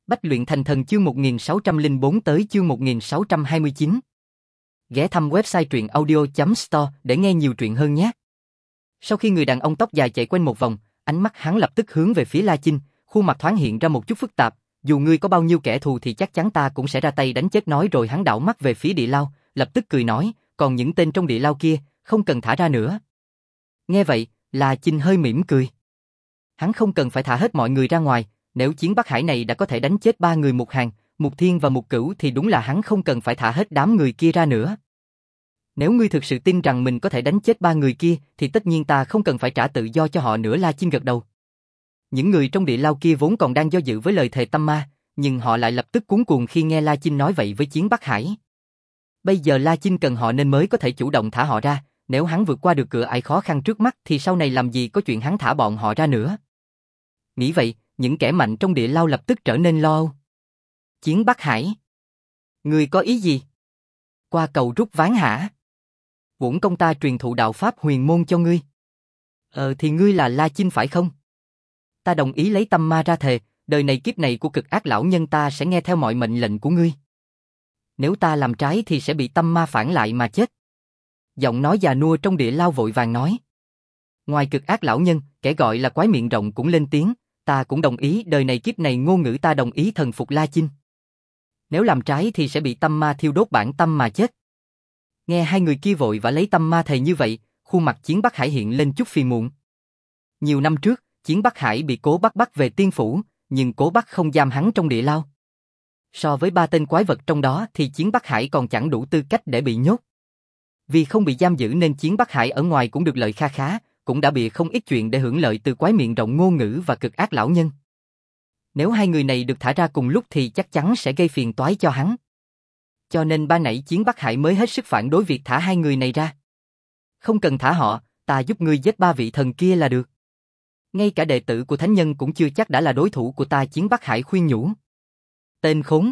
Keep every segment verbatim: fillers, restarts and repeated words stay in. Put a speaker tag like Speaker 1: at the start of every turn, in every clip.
Speaker 1: Bách luyện thành thần chương một nghìn sáu trăm lẻ bốn tới chương một nghìn sáu trăm hai mươi chín. Ghé thăm website truyện audio chấm store để nghe nhiều truyện hơn nhé. Sau khi người đàn ông tóc dài chạy quanh một vòng, ánh mắt hắn lập tức hướng về phía La Chinh, khuôn mặt thoáng hiện ra một chút phức tạp. Dù ngươi có bao nhiêu kẻ thù thì chắc chắn ta cũng sẽ ra tay đánh chết. Nói rồi hắn đảo mắt về phía địa lao, lập tức cười nói, còn những tên trong địa lao kia, không cần thả ra nữa. Nghe vậy, La Chinh hơi mỉm cười. Hắn không cần phải thả hết mọi người ra ngoài. Nếu chiến Bắc Hải này đã có thể đánh chết ba người Mục Hàn, Mục Thiên và Mục Cửu thì đúng là hắn không cần phải thả hết đám người kia ra nữa. Nếu ngươi thực sự tin rằng mình có thể đánh chết ba người kia thì tất nhiên ta không cần phải trả tự do cho họ nữa. La Chinh gật đầu. Những người trong địa lao kia vốn còn đang do dự với lời thề tâm ma, nhưng họ lại lập tức cuống cuồng khi nghe La Chinh nói vậy với chiến Bắc Hải. Bây giờ La Chinh cần họ nên mới có thể chủ động thả họ ra, nếu hắn vượt qua được cửa ải khó khăn trước mắt thì sau này làm gì có chuyện hắn thả bọn họ ra nữa. Nghĩ vậy, những kẻ mạnh trong địa lao lập tức trở nên lo âu. Chiến Bắc Hải, ngươi có ý gì? Qua cầu rút ván hả? Bổn công ta truyền thụ đạo pháp huyền môn cho ngươi. Ờ thì ngươi là La Chinh phải không? Ta đồng ý lấy tâm ma ra thề, đời này kiếp này của cực ác lão nhân ta sẽ nghe theo mọi mệnh lệnh của ngươi. Nếu ta làm trái thì sẽ bị tâm ma phản lại mà chết. Giọng nói già nua trong địa lao vội vàng nói. Ngoài cực ác lão nhân, kẻ gọi là quái miệng rộng cũng lên tiếng. Ta cũng đồng ý, đời này kiếp này ngôn ngữ ta đồng ý thần phục La Chinh. Nếu làm trái thì sẽ bị tâm ma thiêu đốt bản tâm mà chết. Nghe hai người kia vội và lấy tâm ma thề như vậy, khuôn mặt chiến Bắc Hải hiện lên chút phiền muộn. Nhiều năm trước, chiến Bắc Hải bị Cố Bắc bắt về tiên phủ, nhưng Cố Bắc không giam hắn trong địa lao. So với ba tên quái vật trong đó thì chiến Bắc Hải còn chẳng đủ tư cách để bị nhốt. Vì không bị giam giữ nên chiến Bắc Hải ở ngoài cũng được lợi kha khá, cũng đã bị không ít chuyện để hưởng lợi từ quái miệng rộng ngôn ngữ và cực ác lão nhân. Nếu hai người này được thả ra cùng lúc thì chắc chắn sẽ gây phiền toái cho hắn. Cho nên ban nãy chiến Bắc Hải mới hết sức phản đối việc thả hai người này ra. Không cần thả họ, ta giúp ngươi giết ba vị thần kia là được. Ngay cả đệ tử của thánh nhân cũng chưa chắc đã là đối thủ của ta. Chiến Bắc Hải khuyên nhủ. Tên khốn!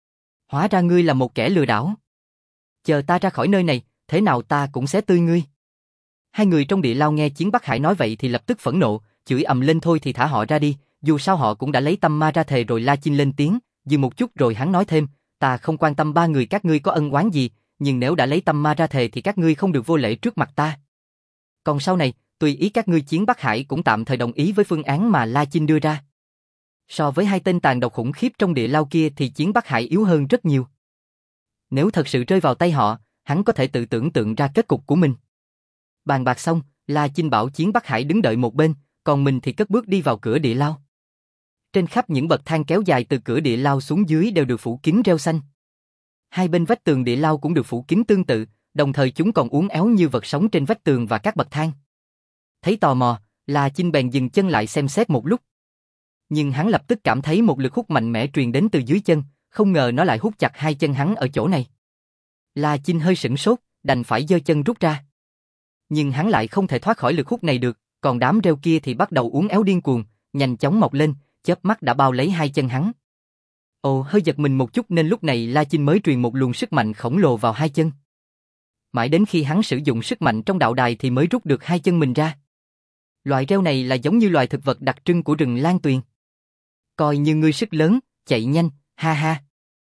Speaker 1: Hóa ra ngươi là một kẻ lừa đảo. Chờ ta ra khỏi nơi này, thế nào ta cũng sẽ tươi ngươi. Hai người trong địa lao nghe chiến Bắc Hải nói vậy thì lập tức phẫn nộ, chửi ầm lên. Thôi thì thả họ ra đi, dù sao họ cũng đã lấy tâm ma ra thề rồi. La Chinh lên tiếng, dừng một chút rồi hắn nói thêm, ta không quan tâm ba người các ngươi có ân oán gì, nhưng nếu đã lấy tâm ma ra thề thì các ngươi không được vô lễ trước mặt ta. Còn sau này, tùy ý các ngươi. Chiến Bắc Hải cũng tạm thời đồng ý với phương án mà La Chinh đưa ra. So với hai tên tàn độc khủng khiếp trong địa lao kia thì chiến Bắc Hải yếu hơn rất nhiều. Nếu thật sự rơi vào tay họ, hắn có thể tự tưởng tượng ra kết cục của mình. Bàn bạc xong, La Chinh bảo chiến Bắc Hải đứng đợi một bên, còn mình thì cất bước đi vào cửa địa lao. Trên khắp những bậc thang kéo dài từ cửa địa lao xuống dưới đều được phủ kín rêu xanh. Hai bên vách tường địa lao cũng được phủ kín tương tự, đồng thời chúng còn uốn éo như vật sống trên vách tường và các bậc thang. Thấy tò mò, La Chinh bèn dừng chân lại xem xét một lúc. Nhưng hắn lập tức cảm thấy một lực hút mạnh mẽ truyền đến từ dưới chân, không ngờ nó lại hút chặt hai chân hắn ở chỗ này. La Chinh hơi sửng sốt, đành phải giơ chân rút ra. Nhưng hắn lại không thể thoát khỏi lực hút này được, còn đám rêu kia thì bắt đầu uốn éo điên cuồng, nhanh chóng mọc lên, chớp mắt đã bao lấy hai chân hắn. Ồ, hơi giật mình một chút nên lúc này La Chinh mới truyền một luồng sức mạnh khổng lồ vào hai chân. Mãi đến khi hắn sử dụng sức mạnh trong đạo đài thì mới rút được hai chân mình ra. Loại rêu này là giống như loài thực vật đặc trưng của rừng Lan Tuyền. Coi như ngươi sức lớn, chạy nhanh, ha ha.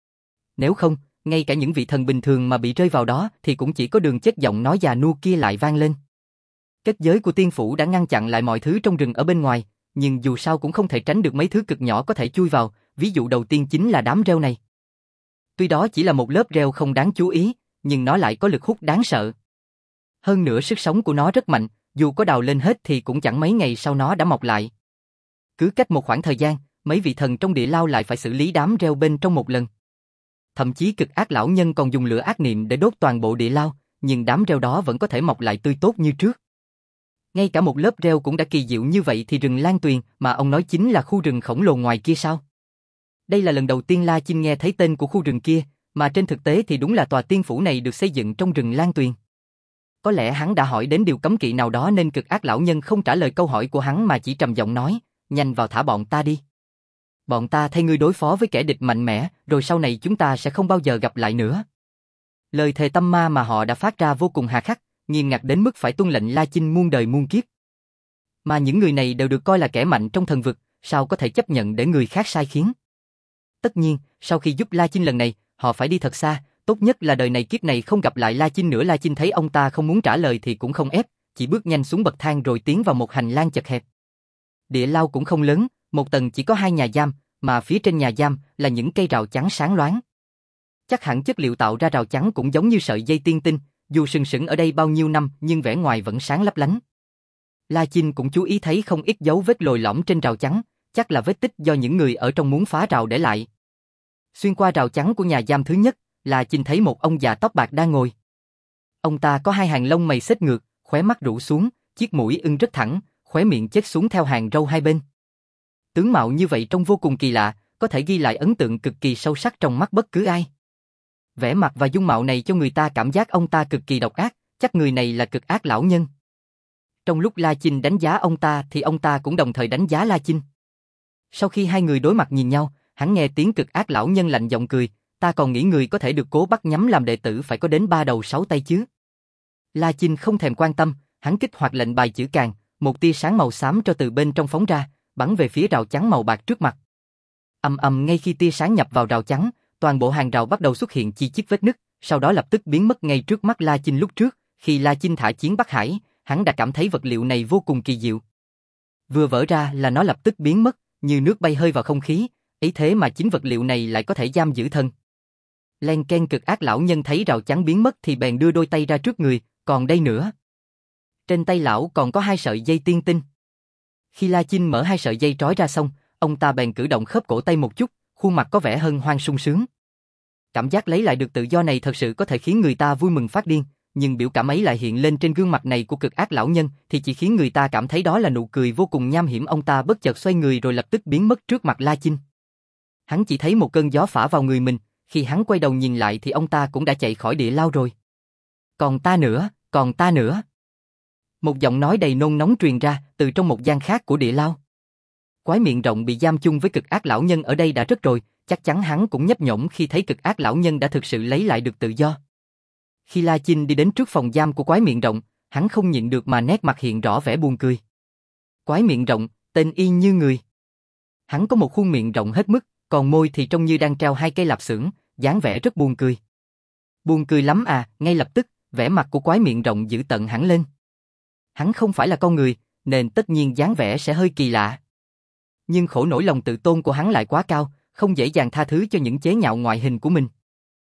Speaker 1: Nếu không, ngay cả những vị thần bình thường mà bị rơi vào đó thì cũng chỉ có đường chết. Giọng nói già nua kia lại vang lên. Kết giới của tiên phủ đã ngăn chặn lại mọi thứ trong rừng ở bên ngoài, nhưng dù sao cũng không thể tránh được mấy thứ cực nhỏ có thể chui vào, ví dụ đầu tiên chính là đám rêu này. Tuy đó chỉ là một lớp rêu không đáng chú ý, nhưng nó lại có lực hút đáng sợ. Hơn nữa sức sống của nó rất mạnh, dù có đào lên hết thì cũng chẳng mấy ngày sau nó đã mọc lại. Cứ cách một khoảng thời gian, mấy vị thần trong địa lao lại phải xử lý đám rêu bên trong một lần. Thậm chí cực ác lão nhân còn dùng lửa ác niệm để đốt toàn bộ địa lao, nhưng đám rêu đó vẫn có thể mọc lại tươi tốt như trước. Ngay cả một lớp rêu cũng đã kỳ diệu như vậy thì rừng Lan Tuyền mà ông nói chính là khu rừng khổng lồ ngoài kia sao? Đây là lần đầu tiên La Chinh nghe thấy tên của khu rừng kia, mà trên thực tế thì đúng là tòa tiên phủ này được xây dựng trong rừng Lan Tuyền. Có lẽ hắn đã hỏi đến điều cấm kỵ nào đó nên cực ác lão nhân không trả lời câu hỏi của hắn mà chỉ trầm giọng nói, nhanh vào thả bọn ta đi. Bọn ta thay ngươi đối phó với kẻ địch mạnh mẽ, rồi sau này chúng ta sẽ không bao giờ gặp lại nữa. Lời thề tâm ma mà họ đã phát ra vô cùng hà khắc, nghiêm ngặt đến mức phải tuân lệnh La Chinh muôn đời muôn kiếp. Mà những người này đều được coi là kẻ mạnh trong thần vực, sao có thể chấp nhận để người khác sai khiến. Tất nhiên, sau khi giúp La Chinh lần này, họ phải đi thật xa, tốt nhất là đời này kiếp này không gặp lại La Chinh nữa. La Chinh thấy ông ta không muốn trả lời thì cũng không ép, chỉ bước nhanh xuống bậc thang rồi tiến vào một hành lang chật hẹp. Địa lao cũng không lớn, một tầng chỉ có hai nhà giam, mà phía trên nhà giam là những cây rào chắn sáng loáng. Chắc hẳn chất liệu tạo ra rào chắn cũng giống như sợi dây tiên tinh, dù sừng sững ở đây bao nhiêu năm nhưng vẻ ngoài vẫn sáng lấp lánh. La Chinh cũng chú ý thấy không ít dấu vết lồi lõm trên rào chắn, chắc là vết tích do những người ở trong muốn phá rào để lại. Xuyên qua rào chắn của nhà giam thứ nhất, La Chinh thấy một ông già tóc bạc đang ngồi. Ông ta có hai hàng lông mày xếch ngược, khóe mắt rũ xuống, chiếc mũi ưng rất thẳng, khóe miệng chếch xuống theo hàng râu hai bên. Tướng mạo như vậy trông vô cùng kỳ lạ, có thể ghi lại ấn tượng cực kỳ sâu sắc trong mắt bất cứ ai. Vẻ mặt và dung mạo này cho người ta cảm giác ông ta cực kỳ độc ác, chắc người này là cực ác lão nhân. Trong lúc La Chinh đánh giá ông ta thì ông ta cũng đồng thời đánh giá La Chinh. Sau khi hai người đối mặt nhìn nhau, hắn nghe tiếng cực ác lão nhân lạnh giọng cười, ta còn nghĩ người có thể được Cố Bắt nhắm làm đệ tử phải có đến ba đầu sáu tay chứ. La Chinh không thèm quan tâm, hắn kích hoạt lệnh bài chữ Càng, một tia sáng màu xám cho từ bên trong phóng ra, bắn về phía rào chắn màu bạc trước mặt. Ầm ầm, ngay khi tia sáng nhập vào rào chắn, toàn bộ hàng rào bắt đầu xuất hiện chi chít vết nứt, sau đó lập tức biến mất ngay trước mắt La Chinh. Lúc trước, khi La Chinh thả chiến Bắc Hải, hắn đã cảm thấy vật liệu này vô cùng kỳ diệu. Vừa vỡ ra là nó lập tức biến mất, như nước bay hơi vào không khí, ấy thế mà chính vật liệu này lại có thể giam giữ thân. Len ken, cực ác lão nhân thấy rào chắn biến mất thì bèn đưa đôi tay ra trước người, còn đây nữa. Trên tay lão còn có hai sợi dây tiên tinh. Khi La Chinh mở hai sợi dây trói ra xong, ông ta bèn cử động khớp cổ tay một chút, khuôn mặt có vẻ hân hoan sung sướng. Cảm giác lấy lại được tự do này thật sự có thể khiến người ta vui mừng phát điên, nhưng biểu cảm ấy lại hiện lên trên gương mặt này của cực ác lão nhân thì chỉ khiến người ta cảm thấy đó là nụ cười vô cùng nham hiểm. Ông ta bất chợt xoay người rồi lập tức biến mất trước mặt La Chinh. Hắn chỉ thấy một cơn gió phả vào người mình, khi hắn quay đầu nhìn lại thì ông ta cũng đã chạy khỏi địa lao rồi. Còn ta nữa, còn ta nữa. Một giọng nói đầy nôn nóng truyền ra từ trong một gian khác của địa lao. Quái miệng rộng bị giam chung với cực ác lão nhân ở đây đã rất rồi, chắc chắn hắn cũng nhấp nhổm khi thấy cực ác lão nhân đã thực sự lấy lại được tự do. Khi La Chinh đi đến trước phòng giam của quái miệng rộng, hắn không nhịn được mà nét mặt hiện rõ vẻ buồn cười. Quái miệng rộng, tên y như người. Hắn có một khuôn miệng rộng hết mức, còn môi thì trông như đang treo hai cây lạp xưởng, dáng vẻ rất buồn cười. Buồn cười lắm à, ngay lập tức, vẻ mặt của quái miệng rộng dữ tợn hẳn lên. Hắn không phải là con người, nên tất nhiên dáng vẻ sẽ hơi kỳ lạ. Nhưng khổ nỗi lòng tự tôn của hắn lại quá cao, không dễ dàng tha thứ cho những chế nhạo ngoại hình của mình.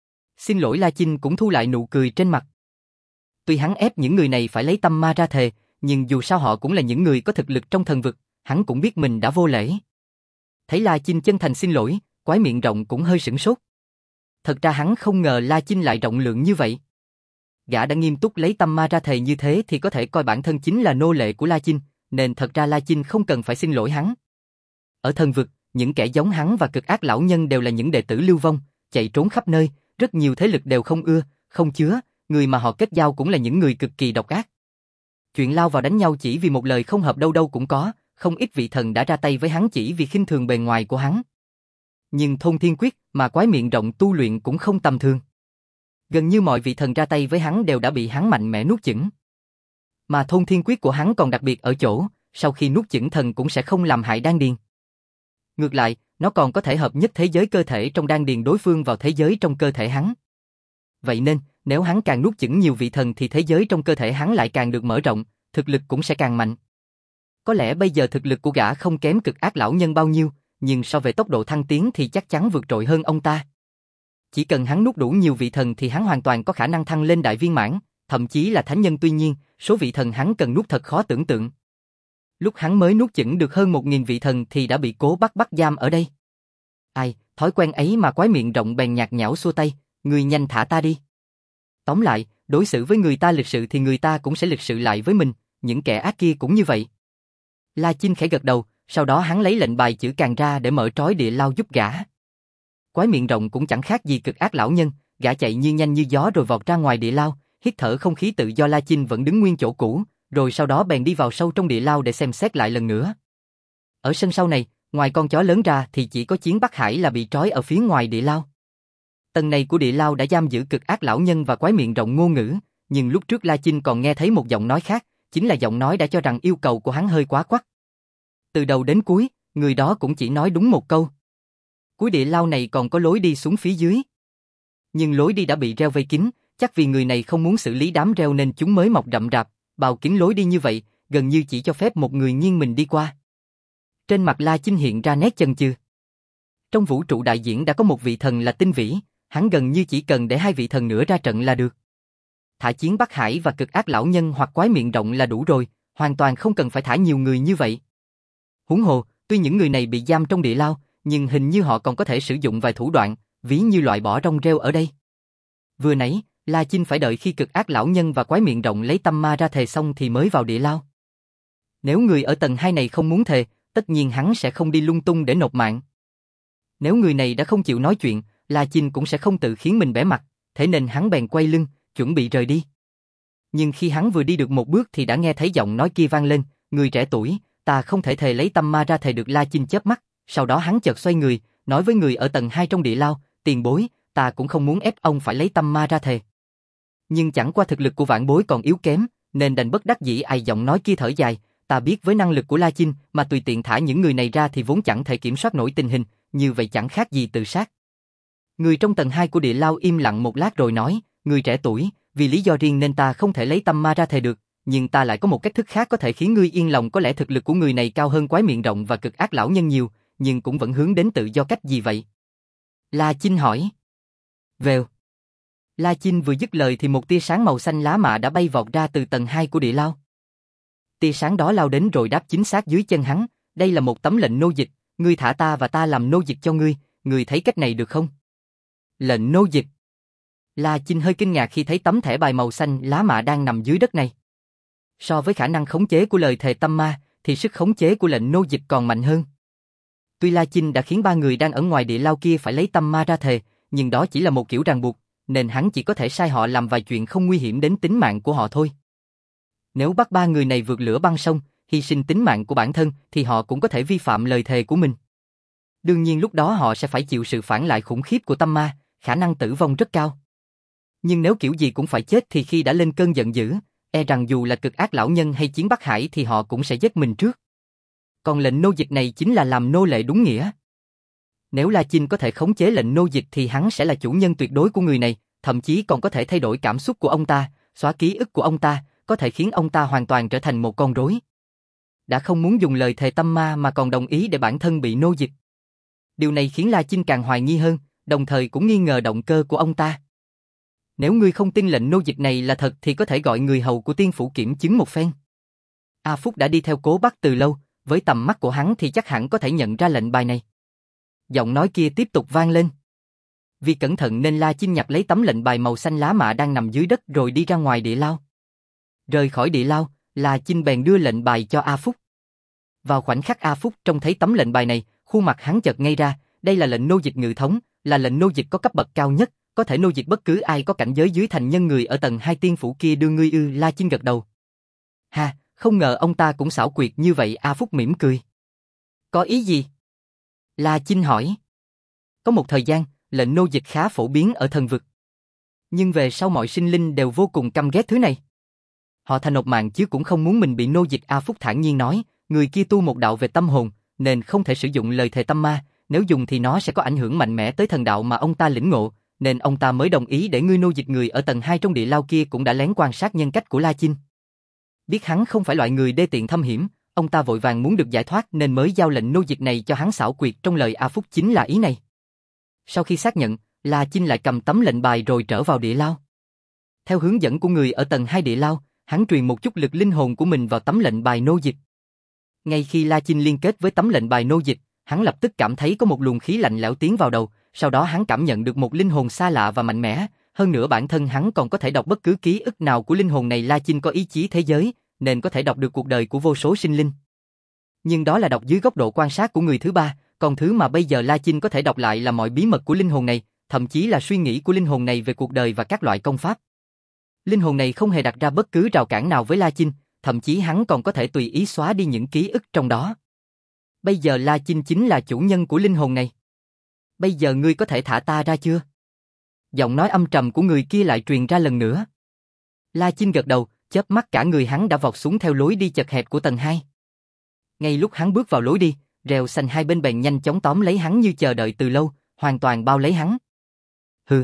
Speaker 1: Xin lỗi, La Chinh cũng thu lại nụ cười trên mặt. Tuy hắn ép những người này phải lấy tâm ma ra thề, nhưng dù sao họ cũng là những người có thực lực trong thần vực, hắn cũng biết mình đã vô lễ. Thấy La Chinh chân thành xin lỗi, quái miệng rộng cũng hơi sửng sốt. Thật ra hắn không ngờ La Chinh lại rộng lượng như vậy. Gã đã nghiêm túc lấy tâm ma ra thề như thế thì có thể coi bản thân chính là nô lệ của La Chinh, nên thật ra La Chinh không cần phải xin lỗi hắn. Ở thần vực, những kẻ giống hắn và cực ác lão nhân đều là những đệ tử lưu vong, chạy trốn khắp nơi, rất nhiều thế lực đều không ưa, không chứa, người mà họ kết giao cũng là những người cực kỳ độc ác. Chuyện lao vào đánh nhau chỉ vì một lời không hợp đâu đâu cũng có, không ít vị thần đã ra tay với hắn chỉ vì khinh thường bề ngoài của hắn. Nhưng Thôn Thiên Quyết mà quái miệng rộng tu luyện cũng không tầm thường. Gần như mọi vị thần ra tay với hắn đều đã bị hắn mạnh mẽ nuốt chửng. Mà Thôn Thiên Quyết của hắn còn đặc biệt ở chỗ, sau khi nuốt chửng thần cũng sẽ không làm hại đan điền. Ngược lại, nó còn có thể hợp nhất thế giới cơ thể trong đan điền đối phương vào thế giới trong cơ thể hắn. Vậy nên, nếu hắn càng nuốt chửng nhiều vị thần thì thế giới trong cơ thể hắn lại càng được mở rộng, thực lực cũng sẽ càng mạnh. Có lẽ bây giờ thực lực của gã không kém cực ác lão nhân bao nhiêu, nhưng so về tốc độ thăng tiến thì chắc chắn vượt trội hơn ông ta. Chỉ cần hắn nuốt đủ nhiều vị thần thì hắn hoàn toàn có khả năng thăng lên đại viên mãn, thậm chí là thánh nhân. Tuy nhiên, số vị thần hắn cần nuốt thật khó tưởng tượng. Lúc hắn mới nuốt chửng được hơn một nghìn vị thần thì đã bị Cố Bắt bắt giam ở đây. Ai, thói quen ấy mà quái miệng rộng bèn nhạt nhẽo xua tay, người nhanh thả ta đi. Tóm lại, đối xử với người ta lịch sự thì người ta cũng sẽ lịch sự lại với mình, những kẻ ác kia cũng như vậy. La Chinh khẽ gật đầu, sau đó hắn lấy lệnh bài chữ Càng ra để mở trói địa lao giúp gã. Quái miệng rộng cũng chẳng khác gì cực ác lão nhân, gã chạy như nhanh như gió rồi vọt ra ngoài địa lao, hít thở không khí tự do. La Chinh vẫn đứng nguyên chỗ cũ, rồi sau đó bèn đi vào sâu trong địa lao để xem xét lại lần nữa. Ở sân sau này, ngoài con chó lớn ra thì chỉ có Chiến Bắc Hải là bị trói ở phía ngoài địa lao. Tầng này của địa lao đã giam giữ cực ác lão nhân và quái miệng rộng ngôn ngữ, nhưng lúc trước La Chinh còn nghe thấy một giọng nói khác, chính là giọng nói đã cho rằng yêu cầu của hắn hơi quá quắt. Từ đầu đến cuối, người đó cũng chỉ nói đúng một câu. Cuối địa lao này còn có lối đi xuống phía dưới. Nhưng lối đi đã bị reo vây kín, chắc vì người này không muốn xử lý đám reo nên chúng mới mọc rậm rạp, bào kín lối đi như vậy, gần như chỉ cho phép một người nghiêng mình đi qua. Trên mặt La Chinh hiện ra nét chần chừ. Trong vũ trụ đại diễn đã có một vị thần là Tinh Vĩ, hắn gần như chỉ cần để hai vị thần nữa ra trận là được. Thả Chiến Bắc Hải và Cực Ác Lão Nhân hoặc Quái Miệng Rộng là đủ rồi, hoàn toàn không cần phải thả nhiều người như vậy. Huống hồ, tuy những người này bị giam trong địa lao, nhưng hình như họ còn có thể sử dụng vài thủ đoạn, ví như loại bỏ rong rêu ở đây. Vừa nãy, La Chinh phải đợi khi Cực Ác Lão Nhân và Quái Miệng Rộng lấy tâm ma ra thề xong thì mới vào địa lao. Nếu người ở tầng hai này không muốn thề, tất nhiên hắn sẽ không đi lung tung để nộp mạng. Nếu người này đã không chịu nói chuyện, La Chinh cũng sẽ không tự khiến mình bẽ mặt, thế nên hắn bèn quay lưng, chuẩn bị rời đi. Nhưng khi hắn vừa đi được một bước thì đã nghe thấy giọng nói kia vang lên, người trẻ tuổi, ta không thể thề lấy tâm ma ra thề được. La Chinh chớp mắt, sau đó hắn chợt xoay người, nói với người ở tầng hai trong địa lao, tiền bối, ta cũng không muốn ép ông phải lấy tâm ma ra thề. Nhưng chẳng qua thực lực của vãn bối còn yếu kém, nên đành bất đắc dĩ ai giọng nói kia thở dài, ta biết với năng lực của La Chinh mà tùy tiện thả những người này ra thì vốn chẳng thể kiểm soát nổi tình hình, như vậy chẳng khác gì tự sát. Người trong tầng hai của địa lao im lặng một lát rồi nói, người trẻ tuổi, vì lý do riêng nên ta không thể lấy tâm ma ra thề được, nhưng ta lại có một cách thức khác có thể khiến ngươi yên lòng. Có lẽ thực lực của người này cao hơn Quái Miệng Rộng và Cực Ác Lão Nhân nhiều, nhưng cũng vẫn hướng đến tự do. Cách gì vậy? La Chinh hỏi. Vèo. La Chinh vừa dứt lời thì một tia sáng màu xanh lá mạ đã bay vọt ra từ tầng hai của địa lao. Tia sáng đó lao đến rồi đáp chính xác dưới chân hắn, đây là một tấm lệnh nô dịch, ngươi thả ta và ta làm nô dịch cho ngươi, ngươi thấy cách này được không? Lệnh nô dịch. La Chinh hơi kinh ngạc khi thấy tấm thẻ bài màu xanh lá mạ đang nằm dưới đất này. So với khả năng khống chế của lời thề tâm ma, thì sức khống chế của lệnh nô dịch còn mạnh hơn. Tuy La Chinh đã khiến ba người đang ở ngoài địa lao kia phải lấy tâm ma ra thề, nhưng đó chỉ là một kiểu ràng buộc, nên hắn chỉ có thể sai họ làm vài chuyện không nguy hiểm đến tính mạng của họ thôi. Nếu bắt ba người này vượt lửa băng sông, hy sinh tính mạng của bản thân, thì họ cũng có thể vi phạm lời thề của mình. Đương nhiên lúc đó họ sẽ phải chịu sự phản lại khủng khiếp của tâm ma, khả năng tử vong rất cao. Nhưng nếu kiểu gì cũng phải chết thì khi đã lên cơn giận dữ, e rằng dù là Cực Ác Lão Nhân hay Chiến Bắc Hải thì họ cũng sẽ giết mình trước. Còn lệnh nô dịch này chính là làm nô lệ đúng nghĩa. Nếu La Chinh có thể khống chế lệnh nô dịch thì hắn sẽ là chủ nhân tuyệt đối của người này, thậm chí còn có thể thay đổi cảm xúc của ông ta, xóa ký ức của ông ta, có thể khiến ông ta hoàn toàn trở thành một con rối. Đã không muốn dùng lời thề tâm ma mà còn đồng ý để bản thân bị nô dịch. Điều này khiến La Chinh càng hoài nghi hơn, đồng thời cũng nghi ngờ động cơ của ông ta. Nếu ngươi không tin lệnh nô dịch này là thật thì có thể gọi người hầu của Tiên Phủ kiểm chứng một phen. A Phúc đã đi theo Cố Bắc từ lâu, với tầm mắt của hắn thì chắc hẳn có thể nhận ra lệnh bài này. Giọng nói kia tiếp tục vang lên. Vì cẩn thận nên La Chinh nhặt lấy tấm lệnh bài màu xanh lá mạ đang nằm dưới đất rồi đi ra ngoài địa lao. Rời khỏi địa lao, La Chinh bèn đưa lệnh bài cho A Phúc. Vào khoảnh khắc A Phúc trông thấy tấm lệnh bài này, khuôn mặt hắn chợt ngây ra, đây là lệnh nô dịch ngự thống, là lệnh nô dịch có cấp bậc cao nhất, có thể nô dịch bất cứ ai có cảnh giới dưới thành nhân người ở tầng hai Tiên Phủ kia. Đưa ngươi ư? La Chinh gật đầu. Ha, không ngờ ông ta cũng xảo quyệt như vậy. A Phúc mỉm cười. Có ý gì? La Chinh hỏi. Có một thời gian, lệnh nô dịch khá phổ biến ở thần vực. Nhưng về sau mọi sinh linh đều vô cùng căm ghét thứ này. Họ thà nộp mạng chứ cũng không muốn mình bị nô dịch. A Phúc thản nhiên nói, người kia tu một đạo về tâm hồn, nên không thể sử dụng lời thề tâm ma, nếu dùng thì nó sẽ có ảnh hưởng mạnh mẽ tới thần đạo mà ông ta lĩnh ngộ, nên ông ta mới đồng ý để ngươi nô dịch. Người ở tầng hai trong địa lao kia cũng đã lén quan sát nhân cách của La Chinh. Biết hắn không phải loại người đê tiện thâm hiểm, ông ta vội vàng muốn được giải thoát nên mới giao lệnh nô dịch này cho hắn. Xảo quyệt trong lời A Phúc chính là ý này. Sau khi xác nhận, La Chinh lại cầm tấm lệnh bài rồi trở vào địa lao. Theo hướng dẫn của người ở tầng hai địa lao, hắn truyền một chút lực linh hồn của mình vào tấm lệnh bài nô dịch. Ngay khi La Chinh liên kết với tấm lệnh bài nô dịch, hắn lập tức cảm thấy có một luồng khí lạnh lẽo tiến vào đầu, sau đó hắn cảm nhận được một linh hồn xa lạ và mạnh mẽ, hơn nữa bản thân hắn còn có thể đọc bất cứ ký ức nào của linh hồn này. La Chinh có ý chí thế giới, nên có thể đọc được cuộc đời của vô số sinh linh. Nhưng đó là đọc dưới góc độ quan sát của người thứ ba, còn thứ mà bây giờ La Chinh có thể đọc lại là mọi bí mật của linh hồn này, thậm chí là suy nghĩ của linh hồn này về cuộc đời và các loại công pháp. Linh hồn này không hề đặt ra bất cứ rào cản nào với La Chinh, thậm chí hắn còn có thể tùy ý xóa đi những ký ức trong đó. Bây giờ La Chinh chính là chủ nhân của linh hồn này. Bây giờ ngươi có thể thả ta ra chưa? Giọng nói âm trầm của người kia lại truyền ra lần nữa. La Chinh gật đầu, chớp mắt cả người hắn đã vọt xuống theo lối đi chật hẹp của tầng hai. Ngay lúc hắn bước vào lối đi, rêu xanh hai bên bèn nhanh chóng tóm lấy hắn như chờ đợi từ lâu, hoàn toàn bao lấy hắn. Hừ.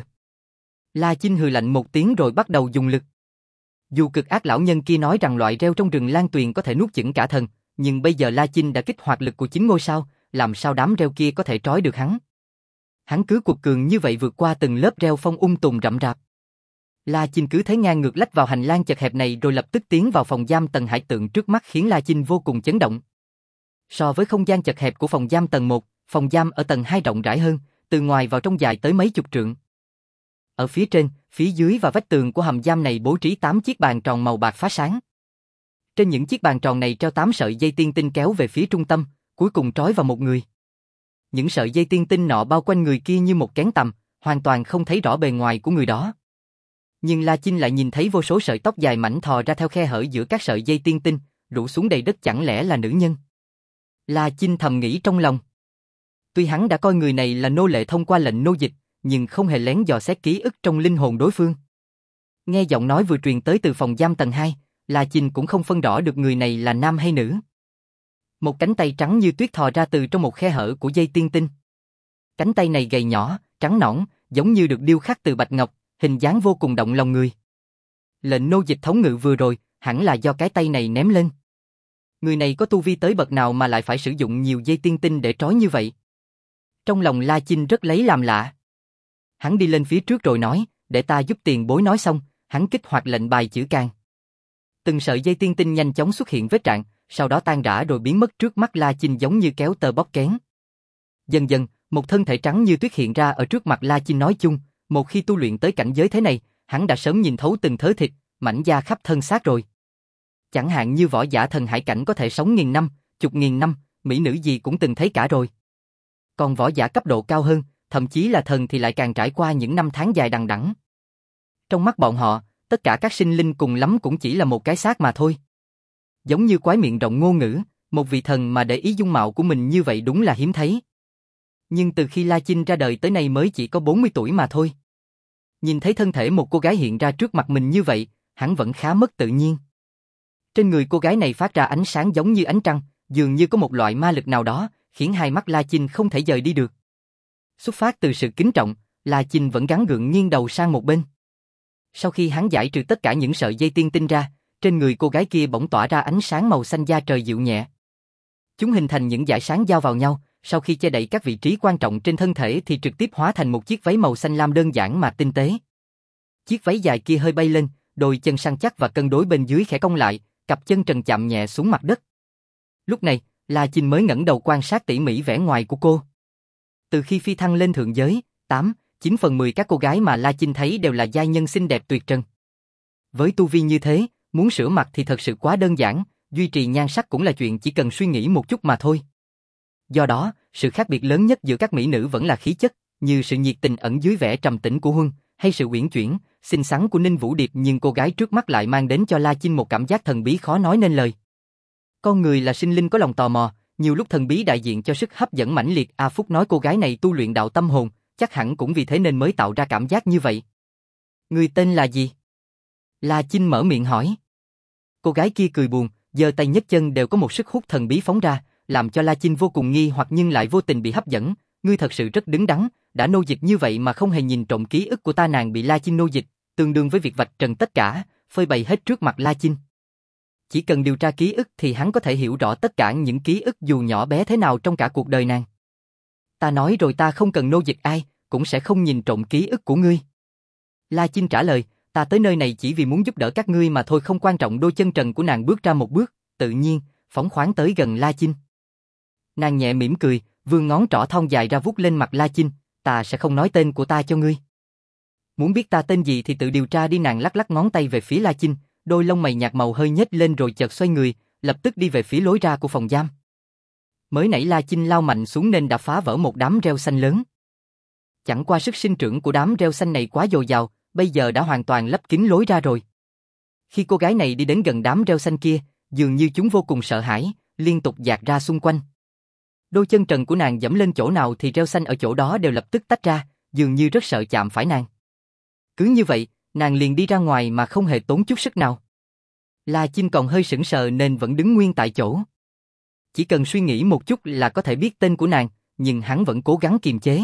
Speaker 1: La Chinh hừ lạnh một tiếng rồi bắt đầu dùng lực. Dù cực ác lão nhân kia nói rằng loại rêu trong rừng lan tuyền có thể nuốt chửng cả thần, nhưng bây giờ La Chinh đã kích hoạt lực của chính ngôi sao, làm sao đám rêu kia có thể trói được hắn. Hắn cứ cuột cường như vậy vượt qua từng lớp rêu phong um tùm rậm rạp. La Chinh cứ thế ngang ngược lách vào hành lang chật hẹp này rồi lập tức tiến vào phòng giam tầng hải tượng trước mắt khiến La Chinh vô cùng chấn động. So với không gian chật hẹp của phòng giam tầng một, phòng giam ở tầng hai rộng rãi hơn, từ ngoài vào trong dài tới mấy chục trượng. Ở phía trên, phía dưới và vách tường của hầm giam này bố trí tám chiếc bàn tròn màu bạc phá sáng. Trên những chiếc bàn tròn này treo tám sợi dây tiên tinh kéo về phía trung tâm, cuối cùng trói vào một người. Những sợi dây tiên tinh nọ bao quanh người kia như một kén tằm, hoàn toàn không thấy rõ bề ngoài của người đó. Nhưng La Chinh lại nhìn thấy vô số sợi tóc dài mảnh thò ra theo khe hở giữa các sợi dây tiên tinh, rủ xuống đầy đất, chẳng lẽ là nữ nhân? La Chinh thầm nghĩ trong lòng. Tuy hắn đã coi người này là nô lệ thông qua lệnh nô dịch, nhưng không hề lén dò xét ký ức trong linh hồn đối phương. Nghe giọng nói vừa truyền tới từ phòng giam tầng hai, La Chinh cũng không phân rõ được người này là nam hay nữ. Một cánh tay trắng như tuyết thò ra từ trong một khe hở của dây tiên tinh. Cánh tay này gầy nhỏ, trắng nõn, giống như được điêu khắc từ bạch ngọc, hình dáng vô cùng động lòng người. Lệnh nô dịch thống ngự vừa rồi, hẳn là do cái tay này ném lên. Người này có tu vi tới bậc nào mà lại phải sử dụng nhiều dây tiên tinh để trói như vậy? Trong lòng La Chinh rất lấy làm lạ. Hắn đi lên phía trước rồi nói, để ta giúp tiền bối. Nói xong, hắn kích hoạt lệnh bài chữ can. Từng sợi dây tiên tinh nhanh chóng xuất hiện vết rạn, sau đó tan rã rồi biến mất trước mắt La Chinh giống như kéo tơ bóp kén. Dần dần, một thân thể trắng như tuyết hiện ra ở trước mặt La Chinh. Nói chung, một khi tu luyện tới cảnh giới thế này, hắn đã sớm nhìn thấu từng thớ thịt, mảnh da khắp thân xác rồi. Chẳng hạn như võ giả thần hải cảnh có thể sống nghìn năm, chục nghìn năm, mỹ nữ gì cũng từng thấy cả rồi. Còn võ giả cấp độ cao hơn, thậm chí là thần thì lại càng trải qua những năm tháng dài đằng đẵng. Trong mắt bọn họ, tất cả các sinh linh cùng lắm cũng chỉ là một cái xác mà thôi. Giống như quái miệng rộng ngôn ngữ, một vị thần mà để ý dung mạo của mình như vậy đúng là hiếm thấy. Nhưng từ khi La Chinh ra đời tới nay mới chỉ có bốn mươi tuổi mà thôi. Nhìn thấy thân thể một cô gái hiện ra trước mặt mình như vậy, hắn vẫn khá mất tự nhiên. Trên người cô gái này phát ra ánh sáng giống như ánh trăng, dường như có một loại ma lực nào đó, khiến hai mắt La Chinh không thể rời đi được. Xuất phát từ sự kính trọng, La Chinh vẫn gắng gượng nghiêng đầu sang một bên. Sau khi hắn giải trừ tất cả những sợi dây tiên tinh ra, trên người cô gái kia bỗng tỏa ra ánh sáng màu xanh da trời dịu nhẹ. Chúng hình thành những dải sáng giao vào nhau, sau khi che đậy các vị trí quan trọng trên thân thể thì trực tiếp hóa thành một chiếc váy màu xanh lam đơn giản mà tinh tế. Chiếc váy dài kia hơi bay lên, đôi chân săn chắc và cân đối bên dưới khẽ cong lại, cặp chân trần chạm nhẹ xuống mặt đất. Lúc này, La Chinh mới ngẩng đầu quan sát tỉ mỉ vẻ ngoài của cô. Từ khi phi thăng lên thượng giới, tám, chín phần mười các cô gái mà La Chinh thấy đều là giai nhân xinh đẹp tuyệt trần. Với tu vi như thế, muốn sửa mặt thì thật sự quá đơn giản, duy trì nhan sắc cũng là chuyện chỉ cần suy nghĩ một chút mà thôi. Do đó, sự khác biệt lớn nhất giữa các mỹ nữ vẫn là khí chất, như sự nhiệt tình ẩn dưới vẻ trầm tĩnh của Huân, hay sự uyển chuyển, xinh xắn của Ninh Vũ Điệp, nhưng cô gái trước mắt lại mang đến cho La Chinh một cảm giác thần bí khó nói nên lời. Con người là sinh linh có lòng tò mò, nhiều lúc thần bí đại diện cho sức hấp dẫn mãnh liệt. A Phúc nói cô gái này tu luyện đạo tâm hồn, chắc hẳn cũng vì thế nên mới tạo ra cảm giác như vậy. Người tên là gì? La Chinh mở miệng hỏi. Cô gái kia cười buồn, giơ tay nhấc chân đều có một sức hút thần bí phóng ra, làm cho La Chinh vô cùng nghi hoặc nhưng lại vô tình bị hấp dẫn. Ngươi thật sự rất đứng đắn, đã nô dịch như vậy mà không hề nhìn trộm ký ức của ta. Nàng bị La Chinh nô dịch, tương đương với việc vạch trần tất cả, phơi bày hết trước mặt La Chinh. Chỉ cần điều tra ký ức thì hắn có thể hiểu rõ tất cả những ký ức dù nhỏ bé thế nào trong cả cuộc đời nàng. Ta nói rồi, ta không cần nô dịch ai, cũng sẽ không nhìn trộm ký ức của ngươi. La Chinh trả lời, ta tới nơi này chỉ vì muốn giúp đỡ các ngươi mà thôi, không quan trọng. Đôi chân trần của nàng bước ra một bước, tự nhiên, phóng khoáng tới gần La Chinh. Nàng nhẹ mỉm cười, vươn ngón trỏ thon dài ra vuốt lên mặt La Chinh, ta sẽ không nói tên của ta cho ngươi. Muốn biết ta tên gì thì tự điều tra đi. Nàng lắc lắc ngón tay về phía La Chinh, đôi lông mày nhạt màu hơi nhếch lên rồi chợt xoay người, lập tức đi về phía lối ra của phòng giam. Mới nãy La Chinh lao mạnh xuống nên đã phá vỡ một đám rêu xanh lớn. Chẳng qua sức sinh trưởng của đám rêu xanh này quá dồi dào, bây giờ đã hoàn toàn lấp kín lối ra rồi. Khi cô gái này đi đến gần đám rêu xanh kia, dường như chúng vô cùng sợ hãi, liên tục dạt ra xung quanh. Đôi chân trần của nàng dẫm lên chỗ nào thì rêu xanh ở chỗ đó đều lập tức tách ra, dường như rất sợ chạm phải nàng. Cứ như vậy, nàng liền đi ra ngoài mà không hề tốn chút sức nào. La Chinh còn hơi sững sờ nên vẫn đứng nguyên tại chỗ. Chỉ cần suy nghĩ một chút là có thể biết tên của nàng, nhưng hắn vẫn cố gắng kiềm chế.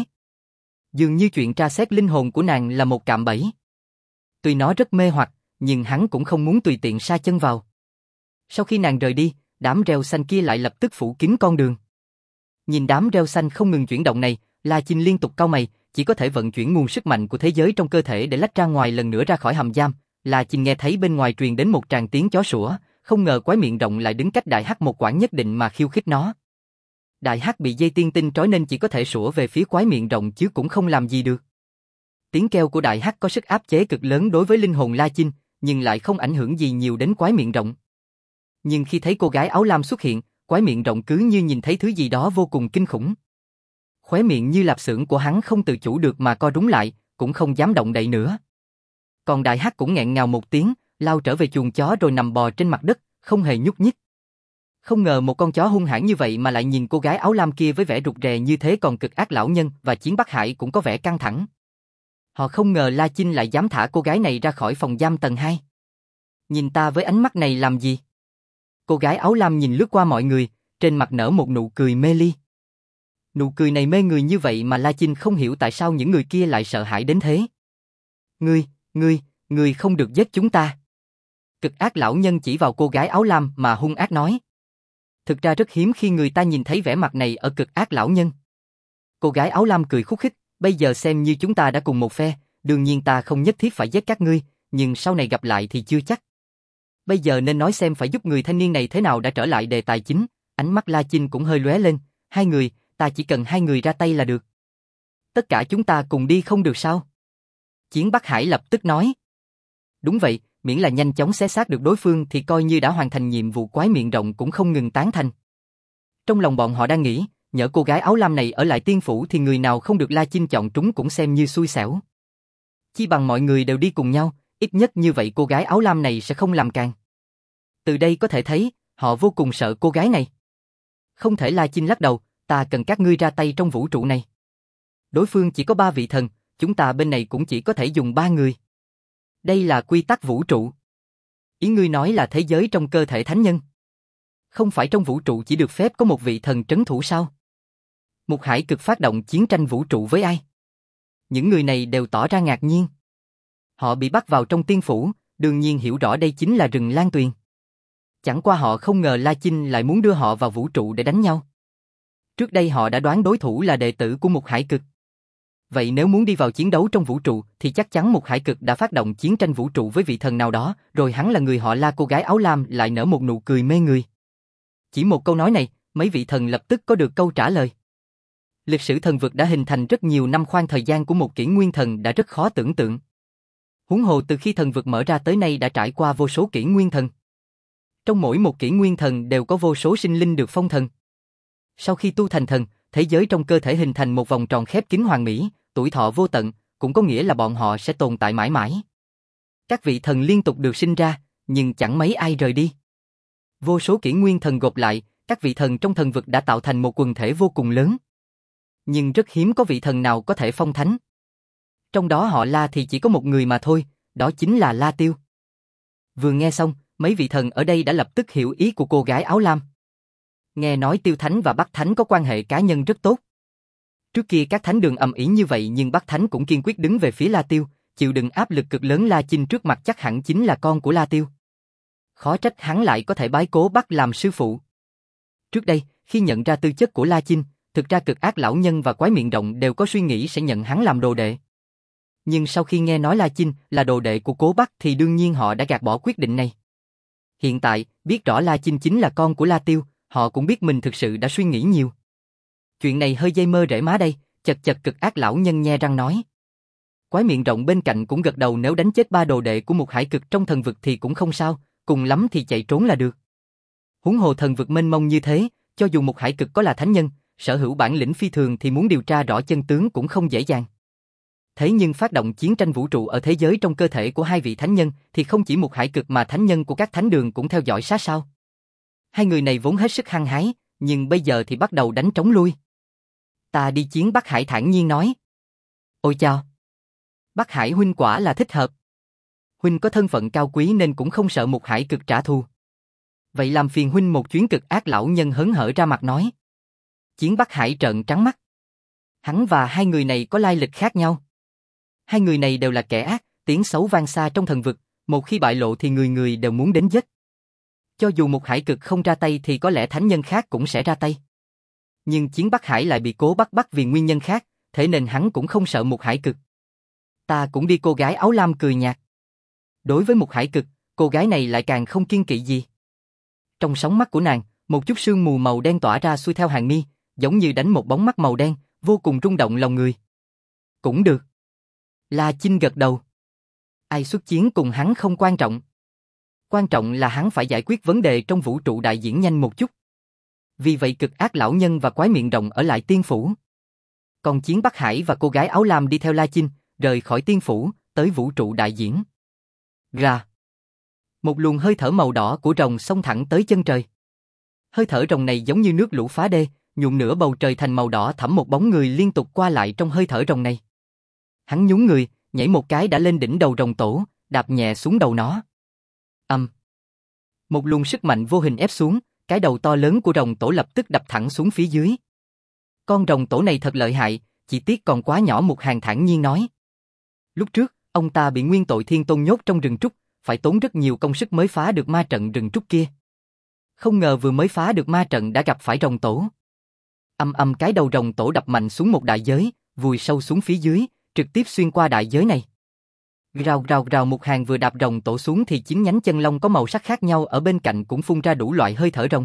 Speaker 1: Dường như chuyện tra xét linh hồn của nàng là một cạm bẫy. Tuy nó rất mê hoặc, nhưng hắn cũng không muốn tùy tiện sa chân vào. Sau khi nàng rời đi, đám rêu xanh kia lại lập tức phủ kín con đường. Nhìn đám rêu xanh không ngừng chuyển động này, La Chinh liên tục cau mày, chỉ có thể vận chuyển nguồn sức mạnh của thế giới trong cơ thể để lách ra ngoài lần nữa ra khỏi hầm giam. La Chinh nghe thấy bên ngoài truyền đến một tràng tiếng chó sủa, không ngờ quái miệng rộng lại đứng cách Đại Hắc một quãng nhất định mà khiêu khích nó. Đại Hắc bị dây tiên tinh trói nên chỉ có thể sủa về phía quái miệng rộng chứ cũng không làm gì được. Tiếng kêu của Đại Hắc có sức áp chế cực lớn đối với linh hồn La Chinh, nhưng lại không ảnh hưởng gì nhiều đến quái miệng rộng. Nhưng khi thấy cô gái áo lam xuất hiện, quái miệng rộng cứ như nhìn thấy thứ gì đó vô cùng kinh khủng. Khóe miệng như lạp xưởng của hắn không tự chủ được mà co rúm lại, cũng không dám động đậy nữa. Còn Đại Hắc cũng nghẹn ngào một tiếng, lao trở về chuồng chó rồi nằm bò trên mặt đất, không hề nhúc nhích. Không ngờ một con chó hung hãn như vậy mà lại nhìn cô gái áo lam kia với vẻ rụt rè như thế, còn Cực Ác lão nhân và Chiến Bắc Hải cũng có vẻ căng thẳng. Họ không ngờ La Chinh lại dám thả cô gái này ra khỏi phòng giam tầng hai. Nhìn ta với ánh mắt này làm gì? Cô gái áo lam nhìn lướt qua mọi người, trên mặt nở một nụ cười mê ly. Nụ cười này mê người như vậy mà La Chinh không hiểu tại sao những người kia lại sợ hãi đến thế. Ngươi, ngươi, ngươi không được giết chúng ta. Cực Ác lão nhân chỉ vào cô gái áo lam mà hung ác nói. Thực ra rất hiếm khi người ta nhìn thấy vẻ mặt này ở Cực Ác lão nhân. Cô gái áo lam cười khúc khích, bây giờ xem như chúng ta đã cùng một phe, đương nhiên ta không nhất thiết phải giết các ngươi, nhưng sau này gặp lại thì chưa chắc. Bây giờ nên nói xem phải giúp người thanh niên này thế nào đã trở lại đề tài chính. Ánh mắt La Chinh cũng hơi lóe lên. Hai người, ta chỉ cần hai người ra tay là được. Tất cả chúng ta cùng đi không được sao? Chiến Bắc Hải lập tức nói. Đúng vậy, miễn là nhanh chóng xé xác được đối phương thì coi như đã hoàn thành nhiệm vụ. Quái miệng rộng cũng không ngừng tán thành. Trong lòng bọn họ đang nghĩ, nhỡ cô gái áo lam này ở lại tiên phủ thì người nào không được La Chinh chọn trúng cũng xem như xui xẻo. Chi bằng mọi người đều đi cùng nhau, ít nhất như vậy cô gái áo lam này sẽ không làm càng. Từ đây có thể thấy, họ vô cùng sợ cô gái này. Không thể. La Chinh lắc đầu, ta cần các ngươi ra tay trong vũ trụ này. Đối phương chỉ có ba vị thần, chúng ta bên này cũng chỉ có thể dùng ba người. Đây là quy tắc vũ trụ. Ý ngươi nói là thế giới trong cơ thể thánh nhân. Không phải trong vũ trụ chỉ được phép có một vị thần trấn thủ sao? Mục Hải Cực phát động chiến tranh vũ trụ với ai? Những người này đều tỏ ra ngạc nhiên. Họ bị bắt vào trong tiên phủ, đương nhiên hiểu rõ đây chính là rừng Lan Tuyền. Chẳng qua họ không ngờ La Chinh lại muốn đưa họ vào vũ trụ để đánh nhau. Trước đây họ đã đoán đối thủ là đệ tử của Mục Hải Cực. Vậy nếu muốn đi vào chiến đấu trong vũ trụ thì chắc chắn Mục Hải Cực đã phát động chiến tranh vũ trụ với vị thần nào đó, rồi hắn là người họ La. Cô gái áo lam lại nở một nụ cười mê người. Chỉ một câu nói này, mấy vị thần lập tức có được câu trả lời. Lịch sử thần vực đã hình thành rất nhiều năm, khoan thời gian của một kỷ nguyên thần đã rất khó tưởng tượng. Huống hồ từ khi thần vực mở ra tới nay đã trải qua vô số kỷ nguyên thần. Trong mỗi một kỷ nguyên thần đều có vô số sinh linh được phong thần. Sau khi tu thành thần, thế giới trong cơ thể hình thành một vòng tròn khép kín hoàn mỹ, tuổi thọ vô tận, cũng có nghĩa là bọn họ sẽ tồn tại mãi mãi. Các vị thần liên tục được sinh ra, nhưng chẳng mấy ai rời đi. Vô số kỷ nguyên thần gộp lại, các vị thần trong thần vực đã tạo thành một quần thể vô cùng lớn. Nhưng rất hiếm có vị thần nào có thể phong thánh. Trong đó họ La thì chỉ có một người mà thôi, đó chính là La Tiêu. Vừa nghe xong, mấy vị thần ở đây đã lập tức hiểu ý của cô gái áo lam. Nghe nói Tiêu Thánh và Bắc Thánh có quan hệ cá nhân rất tốt. Trước kia các thánh đường ầm ĩ như vậy nhưng Bắc Thánh cũng kiên quyết đứng về phía La Tiêu, chịu đựng áp lực cực lớn. La Chinh trước mặt chắc hẳn chính là con của La Tiêu. Khó trách hắn lại có thể bái Cố Bắc làm sư phụ. Trước đây, khi nhận ra tư chất của La Chinh, thực ra Cực Ác lão nhân và Quái miệng rộng đều có suy nghĩ sẽ nhận hắn làm đồ đệ. Nhưng sau khi nghe nói La Chinh là đồ đệ của Cố Bắc thì đương nhiên họ đã gạt bỏ quyết định này. Hiện tại, biết rõ La Chinh chính là con của La Tiêu, họ cũng biết mình thực sự đã suy nghĩ nhiều. Chuyện này hơi dây mơ rễ má đây, chật chật. Cực Ác lão nhân nhe răng nói. Quái miệng rộng bên cạnh cũng gật đầu, nếu đánh chết ba đồ đệ của Mục Hải Cực trong thần vực thì cũng không sao, cùng lắm thì chạy trốn là được. Huống hồ thần vực mênh mông như thế, cho dù Mục Hải Cực có là thánh nhân, sở hữu bản lĩnh phi thường thì muốn điều tra rõ chân tướng cũng không dễ dàng. Thế nhưng phát động chiến tranh vũ trụ ở thế giới trong cơ thể của hai vị thánh nhân thì không chỉ Mục Hải Cực mà thánh nhân của các thánh đường cũng theo dõi sát sao. Hai người này vốn hết sức hăng hái, nhưng bây giờ thì bắt đầu đánh trống lui. Ta đi chiến. Bắc Hải thản nhiên nói. Ôi chao! Bắc Hải huynh quả là thích hợp. Huynh có thân phận cao quý nên cũng không sợ Mục Hải Cực trả thù. Vậy làm phiền huynh một chuyến. Cực ác lão nhân hớn hở ra mặt nói. Chiến Bắc Hải trợn trắng mắt. Hắn và hai người này có lai lịch khác nhau. Hai người này đều là kẻ ác, tiếng xấu vang xa trong thần vực, một khi bại lộ thì người người đều muốn đến giết. Cho dù một Hải Cực không ra tay thì có lẽ thánh nhân khác cũng sẽ ra tay. Nhưng Chiến Bắc Hải lại bị cố bắt bắt vì nguyên nhân khác, thế nên hắn cũng không sợ một Hải Cực. Ta cũng đi. Cô gái áo lam cười nhạt. Đối với một Hải Cực, cô gái này lại càng không kiêng kỵ gì. Trong sóng mắt của nàng, một chút sương mù màu đen tỏa ra xuôi theo hàng mi, giống như đánh một bóng mắt màu đen, vô cùng rung động lòng người. Cũng được. La Chinh gật đầu. Ai xuất chiến cùng hắn không quan trọng. Quan trọng là hắn phải giải quyết vấn đề trong vũ trụ đại diễn nhanh một chút. Vì vậy Cực ác lão nhân và quái miệng rộng ở lại tiên phủ. Còn Chiến Bắc Hải và cô gái áo lam đi theo La Chinh, rời khỏi tiên phủ, tới vũ trụ đại diễn. Ra. Một luồng hơi thở màu đỏ của rồng xông thẳng tới chân trời. Hơi thở rồng này giống như nước lũ phá đê, nhuộm nửa bầu trời thành màu đỏ thẫm. Một bóng người liên tục qua lại trong hơi thở rồng này. Hắn nhún người, nhảy một cái đã lên đỉnh đầu rồng tổ, đạp nhẹ xuống đầu nó. Âm. Một luồng sức mạnh vô hình ép xuống, cái đầu to lớn của rồng tổ lập tức đập thẳng xuống phía dưới. Con rồng tổ này thật lợi hại, chỉ tiếc còn quá nhỏ. Một Hàng thản nhiên nói. Lúc trước, ông ta bị Nguyên Tội Thiên Tôn nhốt trong rừng trúc, phải tốn rất nhiều công sức mới phá được ma trận rừng trúc kia. Không ngờ vừa mới phá được ma trận đã gặp phải rồng tổ. Âm âm cái đầu rồng tổ đập mạnh xuống một đại giới, vùi sâu xuống phía dưới, trực tiếp xuyên qua đại giới này. Rào rào rào. Một Hàng vừa đạp rồng tổ xuống thì chín nhánh chân lông có màu sắc khác nhau ở bên cạnh cũng phun ra đủ loại hơi thở rồng.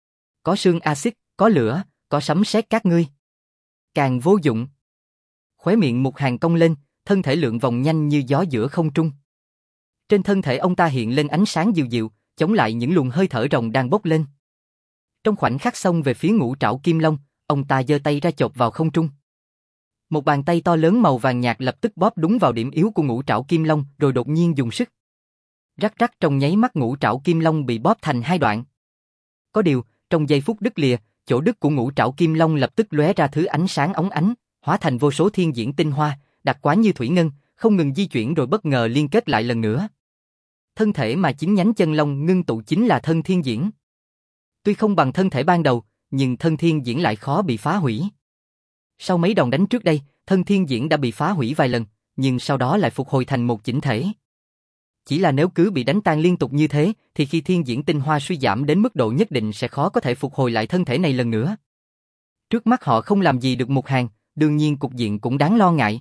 Speaker 1: Có sương axit, có lửa, có sấm sét các ngươi. Càng vô dụng. Khóe miệng Một Hàng cong lên, thân thể lượn vòng nhanh như gió giữa không trung. Trên thân thể ông ta hiện lên ánh sáng dịu dịu, chống lại những luồng hơi thở rồng đang bốc lên. Trong khoảnh khắc xông về phía Ngũ Trảo Kim Long, ông ta giơ tay ra chộp vào không trung. Một bàn tay to lớn màu vàng nhạt lập tức bóp đúng vào điểm yếu của Ngũ Trảo Kim Long, rồi đột nhiên dùng sức. Rắc rắc. Trong nháy mắt Ngũ Trảo Kim Long bị bóp thành hai đoạn. Có điều, trong giây phút đứt lìa, chỗ đứt của Ngũ Trảo Kim Long lập tức lóe ra thứ ánh sáng óng ánh, hóa thành vô số thiên diễn tinh hoa, đặc quán như thủy ngân, không ngừng di chuyển rồi bất ngờ liên kết lại lần nữa. Thân thể mà chín nhánh chân long ngưng tụ chính là thân thiên diễn. Tuy không bằng thân thể ban đầu, nhưng thân thiên diễn lại khó bị phá hủy. Sau mấy đòn đánh trước đây, thân thiên diễn đã bị phá hủy vài lần, nhưng sau đó lại phục hồi thành một chỉnh thể. Chỉ là nếu cứ bị đánh tan liên tục như thế, thì khi thiên diễn tinh hoa suy giảm đến mức độ nhất định sẽ khó có thể phục hồi lại thân thể này lần nữa. Trước mắt họ không làm gì được Một Hàng, đương nhiên cục diện cũng đáng lo ngại.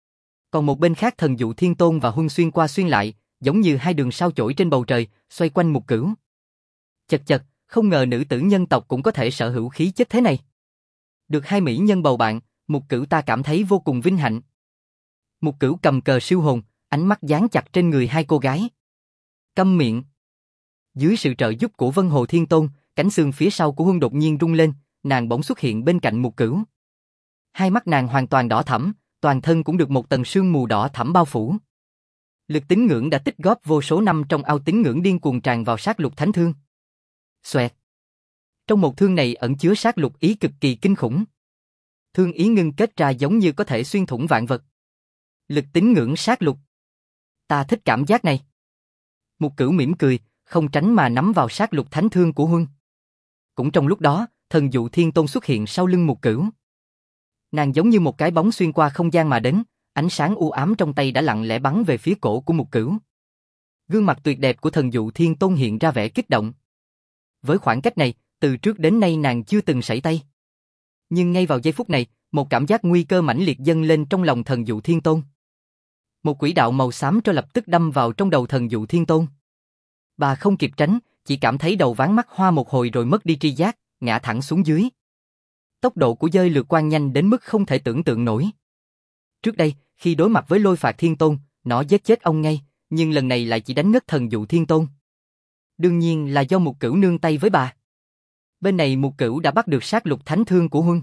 Speaker 1: Còn một bên khác Thần Dụ Thiên Tôn và Huân xuyên qua xuyên lại, giống như hai đường sao chổi trên bầu trời, xoay quanh Mục Cửu. Chật chật, không ngờ nữ tử nhân tộc cũng có thể sở hữu khí chất thế này. Được hai mỹ nhân bầu bạn, Mục Cửu ta cảm thấy vô cùng vinh hạnh. Mục Cửu cầm cờ siêu hồn, ánh mắt dán chặt trên người hai cô gái. Câm miệng. Dưới sự trợ giúp của Vân Hồ Thiên Tôn, cánh xương phía sau của Huân đột nhiên rung lên, nàng bỗng xuất hiện bên cạnh Mục Cửu. Hai mắt nàng hoàn toàn đỏ thẫm, toàn thân cũng được một tầng sương mù đỏ thẫm bao phủ. Lực tín ngưỡng đã tích góp vô số năm trong ao tín ngưỡng điên cuồng tràn vào sát lục thánh thương. Xoẹt. Trong một thương này ẩn chứa sát lục ý cực kỳ kinh khủng. Thương ý ngưng kết ra giống như có thể xuyên thủng vạn vật. Lực tín ngưỡng sát lục. Ta thích cảm giác này. Mục Cửu mỉm cười, không tránh mà nắm vào sát lục thánh thương của Huân. Cũng trong lúc đó, Thần Dụ Thiên Tôn xuất hiện sau lưng Mục Cửu. Nàng giống như một cái bóng xuyên qua không gian mà đến, ánh sáng u ám trong tay đã lặng lẽ bắn về phía cổ của Mục Cửu. Gương mặt tuyệt đẹp của Thần Dụ Thiên Tôn hiện ra vẻ kích động. Với khoảng cách này, từ trước đến nay nàng chưa từng sẩy tay. Nhưng ngay vào giây phút này, một cảm giác nguy cơ mãnh liệt dâng lên trong lòng Thần Dụ Thiên Tôn. Một quỹ đạo màu xám cho lập tức đâm vào trong đầu Thần Dụ Thiên Tôn. Bà không kịp tránh, chỉ cảm thấy đầu váng mắt hoa một hồi rồi mất đi tri giác, ngã thẳng xuống dưới. Tốc độ của dơi lược quan nhanh đến mức không thể tưởng tượng nổi. Trước đây, khi đối mặt với Lôi Phạt Thiên Tôn, nó giết chết ông ngay, nhưng lần này lại chỉ đánh ngất Thần Dụ Thiên Tôn. Đương nhiên là do Mục Cửu nương tay với bà. Bên này Mục Cửu đã bắt được sát lục thánh thương của Huân.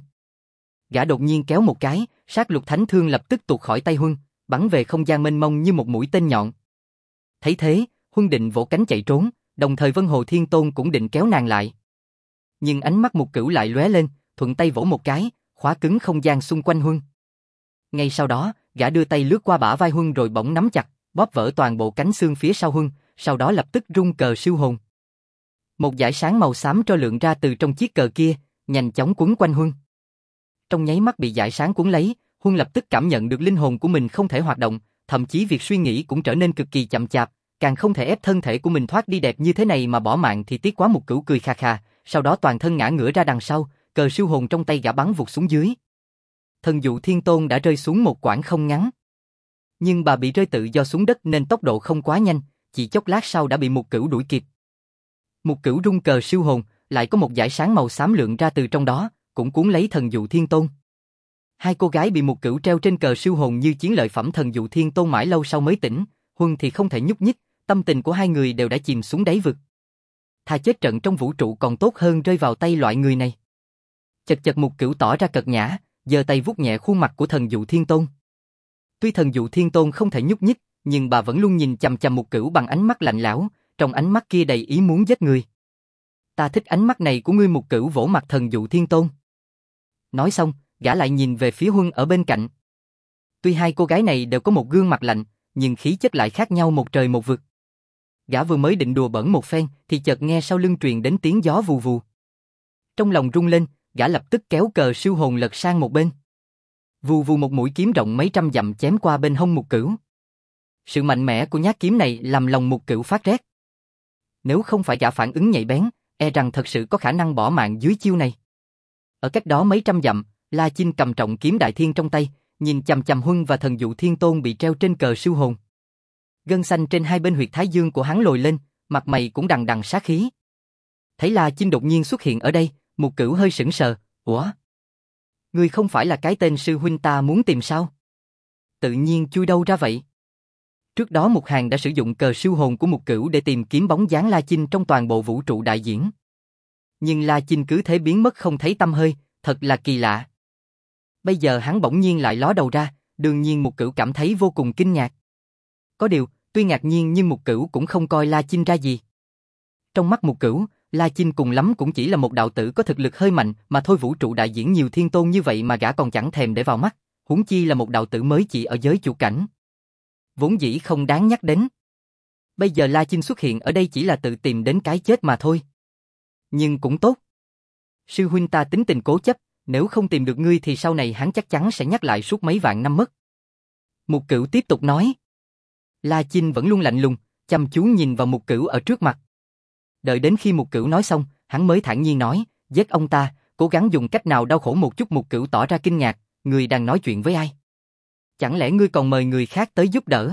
Speaker 1: Gã đột nhiên kéo một cái, sát lục thánh thương lập tức tuột khỏi tay Huân, bắn về không gian mênh mông như một mũi tên nhọn. Thấy thế, Huân định vỗ cánh chạy trốn, đồng thời Vân Hồ Thiên Tôn cũng định kéo nàng lại. Nhưng ánh mắt Mục Cửu lại lóe lên, thuận tay vỗ một cái, khóa cứng không gian xung quanh Huân. Ngay sau đó, gã đưa tay lướt qua bả vai Huân rồi bỗng nắm chặt, bóp vỡ toàn bộ cánh xương phía sau Huân, sau đó lập tức rung cờ siêu hồn. Một dải sáng màu xám trôi lượn ra từ trong chiếc cờ kia, nhanh chóng quấn quanh Huân. Trong nháy mắt bị dải sáng cuốn lấy, Huân lập tức cảm nhận được linh hồn của mình không thể hoạt động, thậm chí việc suy nghĩ cũng trở nên cực kỳ chậm chạp, càng không thể ép thân thể của mình thoát đi đẹp như thế này mà bỏ mạng thì tiếc quá. Mục Cửu cười khà khà, sau đó toàn thân ngã ngửa ra đằng sau, cờ siêu hồn trong tay gã bắn vụt xuống dưới. Thần dụ thiên tôn đã rơi xuống một quãng không ngắn. Nhưng bà bị rơi tự do xuống đất nên tốc độ không quá nhanh, chỉ chốc lát sau đã bị Mục Cửu đuổi kịp. Mục Cửu rung cờ siêu hồn, lại có một dải sáng màu xám lượn ra từ trong đó, cũng cuốn lấy thần dụ thiên tôn. Hai cô gái bị Mục Cửu treo trên cờ siêu hồn như chiến lợi phẩm thần dụ thiên tôn mãi lâu sau mới tỉnh, Huân thì không thể nhúc nhích, tâm tình của hai người đều đã chìm xuống đáy vực. Thà chết trận trong vũ trụ còn tốt hơn rơi vào tay loại người này. Chật chật Mục Cửu tỏ ra cợt nhã, giơ tay vuốt nhẹ khuôn mặt của thần dụ thiên tôn. Tuy thần dụ thiên tôn không thể nhúc nhích, nhưng bà vẫn luôn nhìn chằm chằm Mục Cửu bằng ánh mắt lạnh lẽo, trong ánh mắt kia đầy ý muốn giết người. Ta thích ánh mắt này của ngươi. Mục Cửu vỗ mặt thần dụ thiên tôn. Nói xong, gã lại nhìn về phía Huân ở bên cạnh. Tuy hai cô gái này đều có một gương mặt lạnh, nhưng khí chất lại khác nhau một trời một vực. Gã vừa mới định đùa bỡn một phen, thì chợt nghe sau lưng truyền đến tiếng gió vù vù. Trong lòng rung lên, gã lập tức kéo cờ siêu hồn lật sang một bên. Vù vù một mũi kiếm rộng mấy trăm dặm chém qua bên hông Mục Cửu. Sự mạnh mẽ của nhát kiếm này làm lòng Mục Cửu phát rét. Nếu không phải gã phản ứng nhạy bén, e rằng thật sự có khả năng bỏ mạng dưới chiêu này. Ở cách đó mấy trăm dặm, La Chinh cầm trọng kiếm đại thiên trong tay, nhìn chằm chằm Huân và thần dụ thiên tôn bị treo trên cờ siêu hồn. Gân xanh trên hai bên huyệt thái dương của hắn lồi lên, mặt mày cũng đằng đằng sát khí. Thấy La Chinh đột nhiên xuất hiện ở đây, Mục Cửu hơi sững sờ. Ủa? Ngươi không phải là cái tên sư huynh ta muốn tìm sao? Tự nhiên chui đâu ra vậy? Trước đó Mục Hàn đã sử dụng cờ siêu hồn của Mục Cửu để tìm kiếm bóng dáng La Chinh trong toàn bộ vũ trụ đại diễn. Nhưng La Chinh cứ thế biến mất không thấy tăm hơi, thật là kỳ lạ. Bây giờ hắn bỗng nhiên lại ló đầu ra, đương nhiên Mục Cửu cảm thấy vô cùng kinh ngạc. Có điều, tuy ngạc nhiên nhưng Mục Cửu cũng không coi La Chinh ra gì. Trong mắt Mục Cửu, La Chinh cùng lắm cũng chỉ là một đạo tử có thực lực hơi mạnh mà thôi. Vũ trụ đại diễn nhiều thiên tôn như vậy mà gã còn chẳng thèm để vào mắt, huống chi là một đạo tử mới chỉ ở giới chủ cảnh. Vốn dĩ không đáng nhắc đến. Bây giờ La Chinh xuất hiện ở đây chỉ là tự tìm đến cái chết mà thôi. Nhưng cũng tốt. Sư huynh ta tính tình cố chấp, nếu không tìm được ngươi thì sau này hắn chắc chắn sẽ nhắc lại suốt mấy vạn năm mất. Mục Cửu tiếp tục nói. La Chinh vẫn luôn lạnh lùng, chăm chú nhìn vào Mục Cửu ở trước mặt. Đợi đến khi Mục Cửu nói xong, hắn mới thản nhiên nói, giết ông ta, cố gắng dùng cách nào đau khổ một chút. Mục Cửu tỏ ra kinh ngạc, ngươi đang nói chuyện với ai? Chẳng lẽ ngươi còn mời người khác tới giúp đỡ?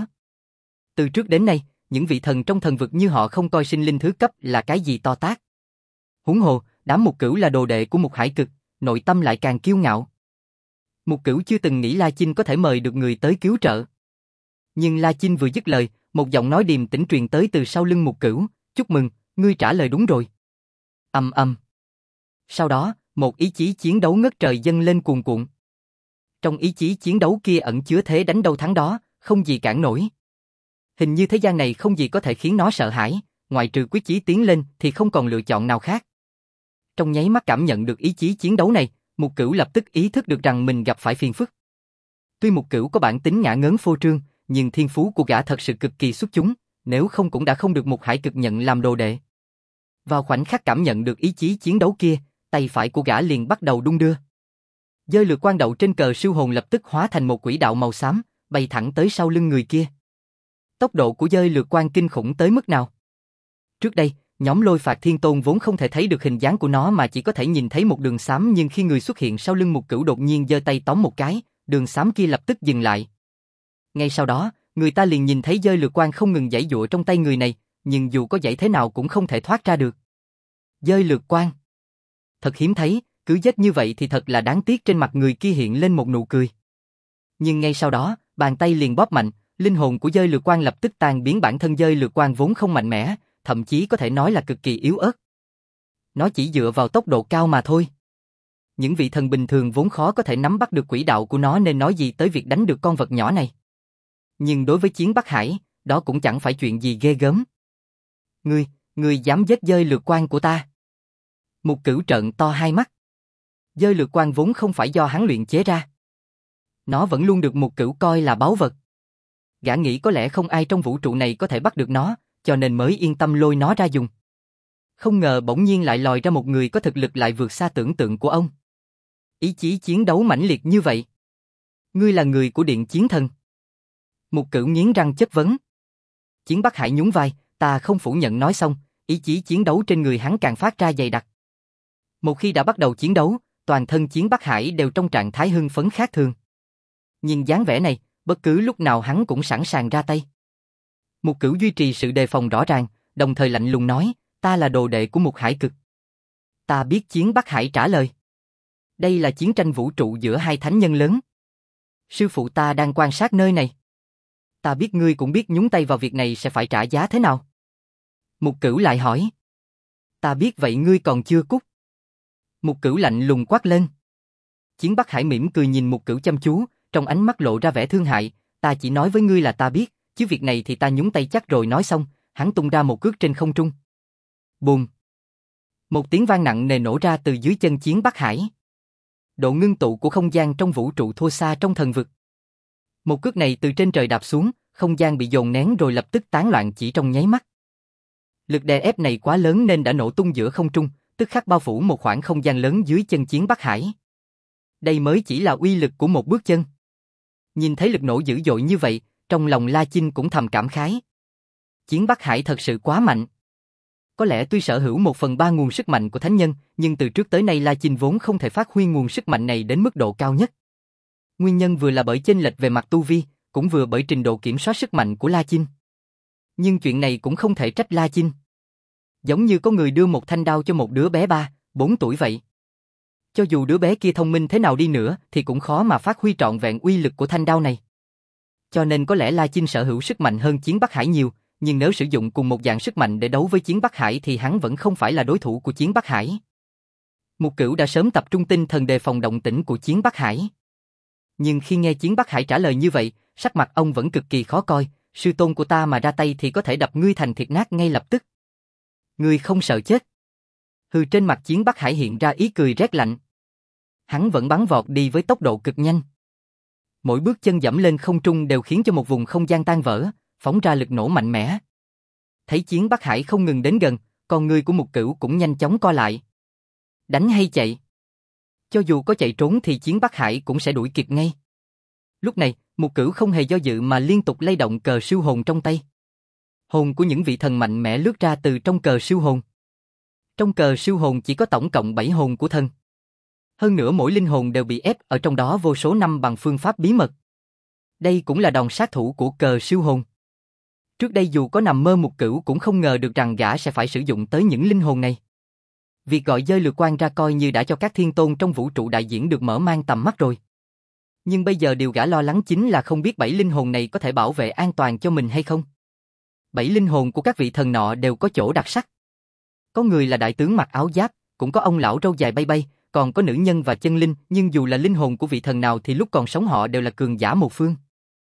Speaker 1: Từ trước đến nay, những vị thần trong thần vực như họ không coi sinh linh thứ cấp là cái gì to tát. Huống hồ, đám Mục Cửu là đồ đệ của Mục Hải Cực, nội tâm lại càng kiêu ngạo. Mục Cửu chưa từng nghĩ La Chinh có thể mời được người tới cứu trợ. Nhưng La Chinh vừa dứt lời, một giọng nói điềm tĩnh truyền tới từ sau lưng Mục Cửu, chúc mừng, ngươi trả lời đúng rồi. Ầm ầm. Sau đó, một ý chí chiến đấu ngất trời dâng lên cuồn cuộn. Trong ý chí chiến đấu kia ẩn chứa thế đánh đâu thắng đó, không gì cản nổi. Hình như thế gian này không gì có thể khiến nó sợ hãi, ngoại trừ quyết chí tiến lên thì không còn lựa chọn nào khác. Trong nháy mắt cảm nhận được ý chí chiến đấu này, Mục Cửu lập tức ý thức được rằng mình gặp phải phiền phức. Tuy Mục Cửu có bản tính ngả ngớn phô trương, nhưng thiên phú của gã thật sự cực kỳ xuất chúng, nếu không cũng đã không được Mục Hải Cực nhận làm đồ đệ. Vào khoảnh khắc cảm nhận được ý chí chiến đấu kia, tay phải của gã liền bắt đầu đung đưa. Dơi lược quan đậu trên cờ siêu hồn lập tức hóa thành một quỹ đạo màu xám, bay thẳng tới sau lưng người kia. Tốc độ của dơi lược quan kinh khủng tới mức nào? Trước đây, nhóm Lôi Phạt Thiên Tôn vốn không thể thấy được hình dáng của nó mà chỉ có thể nhìn thấy một đường xám, nhưng khi người xuất hiện sau lưng Mục Cửu đột nhiên giơ tay tóm một cái, đường xám kia lập tức dừng lại. Ngay sau đó, người ta liền nhìn thấy dơi lược quan không ngừng giãy giụa trong tay người này, nhưng dù có giãy thế nào cũng không thể thoát ra được. Dơi lược quan. Thật hiếm thấy, cứ giết như vậy thì thật là đáng tiếc. Trên mặt người kia hiện lên một nụ cười. Nhưng ngay sau đó, bàn tay liền bóp mạnh, linh hồn của dơi lược quan lập tức tan biến. Bản thân dơi lược quan vốn không mạnh mẽ, thậm chí có thể nói là cực kỳ yếu ớt. Nó chỉ dựa vào tốc độ cao mà thôi. Những vị thần bình thường vốn khó có thể nắm bắt được quỹ đạo của nó, nên nói gì tới việc đánh được con vật nhỏ này. Nhưng đối với Chiến Bắc Hải, đó cũng chẳng phải chuyện gì ghê gớm. Ngươi, ngươi dám giết dơi lược quan của ta? Mục Cửu trợn to hai mắt. Dơi lược quan vốn không phải do hắn luyện chế ra. Nó vẫn luôn được Mục Cửu coi là báu vật. Gã nghĩ có lẽ không ai trong vũ trụ này có thể bắt được nó, cho nên mới yên tâm lôi nó ra dùng. Không ngờ bỗng nhiên lại lòi ra một người có thực lực lại vượt xa tưởng tượng của ông. Ý chí chiến đấu mãnh liệt như vậy. Ngươi là người của Điện Chiến Thần. Mục Cửu nghiến răng chất vấn. Chiến Bắc Hải nhún vai, ta không phủ nhận nói xong, ý chí chiến đấu trên người hắn càng phát ra dày đặc. Một khi đã bắt đầu chiến đấu, toàn thân Chiến Bắc Hải đều trong trạng thái hưng phấn khác thường. Nhìn dáng vẻ này, bất cứ lúc nào hắn cũng sẵn sàng ra tay. Mục Cửu duy trì sự đề phòng rõ ràng, đồng thời lạnh lùng nói, ta là đồ đệ của Mục Hải Cực. Ta biết. Chiến Bắc Hải trả lời. Đây là chiến tranh vũ trụ giữa hai thánh nhân lớn. Sư phụ ta đang quan sát nơi này. Ta biết ngươi cũng biết nhúng tay vào việc này sẽ phải trả giá thế nào. Mục Cửu lại hỏi. Ta biết, vậy ngươi còn chưa cút. Mục Cửu lạnh lùng quát lên. Chiến Bắc Hải mỉm cười nhìn Mục Cửu chăm chú, trong ánh mắt lộ ra vẻ thương hại, ta chỉ nói với ngươi là ta biết, chứ việc này thì ta nhúng tay chắc rồi. Nói xong, hắn tung ra một cước trên không trung. Bùm. Một tiếng vang nặng nề nổ ra từ dưới chân Chiến Bắc Hải. Độ ngưng tụ của không gian trong vũ trụ thua xa trong thần vực. Một cước này từ trên trời đạp xuống, không gian bị dồn nén rồi lập tức tán loạn chỉ trong nháy mắt. Lực đè ép này quá lớn nên đã nổ tung giữa không trung, tức khắc bao phủ một khoảng không gian lớn dưới chân Chiến Bắc Hải. Đây mới chỉ là uy lực của một bước chân. Nhìn thấy lực nổ dữ dội như vậy, trong lòng La Chinh cũng thầm cảm khái. Chiến Bắc Hải thật sự quá mạnh. Có lẽ tuy sở hữu một phần ba nguồn sức mạnh của thánh nhân, nhưng từ trước tới nay La Chinh vốn không thể phát huy nguồn sức mạnh này đến mức độ cao nhất. Nguyên nhân vừa là bởi chênh lệch về mặt tu vi, cũng vừa bởi trình độ kiểm soát sức mạnh của La Chinh. Nhưng chuyện này cũng không thể trách La Chinh. Giống như có người đưa một thanh đao cho một đứa bé ba, bốn tuổi vậy. Cho dù đứa bé kia thông minh thế nào đi nữa thì cũng khó mà phát huy trọn vẹn uy lực của thanh đao này. Cho nên có lẽ La Chinh sở hữu sức mạnh hơn Chiến Bắc Hải nhiều, nhưng nếu sử dụng cùng một dạng sức mạnh để đấu với Chiến Bắc Hải thì hắn vẫn không phải là đối thủ của Chiến Bắc Hải. Mục Cửu đã sớm tập trung tinh thần đề phòng động tĩnh của Chiến Bắc Hải. Nhưng khi nghe Chiến Bắc Hải trả lời như vậy, sắc mặt ông vẫn cực kỳ khó coi, sư tôn của ta mà ra tay thì có thể đập ngươi thành thịt nát ngay lập tức. Ngươi không sợ chết? Hừ, trên mặt Chiến Bắc Hải hiện ra ý cười rét lạnh. Hắn vẫn bắn vọt đi với tốc độ cực nhanh. Mỗi bước chân dẫm lên không trung đều khiến cho một vùng không gian tan vỡ, phóng ra lực nổ mạnh mẽ. Thấy Chiến Bắc Hải không ngừng đến gần, con ngươi của Mục Cửu cũng nhanh chóng co lại. Đánh hay chạy? Cho dù có chạy trốn thì Chiến Bắc Hải cũng sẽ đuổi kịp ngay. Lúc này, Mục Cửu không hề do dự mà liên tục lay động cờ siêu hồn trong tay. Hồn của những vị thần mạnh mẽ lướt ra từ trong cờ siêu hồn. Trong cờ siêu hồn chỉ có tổng cộng bảy hồn của thần. Hơn nữa mỗi linh hồn đều bị ép ở trong đó vô số năm bằng phương pháp bí mật. Đây cũng là đòn sát thủ của cờ siêu hồn. Trước đây dù có nằm mơ Mục Cửu cũng không ngờ được rằng gã sẽ phải sử dụng tới những linh hồn này. Việc gọi dơi lược quan ra coi như đã cho các thiên tôn trong vũ trụ đại diễn được mở mang tầm mắt rồi. Nhưng bây giờ điều gã lo lắng chính là không biết bảy linh hồn này có thể bảo vệ an toàn cho mình hay không. Bảy linh hồn của các vị thần nọ đều có chỗ đặc sắc. Có người là đại tướng mặc áo giáp, cũng có ông lão râu dài bay bay, còn có nữ nhân và chân linh, nhưng dù là linh hồn của vị thần nào thì lúc còn sống họ đều là cường giả một phương.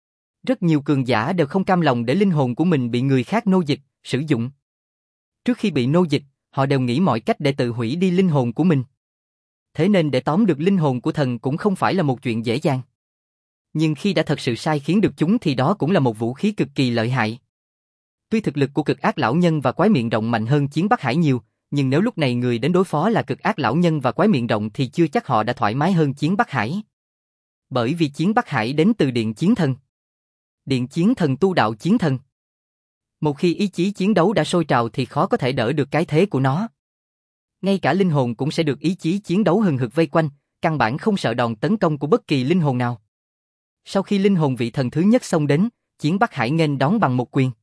Speaker 1: Rất nhiều cường giả đều không cam lòng để linh hồn của mình bị người khác nô dịch, sử dụng. Trước khi bị nô dịch, họ đều nghĩ mọi cách để tự hủy đi linh hồn của mình. Thế nên để tóm được linh hồn của thần cũng không phải là một chuyện dễ dàng. Nhưng khi đã thật sự sai khiến được chúng thì đó cũng là một vũ khí cực kỳ lợi hại. Tuy thực lực của cực ác lão nhân và quái miệng rộng mạnh hơn Chiến Bắc Hải nhiều, nhưng nếu lúc này người đến đối phó là cực ác lão nhân và quái miệng rộng thì chưa chắc họ đã thoải mái hơn Chiến Bắc Hải. Bởi vì Chiến Bắc Hải đến từ Điện Chiến Thần. Điện Chiến Thần tu đạo chiến thần. Một khi ý chí chiến đấu đã sôi trào thì khó có thể đỡ được cái thế của nó. Ngay cả linh hồn cũng sẽ được ý chí chiến đấu hừng hực vây quanh, căn bản không sợ đòn tấn công của bất kỳ linh hồn nào. Sau khi linh hồn vị thần thứ nhất xông đến, Chiến Bắc Hải nghênh đón bằng một quyền.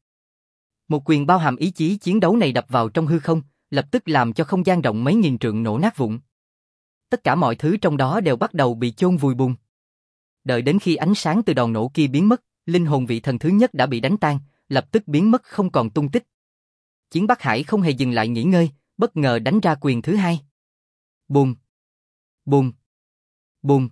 Speaker 1: Một quyền bao hàm ý chí chiến đấu này đập vào trong hư không, lập tức làm cho không gian rộng mấy nghìn trượng nổ nát vụn. Tất cả mọi thứ trong đó đều bắt đầu bị chôn vùi bùn. Đợi đến khi ánh sáng từ đòn nổ kia biến mất, linh hồn vị thần thứ nhất đã bị đánh tan, lập tức biến mất không còn tung tích. Chiến Bắc Hải không hề dừng lại nghỉ ngơi, bất ngờ đánh ra quyền thứ hai. Bùm, bùm, bùm.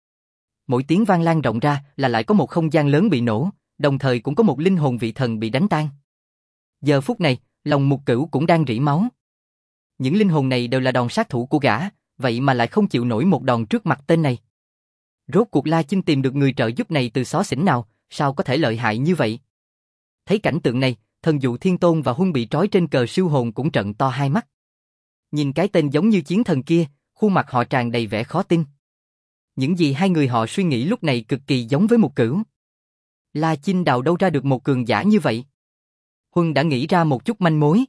Speaker 1: Mỗi tiếng vang lan rộng ra là lại có một không gian lớn bị nổ, đồng thời cũng có một linh hồn vị thần bị đánh tan. Giờ phút này, lòng Mục Cửu cũng đang rỉ máu. Những linh hồn này đều là đòn sát thủ của gã, vậy mà lại không chịu nổi một đòn trước mặt tên này. Rốt cuộc La Chinh tìm được người trợ giúp này từ xó xỉnh nào, sao có thể lợi hại như vậy? Thấy cảnh tượng này, thần dụ thiên tôn và huân bị trói trên cờ siêu hồn cũng trợn to hai mắt. Nhìn cái tên giống như chiến thần kia, khuôn mặt họ tràn đầy vẻ khó tin. Những gì hai người họ suy nghĩ lúc này cực kỳ giống với Mục Cửu. La Chinh đào đâu ra được một cường giả như vậy? Huân đã nghĩ ra một chút manh mối.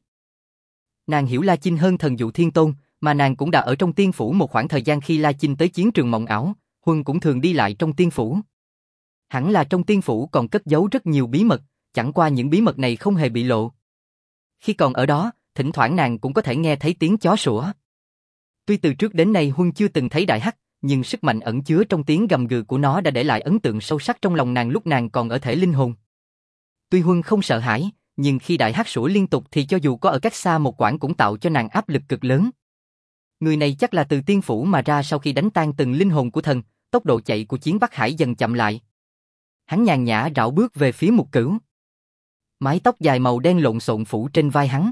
Speaker 1: Nàng hiểu La Chinh hơn Thần Dụ Thiên Tôn, mà nàng cũng đã ở trong tiên phủ một khoảng thời gian khi La Chinh tới chiến trường mộng ảo, Huân cũng thường đi lại trong tiên phủ. Hẳn là trong tiên phủ còn cất giấu rất nhiều bí mật, chẳng qua những bí mật này không hề bị lộ. Khi còn ở đó, thỉnh thoảng nàng cũng có thể nghe thấy tiếng chó sủa. Tuy từ trước đến nay Huân chưa từng thấy đại hắc, nhưng sức mạnh ẩn chứa trong tiếng gầm gừ của nó đã để lại ấn tượng sâu sắc trong lòng nàng lúc nàng còn ở thể linh hồn. Tuy Huân không sợ hãi, nhưng khi đại hắc sủa liên tục thì cho dù có ở cách xa một quãng cũng tạo cho nàng áp lực cực lớn. Người này chắc là từ tiên phủ mà ra sau khi đánh tan từng linh hồn của thần, tốc độ chạy của Chiến Bắc Hải dần chậm lại. Hắn nhàn nhã rảo bước về phía Mục Cửu. Mái tóc dài màu đen lộn xộn phủ trên vai hắn.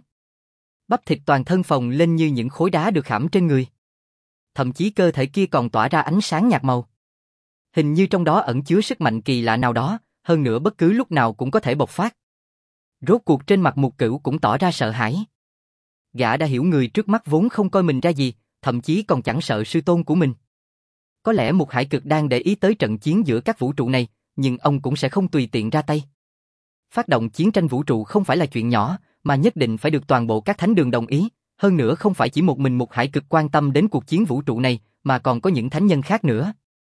Speaker 1: Bắp thịt toàn thân phồng lên như những khối đá được khảm trên người. Thậm chí cơ thể kia còn tỏa ra ánh sáng nhạt màu. Hình như trong đó ẩn chứa sức mạnh kỳ lạ nào đó, hơn nữa bất cứ lúc nào cũng có thể bộc phát. Rốt cuộc trên mặt Mục Cửu cũng tỏ ra sợ hãi. Gã đã hiểu người trước mắt vốn không coi mình ra gì, thậm chí còn chẳng sợ sư tôn của mình. Có lẽ Mục Hải Cực đang để ý tới trận chiến giữa các vũ trụ này, nhưng ông cũng sẽ không tùy tiện ra tay. Phát động chiến tranh vũ trụ không phải là chuyện nhỏ, mà nhất định phải được toàn bộ các thánh đường đồng ý, hơn nữa không phải chỉ một mình Mục Hải Cực quan tâm đến cuộc chiến vũ trụ này, mà còn có những thánh nhân khác nữa.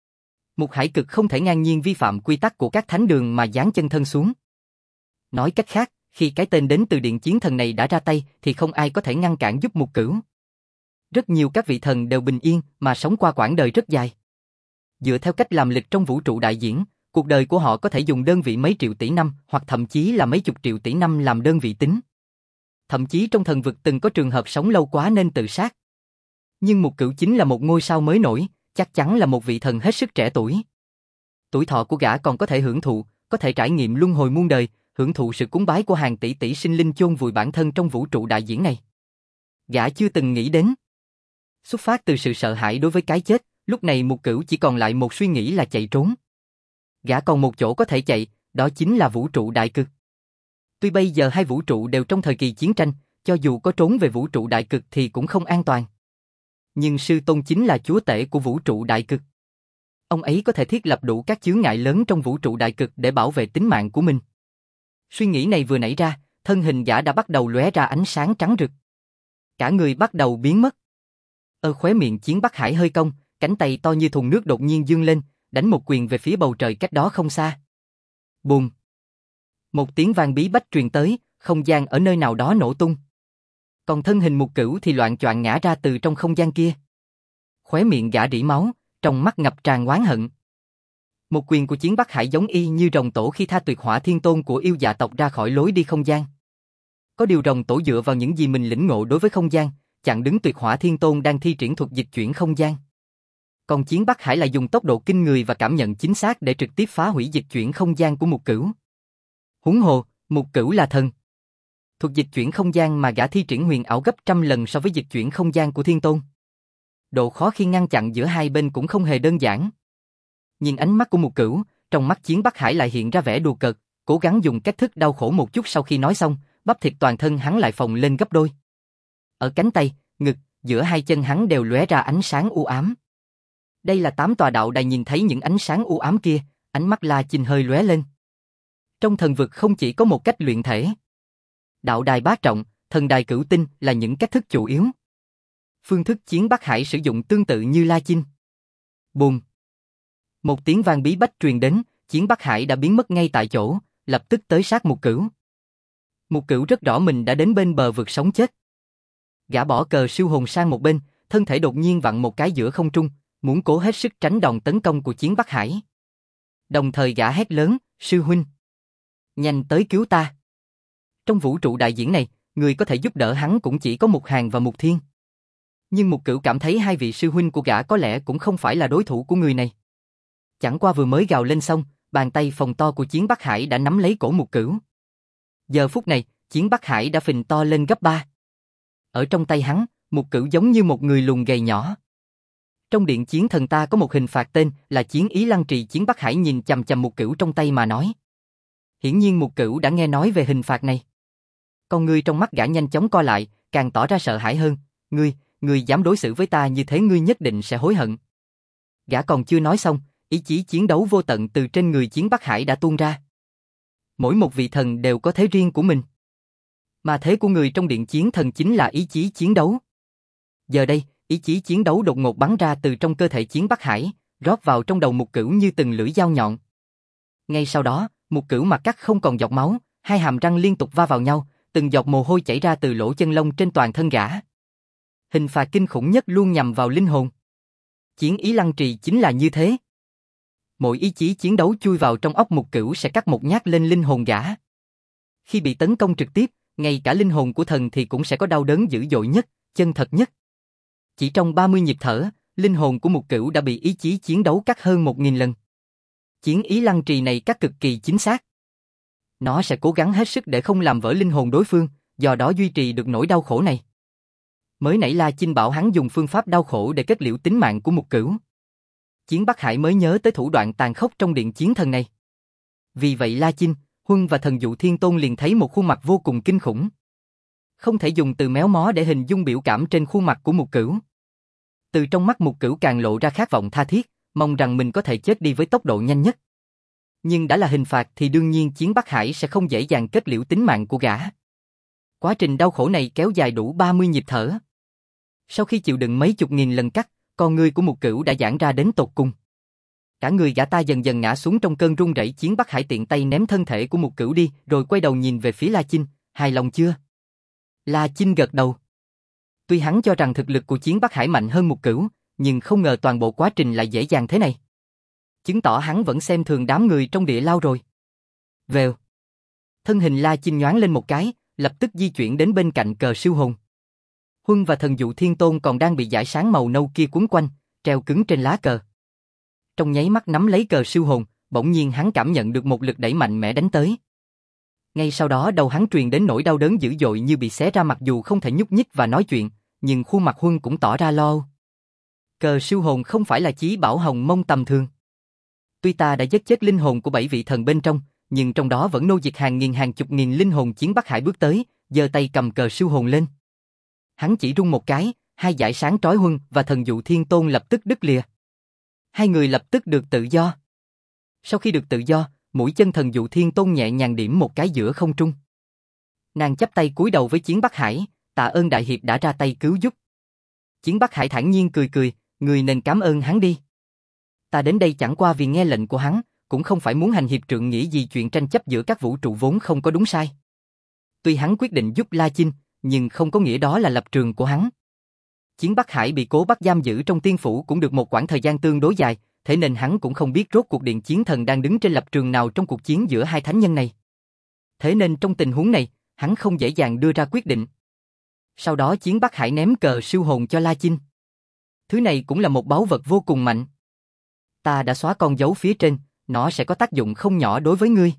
Speaker 1: Mục Hải Cực không thể ngang nhiên vi phạm quy tắc của các thánh đường mà giáng chân thân xuống. Nói cách khác, khi cái tên đến từ điện chiến thần này đã ra tay thì không ai có thể ngăn cản giúp Mục Cửu. Rất nhiều các vị thần đều bình yên mà sống qua quãng đời rất dài. Dựa theo cách làm lịch trong vũ trụ đại diễn, cuộc đời của họ có thể dùng đơn vị mấy triệu tỷ năm hoặc thậm chí là mấy chục triệu tỷ năm làm đơn vị tính. Thậm chí trong thần vực từng có trường hợp sống lâu quá nên tự sát. Nhưng Mục Cửu chính là một ngôi sao mới nổi, chắc chắn là một vị thần hết sức trẻ tuổi. Tuổi thọ của gã còn có thể hưởng thụ, có thể trải nghiệm luân hồi muôn đời, hưởng thụ sự cúng bái của hàng tỷ tỷ sinh linh chôn vùi bản thân trong vũ trụ đại diễn này. Gã chưa từng nghĩ đến. Xuất phát từ sự sợ hãi đối với cái chết, lúc này Mục Cửu chỉ còn lại một suy nghĩ là chạy trốn. Gã còn một chỗ có thể chạy, đó chính là vũ trụ đại cực. Tuy bây giờ hai vũ trụ đều trong thời kỳ chiến tranh, cho dù có trốn về vũ trụ đại cực thì cũng không an toàn. Nhưng sư tôn chính là chúa tể của vũ trụ đại cực. Ông ấy có thể thiết lập đủ các chướng ngại lớn trong vũ trụ đại cực để bảo vệ tính mạng của mình. Suy nghĩ này vừa nảy ra, thân hình gã đã bắt đầu lóe ra ánh sáng trắng rực. Cả người bắt đầu biến mất. Ở khóe miệng Chiến Bắc Hải hơi cong, cánh tay to như thùng nước đột nhiên giương lên, đánh một quyền về phía bầu trời cách đó không xa. Bùm! Một tiếng vang bí bách truyền tới, không gian ở nơi nào đó nổ tung. Còn thân hình Mục Cửu thì loạng choạng ngã ra từ trong không gian kia. Khóe miệng gã rỉ máu, trong mắt ngập tràn oán hận. Một quyền của Chiến Bắc Hải giống y như rồng tổ khi tha tuyệt hỏa thiên tôn của yêu dạ tộc ra khỏi lối đi không gian. Có điều rồng tổ dựa vào những gì mình lĩnh ngộ đối với không gian, chặn đứng tuyệt hỏa thiên tôn đang thi triển thuật dịch chuyển không gian. Còn Chiến Bắc Hải lại dùng tốc độ kinh người và cảm nhận chính xác để trực tiếp phá hủy dịch chuyển không gian của Mục Cửu. Huống hồ, Mục Cửu là thần. Thuật dịch chuyển không gian mà gã thi triển huyền ảo gấp trăm lần so với dịch chuyển không gian của Thiên Tôn. Độ khó khi ngăn chặn giữa hai bên cũng không hề đơn giản. Nhìn ánh mắt của Mục Cửu, trong mắt Chiến Bắc Hải lại hiện ra vẻ đùa cợt, cố gắng dùng cách thức đau khổ một chút. Sau khi nói xong, bắp thịt toàn thân hắn lại phồng lên gấp đôi. Ở cánh tay, ngực, giữa hai chân hắn đều lóe ra ánh sáng u ám. Đây là tám tòa đạo đài. Nhìn thấy những ánh sáng u ám kia, ánh mắt La Chinh hơi lóe lên. Trong thần vực không chỉ có một cách luyện thể. Đạo đài bát trọng, thần đài cửu tinh là những cách thức chủ yếu. Phương thức Chiến Bắc Hải sử dụng tương tự như La Chinh. Bùm! Một tiếng vang bí bách truyền đến, Chiến Bắc Hải đã biến mất ngay tại chỗ, lập tức tới sát Mục Cửu. Mục Cửu rất rõ mình đã đến bên bờ vực sống chết. Gã bỏ cờ siêu hồn sang một bên, thân thể đột nhiên vặn một cái giữa không trung, muốn cố hết sức tránh đòn tấn công của Chiến Bắc Hải. Đồng thời gã hét lớn, sư huynh, nhanh tới cứu ta. Trong vũ trụ đại diễn này, người có thể giúp đỡ hắn cũng chỉ có Mục Hàn và Mục Thiên. Nhưng Mục Cửu cảm thấy hai vị sư huynh của gã có lẽ cũng không phải là đối thủ của người này. Chẳng qua vừa mới gào lên xong, bàn tay phồng to của Chiến Bắc Hải đã nắm lấy cổ Mục Cửu. Giờ phút này, Chiến Bắc Hải đã phình to lên gấp ba. Ở trong tay hắn, Mục Cửu giống như một người lùn gầy nhỏ. Trong điện chiến thần ta có một hình phạt tên là Chiến Ý Lăng Trì. Chiến Bắc Hải nhìn chằm chằm Mục Cửu trong tay mà nói. Hiển nhiên Mục Cửu đã nghe nói về hình phạt này. Con ngươi trong mắt gã nhanh chóng co lại, càng tỏ ra sợ hãi hơn. Ngươi, ngươi dám đối xử với ta như thế ngươi nhất định sẽ hối hận. Gã còn chưa nói xong, ý chí chiến đấu vô tận từ trên người Chiến Bắc Hải đã tuôn ra. Mỗi một vị thần đều có thế riêng của mình. Mà thế của người trong điện chiến thần chính là ý chí chiến đấu. Giờ đây, ý chí chiến đấu đột ngột bắn ra từ trong cơ thể Chiến Bắc Hải, rót vào trong đầu Mục Cửu như từng lưỡi dao nhọn. Ngay sau đó, Mục Cửu mặt cắt không còn giọt máu, hai hàm răng liên tục va vào nhau, từng giọt mồ hôi chảy ra từ lỗ chân lông trên toàn thân gã. Hình phạt kinh khủng nhất luôn nhằm vào linh hồn. Chiến ý lăng trì chính là như thế. Mỗi ý chí chiến đấu chui vào trong óc Mục Cửu sẽ cắt một nhát lên linh hồn gã. Khi bị tấn công trực tiếp, ngay cả linh hồn của thần thì cũng sẽ có đau đớn dữ dội nhất, chân thật nhất. Chỉ trong ba mươi nhịp thở, linh hồn của Mục Cửu đã bị ý chí chiến đấu cắt hơn một nghìn lần. Chiến ý lăng trì này cắt cực kỳ chính xác. Nó sẽ cố gắng hết sức để không làm vỡ linh hồn đối phương, do đó duy trì được nỗi đau khổ này. Mới nãy La Chinh bảo hắn dùng phương pháp đau khổ để kết liễu tính mạng của Mục Cửu. Chiến Bắc Hải mới nhớ tới thủ đoạn tàn khốc trong điện chiến thần này. Vì vậy La Chinh, Huân và thần dụ Thiên Tôn liền thấy một khuôn mặt vô cùng kinh khủng. Không thể dùng từ méo mó để hình dung biểu cảm trên khuôn mặt của Mục Cửu. Từ trong mắt Mục Cửu càng lộ ra khát vọng tha thiết, mong rằng mình có thể chết đi với tốc độ nhanh nhất. Nhưng đã là hình phạt thì đương nhiên Chiến Bắc Hải sẽ không dễ dàng kết liễu tính mạng của gã. Quá trình đau khổ này kéo dài đủ ba mươi nhịp thở. Sau khi chịu đựng mấy chục nghìn lần cắt, con ngươi của Mục Cửu đã giãn ra đến tột cùng. Cả người gã ta dần dần ngã xuống trong cơn run rẩy. Chiến Bắc Hải tiện tay ném thân thể của Mục Cửu đi, rồi quay đầu nhìn về phía La Chinh, hài lòng chưa? La Chinh gật đầu. Tuy hắn cho rằng thực lực của Chiến Bắc Hải mạnh hơn Mục Cửu, nhưng không ngờ toàn bộ quá trình lại dễ dàng thế này. Chứng tỏ hắn vẫn xem thường đám người trong địa lao rồi. Vèo. Thân hình La Chinh nhoáng lên một cái, lập tức di chuyển đến bên cạnh cờ siêu hồn. Huân và thần dụ Thiên Tôn còn đang bị dải sáng màu nâu kia quấn quanh, treo cứng trên lá cờ. Trong nháy mắt nắm lấy cờ siêu hồn, bỗng nhiên hắn cảm nhận được một lực đẩy mạnh mẽ đánh tới. Ngay sau đó đầu hắn truyền đến nỗi đau đớn dữ dội như bị xé ra, mặc dù không thể nhúc nhích và nói chuyện, nhưng khuôn mặt Huân cũng tỏ ra lo âu. Cờ siêu hồn không phải là chí bảo hồng mông tầm thường. Tuy ta đã giết chết linh hồn của bảy vị thần bên trong, nhưng trong đó vẫn nô dịch hàng nghìn hàng chục nghìn linh hồn. Chiến Bắc Hải bước tới, giơ tay cầm cờ siêu hồn lên. Hắn chỉ rung một cái, hai dải sáng trói Huân và thần dụ Thiên Tôn lập tức đứt lìa. Hai người lập tức được tự do. Sau khi được tự do, mũi chân thần dụ Thiên Tôn nhẹ nhàng điểm một cái giữa không trung. Nàng chắp tay cúi đầu với Chiến Bắc Hải, tạ ơn đại hiệp đã ra tay cứu giúp. Chiến Bắc Hải thản nhiên cười cười, người nên cảm ơn hắn đi. Ta đến đây chẳng qua vì nghe lệnh của hắn, cũng không phải muốn hành hiệp trượng nghĩa gì chuyện tranh chấp giữa các vũ trụ vốn không có đúng sai. Tuy hắn quyết định giúp La Chinh, nhưng không có nghĩa đó là lập trường của hắn. Chiến Bắc Hải bị cố bắt giam giữ trong tiên phủ cũng được một quãng thời gian tương đối dài, thế nên hắn cũng không biết rốt cuộc điện chiến thần đang đứng trên lập trường nào trong cuộc chiến giữa hai thánh nhân này. Thế nên trong tình huống này, hắn không dễ dàng đưa ra quyết định. Sau đó Chiến Bắc Hải ném cờ siêu hồn cho La Chinh. Thứ này cũng là một báu vật vô cùng mạnh. Ta đã xóa con dấu phía trên, nó sẽ có tác dụng không nhỏ đối với ngươi.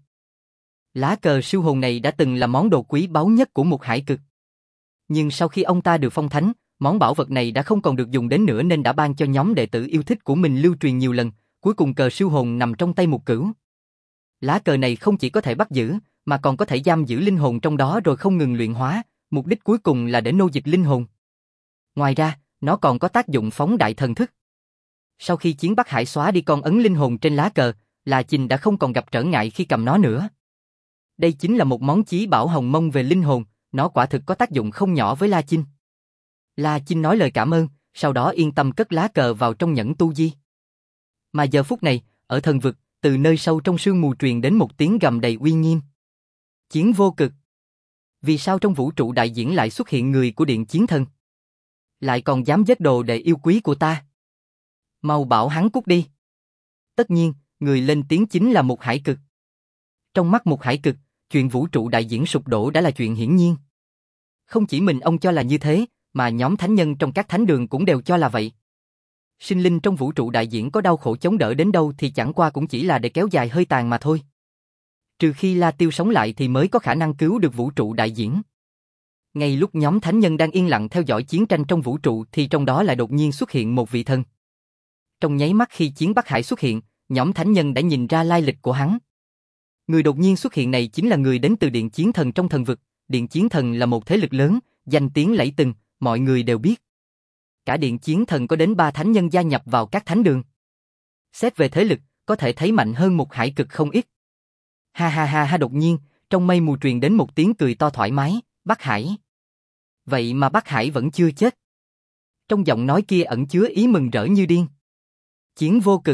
Speaker 1: Lá cờ siêu hồn này đã từng là món đồ quý báu nhất của Mục Hải Cực. Nhưng sau khi ông ta được phong thánh, món bảo vật này đã không còn được dùng đến nữa nên đã ban cho nhóm đệ tử yêu thích của mình lưu truyền nhiều lần, cuối cùng cờ siêu hồn nằm trong tay Mục Cửu. Lá cờ này không chỉ có thể bắt giữ, mà còn có thể giam giữ linh hồn trong đó rồi không ngừng luyện hóa, mục đích cuối cùng là để nô dịch linh hồn. Ngoài ra, nó còn có tác dụng phóng đại thần thức. Sau khi Chiến Bắc Hải xóa đi con ấn linh hồn trên lá cờ, La Chinh đã không còn gặp trở ngại khi cầm nó nữa. Đây chính là một món chí bảo hồng mông về linh hồn, nó quả thực có tác dụng không nhỏ với La Chinh. La Chinh nói lời cảm ơn, sau đó yên tâm cất lá cờ vào trong nhẫn tu di. Mà giờ phút này, ở thần vực, từ nơi sâu trong sương mù truyền đến một tiếng gầm đầy uy nghiêm. Chiến vô cực. Vì sao trong vũ trụ đại diễn lại xuất hiện người của điện chiến thần? Lại còn dám giết đồ đệ yêu quý của ta? Mau bảo hắn cút đi. Tất nhiên, người lên tiếng chính là Mục Hải Cực. Trong mắt Mục Hải Cực, chuyện vũ trụ đại diễn sụp đổ đã là chuyện hiển nhiên. Không chỉ mình ông cho là như thế, mà nhóm thánh nhân trong các thánh đường cũng đều cho là vậy. Sinh linh trong vũ trụ đại diễn có đau khổ chống đỡ đến đâu thì chẳng qua cũng chỉ là để kéo dài hơi tàn mà thôi. Trừ khi La Tiêu sống lại thì mới có khả năng cứu được vũ trụ đại diễn. Ngay lúc nhóm thánh nhân đang yên lặng theo dõi chiến tranh trong vũ trụ thì trong đó lại đột nhiên xuất hiện một vị thần. Trong nháy mắt khi Chiến Bắc Hải xuất hiện, nhóm thánh nhân đã nhìn ra lai lịch của hắn. Người đột nhiên xuất hiện này chính là người đến từ điện chiến thần trong thần vực. Điện chiến thần là một thế lực lớn, danh tiếng lẫy từng, mọi người đều biết. Cả Điện Chiến Thần có đến ba thánh nhân gia nhập vào các thánh đường. Xét về thế lực, có thể thấy mạnh hơn Mục Hải Cực không ít. Ha ha ha ha, đột nhiên, trong mây mù truyền đến một tiếng cười to thoải mái, Bắc Hải. Vậy mà Bắc Hải vẫn chưa chết. Trong giọng nói kia ẩn chứa ý mừng rỡ như điên. Chiến Vô Cực.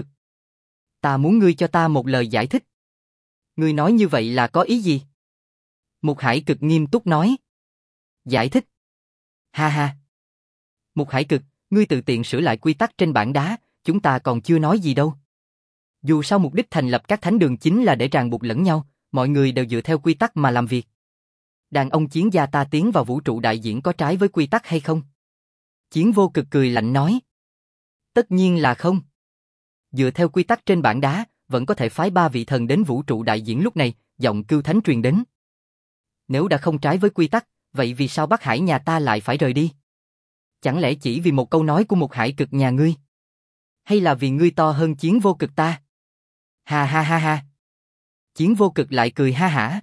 Speaker 1: Ta muốn ngươi cho ta một lời giải thích. Ngươi nói như vậy là có ý gì? Mục Hải Cực nghiêm túc nói. Giải thích. Ha ha. Mục Hải Cực, ngươi tự tiện sửa lại quy tắc trên bảng đá, chúng ta còn chưa nói gì đâu. Dù sao mục đích thành lập các thánh đường chính là để ràng buộc lẫn nhau, mọi người đều dựa theo quy tắc mà làm việc. Đàn ông chiến gia ta tiến vào vũ trụ đại diễn có trái với quy tắc hay không? Chiến Vô Cực cười lạnh nói. Tất nhiên là không. Dựa theo quy tắc trên bảng đá, vẫn có thể phái ba vị thần đến vũ trụ đại diễn lúc này, giọng cưu thánh truyền đến. Nếu đã không trái với quy tắc, vậy vì sao Bắc Hải nhà ta lại phải rời đi? Chẳng lẽ chỉ vì một câu nói của Mục Hải Cực nhà ngươi? Hay là vì ngươi to hơn Chiến Vô Cực ta? Ha ha ha ha. Chiến Vô Cực lại cười ha hả.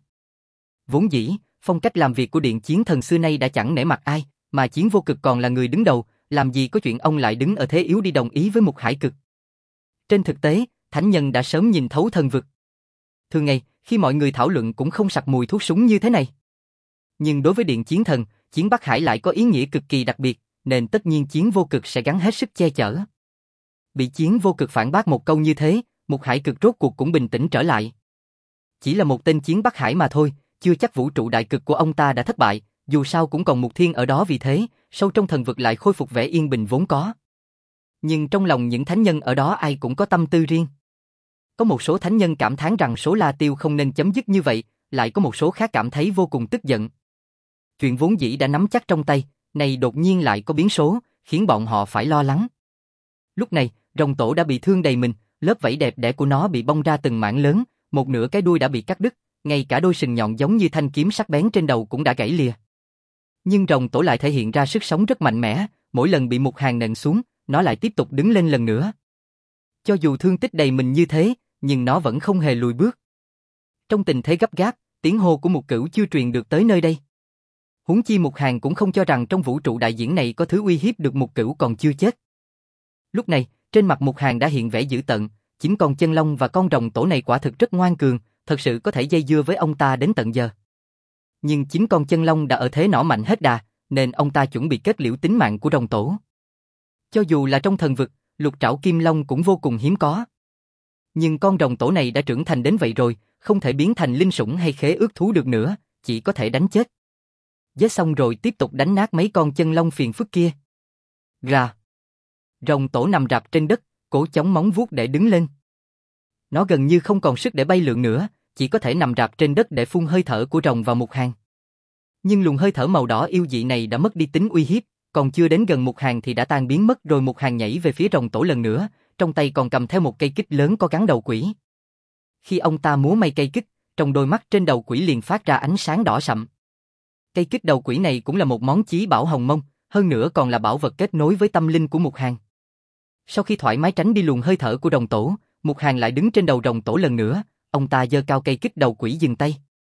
Speaker 1: Vốn dĩ, phong cách làm việc của Điện Chiến Thần xưa nay đã chẳng nể mặt ai, mà Chiến Vô Cực còn là người đứng đầu, làm gì có chuyện ông lại đứng ở thế yếu đi đồng ý với Mục Hải Cực. Trên thực tế, thánh nhân đã sớm nhìn thấu thần vực. Thường ngày, khi mọi người thảo luận cũng không sặc mùi thuốc súng như thế này. Nhưng đối với Điện Chiến Thần, Chiến Bắc Hải lại có ý nghĩa cực kỳ đặc biệt, nên tất nhiên Chiến Vô Cực sẽ gắng hết sức che chở. Bị Chiến Vô Cực phản bác một câu như thế, Mục Hải Cực rốt cuộc cũng bình tĩnh trở lại. Chỉ là một tên Chiến Bắc Hải mà thôi, chưa chắc vũ trụ đại cực của ông ta đã thất bại, dù sao cũng còn Mục Thiên ở đó, vì thế, sâu trong thần vực lại khôi phục vẻ yên bình vốn có. Nhưng trong lòng những thánh nhân ở đó ai cũng có tâm tư riêng. Có một số thánh nhân cảm thán rằng số La Tiêu không nên chấm dứt như vậy, lại có một số khác cảm thấy vô cùng tức giận. Chuyện vốn dĩ đã nắm chắc trong tay, này đột nhiên lại có biến số, khiến bọn họ phải lo lắng. Lúc này, rồng tổ đã bị thương đầy mình, lớp vảy đẹp đẽ của nó bị bong ra từng mảng lớn, một nửa cái đuôi đã bị cắt đứt, ngay cả đôi sừng nhọn giống như thanh kiếm sắc bén trên đầu cũng đã gãy lìa. Nhưng rồng tổ lại thể hiện ra sức sống rất mạnh mẽ, mỗi lần bị Mục Hàn nện xuống, nó lại tiếp tục đứng lên lần nữa. Cho dù thương tích đầy mình như thế, nhưng nó vẫn không hề lùi bước. Trong tình thế gấp gáp, tiếng hô của Mục Cửu chưa truyền được tới nơi đây. Huống chi Mục Hàn cũng không cho rằng trong vũ trụ đại diễn này có thứ uy hiếp được Mục Cửu còn chưa chết. Lúc này, trên mặt Mục Hàn đã hiện vẻ dữ tợn, chính con chân long và con rồng tổ này quả thực rất ngoan cường, thật sự có thể dây dưa với ông ta đến tận giờ. Nhưng chính con chân long đã ở thế nỏ mạnh hết đà, nên ông ta chuẩn bị kết liễu tính mạng của rồng tổ. Cho dù là trong thần vực, lục trảo kim long cũng vô cùng hiếm có. Nhưng con rồng tổ này đã trưởng thành đến vậy rồi, không thể biến thành linh sủng hay khế ước thú được nữa, chỉ có thể đánh chết. Giết xong rồi tiếp tục đánh nát mấy con chân long phiền phức kia. Rà. Rồng tổ nằm rạp trên đất, cổ chống móng vuốt để đứng lên. Nó gần như không còn sức để bay lượn nữa, chỉ có thể nằm rạp trên đất để phun hơi thở của rồng vào Mục Hàn. Nhưng luồng hơi thở màu đỏ yêu dị này đã mất đi tính uy hiếp, còn chưa đến gần Mục Hàn thì đã tan biến mất rồi. Mục Hàn nhảy về phía rồng tổ lần nữa, trong tay còn cầm theo một cây kích lớn có gắn đầu quỷ. Khi ông ta múa may cây kích, trong đôi mắt trên đầu quỷ liền phát ra ánh sáng đỏ sậm. Cây kích đầu quỷ này cũng là một món chí bảo hồng mông, hơn nữa còn là bảo vật kết nối với tâm linh của Mục Hàn. Sau khi thoải mái tránh đi luồng hơi thở của rồng tổ, Mục Hàn lại đứng trên đầu rồng tổ lần nữa, ông ta giơ cao cây kích đầu quỷ dừng tay.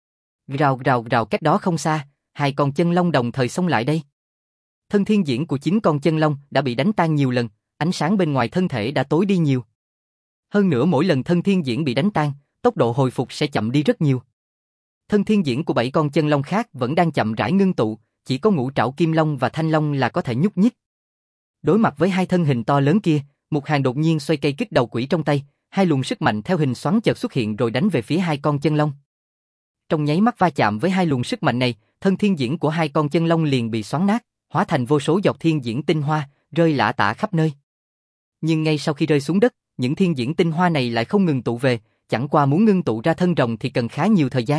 Speaker 1: Rào rào rào, cách đó không xa, hai con chân long đồng thời xông lại đây. Thân thiên diễn của chính con chân long đã bị đánh tan nhiều lần, ánh sáng bên ngoài thân thể đã tối đi nhiều. Hơn nữa mỗi lần thân thiên diễn bị đánh tan, tốc độ hồi phục sẽ chậm đi rất nhiều. Thân thiên diễn của bảy con chân long khác vẫn đang chậm rãi ngưng tụ, chỉ có ngũ trảo kim long và thanh long là có thể nhúc nhích. Đối mặt với hai thân hình to lớn kia, Mục Hàn đột nhiên xoay cây kích đầu quỷ trong tay, hai luồng sức mạnh theo hình xoắn chợt xuất hiện rồi đánh về phía hai con chân long. Trong nháy mắt va chạm với hai luồng sức mạnh này, thân thiên diễn của hai con chân long liền bị xoắn nát, hóa thành vô số giọt thiên diễn tinh hoa, rơi lả tả khắp nơi. Nhưng ngay sau khi rơi xuống đất, những thiên diễn tinh hoa này lại không ngừng tụ về, chẳng qua muốn ngưng tụ ra thân rồng thì cần khá nhiều thời gian.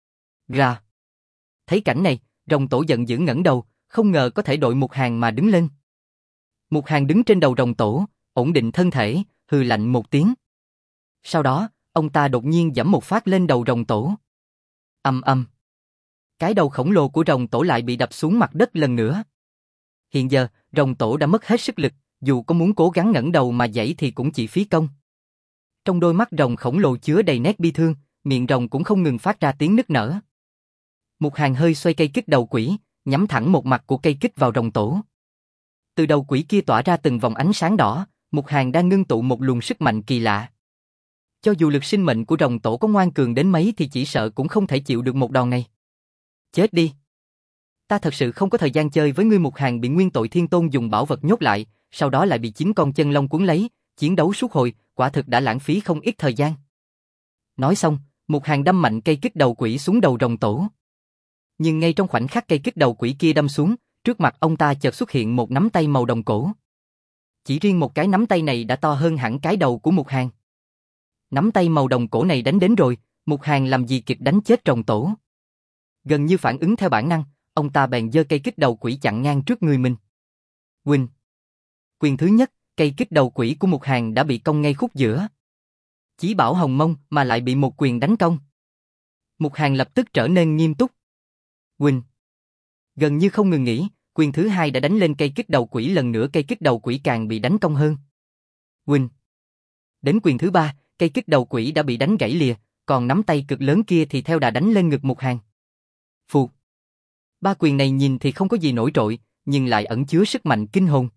Speaker 1: Rà. Thấy cảnh này, rồng tổ giận dữ ngẩng đầu, không ngờ có thể đội Mục Hàn mà đứng lên. Mục Hàn đứng trên đầu rồng tổ, ổn định thân thể, hừ lạnh một tiếng. Sau đó, ông ta đột nhiên giẫm một phát lên đầu rồng tổ. Ầm ầm. Cái đầu khổng lồ của rồng tổ lại bị đập xuống mặt đất lần nữa. Hiện giờ, rồng tổ đã mất hết sức lực, dù có muốn cố gắng ngẩng đầu mà giãy thì cũng chỉ phí công. Trong đôi mắt rồng khổng lồ chứa đầy nét bi thương, miệng rồng cũng không ngừng phát ra tiếng nức nở. Mục Hàn hơi xoay cây kích đầu quỷ, nhắm thẳng một mặt của cây kích vào rồng tổ. Từ đầu quỷ kia tỏa ra từng vòng ánh sáng đỏ, Mục Hàn đang ngưng tụ một luồng sức mạnh kỳ lạ. Cho dù lực sinh mệnh của rồng tổ có ngoan cường đến mấy thì chỉ sợ cũng không thể chịu được một đòn này. Chết đi! Ta thật sự không có thời gian chơi với ngươi. Mục Hàn bị Nguyên Tội Thiên Tôn dùng bảo vật nhốt lại, sau đó lại bị chín con chân long cuốn lấy, chiến đấu suốt hồi, quả thực đã lãng phí không ít thời gian. Nói xong, Mục Hàn đâm mạnh cây kích đầu quỷ xuống đầu rồng tổ. Nhưng ngay trong khoảnh khắc cây kích đầu quỷ kia đâm xuống, trước mặt ông ta chợt xuất hiện một nắm tay màu đồng cổ. Chỉ riêng một cái nắm tay này đã to hơn hẳn cái đầu của Mục Hàn. Nắm tay màu đồng cổ này đánh đến rồi, Mục Hàn làm gì kịp đánh chết rồng tổ. Gần như phản ứng theo bản năng, ông ta bèn giơ cây kích đầu quỷ chặn ngang trước người mình. Quỳnh. Quyền thứ nhất, cây kích đầu quỷ của Mục Hàn đã bị cong ngay khúc giữa. Chí bảo hồng mông mà lại bị một quyền đánh cong. Mục Hàn lập tức trở nên nghiêm túc. Quỳnh. Gần như không ngừng nghỉ, quyền thứ hai đã đánh lên cây kích đầu quỷ lần nữa, cây kích đầu quỷ càng bị đánh cong hơn. Quỳnh. Đến quyền thứ ba, cây kích đầu quỷ đã bị đánh gãy lìa, còn nắm tay cực lớn kia thì theo đà đánh lên ngực Mục Hàn. Phù. Ba quyền này nhìn thì không có gì nổi trội, nhưng lại ẩn chứa sức mạnh kinh hồn.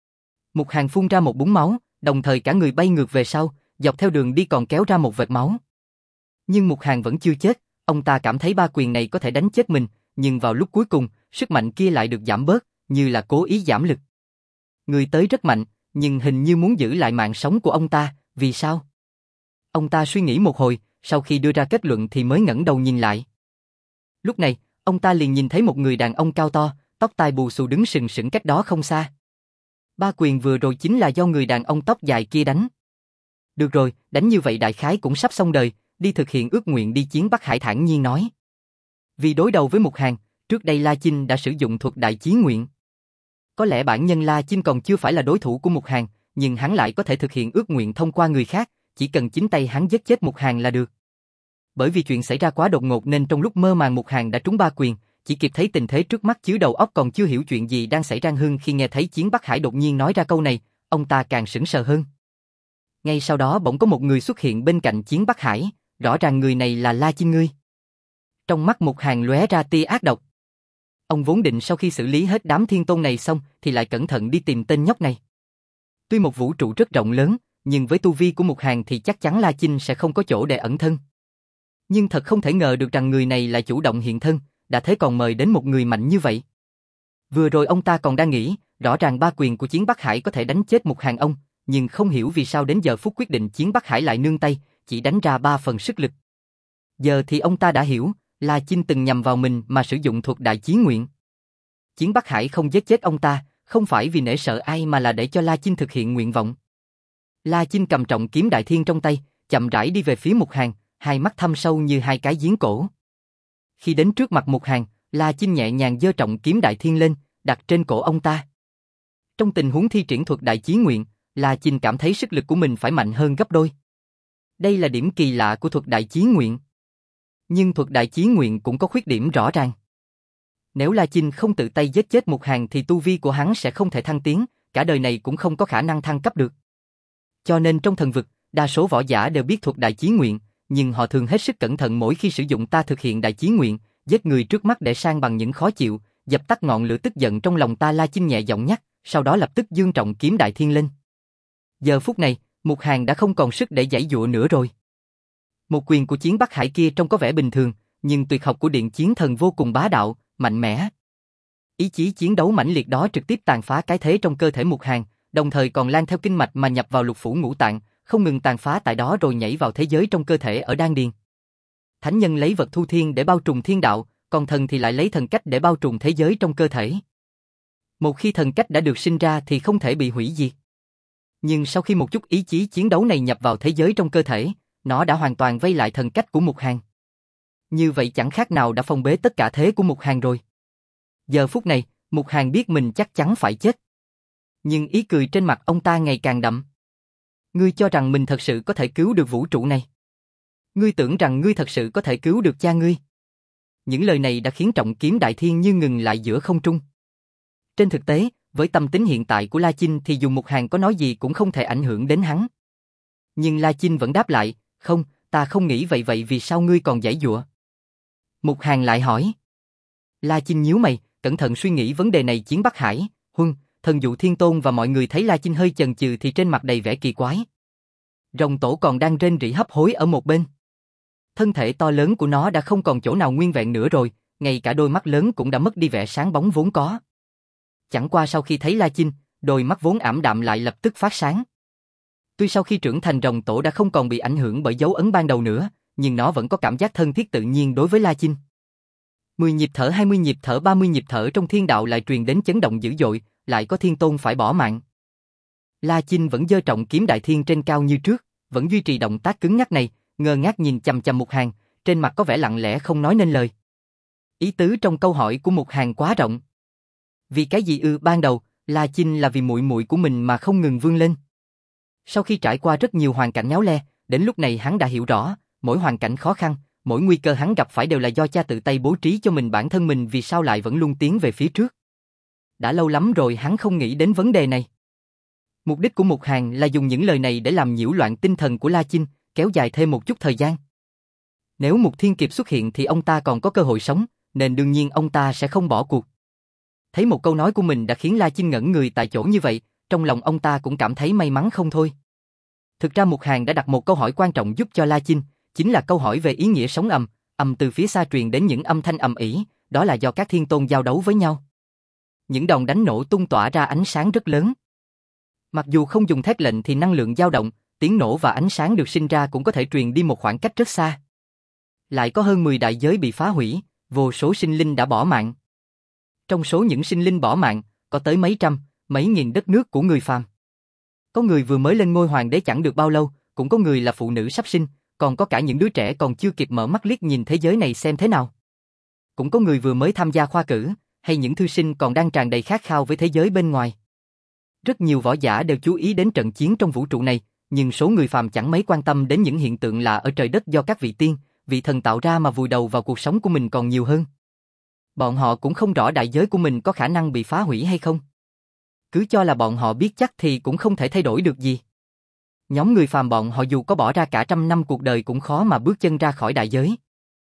Speaker 1: Mục Hàn phun ra một búng máu, đồng thời cả người bay ngược về sau, dọc theo đường đi còn kéo ra một vệt máu. Nhưng Mục Hàn vẫn chưa chết, ông ta cảm thấy ba quyền này có thể đánh chết mình, nhưng vào lúc cuối cùng, sức mạnh kia lại được giảm bớt, như là cố ý giảm lực. Người tới rất mạnh, nhưng hình như muốn giữ lại mạng sống của ông ta, vì sao? Ông ta suy nghĩ một hồi, sau khi đưa ra kết luận thì mới ngẩng đầu nhìn lại. Lúc này, ông ta liền nhìn thấy một người đàn ông cao to, tóc tai bù xù đứng sừng sững cách đó không xa. Ba quyền vừa rồi chính là do người đàn ông tóc dài kia đánh. Được rồi, đánh như vậy đại khái cũng sắp xong đời, đi thực hiện ước nguyện đi chiến Bắc Hải. Thản nhiên nói. Vì đối đầu với Mục Hàn, trước đây La Chinh đã sử dụng thuật đại chí nguyện. Có lẽ bản nhân La Chinh còn chưa phải là đối thủ của Mục Hàn, nhưng hắn lại có thể thực hiện ước nguyện thông qua người khác, chỉ cần chính tay hắn giết chết Mục Hàn là được. Bởi vì chuyện xảy ra quá đột ngột nên trong lúc mơ màng Mục Hàn đã trúng ba quyền, chỉ kịp thấy tình thế trước mắt chứ đầu óc còn chưa hiểu chuyện gì đang xảy ra. Hưng khi nghe thấy Chiến Bắc Hải đột nhiên nói ra câu này, ông ta càng sững sờ hơn. Ngay sau đó bỗng có một người xuất hiện bên cạnh Chiến Bắc Hải, rõ ràng người này là La Chinh ngươi. Trong mắt Mục Hàn lóe ra tia ác độc. Ông vốn định sau khi xử lý hết đám thiên tôn này xong thì lại cẩn thận đi tìm tên nhóc này. Tuy một vũ trụ rất rộng lớn, nhưng với tu vi của Mục Hàn thì chắc chắn La Chinh sẽ không có chỗ để ẩn thân. Nhưng thật không thể ngờ được rằng người này lại chủ động hiện thân, đã thế còn mời đến một người mạnh như vậy. Vừa rồi ông ta còn đang nghĩ, rõ ràng ba quyền của Chiến Bắc Hải có thể đánh chết Mục Hàn ông, nhưng không hiểu vì sao đến giờ phút quyết định Chiến Bắc Hải lại nương tay, chỉ đánh ra ba phần sức lực. Giờ thì ông ta đã hiểu, La Chinh từng nhằm vào mình mà sử dụng thuật đại chí nguyện. Chiến Bắc Hải không giết chết ông ta, không phải vì nể sợ ai mà là để cho La Chinh thực hiện nguyện vọng. La Chinh cầm trọng kiếm đại thiên trong tay, chậm rãi đi về phía Mục Hàn, hai mắt thâm sâu như hai cái giếng cổ. Khi đến trước mặt Mục Hàn, La Chinh nhẹ nhàng giơ trọng kiếm đại thiên lên, đặt trên cổ ông ta. Trong tình huống thi triển thuật đại chí nguyện, La Chinh cảm thấy sức lực của mình phải mạnh hơn gấp đôi. Đây là điểm kỳ lạ của thuật đại chí nguyện. Nhưng thuật đại chí nguyện cũng có khuyết điểm rõ ràng. Nếu La Chinh không tự tay giết chết Mục Hàn thì tu vi của hắn sẽ không thể thăng tiến, cả đời này cũng không có khả năng thăng cấp được. Cho nên trong thần vực, đa số võ giả đều biết thuật đại chí nguyện, nhưng họ thường hết sức cẩn thận mỗi khi sử dụng ta thực hiện đại chí nguyện, giết người trước mắt để sang bằng những khó chịu, dập tắt ngọn lửa tức giận trong lòng ta. La Chinh nhẹ giọng nhắc, sau đó lập tức giương trọng kiếm đại thiên lên. Giờ phút này, Mục Hàn đã không còn sức để giãy giụa nữa rồi. Một quyền của Chiến Bắc Hải kia trông có vẻ bình thường, nhưng tuyệt học của Điện Chiến Thần vô cùng bá đạo, mạnh mẽ. Ý chí chiến đấu mãnh liệt đó trực tiếp tàn phá cái thế trong cơ thể Mục Hàn, đồng thời còn lan theo kinh mạch mà nhập vào lục phủ ngũ tạng, không ngừng tàn phá tại đó rồi nhảy vào thế giới trong cơ thể ở đan điền. Thánh nhân lấy vật thu thiên để bao trùm thiên đạo, còn thần thì lại lấy thần cách để bao trùm thế giới trong cơ thể. Một khi thần cách đã được sinh ra thì không thể bị hủy diệt. Nhưng sau khi một chút ý chí chiến đấu này nhập vào thế giới trong cơ thể, nó đã hoàn toàn vây lại thần cách của Mục Hàn. Như vậy chẳng khác nào đã phong bế tất cả thế của Mục Hàn rồi. Giờ phút này, Mục Hàn biết mình chắc chắn phải chết. Nhưng ý cười trên mặt ông ta ngày càng đậm. Ngươi cho rằng mình thật sự có thể cứu được vũ trụ này? Ngươi tưởng rằng ngươi thật sự có thể cứu được cha ngươi? Những lời này đã khiến trọng kiếm đại thiên như ngừng lại giữa không trung. Trên thực tế, với tâm tính hiện tại của La Chinh thì dù Mục Hàn có nói gì cũng không thể ảnh hưởng đến hắn. Nhưng La Chinh vẫn đáp lại, không, ta không nghĩ vậy. Vậy vì sao ngươi còn giãy giụa? Mục Hàn lại hỏi. La Chinh nhíu mày, cẩn thận suy nghĩ vấn đề này Chiến Bắc Hải, Huân, Thần Dụ Thiên Tôn và mọi người thấy La Chinh hơi chần chừ thì trên mặt đầy vẻ kỳ quái. Rồng tổ còn đang rên rỉ hấp hối ở một bên. Thân thể to lớn của nó đã không còn chỗ nào nguyên vẹn nữa rồi, ngay cả đôi mắt lớn cũng đã mất đi vẻ sáng bóng vốn có. Chẳng qua sau khi thấy La Chinh, đôi mắt vốn ảm đạm lại lập tức phát sáng. Tuy sau khi trưởng thành rồng tổ đã không còn bị ảnh hưởng bởi dấu ấn ban đầu nữa, nhưng nó vẫn có cảm giác thân thiết tự nhiên đối với La Chinh. mười nhịp thở, hai mươi nhịp thở, ba mươi nhịp thở trong thiên đạo lại truyền đến chấn động dữ dội, lại có thiên tôn phải bỏ mạng. La Chinh vẫn giơ trọng kiếm đại thiên trên cao như trước, vẫn duy trì động tác cứng ngắc này, ngơ ngác nhìn chằm chằm Mục Hàn, trên mặt có vẻ lặng lẽ không nói nên lời. Ý tứ trong câu hỏi của Mục Hàn quá rộng. Vì cái gì ư? Ban đầu, La Chinh là vì muội muội của mình mà không ngừng vươn lên. Sau khi trải qua rất nhiều hoàn cảnh nháo le, đến lúc này hắn đã hiểu rõ, mỗi hoàn cảnh khó khăn, mỗi nguy cơ hắn gặp phải đều là do cha tự tay bố trí cho mình, bản thân mình vì sao lại vẫn luôn tiến về phía trước. Đã lâu lắm rồi hắn không nghĩ đến vấn đề này. Mục đích của Mục Hàn là dùng những lời này để làm nhiễu loạn tinh thần của La Chinh, kéo dài thêm một chút thời gian. Nếu Mục Thiên Kiệp xuất hiện thì ông ta còn có cơ hội sống, nên đương nhiên ông ta sẽ không bỏ cuộc. Thấy một câu nói của mình đã khiến La Chinh ngẩn người tại chỗ như vậy, trong lòng ông ta cũng cảm thấy may mắn không thôi. Thực ra Mục Hàn đã đặt một câu hỏi quan trọng giúp cho La Chinh, chính là câu hỏi về ý nghĩa sống ầm, ầm từ phía xa truyền đến những âm thanh ầm ĩ, đó là do các thiên tôn giao đấu với nhau. Những đòn đánh nổ tung tỏa ra ánh sáng rất lớn. Mặc dù không dùng thét lệnh thì năng lượng dao động, tiếng nổ và ánh sáng được sinh ra cũng có thể truyền đi một khoảng cách rất xa. Lại có hơn mười đại giới bị phá hủy, vô số sinh linh đã bỏ mạng. Trong số những sinh linh bỏ mạng, có tới mấy trăm, mấy nghìn đất nước của người phàm. Có người vừa mới lên ngôi hoàng đế chẳng được bao lâu, cũng có người là phụ nữ sắp sinh, còn có cả những đứa trẻ còn chưa kịp mở mắt liếc nhìn thế giới này xem thế nào. Cũng có người vừa mới tham gia khoa cử, hay những thư sinh còn đang tràn đầy khát khao với thế giới bên ngoài. Rất nhiều võ giả đều chú ý đến trận chiến trong vũ trụ này, nhưng số người phàm chẳng mấy quan tâm đến những hiện tượng lạ ở trời đất do các vị tiên, vị thần tạo ra mà vùi đầu vào cuộc sống của mình còn nhiều hơn. Bọn họ cũng không rõ đại giới của mình có khả năng bị phá hủy hay không. Cứ cho là bọn họ biết chắc thì cũng không thể thay đổi được gì. Nhóm người phàm bọn họ dù có bỏ ra cả trăm năm cuộc đời cũng khó mà bước chân ra khỏi đại giới.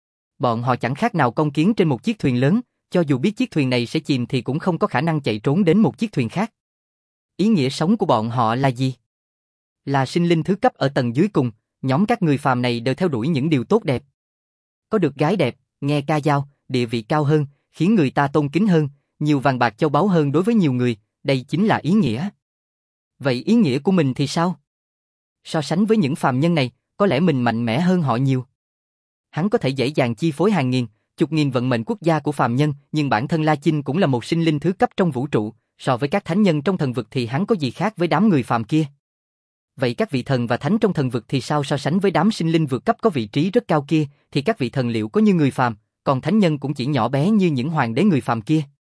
Speaker 1: Bọn họ chẳng khác nào con kiến trên một chiếc thuyền lớn, cho dù biết chiếc thuyền này sẽ chìm thì cũng không có khả năng chạy trốn đến một chiếc thuyền khác. Ý nghĩa sống của bọn họ là gì? Là sinh linh thứ cấp ở tầng dưới cùng, nhóm các người phàm này đều theo đuổi những điều tốt đẹp. Có được gái đẹp, nghe ca dao, địa vị cao hơn, khiến người ta tôn kính hơn, nhiều vàng bạc châu báu hơn đối với nhiều người, đây chính là ý nghĩa. Vậy ý nghĩa của mình thì sao? So sánh với những phàm nhân này, có lẽ mình mạnh mẽ hơn họ nhiều. Hắn có thể dễ dàng chi phối hàng nghìn, chục nghìn vận mệnh quốc gia của phàm nhân, nhưng bản thân La Chinh cũng là một sinh linh thứ cấp trong vũ trụ, so với các thánh nhân trong thần vực thì hắn có gì khác với đám người phàm kia. Vậy các vị thần và thánh trong thần vực thì sao? So sánh với đám sinh linh vượt cấp có vị trí rất cao kia, thì các vị thần liệu có như người phàm, còn thánh nhân cũng chỉ nhỏ bé như những hoàng đế người phàm kia.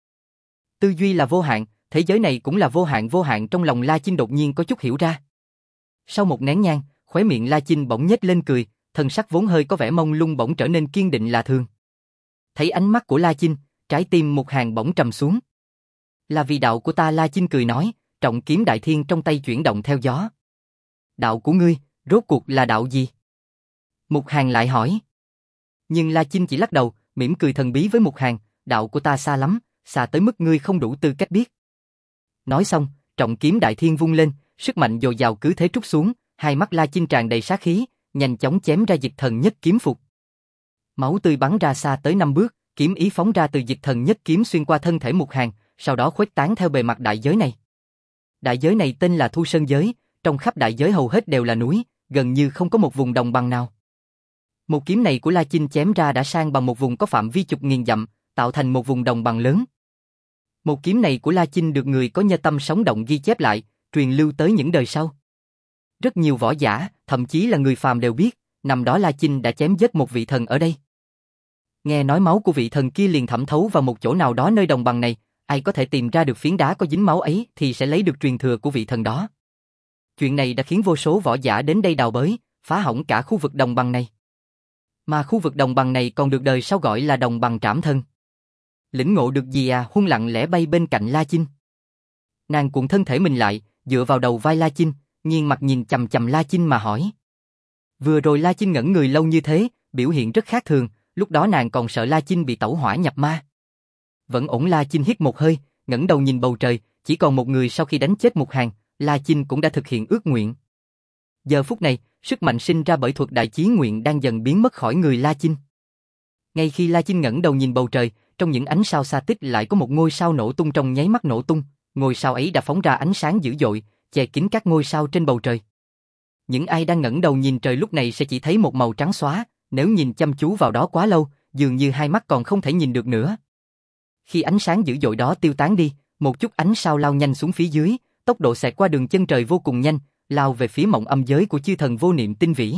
Speaker 1: Tư duy là vô hạn, thế giới này cũng là vô hạn vô hạn. Trong lòng La Chinh đột nhiên có chút hiểu ra. Sau một nén nhang, khóe miệng La Chinh bỗng nhếch lên cười, thần sắc vốn hơi có vẻ mông lung bỗng trở nên kiên định lạ thường. Thấy ánh mắt của La Chinh, trái tim Mục Hàn bỗng trầm xuống. Là vì đạo của ta. La Chinh cười nói, trọng kiếm đại thiên trong tay chuyển động theo gió. Đạo của ngươi, rốt cuộc là đạo gì? Mục Hàn lại hỏi. Nhưng La Chinh chỉ lắc đầu, mỉm cười thần bí với Mục Hàn, đạo của ta xa lắm, xa tới mức ngươi không đủ tư cách biết. Nói xong, trọng kiếm đại thiên vung lên, sức mạnh dồi dào cứ thế trút xuống, hai mắt La Chinh tràn đầy sát khí, nhanh chóng chém ra Dịch Thần Nhất Kiếm phục. Máu tươi bắn ra xa tới năm bước, kiếm ý phóng ra từ Dịch Thần Nhất Kiếm xuyên qua thân thể Mục Hàn, sau đó khuếch tán theo bề mặt đại giới này. Đại giới này tên là Thu Sơn giới, trong khắp đại giới hầu hết đều là núi, gần như không có một vùng đồng bằng nào. Một kiếm này của La Chinh chém ra đã sang bằng một vùng có phạm vi chục nghìn dặm, tạo thành một vùng đồng bằng lớn. Một kiếm này của La Chinh được người có nhân tâm sống động ghi chép lại, truyền lưu tới những đời sau. Rất nhiều võ giả, thậm chí là người phàm đều biết, năm đó La Chinh đã chém giết một vị thần ở đây. Nghe nói máu của vị thần kia liền thẩm thấu vào một chỗ nào đó nơi đồng bằng này, ai có thể tìm ra được phiến đá có dính máu ấy thì sẽ lấy được truyền thừa của vị thần đó. Chuyện này đã khiến vô số võ giả đến đây đào bới, phá hỏng cả khu vực đồng bằng này. Mà khu vực đồng bằng này còn được đời sau gọi là đồng bằng trảm thân. Lĩnh ngộ được gì à? Huân lặng lẽ bay bên cạnh La Chinh. Nàng cuộn thân thể mình lại, dựa vào đầu vai La Chinh, nghiêng mặt nhìn chằm chằm La Chinh mà hỏi. Vừa rồi La Chinh ngẩn người lâu như thế, biểu hiện rất khác thường, lúc đó nàng còn sợ La Chinh bị tẩu hỏa nhập ma. Vẫn ổn. La Chinh hít một hơi, ngẩng đầu nhìn bầu trời, chỉ còn một người sau khi đánh chết Mục Hàn, La Chinh cũng đã thực hiện ước nguyện. Giờ phút này, sức mạnh sinh ra bởi thuật đại chí nguyện đang dần biến mất khỏi người La Chinh. Ngay khi La Chinh ngẩng đầu nhìn bầu trời, trong những ánh sao xa tích lại có một ngôi sao nổ tung, trong nháy mắt nổ tung, ngôi sao ấy đã phóng ra ánh sáng dữ dội, che kín các ngôi sao trên bầu trời. Những ai đang ngẩng đầu nhìn trời lúc này sẽ chỉ thấy một màu trắng xóa, nếu nhìn chăm chú vào đó quá lâu, dường như hai mắt còn không thể nhìn được nữa. Khi ánh sáng dữ dội đó tiêu tán đi, một chút ánh sao lao nhanh xuống phía dưới, tốc độ xẹt qua đường chân trời vô cùng nhanh, lao về phía mộng âm giới của chư thần vô niệm tinh vĩ.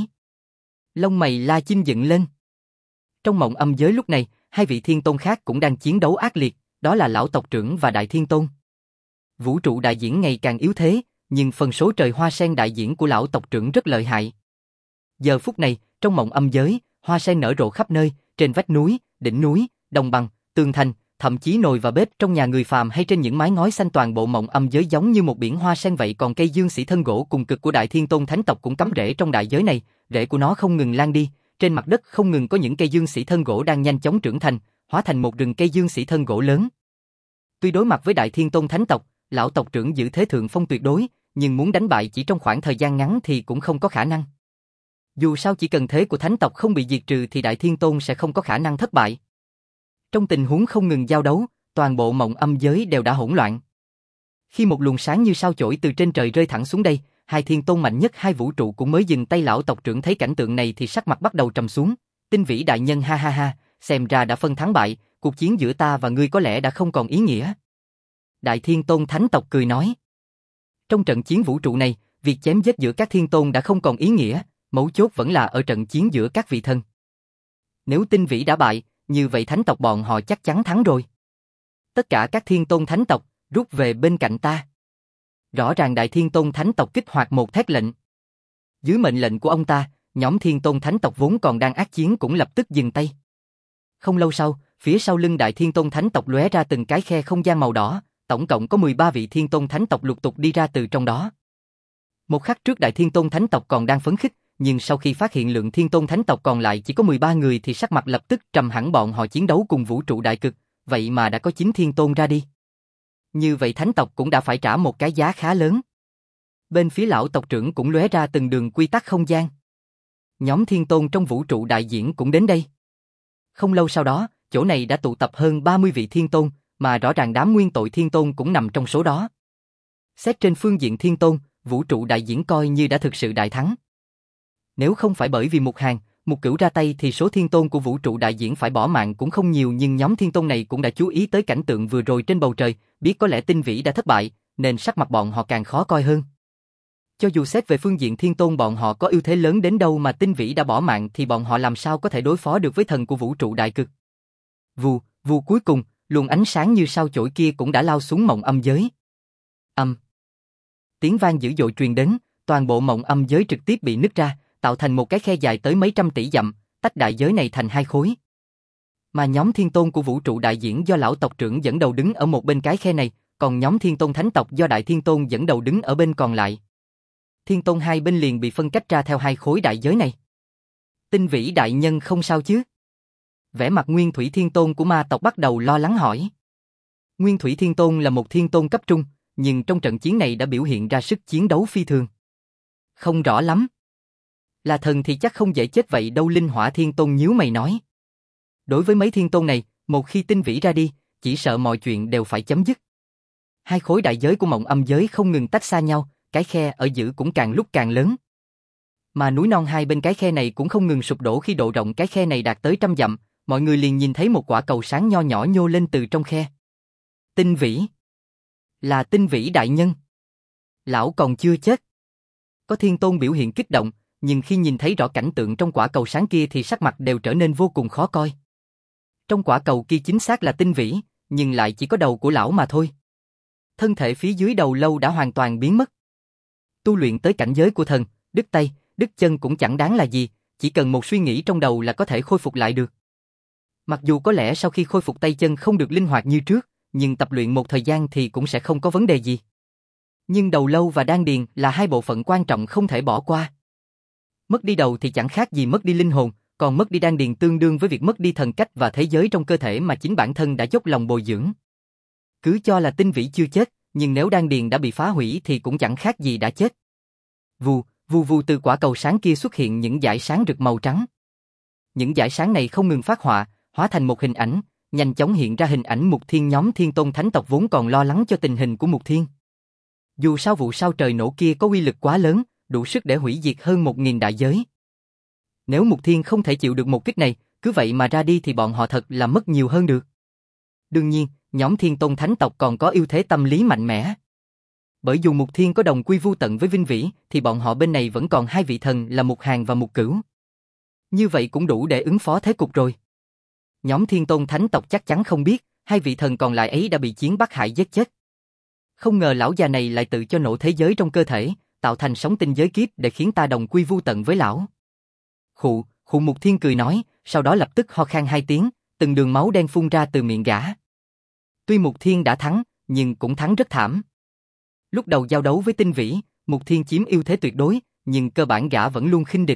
Speaker 1: Lông mày La Chinh dựng lên. Trong mộng âm giới lúc này, hai vị thiên tôn khác cũng đang chiến đấu ác liệt, đó là lão tộc trưởng và đại thiên tôn. Vũ trụ đại diễn ngày càng yếu thế, nhưng phần số trời hoa sen đại diễn của lão tộc trưởng rất lợi hại. Giờ phút này, trong mộng âm giới, hoa sen nở rộ khắp nơi, trên vách núi, đỉnh núi, đồng bằng, tường thành, thậm chí nồi và bếp trong nhà người phàm hay trên những mái ngói xanh, toàn bộ mộng âm giới giống như một biển hoa sen vậy. Còn cây dương sĩ thân gỗ cùng cực của đại thiên tôn thánh tộc cũng cắm rễ trong đại giới này, rễ của nó không ngừng lan đi, trên mặt đất không ngừng có những cây dương sĩ thân gỗ đang nhanh chóng trưởng thành, hóa thành một rừng cây dương sĩ thân gỗ lớn. Tuy đối mặt với đại thiên tôn thánh tộc, lão tộc trưởng giữ thế thượng phong tuyệt đối, nhưng muốn đánh bại chỉ trong khoảng thời gian ngắn thì cũng không có khả năng. Dù sao chỉ cần thế của thánh tộc không bị diệt trừ thì đại thiên tôn sẽ không có khả năng thất bại. Trong tình huống không ngừng giao đấu, toàn bộ mộng âm giới đều đã hỗn loạn. Khi một luồng sáng như sao chổi từ trên trời rơi thẳng xuống đây, hai thiên tôn mạnh nhất hai vũ trụ cũng mới dừng tay. Lão tộc trưởng thấy cảnh tượng này thì sắc mặt bắt đầu trầm xuống. Tinh vĩ đại nhân, ha ha ha, xem ra đã phân thắng bại, cuộc chiến giữa ta và ngươi có lẽ đã không còn ý nghĩa. Đại thiên tôn thánh tộc cười nói. Trong trận chiến vũ trụ này, việc chém giết giữa các thiên tôn đã không còn ý nghĩa, mấu chốt vẫn là ở trận chiến giữa các vị thần. Nếu tinh vĩ đã bại, như vậy thánh tộc bọn họ chắc chắn thắng rồi. Tất cả các thiên tôn thánh tộc, rút về bên cạnh ta. Rõ ràng đại thiên tôn thánh tộc kích hoạt một thét lệnh. Dưới mệnh lệnh của ông ta, nhóm thiên tôn thánh tộc vốn còn đang ác chiến cũng lập tức dừng tay. Không lâu sau, phía sau lưng đại thiên tôn thánh tộc lóe ra từng cái khe không gian màu đỏ, tổng cộng có mười ba vị thiên tôn thánh tộc lục tục đi ra từ trong đó. Một khắc trước đại thiên tôn thánh tộc còn đang phấn khích, nhưng sau khi phát hiện lượng thiên tôn thánh tộc còn lại chỉ có mười ba người thì sắc mặt lập tức trầm hẳn. Bọn họ chiến đấu cùng vũ trụ đại cực, vậy mà đã có chín thiên tôn ra đi. Như vậy thánh tộc cũng đã phải trả một cái giá khá lớn. Bên phía lão tộc trưởng cũng lóe ra từng đường quy tắc không gian. Nhóm thiên tôn trong vũ trụ đại diễn cũng đến đây. Không lâu sau đó, chỗ này đã tụ tập hơn ba mươi vị thiên tôn, mà rõ ràng đám nguyên tội thiên tôn cũng nằm trong số đó. Xét trên phương diện thiên tôn, vũ trụ đại diễn coi như đã thực sự đại thắng. Nếu không phải bởi vì Mục Hàn, Mục Cửu ra tay thì số thiên tôn của vũ trụ đại diễn phải bỏ mạng cũng không nhiều, nhưng nhóm thiên tôn này cũng đã chú ý tới cảnh tượng vừa rồi trên bầu trời, biết có lẽ tinh vĩ đã thất bại, nên sắc mặt bọn họ càng khó coi hơn. Cho dù xét về phương diện thiên tôn bọn họ có ưu thế lớn đến đâu mà tinh vĩ đã bỏ mạng thì bọn họ làm sao có thể đối phó được với thần của vũ trụ đại cực. Vù, vù cuối cùng, luồng ánh sáng như sao chổi kia cũng đã lao xuống mộng âm giới. Âm. Tiếng vang dữ dội truyền đến, toàn bộ mộng âm giới trực tiếp bị nứt ra, tạo thành một cái khe dài tới mấy trăm tỷ dặm, tách đại giới này thành hai khối. Mà nhóm thiên tôn của vũ trụ đại diễn do lão tộc trưởng dẫn đầu đứng ở một bên cái khe này, còn nhóm thiên tôn thánh tộc do đại thiên tôn dẫn đầu đứng ở bên còn lại. Thiên tôn hai bên liền bị phân cách ra theo hai khối đại giới này. Tinh vĩ đại nhân không sao chứ? Vẻ mặt Nguyên Thủy Thiên Tôn của ma tộc bắt đầu lo lắng hỏi. Nguyên Thủy Thiên Tôn là một thiên tôn cấp trung, nhưng trong trận chiến này đã biểu hiện ra sức chiến đấu phi thường. Không rõ lắm. Là thần thì chắc không dễ chết vậy đâu. Linh Hỏa Thiên Tôn nhíu mày nói. Đối với mấy thiên tôn này, một khi tinh vĩ ra đi, chỉ sợ mọi chuyện đều phải chấm dứt. Hai khối đại giới của mộng âm giới không ngừng tách xa nhau, cái khe ở giữa cũng càng lúc càng lớn. Mà núi non hai bên cái khe này cũng không ngừng sụp đổ. Khi độ rộng cái khe này đạt tới trăm dặm, mọi người liền nhìn thấy một quả cầu sáng nho nhỏ nhô lên từ trong khe. Tinh vĩ. Là tinh vĩ đại nhân. Lão còn chưa chết. Có thiên tôn biểu hiện kích động, nhưng khi nhìn thấy rõ cảnh tượng trong quả cầu sáng kia thì sắc mặt đều trở nên vô cùng khó coi. Trong quả cầu kia chính xác là tinh vĩ, nhưng lại chỉ có đầu của lão mà thôi. Thân thể phía dưới đầu lâu đã hoàn toàn biến mất. Tu luyện tới cảnh giới của thần, đứt tay, đứt chân cũng chẳng đáng là gì, chỉ cần một suy nghĩ trong đầu là có thể khôi phục lại được. Mặc dù có lẽ sau khi khôi phục tay chân không được linh hoạt như trước, nhưng tập luyện một thời gian thì cũng sẽ không có vấn đề gì. Nhưng đầu lâu và đan điền là hai bộ phận quan trọng không thể bỏ qua. Mất đi đầu thì chẳng khác gì mất đi linh hồn, còn mất đi đan điền tương đương với việc mất đi thần cách và thế giới trong cơ thể mà chính bản thân đã dốc lòng bồi dưỡng. Cứ cho là Tinh Vĩ chưa chết, nhưng nếu đan điền đã bị phá hủy thì cũng chẳng khác gì đã chết. Vù, vù vù từ quả cầu sáng kia xuất hiện những dải sáng rực màu trắng. Những dải sáng này không ngừng phát họa, hóa thành một hình ảnh, nhanh chóng hiện ra hình ảnh Mục Thiên. Nhóm Thiên Tôn Thánh tộc vốn còn lo lắng cho tình hình của Mục Thiên. Dù sao vụ sao trời nổ kia có uy lực quá lớn, đủ sức để hủy diệt hơn một nghìn đại giới. Nếu Mục Thiên không thể chịu được một kích này, cứ vậy mà ra đi thì bọn họ thật là mất nhiều hơn được. Đương nhiên, nhóm Thiên Tôn Thánh tộc còn có ưu thế tâm lý mạnh mẽ. Bởi dù Mục Thiên có đồng quy vu tận với Vinh Vĩ, thì bọn họ bên này vẫn còn hai vị thần là Mục Hàn và Mục Cửu. Như vậy cũng đủ để ứng phó thế cục rồi. Nhóm Thiên Tôn Thánh tộc chắc chắn không biết, hai vị thần còn lại ấy đã bị Chiến Bắc Hải giết chết. Không ngờ lão già này lại tự cho nổ thế giới trong cơ thể, tạo thành sóng tinh giới kiếp để khiến ta đồng quy vu tận với lão. Khụ, khụ Mục Thiên cười nói, sau đó lập tức ho khan hai tiếng, từng đường máu đen phun ra từ miệng gã. Tuy Mục Thiên đã thắng, nhưng cũng thắng rất thảm. Lúc đầu giao đấu với Tinh Vĩ, Mục Thiên chiếm ưu thế tuyệt đối, nhưng cơ bản gã vẫn luôn khinh địch.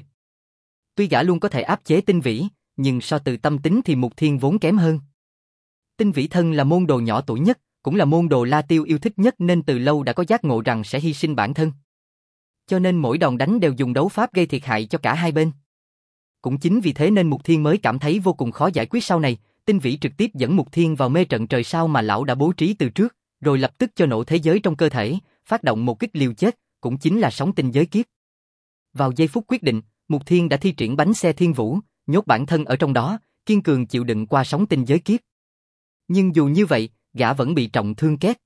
Speaker 1: Tuy gã luôn có thể áp chế Tinh Vĩ, nhưng so từ tâm tính thì Mục Thiên vốn kém hơn. Tinh Vĩ thân là môn đồ nhỏ tuổi nhất, cũng là môn đồ La Tiêu yêu thích nhất nên từ lâu đã có giác ngộ rằng sẽ hy sinh bản thân. Cho nên mỗi đòn đánh đều dùng đấu pháp gây thiệt hại cho cả hai bên. Cũng chính vì thế nên Mục Thiên mới cảm thấy vô cùng khó giải quyết sau này, Tinh Vĩ trực tiếp dẫn Mục Thiên vào mê trận trời sao mà lão đã bố trí từ trước, rồi lập tức cho nổ thế giới trong cơ thể, phát động một kích liều chết, cũng chính là sóng tinh giới kiếp. Vào giây phút quyết định, Mục Thiên đã thi triển bánh xe thiên vũ, nhốt bản thân ở trong đó, kiên cường chịu đựng qua sóng tinh giới kiếp. Nhưng dù như vậy, gã vẫn bị trọng thương két.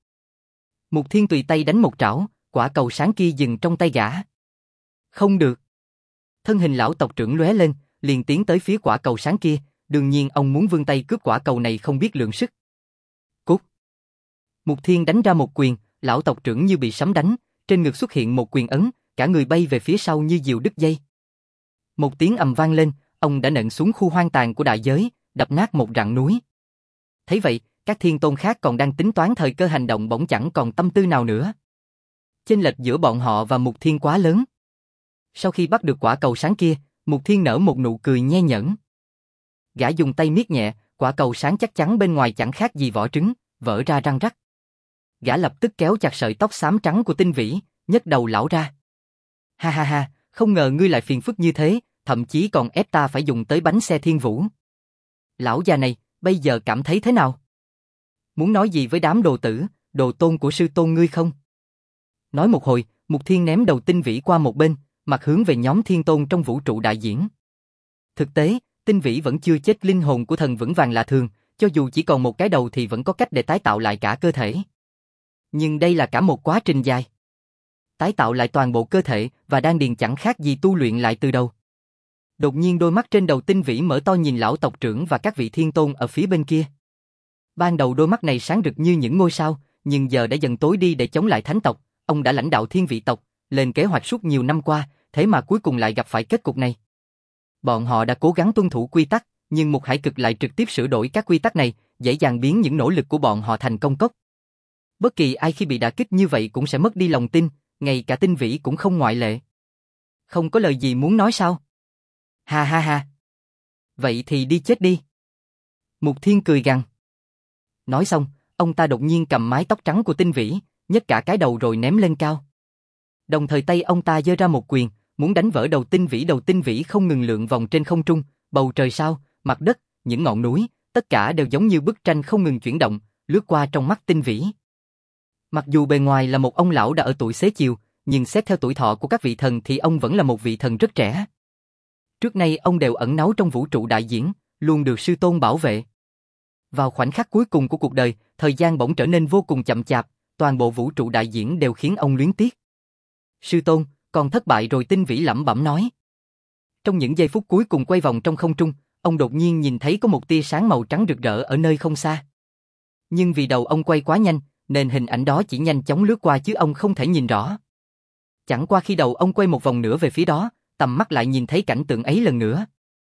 Speaker 1: Mục Thiên tùy tay đánh một trảo, quả cầu sáng kia dừng trong tay gã. Không được. Thân hình lão tộc trưởng lóe lên, liền tiến tới phía quả cầu sáng kia, đương nhiên ông muốn vươn tay cướp quả cầu này không biết lượng sức. Cút. Mục Thiên đánh ra một quyền, lão tộc trưởng như bị sấm đánh, trên ngực xuất hiện một quyền ấn, cả người bay về phía sau như diều đứt dây. Một tiếng ầm vang lên, ông đã nện xuống khu hoang tàn của đại giới, đập nát một rặng núi. Thấy vậy, các thiên tôn khác còn đang tính toán thời cơ hành động bỗng chẳng còn tâm tư nào nữa. Chênh lệch giữa bọn họ và Mục Thiên quá lớn. Sau khi bắt được quả cầu sáng kia, Mục Thiên nở một nụ cười nhe nhẫn. Gã dùng tay miết nhẹ, quả cầu sáng chắc chắn bên ngoài chẳng khác gì vỏ trứng, vỡ ra răng rắc. Gã lập tức kéo chặt sợi tóc xám trắng của Tinh Vĩ, nhấc đầu lão ra. Ha ha ha, không ngờ ngươi lại phiền phức như thế, thậm chí còn ép ta phải dùng tới bánh xe thiên vũ. Lão già này, bây giờ cảm thấy thế nào? Muốn nói gì với đám đồ tử, đồ tôn của sư tôn ngươi không? Nói một hồi, Mục Thiên ném đầu Tinh Vĩ qua một bên, mặt hướng về nhóm thiên tôn trong vũ trụ đại diễn. Thực tế, Tinh Vĩ vẫn chưa chết, linh hồn của thần vững vàng là thường, cho dù chỉ còn một cái đầu thì vẫn có cách để tái tạo lại cả cơ thể. Nhưng đây là cả một quá trình dài. Tái tạo lại toàn bộ cơ thể và đan điền chẳng khác gì tu luyện lại từ đầu. Đột nhiên đôi mắt trên đầu Tinh Vĩ mở to nhìn lão tộc trưởng và các vị thiên tôn ở phía bên kia. Ban đầu đôi mắt này sáng rực như những ngôi sao, nhưng giờ đã dần tối đi để chống lại thánh tộc. Ông đã lãnh đạo thiên vị tộc, lên kế hoạch suốt nhiều năm qua, thế mà cuối cùng lại gặp phải kết cục này. Bọn họ đã cố gắng tuân thủ quy tắc, nhưng Mục Hải Cực lại trực tiếp sửa đổi các quy tắc này, dễ dàng biến những nỗ lực của bọn họ thành công cốc. Bất kỳ ai khi bị đả kích như vậy cũng sẽ mất đi lòng tin, ngay cả Tinh Vĩ cũng không ngoại lệ. Không có lời gì muốn nói sao? Ha ha ha. Vậy thì đi chết đi. Mục Thiên cười gằn. Nói xong, ông ta đột nhiên cầm mái tóc trắng của Tinh Vĩ, nhấc cả cái đầu rồi ném lên cao. Đồng thời tay ông ta giơ ra một quyền, muốn đánh vỡ đầu Tinh Vĩ. Đầu Tinh Vĩ không ngừng lượn vòng trên không trung, bầu trời sao, mặt đất, những ngọn núi, tất cả đều giống như bức tranh không ngừng chuyển động, lướt qua trong mắt Tinh Vĩ. Mặc dù bề ngoài là một ông lão đã ở tuổi xế chiều, nhưng xét theo tuổi thọ của các vị thần thì ông vẫn là một vị thần rất trẻ. Trước nay ông đều ẩn náu trong vũ trụ đại diễn, luôn được sư tôn bảo vệ. Vào khoảnh khắc cuối cùng của cuộc đời, thời gian bỗng trở nên vô cùng chậm chạp, toàn bộ vũ trụ đại diễn đều khiến ông luyến tiếc. Sư tôn, còn thất bại rồi, Tinh Vĩ lẩm bẩm nói. Trong những giây phút cuối cùng quay vòng trong không trung, ông đột nhiên nhìn thấy có một tia sáng màu trắng rực rỡ ở nơi không xa. Nhưng vì đầu ông quay quá nhanh, nên hình ảnh đó chỉ nhanh chóng lướt qua chứ ông không thể nhìn rõ. Chẳng qua khi đầu ông quay một vòng nữa về phía đó, tầm mắt lại nhìn thấy cảnh tượng ấy lần nữa.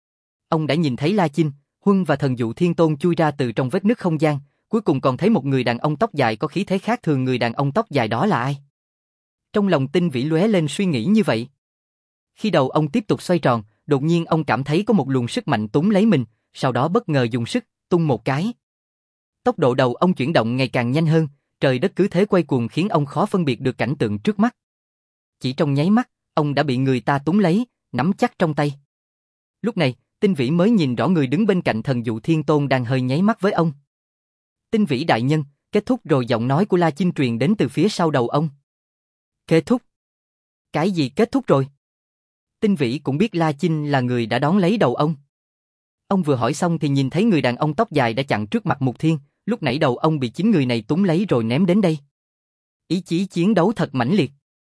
Speaker 1: Ông đã nhìn thấy La Chinh, Huân và thần dụ thiên tôn chui ra từ trong vết nứt không gian, cuối cùng còn thấy một người đàn ông tóc dài có khí thế khác thường. Người đàn ông tóc dài đó là ai? Trong lòng Tinh Vĩ lóe lên suy nghĩ như vậy. Khi đầu ông tiếp tục xoay tròn, đột nhiên ông cảm thấy có một luồng sức mạnh túm lấy mình, sau đó bất ngờ dùng sức, tung một cái. Tốc độ đầu ông chuyển động ngày càng nhanh hơn, trời đất cứ thế quay cuồng khiến ông khó phân biệt được cảnh tượng trước mắt. Chỉ trong nháy mắt, ông đã bị người ta túm lấy, nắm chắc trong tay. Lúc này, Tinh Vĩ mới nhìn rõ người đứng bên cạnh Thần Dụ Thiên Tôn đang hơi nháy mắt với ông. Tinh Vĩ đại nhân, kết thúc rồi. Giọng nói của La Chinh truyền đến từ phía sau đầu ông. Kết thúc? Cái gì kết thúc rồi? Tinh Vĩ cũng biết La Chinh là người đã đón lấy đầu ông. Ông vừa hỏi xong thì nhìn thấy người đàn ông tóc dài đã chặn trước mặt Mục Thiên, lúc nãy đầu ông bị chính người này túm lấy rồi ném đến đây. Ý chí chiến đấu thật mãnh liệt.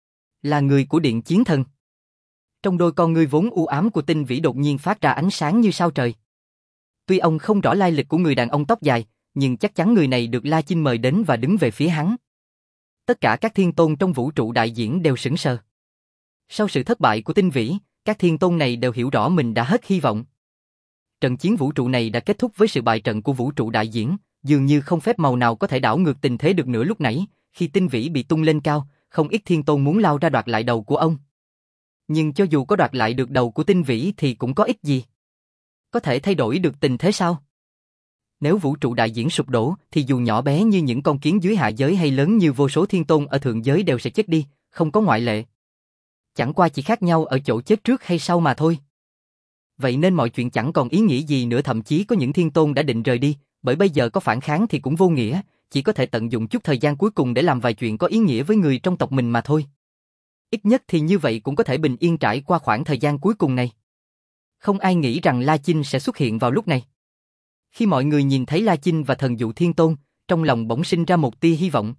Speaker 1: Là người của Điện Chiến Thần. Trong đôi con ngươi vốn u ám của Tinh Vĩ đột nhiên phát ra ánh sáng như sao trời. Tuy ông không rõ lai lịch của người đàn ông tóc dài, nhưng chắc chắn người này được La Chinh mời đến và đứng về phía hắn. Tất cả các thiên tôn trong vũ trụ đại diễn đều sững sờ. Sau sự thất bại của Tinh Vĩ, các thiên tôn này đều hiểu rõ mình đã hết hy vọng. Trận chiến vũ trụ này đã kết thúc với sự bại trận của vũ trụ đại diễn, dường như không phép màu nào có thể đảo ngược tình thế được nữa. Lúc nãy, khi Tinh Vĩ bị tung lên cao, không ít thiên tôn muốn lao ra đoạt lại đầu của ông. Nhưng cho dù có đoạt lại được đầu của Tinh Vĩ thì cũng có ích gì? Có thể thay đổi được tình thế sao? Nếu vũ trụ đại diễn sụp đổ, thì dù nhỏ bé như những con kiến dưới hạ giới hay lớn như vô số thiên tôn ở thượng giới đều sẽ chết đi, không có ngoại lệ. Chẳng qua chỉ khác nhau ở chỗ chết trước hay sau mà thôi. Vậy nên mọi chuyện chẳng còn ý nghĩa gì nữa, thậm chí có những thiên tôn đã định rời đi, bởi bây giờ có phản kháng thì cũng vô nghĩa, chỉ có thể tận dụng chút thời gian cuối cùng để làm vài chuyện có ý nghĩa với người trong tộc mình mà thôi. Ít nhất thì như vậy cũng có thể bình yên trải qua khoảng thời gian cuối cùng này. Không ai nghĩ rằng La Chinh sẽ xuất hiện vào lúc này. Khi mọi người nhìn thấy La Chinh và Thần Dụ Thiên Tôn, trong lòng bỗng sinh ra một tia hy vọng.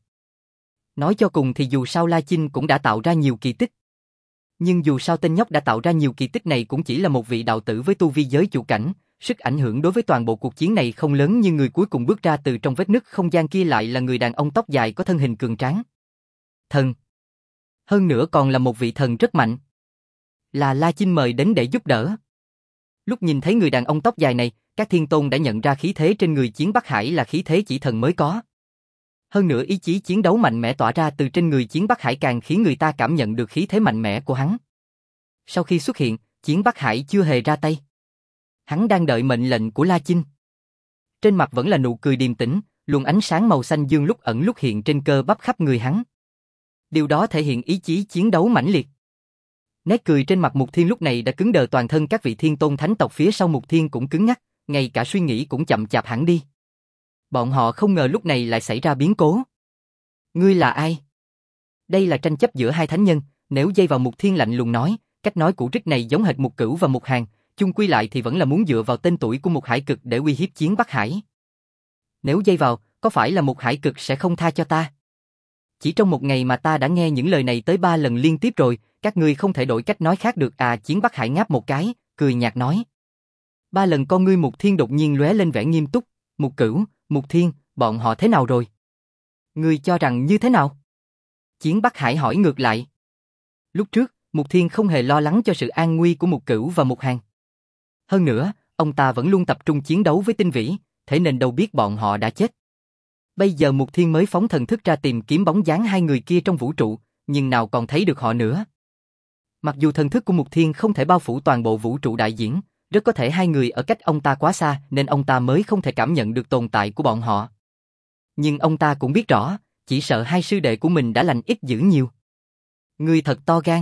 Speaker 1: Nói cho cùng thì dù sao La Chinh cũng đã tạo ra nhiều kỳ tích. Nhưng dù sao tên nhóc đã tạo ra nhiều kỳ tích này cũng chỉ là một vị đạo tử với tu vi giới chủ cảnh, sức ảnh hưởng đối với toàn bộ cuộc chiến này không lớn, như người cuối cùng bước ra từ trong vết nứt không gian kia lại là người đàn ông tóc dài có thân hình cường tráng. Thần. Hơn nữa còn là một vị thần rất mạnh. Là La Chinh mời đến để giúp đỡ. Lúc nhìn thấy người đàn ông tóc dài này, các thiên tôn đã nhận ra khí thế trên người Chiến Bắc Hải là khí thế chỉ thần mới có. Hơn nữa ý chí chiến đấu mạnh mẽ tỏa ra từ trên người Chiến Bắc Hải càng khiến người ta cảm nhận được khí thế mạnh mẽ của hắn. Sau khi xuất hiện, Chiến Bắc Hải chưa hề ra tay. Hắn đang đợi mệnh lệnh của La Chinh. Trên mặt vẫn là nụ cười điềm tĩnh, luồng ánh sáng màu xanh dương lúc ẩn lúc hiện trên cơ bắp khắp người hắn. Điều đó thể hiện ý chí chiến đấu mãnh liệt. Nét cười trên mặt Mục Thiên lúc này đã cứng đờ, toàn thân các vị thiên tôn thánh tộc phía sau Mục Thiên cũng cứng ngắc, ngay cả suy nghĩ cũng chậm chạp hẳn đi. Bọn họ không ngờ lúc này lại xảy ra biến cố. Ngươi là ai? Đây là tranh chấp giữa hai thánh nhân, nếu dây vào Mục Thiên lạnh lùng nói, cách nói của Trích này giống hệt Mục Cửu và Mục Hàn, chung quy lại thì vẫn là muốn dựa vào tên tuổi của Mục Hải Cực để uy hiếp Chiến Bắc Hải. Nếu dây vào, có phải là Mục Hải Cực sẽ không tha cho ta? Chỉ trong một ngày mà ta đã nghe những lời này tới ba lần liên tiếp rồi, các ngươi không thể đổi cách nói khác được à? Chiến Bắc Hải ngáp một cái, cười nhạt nói. Ba lần con ngươi Mục Thiên đột nhiên lóe lên vẻ nghiêm túc. Mục Cửu, Mục Thiên, bọn họ thế nào rồi? Ngươi cho rằng như thế nào? Chiến Bắc Hải hỏi ngược lại. Lúc trước, Mục Thiên không hề lo lắng cho sự an nguy của Mục Cửu và Mục Hàn. Hơn nữa, ông ta vẫn luôn tập trung chiến đấu với Tinh Vĩ, thế nên đâu biết bọn họ đã chết. Bây giờ Mục Thiên mới phóng thần thức ra tìm kiếm bóng dáng hai người kia trong vũ trụ, nhưng nào còn thấy được họ nữa. Mặc dù thần thức của Mục Thiên không thể bao phủ toàn bộ vũ trụ đại diễn, rất có thể hai người ở cách ông ta quá xa nên ông ta mới không thể cảm nhận được tồn tại của bọn họ. Nhưng ông ta cũng biết rõ, chỉ sợ hai sư đệ của mình đã lành ít dữ nhiều. Ngươi thật to gan.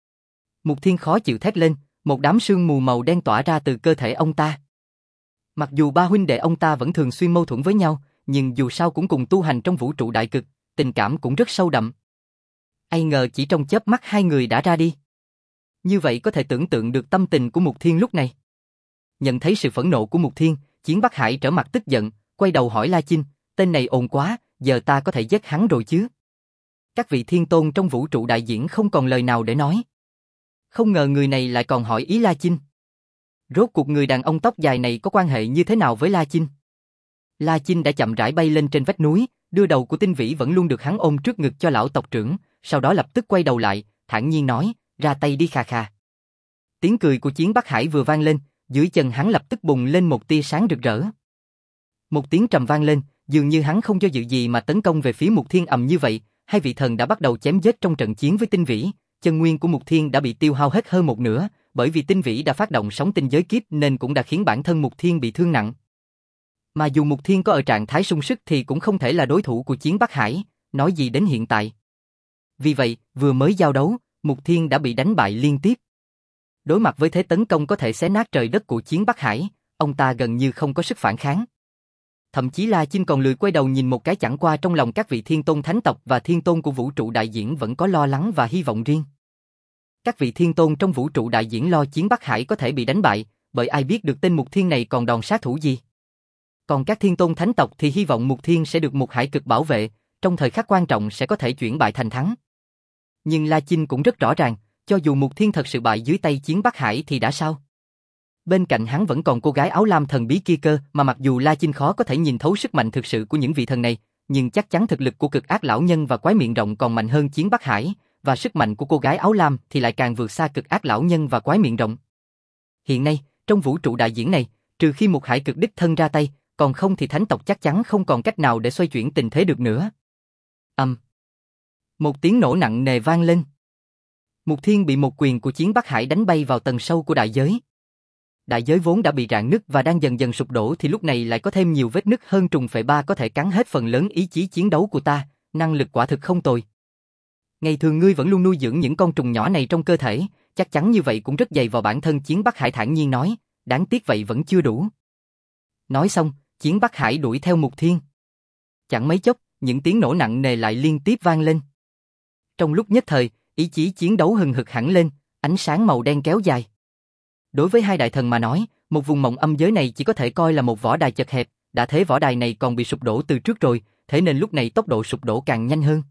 Speaker 1: Mục Thiên khó chịu thét lên, một đám sương mù màu đen tỏa ra từ cơ thể ông ta. Mặc dù ba huynh đệ ông ta vẫn thường xuyên mâu thuẫn với nhau, nhưng dù sao cũng cùng tu hành trong vũ trụ đại cực, tình cảm cũng rất sâu đậm. Ai ngờ chỉ trong chớp mắt hai người đã ra đi. Như vậy có thể tưởng tượng được tâm tình của Mục Thiên lúc này. Nhận thấy sự phẫn nộ của Mục Thiên, Chiến Bắc Hải trở mặt tức giận, quay đầu hỏi La Chinh, tên này ồn quá, giờ ta có thể giết hắn rồi chứ? Các vị thiên tôn trong vũ trụ đại diễn không còn lời nào để nói. Không ngờ người này lại còn hỏi ý La Chinh. Rốt cuộc người đàn ông tóc dài này có quan hệ như thế nào với La Chinh? La Chinh đã chậm rãi bay lên trên vách núi, đưa đầu của Tinh Vĩ vẫn luôn được hắn ôm trước ngực cho lão tộc trưởng, sau đó lập tức quay đầu lại, thản nhiên nói, ra tay đi khà khà. Tiếng cười của Chiến Bắc Hải vừa vang lên, dưới chân hắn lập tức bùng lên một tia sáng rực rỡ. Một tiếng trầm vang lên, dường như hắn không do dự gì mà tấn công về phía Mục Thiên ầm như vậy, hai vị thần đã bắt đầu chém giết trong trận chiến với Tinh Vĩ, chân nguyên của Mục Thiên đã bị tiêu hao hết hơn một nửa, bởi vì tinh vĩ đã phát động sóng tinh giới kiếp nên cũng đã khiến bản thân Mục Thiên bị thương nặng. Mà dù Mục Thiên có ở trạng thái sung sức thì cũng không thể là đối thủ của Chiến Bắc Hải, nói gì đến hiện tại. Vì vậy, vừa mới giao đấu, Mục Thiên đã bị đánh bại liên tiếp. Đối mặt với thế tấn công có thể xé nát trời đất của Chiến Bắc Hải, ông ta gần như không có sức phản kháng. Thậm chí La Chinh còn lười quay đầu nhìn một cái, chẳng qua trong lòng các vị thiên tôn thánh tộc và thiên tôn của vũ trụ đại diễn vẫn có lo lắng và hy vọng riêng. Các vị thiên tôn trong vũ trụ đại diễn lo Chiến Bắc Hải có thể bị đánh bại, bởi ai biết được tên Mục Thiên này còn đòn sát thủ gì. Còn các thiên tôn thánh tộc thì hy vọng Mục Thiên sẽ được Mục Hải cực bảo vệ, trong thời khắc quan trọng sẽ có thể chuyển bại thành thắng. Nhưng La Chinh cũng rất rõ ràng, cho dù Mục Thiên thật sự bại dưới tay Chiến Bắc Hải thì đã sao? Bên cạnh hắn vẫn còn cô gái áo lam thần bí kia cơ, mà mặc dù La Chinh khó có thể nhìn thấu sức mạnh thực sự của những vị thần này, nhưng chắc chắn thực lực của cực ác lão nhân và quái miệng rộng còn mạnh hơn Chiến Bắc Hải, và sức mạnh của cô gái áo lam thì lại càng vượt xa cực ác lão nhân và quái miệng rộng. Hiện nay, trong vũ trụ đại diễn này, trừ khi Mục Hải cực đích thân ra tay, còn không thì thánh tộc chắc chắn không còn cách nào để xoay chuyển tình thế được nữa. Ầm. Um. Một tiếng nổ nặng nề vang lên. Mục Thiên bị một quyền của Chiến Bắc Hải đánh bay vào tầng sâu của đại giới. Đại giới vốn đã bị rạn nứt và đang dần dần sụp đổ thì lúc này lại có thêm nhiều vết nứt hơn, trùng phệ ba có thể cắn hết phần lớn ý chí chiến đấu của ta, năng lực quả thực không tồi. Ngày thường ngươi vẫn luôn nuôi dưỡng những con trùng nhỏ này trong cơ thể, chắc chắn như vậy cũng rất dày vào bản thân. Chiến Bắc Hải thản nhiên nói, đáng tiếc vậy vẫn chưa đủ. Nói xong, Chiến Bắc Hải đuổi theo Mục Thiên. Chẳng mấy chốc, những tiếng nổ nặng nề lại liên tiếp vang lên. Trong lúc nhất thời, ý chí chiến đấu hừng hực hẳn lên, ánh sáng màu đen kéo dài. Đối với hai đại thần mà nói, một vùng mộng âm giới này chỉ có thể coi là một võ đài chật hẹp, đã thế võ đài này còn bị sụp đổ từ trước rồi, thế nên lúc này tốc độ sụp đổ càng nhanh hơn.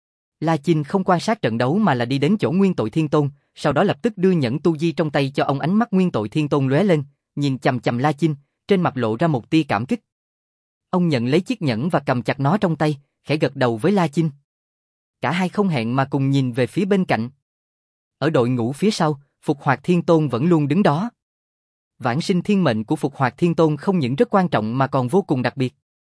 Speaker 1: La Chinh không quan sát trận đấu mà là đi đến chỗ Nguyên Tội Thiên Tôn, sau đó lập tức đưa nhẫn tu di trong tay cho ông. Ánh mắt Nguyên Tội Thiên Tôn lóe lên, nhìn chằm chằm La Chinh, trên mặt lộ ra một tia cảm kích. Ông nhận lấy chiếc nhẫn và cầm chặt nó trong tay, khẽ gật đầu với La Chinh. Cả hai không hẹn mà cùng nhìn về phía bên cạnh. Ở đội ngũ phía sau, Phục Hoạt Thiên Tôn vẫn luôn đứng đó. Vãng sinh thiên mệnh của Phục Hoạt Thiên Tôn không những rất quan trọng mà còn vô cùng đặc biệt.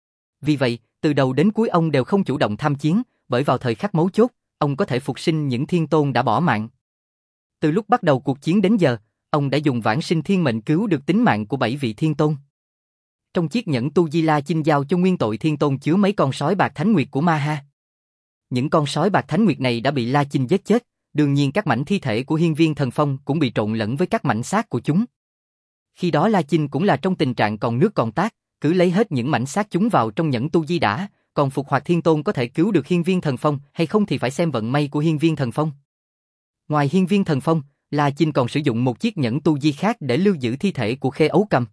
Speaker 1: Vì vậy, từ đầu đến cuối ông đều không chủ động tham chiến, bởi vào thời khắc mấu chốt, ông có thể phục sinh những thiên tôn đã bỏ mạng. Từ lúc bắt đầu cuộc chiến đến giờ, ông đã dùng vãng sinh thiên mệnh cứu được tính mạng của bảy vị thiên tôn. Trong chiếc nhẫn tu di La Chinh giao cho Nguyên Tội Thiên Tôn chứa mấy con sói bạc thánh nguyệt của Ma Ha. Những con sói bạc thánh nguyệt này đã bị La Chinh giết chết, đương nhiên các mảnh thi thể của Hiên Viên Thần Phong cũng bị trộn lẫn với các mảnh xác của chúng. Khi đó La Chinh cũng là trong tình trạng còn nước còn tát, cứ lấy hết những mảnh xác chúng vào trong nhẫn tu di đã, còn Phục Hoạt Thiên Tôn có thể cứu được Hiên Viên Thần Phong hay không thì phải xem vận may của Hiên Viên Thần Phong. Ngoài Hiên Viên Thần Phong, La Chinh còn sử dụng một chiếc nhẫn tu di khác để lưu giữ thi thể của Khê Ấu Cầm.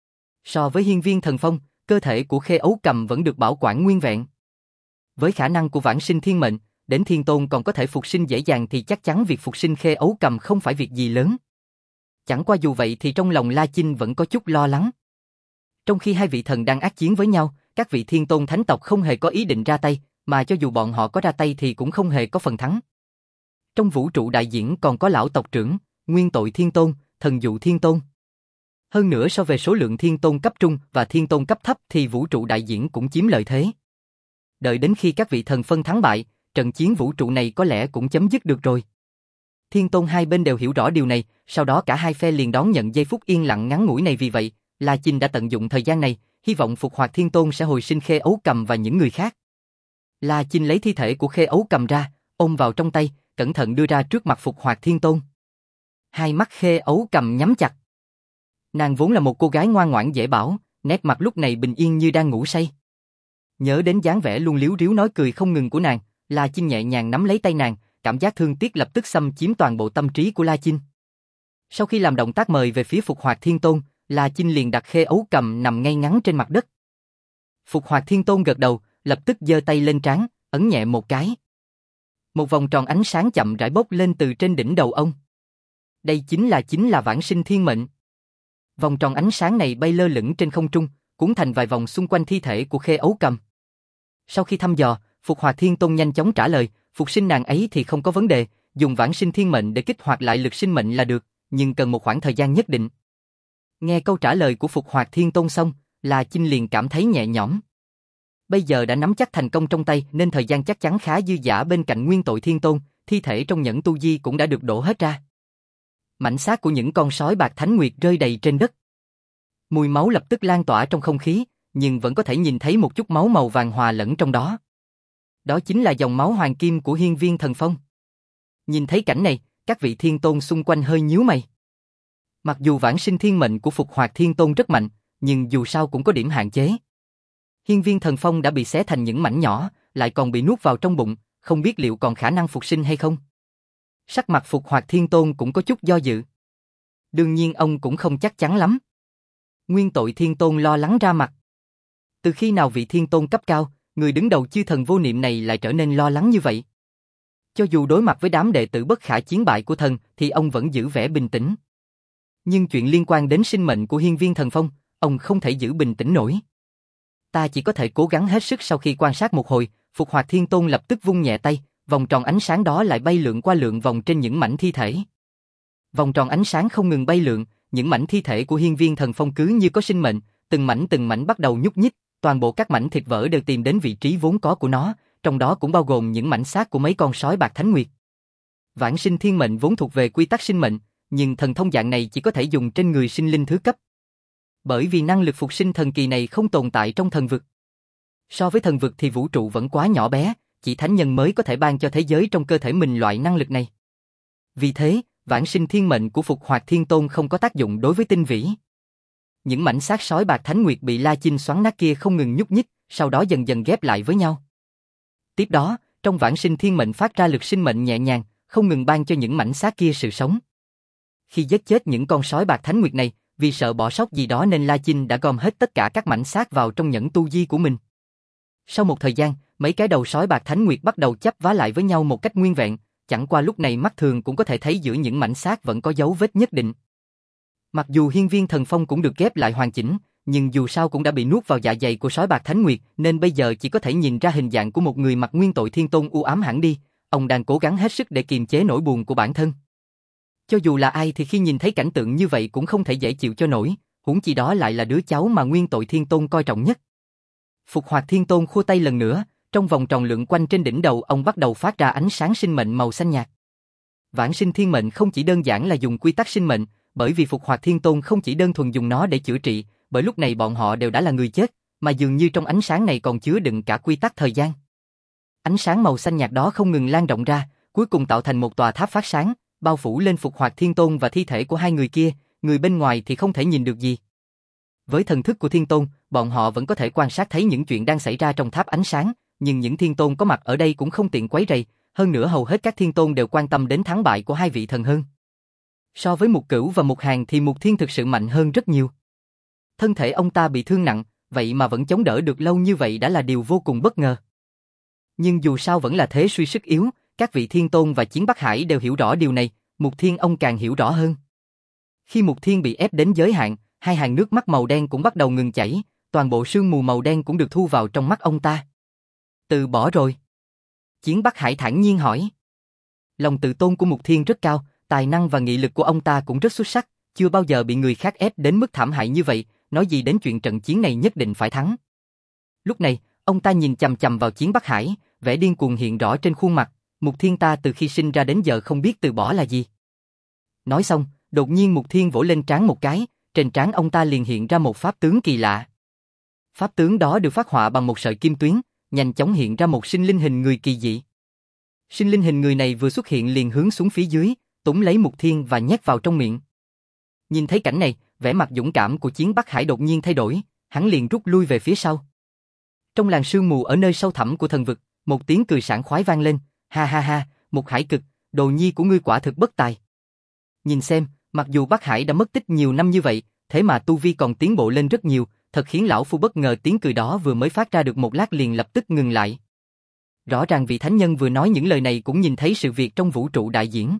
Speaker 1: So với Hiên Viên Thần Phong, cơ thể của Khê Ấu Cầm vẫn được bảo quản nguyên vẹn. Với khả năng của vãng sinh thiên mệnh, đến thiên tôn còn có thể phục sinh dễ dàng thì chắc chắn việc phục sinh Khê Ấu Cầm không phải việc gì lớn. Chẳng qua dù vậy thì trong lòng La Chinh vẫn có chút lo lắng. Trong khi hai vị thần đang ác chiến với nhau, các vị thiên tôn thánh tộc không hề có ý định ra tay, mà cho dù bọn họ có ra tay thì cũng không hề có phần thắng. Trong vũ trụ đại diễn còn có lão tộc trưởng, Nguyên Tội Thiên Tôn, Thần Dụ Thiên Tôn. Hơn nữa so về số lượng thiên tôn cấp trung và thiên tôn cấp thấp thì vũ trụ đại diễn cũng chiếm lợi thế. Đợi đến khi các vị thần phân thắng bại, trận chiến vũ trụ này có lẽ cũng chấm dứt được rồi. Thiên tôn hai bên đều hiểu rõ điều này, sau đó cả hai phe liền đón nhận giây phút yên lặng ngắn ngủi này. Vì vậy, La Chinh đã tận dụng thời gian này, hy vọng Phục Hoạt Thiên Tôn sẽ hồi sinh Khê Ấu Cầm và những người khác. La Chinh lấy thi thể của Khê Ấu Cầm ra, ôm vào trong tay, cẩn thận đưa ra trước mặt Phục Hoạt Thiên Tôn. Hai mắt Khê Ấu Cầm nhắm chặt. Nàng vốn là một cô gái ngoan ngoãn dễ bảo, nét mặt lúc này bình yên như đang ngủ say. Nhớ đến dáng vẻ luôn liếu riếu nói cười không ngừng của nàng, La Chinh nhẹ nhàng nắm lấy tay nàng, cảm giác thương tiếc lập tức xâm chiếm toàn bộ tâm trí của La Chinh. Sau khi làm động tác mời về phía Phục Hoạt Thiên Tôn, La Chinh liền đặt Khê Ấu Cầm nằm ngay ngắn trên mặt đất. Phục Hoạt Thiên Tôn gật đầu, lập tức giơ tay lên trán, ấn nhẹ một cái. Một vòng tròn ánh sáng chậm rãi bốc lên từ trên đỉnh đầu ông. Đây chính là chính là vãng sinh thiên mệnh. Vòng tròn ánh sáng này bay lơ lửng trên không trung, cuốn thành vài vòng xung quanh thi thể của Khê Ấu Cầm. Sau khi thăm dò, Phục Hoạt Thiên Tôn nhanh chóng trả lời, phục sinh nàng ấy thì không có vấn đề, dùng vãng sinh thiên mệnh để kích hoạt lại lực sinh mệnh là được, nhưng cần một khoảng thời gian nhất định. Nghe câu trả lời của Phục Hoạt Thiên Tôn xong, La Chinh liền cảm thấy nhẹ nhõm. Bây giờ đã nắm chắc thành công trong tay nên thời gian chắc chắn khá dư dả. Bên cạnh Nguyên Tội Thiên Tôn, thi thể trong nhẫn tu di cũng đã được đổ hết ra. mảnh xác của những con sói bạc thánh nguyệt rơi đầy trên đất. Mùi máu lập tức lan tỏa trong không khí, nhưng vẫn có thể nhìn thấy một chút máu màu vàng hòa lẫn trong đó. Đó chính là dòng máu hoàng kim của Hiên Viên Thần Phong. Nhìn thấy cảnh này, các vị thiên tôn xung quanh hơi nhíu mày. Mặc dù vãng sinh thiên mệnh của Phục Hoạt Thiên Tôn rất mạnh, nhưng dù sao cũng có điểm hạn chế. Hiên Viên Thần Phong đã bị xé thành những mảnh nhỏ, lại còn bị nuốt vào trong bụng, không biết liệu còn khả năng phục sinh hay không. Sắc mặt Phục Hoạt Thiên Tôn cũng có chút do dự. Đương nhiên ông cũng không chắc chắn lắm. Nguyên Tội Thiên Tôn lo lắng ra mặt. Từ khi nào vị Thiên Tôn cấp cao, người đứng đầu chư thần vô niệm này lại trở nên lo lắng như vậy? Cho dù đối mặt với đám đệ tử bất khả chiến bại của thần, thì ông vẫn giữ vẻ bình tĩnh. Nhưng chuyện liên quan đến sinh mệnh của Hiên Viên Thần Phong, ông không thể giữ bình tĩnh nổi. Ta chỉ có thể cố gắng hết sức. Sau khi quan sát một hồi, Phục Hoạt Thiên Tôn lập tức vung nhẹ tay, vòng tròn ánh sáng đó lại bay lượn qua lượn vòng trên những mảnh thi thể. Vòng tròn ánh sáng không ngừng bay lượn, những mảnh thi thể của Hiên Viên Thần Phong cứ như có sinh mệnh, từng mảnh từng mảnh bắt đầu nhúc nhích, toàn bộ các mảnh thịt vỡ đều tìm đến vị trí vốn có của nó, trong đó cũng bao gồm những mảnh xác của mấy con sói bạc thánh nguyệt. Vãng sinh thiên mệnh vốn thuộc về quy tắc sinh mệnh, nhưng thần thông dạng này chỉ có thể dùng trên người sinh linh thứ cấp. Bởi vì năng lực phục sinh thần kỳ này không tồn tại trong thần vực. So với thần vực thì vũ trụ vẫn quá nhỏ bé, chỉ thánh nhân mới có thể ban cho thế giới trong cơ thể mình loại năng lực này. Vì thế, vãng sinh thiên mệnh của Phục Hoạt Thiên Tôn không có tác dụng đối với tinh vĩ. Những mảnh xác sói bạc thánh nguyệt bị La Chinh xoắn nát kia không ngừng nhúc nhích, sau đó dần dần ghép lại với nhau. Tiếp đó, trong vãng sinh thiên mệnh phát ra lực sinh mệnh nhẹ nhàng, không ngừng ban cho những mảnh xác kia sự sống. Khi giết chết những con sói bạc thánh nguyệt này, vì sợ bỏ sót gì đó nên La Chinh đã gom hết tất cả các mảnh xác vào trong nhẫn tu di của mình. Sau một thời gian, mấy cái đầu sói bạc thánh nguyệt bắt đầu chắp vá lại với nhau một cách nguyên vẹn, chẳng qua lúc này mắt thường cũng có thể thấy giữa những mảnh xác vẫn có dấu vết nhất định. Mặc dù Hiên Viên Thần Phong cũng được ghép lại hoàn chỉnh, nhưng dù sao cũng đã bị nuốt vào dạ dày của sói bạc thánh nguyệt, nên bây giờ chỉ có thể nhìn ra hình dạng của một người mặc Nguyên Tội Thiên Tôn u ám hẳn đi. Ông đang cố gắng hết sức để kiềm chế nỗi buồn của bản thân. Cho dù là ai thì khi nhìn thấy cảnh tượng như vậy cũng không thể dễ chịu cho nổi, huống chi đó lại là đứa cháu mà Nguyên Tội Thiên Tôn coi trọng nhất. Phục Hoạt Thiên Tôn khua tay lần nữa, trong vòng tròn lượn quanh trên đỉnh đầu ông bắt đầu phát ra ánh sáng sinh mệnh màu xanh nhạt. Vãng sinh thiên mệnh không chỉ đơn giản là dùng quy tắc sinh mệnh, bởi vì Phục Hoạt Thiên Tôn không chỉ đơn thuần dùng nó để chữa trị, bởi lúc này bọn họ đều đã là người chết, mà dường như trong ánh sáng này còn chứa đựng cả quy tắc thời gian. Ánh sáng màu xanh nhạt đó không ngừng lan rộng ra, cuối cùng tạo thành một tòa tháp phát sáng, bao phủ lên Phục Hoạt Thiên Tôn và thi thể của hai người kia, người bên ngoài thì không thể nhìn được gì. Với thần thức của Thiên Tôn, bọn họ vẫn có thể quan sát thấy những chuyện đang xảy ra trong tháp ánh sáng, nhưng những Thiên Tôn có mặt ở đây cũng không tiện quấy rầy, hơn nữa hầu hết các Thiên Tôn đều quan tâm đến thắng bại của hai vị thần hơn. So với Mục Cửu và Mục Hàn thì Mục Thiên thực sự mạnh hơn rất nhiều. Thân thể ông ta bị thương nặng, vậy mà vẫn chống đỡ được lâu như vậy đã là điều vô cùng bất ngờ. Nhưng dù sao vẫn là thế suy sức yếu, các vị Thiên Tôn và Chiến Bắc Hải đều hiểu rõ điều này, Mục Thiên ông càng hiểu rõ hơn. Khi Mục Thiên bị ép đến giới hạn, hai hàng nước mắt màu đen cũng bắt đầu ngừng chảy, toàn bộ sương mù màu đen cũng được thu vào trong mắt ông ta. Từ bỏ rồi? Chiến Bắc Hải thản nhiên hỏi. Lòng tự tôn của Mục Thiên rất cao, tài năng và nghị lực của ông ta cũng rất xuất sắc, chưa bao giờ bị người khác ép đến mức thảm hại như vậy, nói gì đến chuyện trận chiến này nhất định phải thắng. Lúc này, ông ta nhìn chằm chằm vào Chiến Bắc Hải, vẻ điên cuồng hiện rõ trên khuôn mặt, Mục Thiên ta từ khi sinh ra đến giờ không biết từ bỏ là gì. Nói xong, đột nhiên Mục Thiên vỗ lên trán một cái, trên trán ông ta liền hiện ra một pháp tướng kỳ lạ. Pháp tướng đó được phác họa bằng một sợi kim tuyến, nhanh chóng hiện ra một sinh linh hình người kỳ dị. Sinh linh hình người này vừa xuất hiện liền hướng xuống phía dưới, túm lấy Mục Thiên và nhét vào trong miệng. Nhìn thấy cảnh này, vẻ mặt dũng cảm của Chiến Bắc Hải đột nhiên thay đổi, hắn liền rút lui về phía sau. Trong làn sương mù ở nơi sâu thẳm của thần vực, một tiếng cười sảng khoái vang lên, ha ha ha, Mục Hải Cực, đồ nhi của ngươi quả thực bất tài. Nhìn xem, mặc dù Bắc Hải đã mất tích nhiều năm như vậy, thế mà tu vi còn tiến bộ lên rất nhiều, thật khiến lão phu bất ngờ. Tiếng cười đó vừa mới phát ra được một lát liền lập tức ngừng lại. Rõ ràng vị thánh nhân vừa nói những lời này cũng nhìn thấy sự việc trong vũ trụ đại diễn.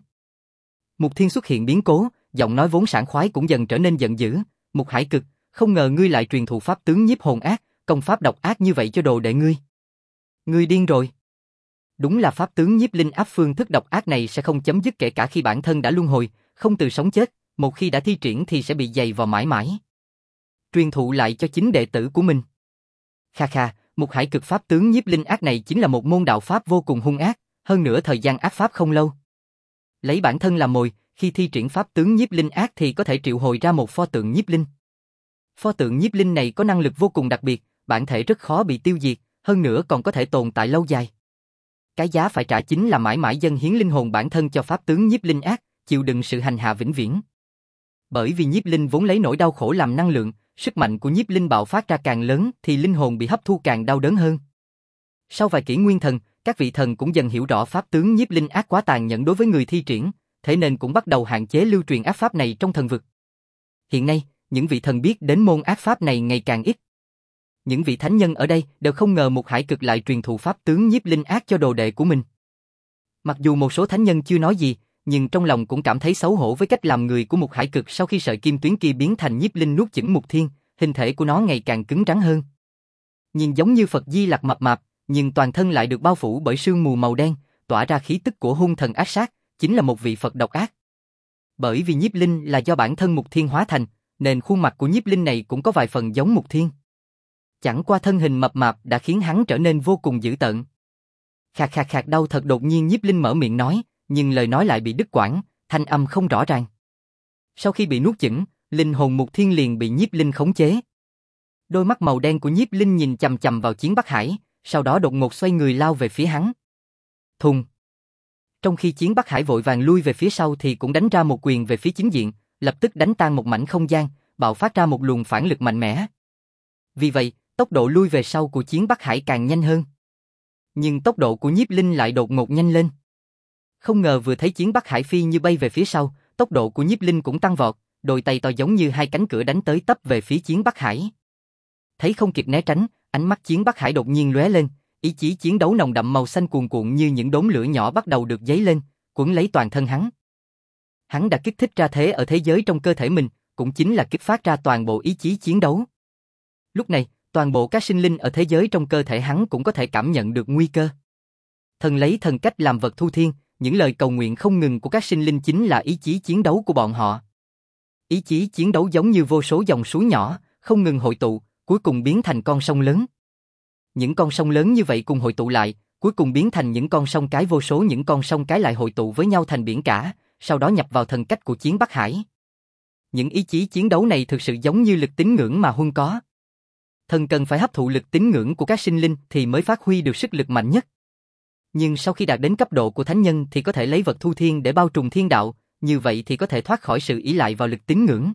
Speaker 1: Mục Thiên xuất hiện biến cố, giọng nói vốn sảng khoái cũng dần trở nên giận dữ. Mục Hải Cực, không ngờ ngươi lại truyền thụ pháp tướng nhiếp hồn ác, công pháp độc ác như vậy cho đồ đệ ngươi. Ngươi điên rồi. Đúng là pháp tướng nhiếp linh áp, phương thức độc ác này sẽ không chấm dứt kể cả khi bản thân đã luân hồi, không từ sống chết, một khi đã thi triển thì sẽ bị dày vò mãi mãi. Truyền thụ lại cho chính đệ tử của mình. Kha kha, Mục Hải Cực pháp tướng nhiếp linh ác này chính là một môn đạo pháp vô cùng hung ác, hơn nữa thời gian ác pháp không lâu. Lấy bản thân làm mồi, Khi thi triển pháp tướng nhiếp linh ác thì có thể triệu hồi ra một pho tượng nhiếp linh. Pho tượng nhiếp linh này có năng lực vô cùng đặc biệt, bản thể rất khó bị tiêu diệt, hơn nữa còn có thể tồn tại lâu dài. Cái giá phải trả chính là mãi mãi dâng hiến linh hồn bản thân cho pháp tướng nhiếp linh ác, chịu đựng sự hành hạ vĩnh viễn. Bởi vì nhiếp linh vốn lấy nỗi đau khổ làm năng lượng, sức mạnh của nhiếp linh bạo phát ra càng lớn thì linh hồn bị hấp thu càng đau đớn hơn. Sau vài kỷ nguyên thần, các vị thần cũng dần hiểu rõ pháp tướng nhiếp linh ác quá tàn nhẫn đối với người thi triển, thế nên cũng bắt đầu hạn chế lưu truyền ác pháp này trong thần vực. Hiện nay, những vị thần biết đến môn ác pháp này ngày càng ít. Những vị thánh nhân ở đây đều không ngờ Mục Hải Cực lại truyền thụ pháp tướng nhiếp linh ác cho đồ đệ của mình. Mặc dù một số thánh nhân chưa nói gì, nhưng trong lòng cũng cảm thấy xấu hổ với cách làm người của Mục Hải Cực sau khi sợi kim tuyến kia biến thành nhiếp linh nuốt chửng Mục Thiên, hình thể của nó ngày càng cứng rắn hơn. Nhìn giống như Phật Di Lặc mập mạp, nhưng toàn thân lại được bao phủ bởi sương mù màu đen, tỏa ra khí tức của hung thần ác sát, chính là một vị Phật độc ác. Bởi vì nhiếp linh là do bản thân Mục Thiên hóa thành, nên khuôn mặt của nhiếp linh này cũng có vài phần giống Mục Thiên. Chẳng qua thân hình mập mạp đã khiến hắn trở nên vô cùng dữ tợn. Khạc khạc khạc đau thật đột nhiên nhiếp linh mở miệng nói, nhưng lời nói lại bị đứt quãng, thanh âm không rõ ràng. Sau khi bị nuốt chửng, linh hồn Mục Thiên liền bị nhiếp linh khống chế. Đôi mắt màu đen của nhiếp linh nhìn chằm chằm vào Chiến Bắc Hải, sau đó đột ngột xoay người lao về phía hắn. Thùng. Trong khi Chiến Bắc Hải vội vàng lui về phía sau thì cũng đánh ra một quyền về phía chính diện, lập tức đánh tan một mảnh không gian, bạo phát ra một luồng phản lực mạnh mẽ. Vì vậy, tốc độ lui về sau của Chiến Bắc Hải càng nhanh hơn. Nhưng tốc độ của nhiếp linh lại đột ngột nhanh lên. Không ngờ vừa thấy Chiến Bắc Hải phi như bay về phía sau, tốc độ của nhiếp linh cũng tăng vọt, đôi tay to giống như hai cánh cửa đánh tới tấp về phía Chiến Bắc Hải. Thấy không kịp né tránh, ánh mắt Chiến Bắc Hải đột nhiên lóe lên, ý chí chiến đấu nồng đậm màu xanh cuồn cuộn như những đốm lửa nhỏ bắt đầu được dấy lên, cuốn lấy toàn thân hắn. Hắn đã kích thích ra thế ở thế giới trong cơ thể mình, cũng chính là kích phát ra toàn bộ ý chí chiến đấu. Lúc này, toàn bộ các sinh linh ở thế giới trong cơ thể hắn cũng có thể cảm nhận được nguy cơ. Thần lấy thần cách làm vật thu thiên, những lời cầu nguyện không ngừng của các sinh linh chính là ý chí chiến đấu của bọn họ. Ý chí chiến đấu giống như vô số dòng suối nhỏ, không ngừng hội tụ, cuối cùng biến thành con sông lớn. Những con sông lớn như vậy cùng hội tụ lại, cuối cùng biến thành những con sông cái vô số những con sông cái lại hội tụ với nhau thành biển cả, sau đó nhập vào thần cách của Chiến Bắc Hải. Những ý chí chiến đấu này thực sự giống như lực tín ngưỡng mà Huân có. Thần cần phải hấp thụ lực tín ngưỡng của các sinh linh thì mới phát huy được sức lực mạnh nhất. Nhưng sau khi đạt đến cấp độ của thánh nhân thì có thể lấy vật thu thiên để bao trùm thiên đạo, như vậy thì có thể thoát khỏi sự ỷ lại vào lực tín ngưỡng.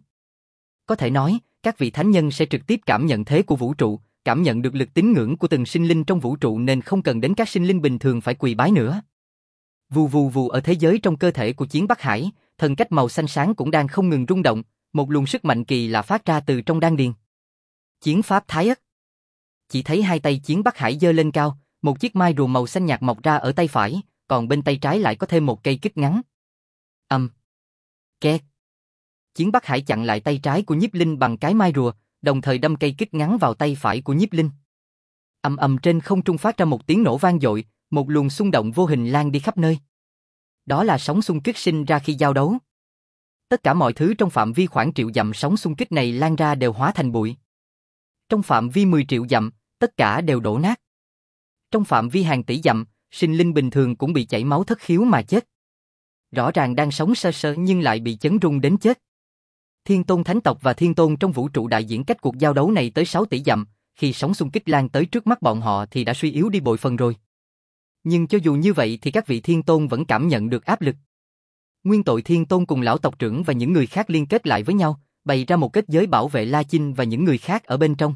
Speaker 1: Có thể nói, các vị thánh nhân sẽ trực tiếp cảm nhận thế của vũ trụ, cảm nhận được lực tín ngưỡng của từng sinh linh trong vũ trụ nên không cần đến các sinh linh bình thường phải quỳ bái nữa. Vù vù vù ở thế giới trong cơ thể của Chiến Bắc Hải, thần cách màu xanh sáng cũng đang không ngừng rung động, một luồng sức mạnh kỳ lạ phát ra từ trong đan điền. Chiến pháp Thái Ất. Chỉ thấy hai tay Chiến Bắc Hải giơ lên cao, một chiếc mai rùa màu xanh nhạt mọc ra ở tay phải, còn bên tay trái lại có thêm một cây kích ngắn. Âm. Um. Kẹt. Chiến Bắc Hải chặn lại tay trái của nhiếp linh bằng cái mai rùa, đồng thời đâm cây kích ngắn vào tay phải của nhiếp linh. Ầm ầm trên không trung phát ra một tiếng nổ vang dội, một luồng xung động vô hình lan đi khắp nơi. Đó là sóng xung kích sinh ra khi giao đấu. Tất cả mọi thứ trong phạm vi khoảng triệu dặm sóng xung kích này lan ra đều hóa thành bụi. Trong phạm vi mười triệu dặm, tất cả đều đổ nát. Trong phạm vi hàng tỷ dặm, sinh linh bình thường cũng bị chảy máu thất khiếu mà chết. Rõ ràng đang sống sơ sơ nhưng lại bị chấn rung đến chết. Thiên Tôn Thánh tộc và Thiên Tôn trong vũ trụ đại diễn cách cuộc giao đấu này tới sáu tỷ dặm, khi sóng xung kích lan tới trước mắt bọn họ thì đã suy yếu đi bội phần rồi. Nhưng cho dù như vậy thì các vị Thiên Tôn vẫn cảm nhận được áp lực. Nguyên Tội Thiên Tôn cùng lão tộc trưởng và những người khác liên kết lại với nhau, bày ra một kết giới bảo vệ La Chinh và những người khác ở bên trong.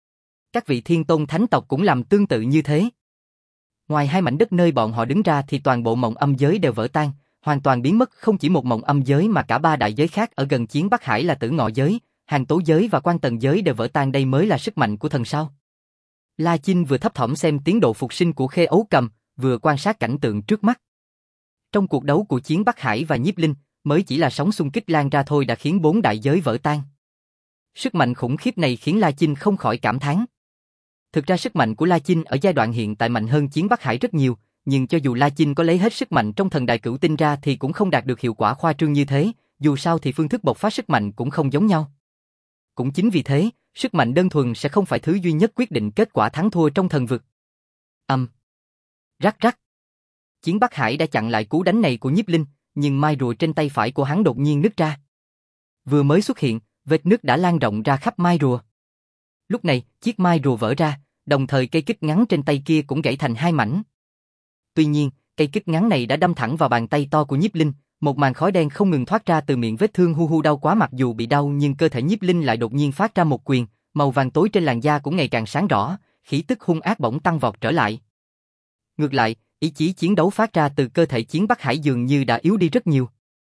Speaker 1: Các vị Thiên Tôn Thánh tộc cũng làm tương tự như thế. Ngoài hai mảnh đất nơi bọn họ đứng ra thì toàn bộ mộng âm giới đều vỡ tan, hoàn toàn biến mất, không chỉ một mộng âm giới mà cả ba đại giới khác ở gần Chiến Bắc Hải là Tử Ngọ giới, Hàng Tố giới và Quan Tần giới đều vỡ tan, đây mới là sức mạnh của thần sao. La Chinh vừa thấp thỏm xem tiến độ phục sinh của Khê Ấu Cầm, vừa quan sát cảnh tượng trước mắt. Trong cuộc đấu của Chiến Bắc Hải và Nhiếp Linh, mới chỉ là sóng xung kích lan ra thôi đã khiến bốn đại giới vỡ tan. Sức mạnh khủng khiếp này khiến La Chinh không khỏi cảm thán. Thực ra sức mạnh của La Chinh ở giai đoạn hiện tại mạnh hơn Chiến Bắc Hải rất nhiều, nhưng cho dù La Chinh có lấy hết sức mạnh trong thần đài cửu tinh ra thì cũng không đạt được hiệu quả khoa trương như thế, dù sao thì phương thức bộc phát sức mạnh cũng không giống nhau. Cũng chính vì thế, sức mạnh đơn thuần sẽ không phải thứ duy nhất quyết định kết quả thắng thua trong thần vực. Âm. Um. Rắc rắc. Chiến Bắc Hải đã chặn lại cú đánh này của Nhiếp Linh, nhưng mai rùa trên tay phải của hắn đột nhiên nứt ra. Vừa mới xuất hiện, vết nứt đã lan rộng ra khắp mai rùa. Lúc này, chiếc mai rùa vỡ ra, đồng thời cây kích ngắn trên tay kia cũng gãy thành hai mảnh. Tuy nhiên, cây kích ngắn này đã đâm thẳng vào bàn tay to của Nhiếp Linh, một màn khói đen không ngừng thoát ra từ miệng vết thương hu hu đau quá, mặc dù bị đau nhưng cơ thể Nhiếp Linh lại đột nhiên phát ra một quyền, màu vàng tối trên làn da cũng ngày càng sáng rõ, khí tức hung ác bỗng tăng vọt trở lại. Ngược lại, ý chí chiến đấu phát ra từ cơ thể Chiến Bắc Hải dường như đã yếu đi rất nhiều.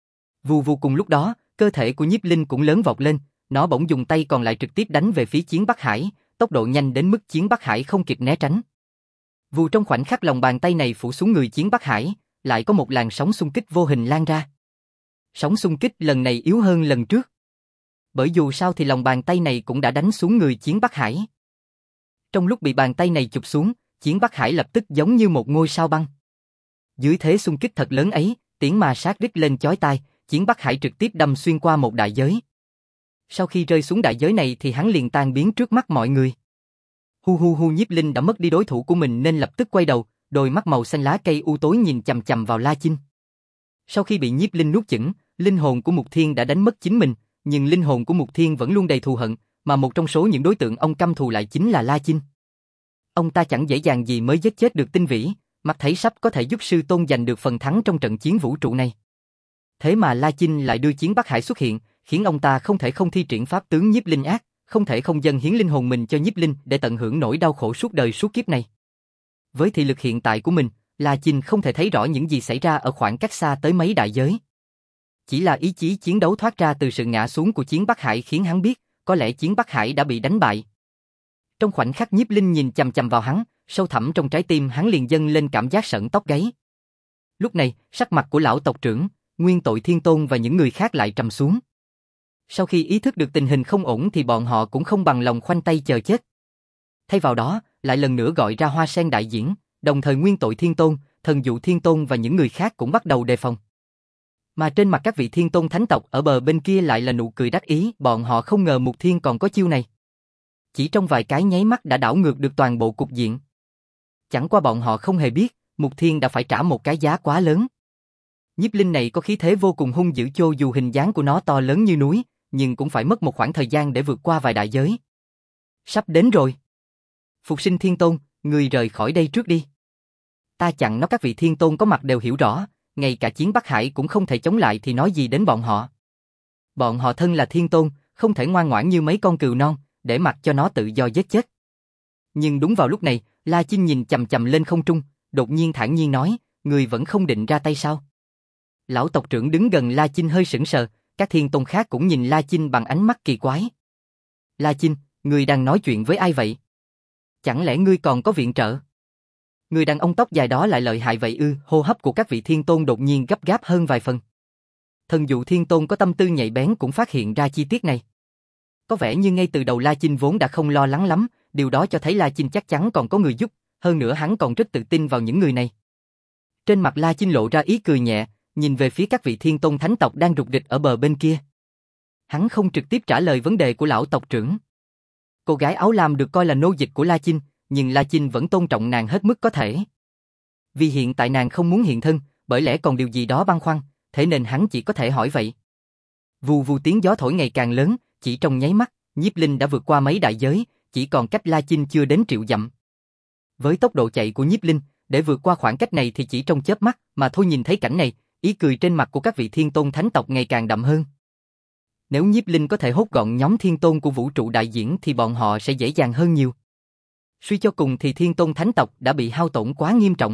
Speaker 1: Vù vù, cùng lúc đó, cơ thể của Nhiếp Linh cũng lớn vọt lên, nó bỗng dùng tay còn lại trực tiếp đánh về phía Chiến Bắc Hải, tốc độ nhanh đến mức Chiến Bắc Hải không kịp né tránh. Vù, trong khoảnh khắc lòng bàn tay này phủ xuống người Chiến Bắc Hải, lại có một làn sóng xung kích vô hình lan ra. Sóng xung kích lần này yếu hơn lần trước. Bởi dù sao thì lòng bàn tay này cũng đã đánh xuống người Chiến Bắc Hải. Trong lúc bị bàn tay này chụp xuống, Chiến Bắc Hải lập tức giống như một ngôi sao băng. Dưới thế xung kích thật lớn ấy, tiếng ma sát rít lên chói tai, Chiến Bắc Hải trực tiếp đâm xuyên qua một đại giới. Sau khi rơi xuống đại giới này thì hắn liền tan biến trước mắt mọi người. Hu hu hu, Nhiếp Linh đã mất đi đối thủ của mình nên lập tức quay đầu, đôi mắt màu xanh lá cây u tối nhìn chằm chằm vào La Chinh. Sau khi bị Nhiếp Linh nuốt chửng, linh hồn của Mục Thiên đã đánh mất chính mình, nhưng linh hồn của Mục Thiên vẫn luôn đầy thù hận, mà một trong số những đối tượng ông căm thù lại chính là La Chinh. Ông ta chẳng dễ dàng gì mới giết chết được Tinh Vĩ, mắt thấy sắp có thể giúp sư tôn giành được phần thắng trong trận chiến vũ trụ này. Thế mà La Chinh lại đưa Chiến Bắc Hải xuất hiện, khiến ông ta không thể không thi triển pháp tướng Nhiếp Linh ác, không thể không dâng hiến linh hồn mình cho Nhiếp Linh để tận hưởng nỗi đau khổ suốt đời suốt kiếp này. Với thị lực hiện tại của mình, La Chinh không thể thấy rõ những gì xảy ra ở khoảng cách xa tới mấy đại giới. Chỉ là ý chí chiến đấu thoát ra từ sự ngã xuống của Chiến Bắc Hải khiến hắn biết, có lẽ Chiến Bắc Hải đã bị đánh bại. Trong khoảnh khắc Nhiếp Linh nhìn chằm chằm vào hắn, sâu thẳm trong trái tim hắn liền dâng lên cảm giác sởn tóc gáy. Lúc này, sắc mặt của lão tộc trưởng, Nguyên Tội Thiên Tôn và những người khác lại trầm xuống. Sau khi ý thức được tình hình không ổn thì bọn họ cũng không bằng lòng khoanh tay chờ chết. Thay vào đó, lại lần nữa gọi ra Hoa Sen đại diễn, đồng thời Nguyên Tội Thiên Tôn, Thần Dụ Thiên Tôn và những người khác cũng bắt đầu đề phòng. Mà trên mặt các vị Thiên Tôn thánh tộc ở bờ bên kia lại là nụ cười đắc ý, bọn họ không ngờ Mục Thiên còn có chiêu này. Chỉ trong vài cái nháy mắt đã đảo ngược được toàn bộ cục diện. Chẳng qua bọn họ không hề biết, Mục Thiên đã phải trả một cái giá quá lớn. Nhiếp Linh này có khí thế vô cùng hung dữ, cho dù hình dáng của nó to lớn như núi, nhưng cũng phải mất một khoảng thời gian để vượt qua vài đại giới. Sắp đến rồi. Phục Sinh Thiên Tôn, người rời khỏi đây trước đi. Ta chặn nó, các vị Thiên Tôn có mặt đều hiểu rõ, ngay cả Chiến Bắc Hải cũng không thể chống lại thì nói gì đến bọn họ. Bọn họ thân là Thiên Tôn, không thể ngoan ngoãn như mấy con cừu non, để mặc cho nó tự do giết chết. Nhưng đúng vào lúc này, La Chinh nhìn chằm chằm lên không trung, đột nhiên thản nhiên nói, người vẫn không định ra tay sao? Lão tộc trưởng đứng gần La Chinh hơi sững sờ, các Thiên Tôn khác cũng nhìn La Chinh bằng ánh mắt kỳ quái. La Chinh, người đang nói chuyện với ai vậy? Chẳng lẽ ngươi còn có viện trợ? Người đàn ông tóc dài đó lại lợi hại vậy ư? Hô hấp của các vị Thiên Tôn đột nhiên gấp gáp hơn vài phần. Thần Dụ Thiên Tôn có tâm tư nhạy bén cũng phát hiện ra chi tiết này. Có vẻ như ngay từ đầu La Chinh vốn đã không lo lắng lắm, điều đó cho thấy La Chinh chắc chắn còn có người giúp, hơn nữa hắn còn rất tự tin vào những người này. Trên mặt La Chinh lộ ra ý cười nhẹ, nhìn về phía các vị Thiên Tôn thánh tộc đang rục rịch ở bờ bên kia. Hắn không trực tiếp trả lời vấn đề của lão tộc trưởng. Cô gái áo lam được coi là nô dịch của La Chinh, nhưng La Chinh vẫn tôn trọng nàng hết mức có thể. Vì hiện tại nàng không muốn hiện thân, bởi lẽ còn điều gì đó băn khoăn, thế nên hắn chỉ có thể hỏi vậy. Vù vù, tiếng gió thổi ngày càng lớn, chỉ trong nháy mắt, Nhiếp Linh đã vượt qua mấy đại giới, chỉ còn cách La Chinh chưa đến triệu dặm. Với tốc độ chạy của Nhiếp Linh, để vượt qua khoảng cách này thì chỉ trong chớp mắt, mà thôi. Nhìn thấy cảnh này, ý cười trên mặt của các vị Thiên Tôn thánh tộc ngày càng đậm hơn. Nếu Nhiếp Linh có thể hốt gọn nhóm Thiên Tôn của vũ trụ đại diễn thì bọn họ sẽ dễ dàng hơn nhiều. Suy cho cùng thì Thiên Tôn thánh tộc đã bị hao tổn quá nghiêm trọng.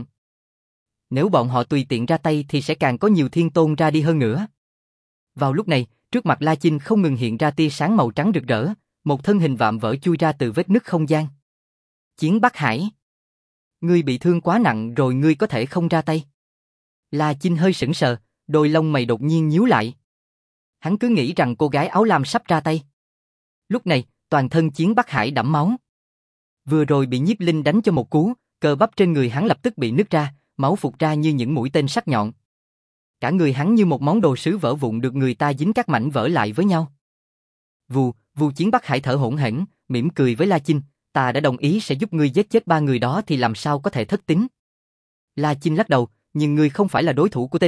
Speaker 1: Nếu bọn họ tùy tiện ra tay thì sẽ càng có nhiều Thiên Tôn ra đi hơn nữa. Vào lúc này, trước mặt La Chinh không ngừng hiện ra tia sáng màu trắng rực rỡ, một thân hình vạm vỡ chui ra từ vết nứt không gian. Chiến Bắc Hải, ngươi bị thương quá nặng rồi, ngươi có thể không ra tay? La Chinh hơi sững sờ, đôi lông mày đột nhiên nhíu lại. Hắn cứ nghĩ rằng cô gái áo lam sắp ra tay. Lúc này, toàn thân Chiến Bắc Hải đẫm máu. Vừa rồi bị Nhiếp Linh đánh cho một cú, cơ bắp trên người hắn lập tức bị nứt ra, máu phụt ra như những mũi tên sắc nhọn. Cả người hắn như một món đồ sứ vỡ vụn được người ta dính các mảnh vỡ lại với nhau. Vù, vù, Chiến Bắc Hải thở hổn hển, mỉm cười với La Chinh, ta đã đồng ý sẽ giúp ngươi giết chết ba người đó thì làm sao có thể thất tín. La Chinh lắc đầu, nhưng ngươi không phải là đối thủ của tên này,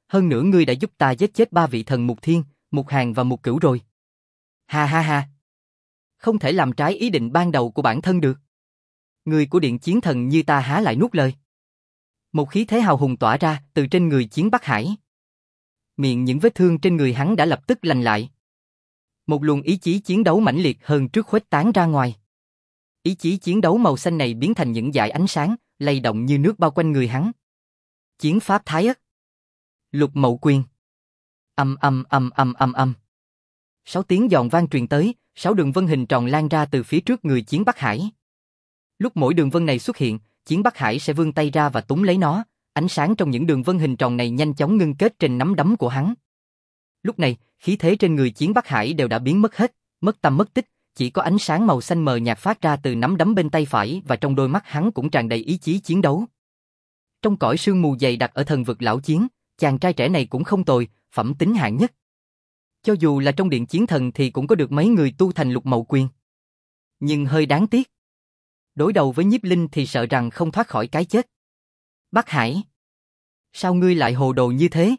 Speaker 1: hơn nữa ngươi đã giúp ta giết chết ba vị thần Mục Thiên, Mục Hàn và Mục Cửu rồi. Ha ha ha. Không thể làm trái ý định ban đầu của bản thân được. Người của Điện Chiến Thần như ta há lại nuốt lời. Một khí thế hào hùng tỏa ra từ trên người Chiến Bắc Hải. Miệng những vết thương trên người hắn đã lập tức lành lại. Một luồng ý chí chiến đấu mãnh liệt hơn trước khuếch tán ra ngoài. Ý chí chiến đấu màu xanh này biến thành những dải ánh sáng, lay động như nước bao quanh người hắn. Chiến pháp Thái Ất. Lục Mậu Quyền. Âm âm âm âm âm âm. Sáu tiếng giòn vang truyền tới, sáu đường vân hình tròn lan ra từ phía trước người Chiến Bắc Hải. Lúc mỗi đường vân này xuất hiện, Chiến Bắc Hải sẽ vươn tay ra và túm lấy nó, ánh sáng trong những đường vân hình tròn này nhanh chóng ngưng kết trên nắm đấm của hắn. Lúc này, khí thế trên người Chiến Bắc Hải đều đã biến mất hết, mất tăm mất tích, chỉ có ánh sáng màu xanh mờ nhạt phát ra từ nắm đấm bên tay phải và trong đôi mắt hắn cũng tràn đầy ý chí chiến đấu. Trong cõi sương mù dày đặc ở thần vực lão chiến, chàng trai trẻ này cũng không tồi, phẩm tính hạng nhất. Cho dù là trong Điện Chiến Thần thì cũng có được mấy người tu thành Lục Mậu Quyền. Nhưng hơi đáng tiếc. Đối đầu với Nhiếp Linh thì sợ rằng không thoát khỏi cái chết. Bắc Hải. Sao ngươi lại hồ đồ như thế?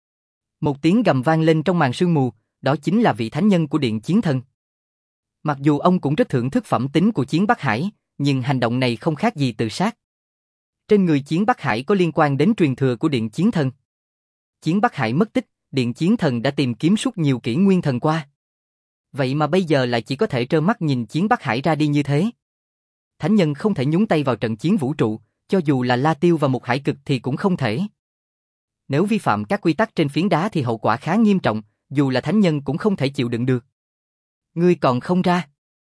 Speaker 1: Một tiếng gầm vang lên trong màn sương mù, đó chính là vị thánh nhân của Điện Chiến Thần. Mặc dù ông cũng rất thưởng thức phẩm tính của Chiến Bắc Hải, nhưng hành động này không khác gì tự sát. Trên người Chiến Bắc Hải có liên quan đến truyền thừa của Điện Chiến Thần. Chiến Bắc Hải mất tích, Điện Chiến Thần đã tìm kiếm suốt nhiều kỷ nguyên thần qua. Vậy mà bây giờ lại chỉ có thể trơ mắt nhìn Chiến Bắc Hải ra đi như thế. Thánh nhân không thể nhúng tay vào trận chiến vũ trụ, cho dù là La Tiêu và Một Hải Cực thì cũng không thể. Nếu vi phạm các quy tắc trên phiến đá thì hậu quả khá nghiêm trọng, dù là thánh nhân cũng không thể chịu đựng được. Ngươi còn không ra?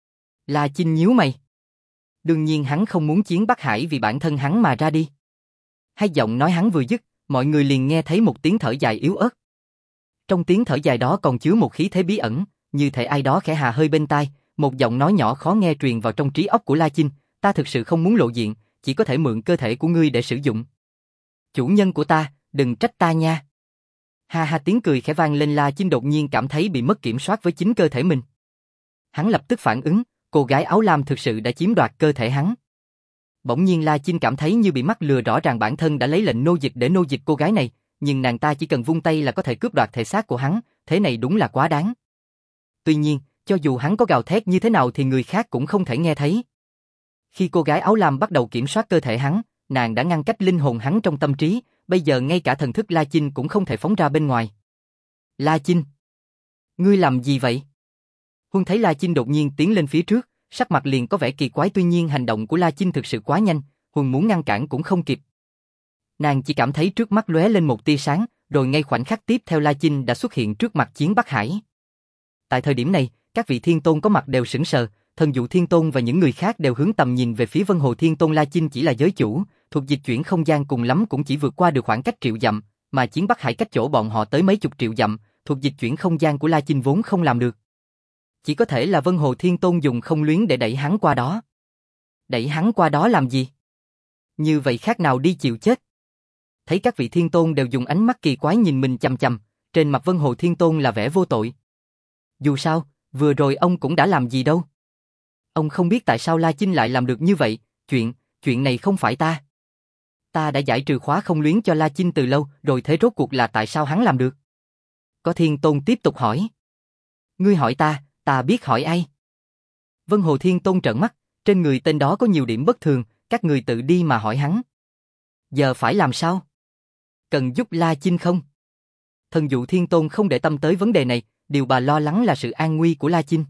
Speaker 1: La Chinh nhíu mày. Đương nhiên hắn không muốn Chiến Bắc Hải vì bản thân hắn mà ra đi. Hai giọng nói hắn vừa dứt, mọi người liền nghe thấy một tiếng thở dài yếu ớt. Trong tiếng thở dài đó còn chứa một khí thế bí ẩn, như thể ai đó khẽ hà hơi bên tai, một giọng nói nhỏ khó nghe truyền vào trong trí óc của La Chinh, ta thực sự không muốn lộ diện, chỉ có thể mượn cơ thể của ngươi để sử dụng. Chủ nhân của ta, đừng trách ta nha. Ha ha, tiếng cười khẽ vang lên. La Chinh đột nhiên cảm thấy bị mất kiểm soát với chính cơ thể mình. Hắn lập tức phản ứng, cô gái áo lam thực sự đã chiếm đoạt cơ thể hắn. Bỗng nhiên La Chinh cảm thấy như bị mắc lừa, rõ ràng bản thân đã lấy lệnh nô dịch để nô dịch cô gái này, nhưng nàng ta chỉ cần vung tay là có thể cướp đoạt thể xác của hắn, thế này đúng là quá đáng. Tuy nhiên, cho dù hắn có gào thét như thế nào thì người khác cũng không thể nghe thấy. Khi cô gái áo lam bắt đầu kiểm soát cơ thể hắn, nàng đã ngăn cách linh hồn hắn trong tâm trí, bây giờ ngay cả thần thức La Chinh cũng không thể phóng ra bên ngoài. La Chinh! Ngươi làm gì vậy? Huân thấy La Chinh đột nhiên tiến lên phía trước, sắc mặt liền có vẻ kỳ quái, tuy nhiên hành động của La Chinh thực sự quá nhanh, Huân muốn ngăn cản cũng không kịp. Nàng chỉ cảm thấy trước mắt lóe lên một tia sáng, rồi ngay khoảnh khắc tiếp theo La Chinh đã xuất hiện trước mặt Chiến Bắc Hải. Tại thời điểm này, các vị thiên tôn có mặt đều sững sờ, Thần Dụ Thiên Tôn và những người khác đều hướng tầm nhìn về phía Vân Hồ Thiên Tôn. La Chinh chỉ là giới chủ, thuộc dịch chuyển không gian, cùng lắm cũng chỉ vượt qua được khoảng cách triệu dặm, mà Chiến Bắc Hải cách chỗ bọn họ tới mấy chục triệu dặm, thuộc dịch chuyển không gian của La Chinh vốn không làm được. Chỉ có thể là Vân Hồ Thiên Tôn dùng không luyến để đẩy hắn qua đó. Đẩy hắn qua đó làm gì? Như vậy khác nào đi chịu chết. Thấy các vị thiên tôn đều dùng ánh mắt kỳ quái nhìn mình chằm chằm, trên mặt Vân Hồ Thiên Tôn là vẻ vô tội. Dù sao, vừa rồi ông cũng đã làm gì đâu. Ông không biết tại sao La Chinh lại làm được như vậy, chuyện, chuyện này không phải ta. Ta đã giải trừ khóa không luyến cho La Chinh từ lâu, rồi thế rốt cuộc là tại sao hắn làm được? Có thiên tôn tiếp tục hỏi. Ngươi hỏi ta, ta biết hỏi ai? Vân Hồ Thiên Tôn trợn mắt, trên người tên đó có nhiều điểm bất thường, các người tự đi mà hỏi hắn. Giờ phải làm sao? Cần giúp La Chinh không? Thần Dụ Thiên Tôn không để tâm tới vấn đề này, điều bà lo lắng là sự an nguy của La Chinh.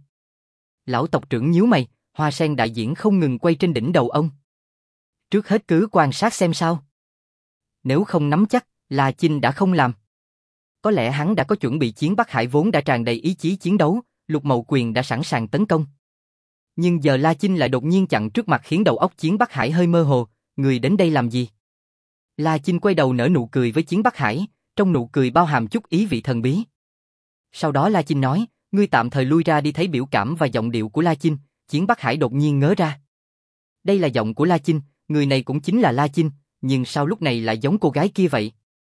Speaker 1: Lão tộc trưởng nhíu mày, hoa sen đại diễn không ngừng quay trên đỉnh đầu ông. Trước hết cứ quan sát xem sao. Nếu không nắm chắc, La Chinh đã không làm. Có lẽ hắn đã có chuẩn bị. Chiến Bắc Hải vốn đã tràn đầy ý chí chiến đấu, Lục Mậu Quyền đã sẵn sàng tấn công. Nhưng giờ La Chinh lại đột nhiên chặn trước mặt khiến đầu óc Chiến Bắc Hải hơi mơ hồ, người đến đây làm gì? La Chinh quay đầu nở nụ cười với Chiến Bắc Hải, trong nụ cười bao hàm chút ý vị thần bí. Sau đó La Chinh nói, ngươi tạm thời lui ra đi. Thấy biểu cảm và giọng điệu của La Chinh, Chiến Bắc Hải đột nhiên ngớ ra. Đây là giọng của La Chinh, người này cũng chính là La Chinh, nhưng sao lúc này lại giống cô gái kia vậy?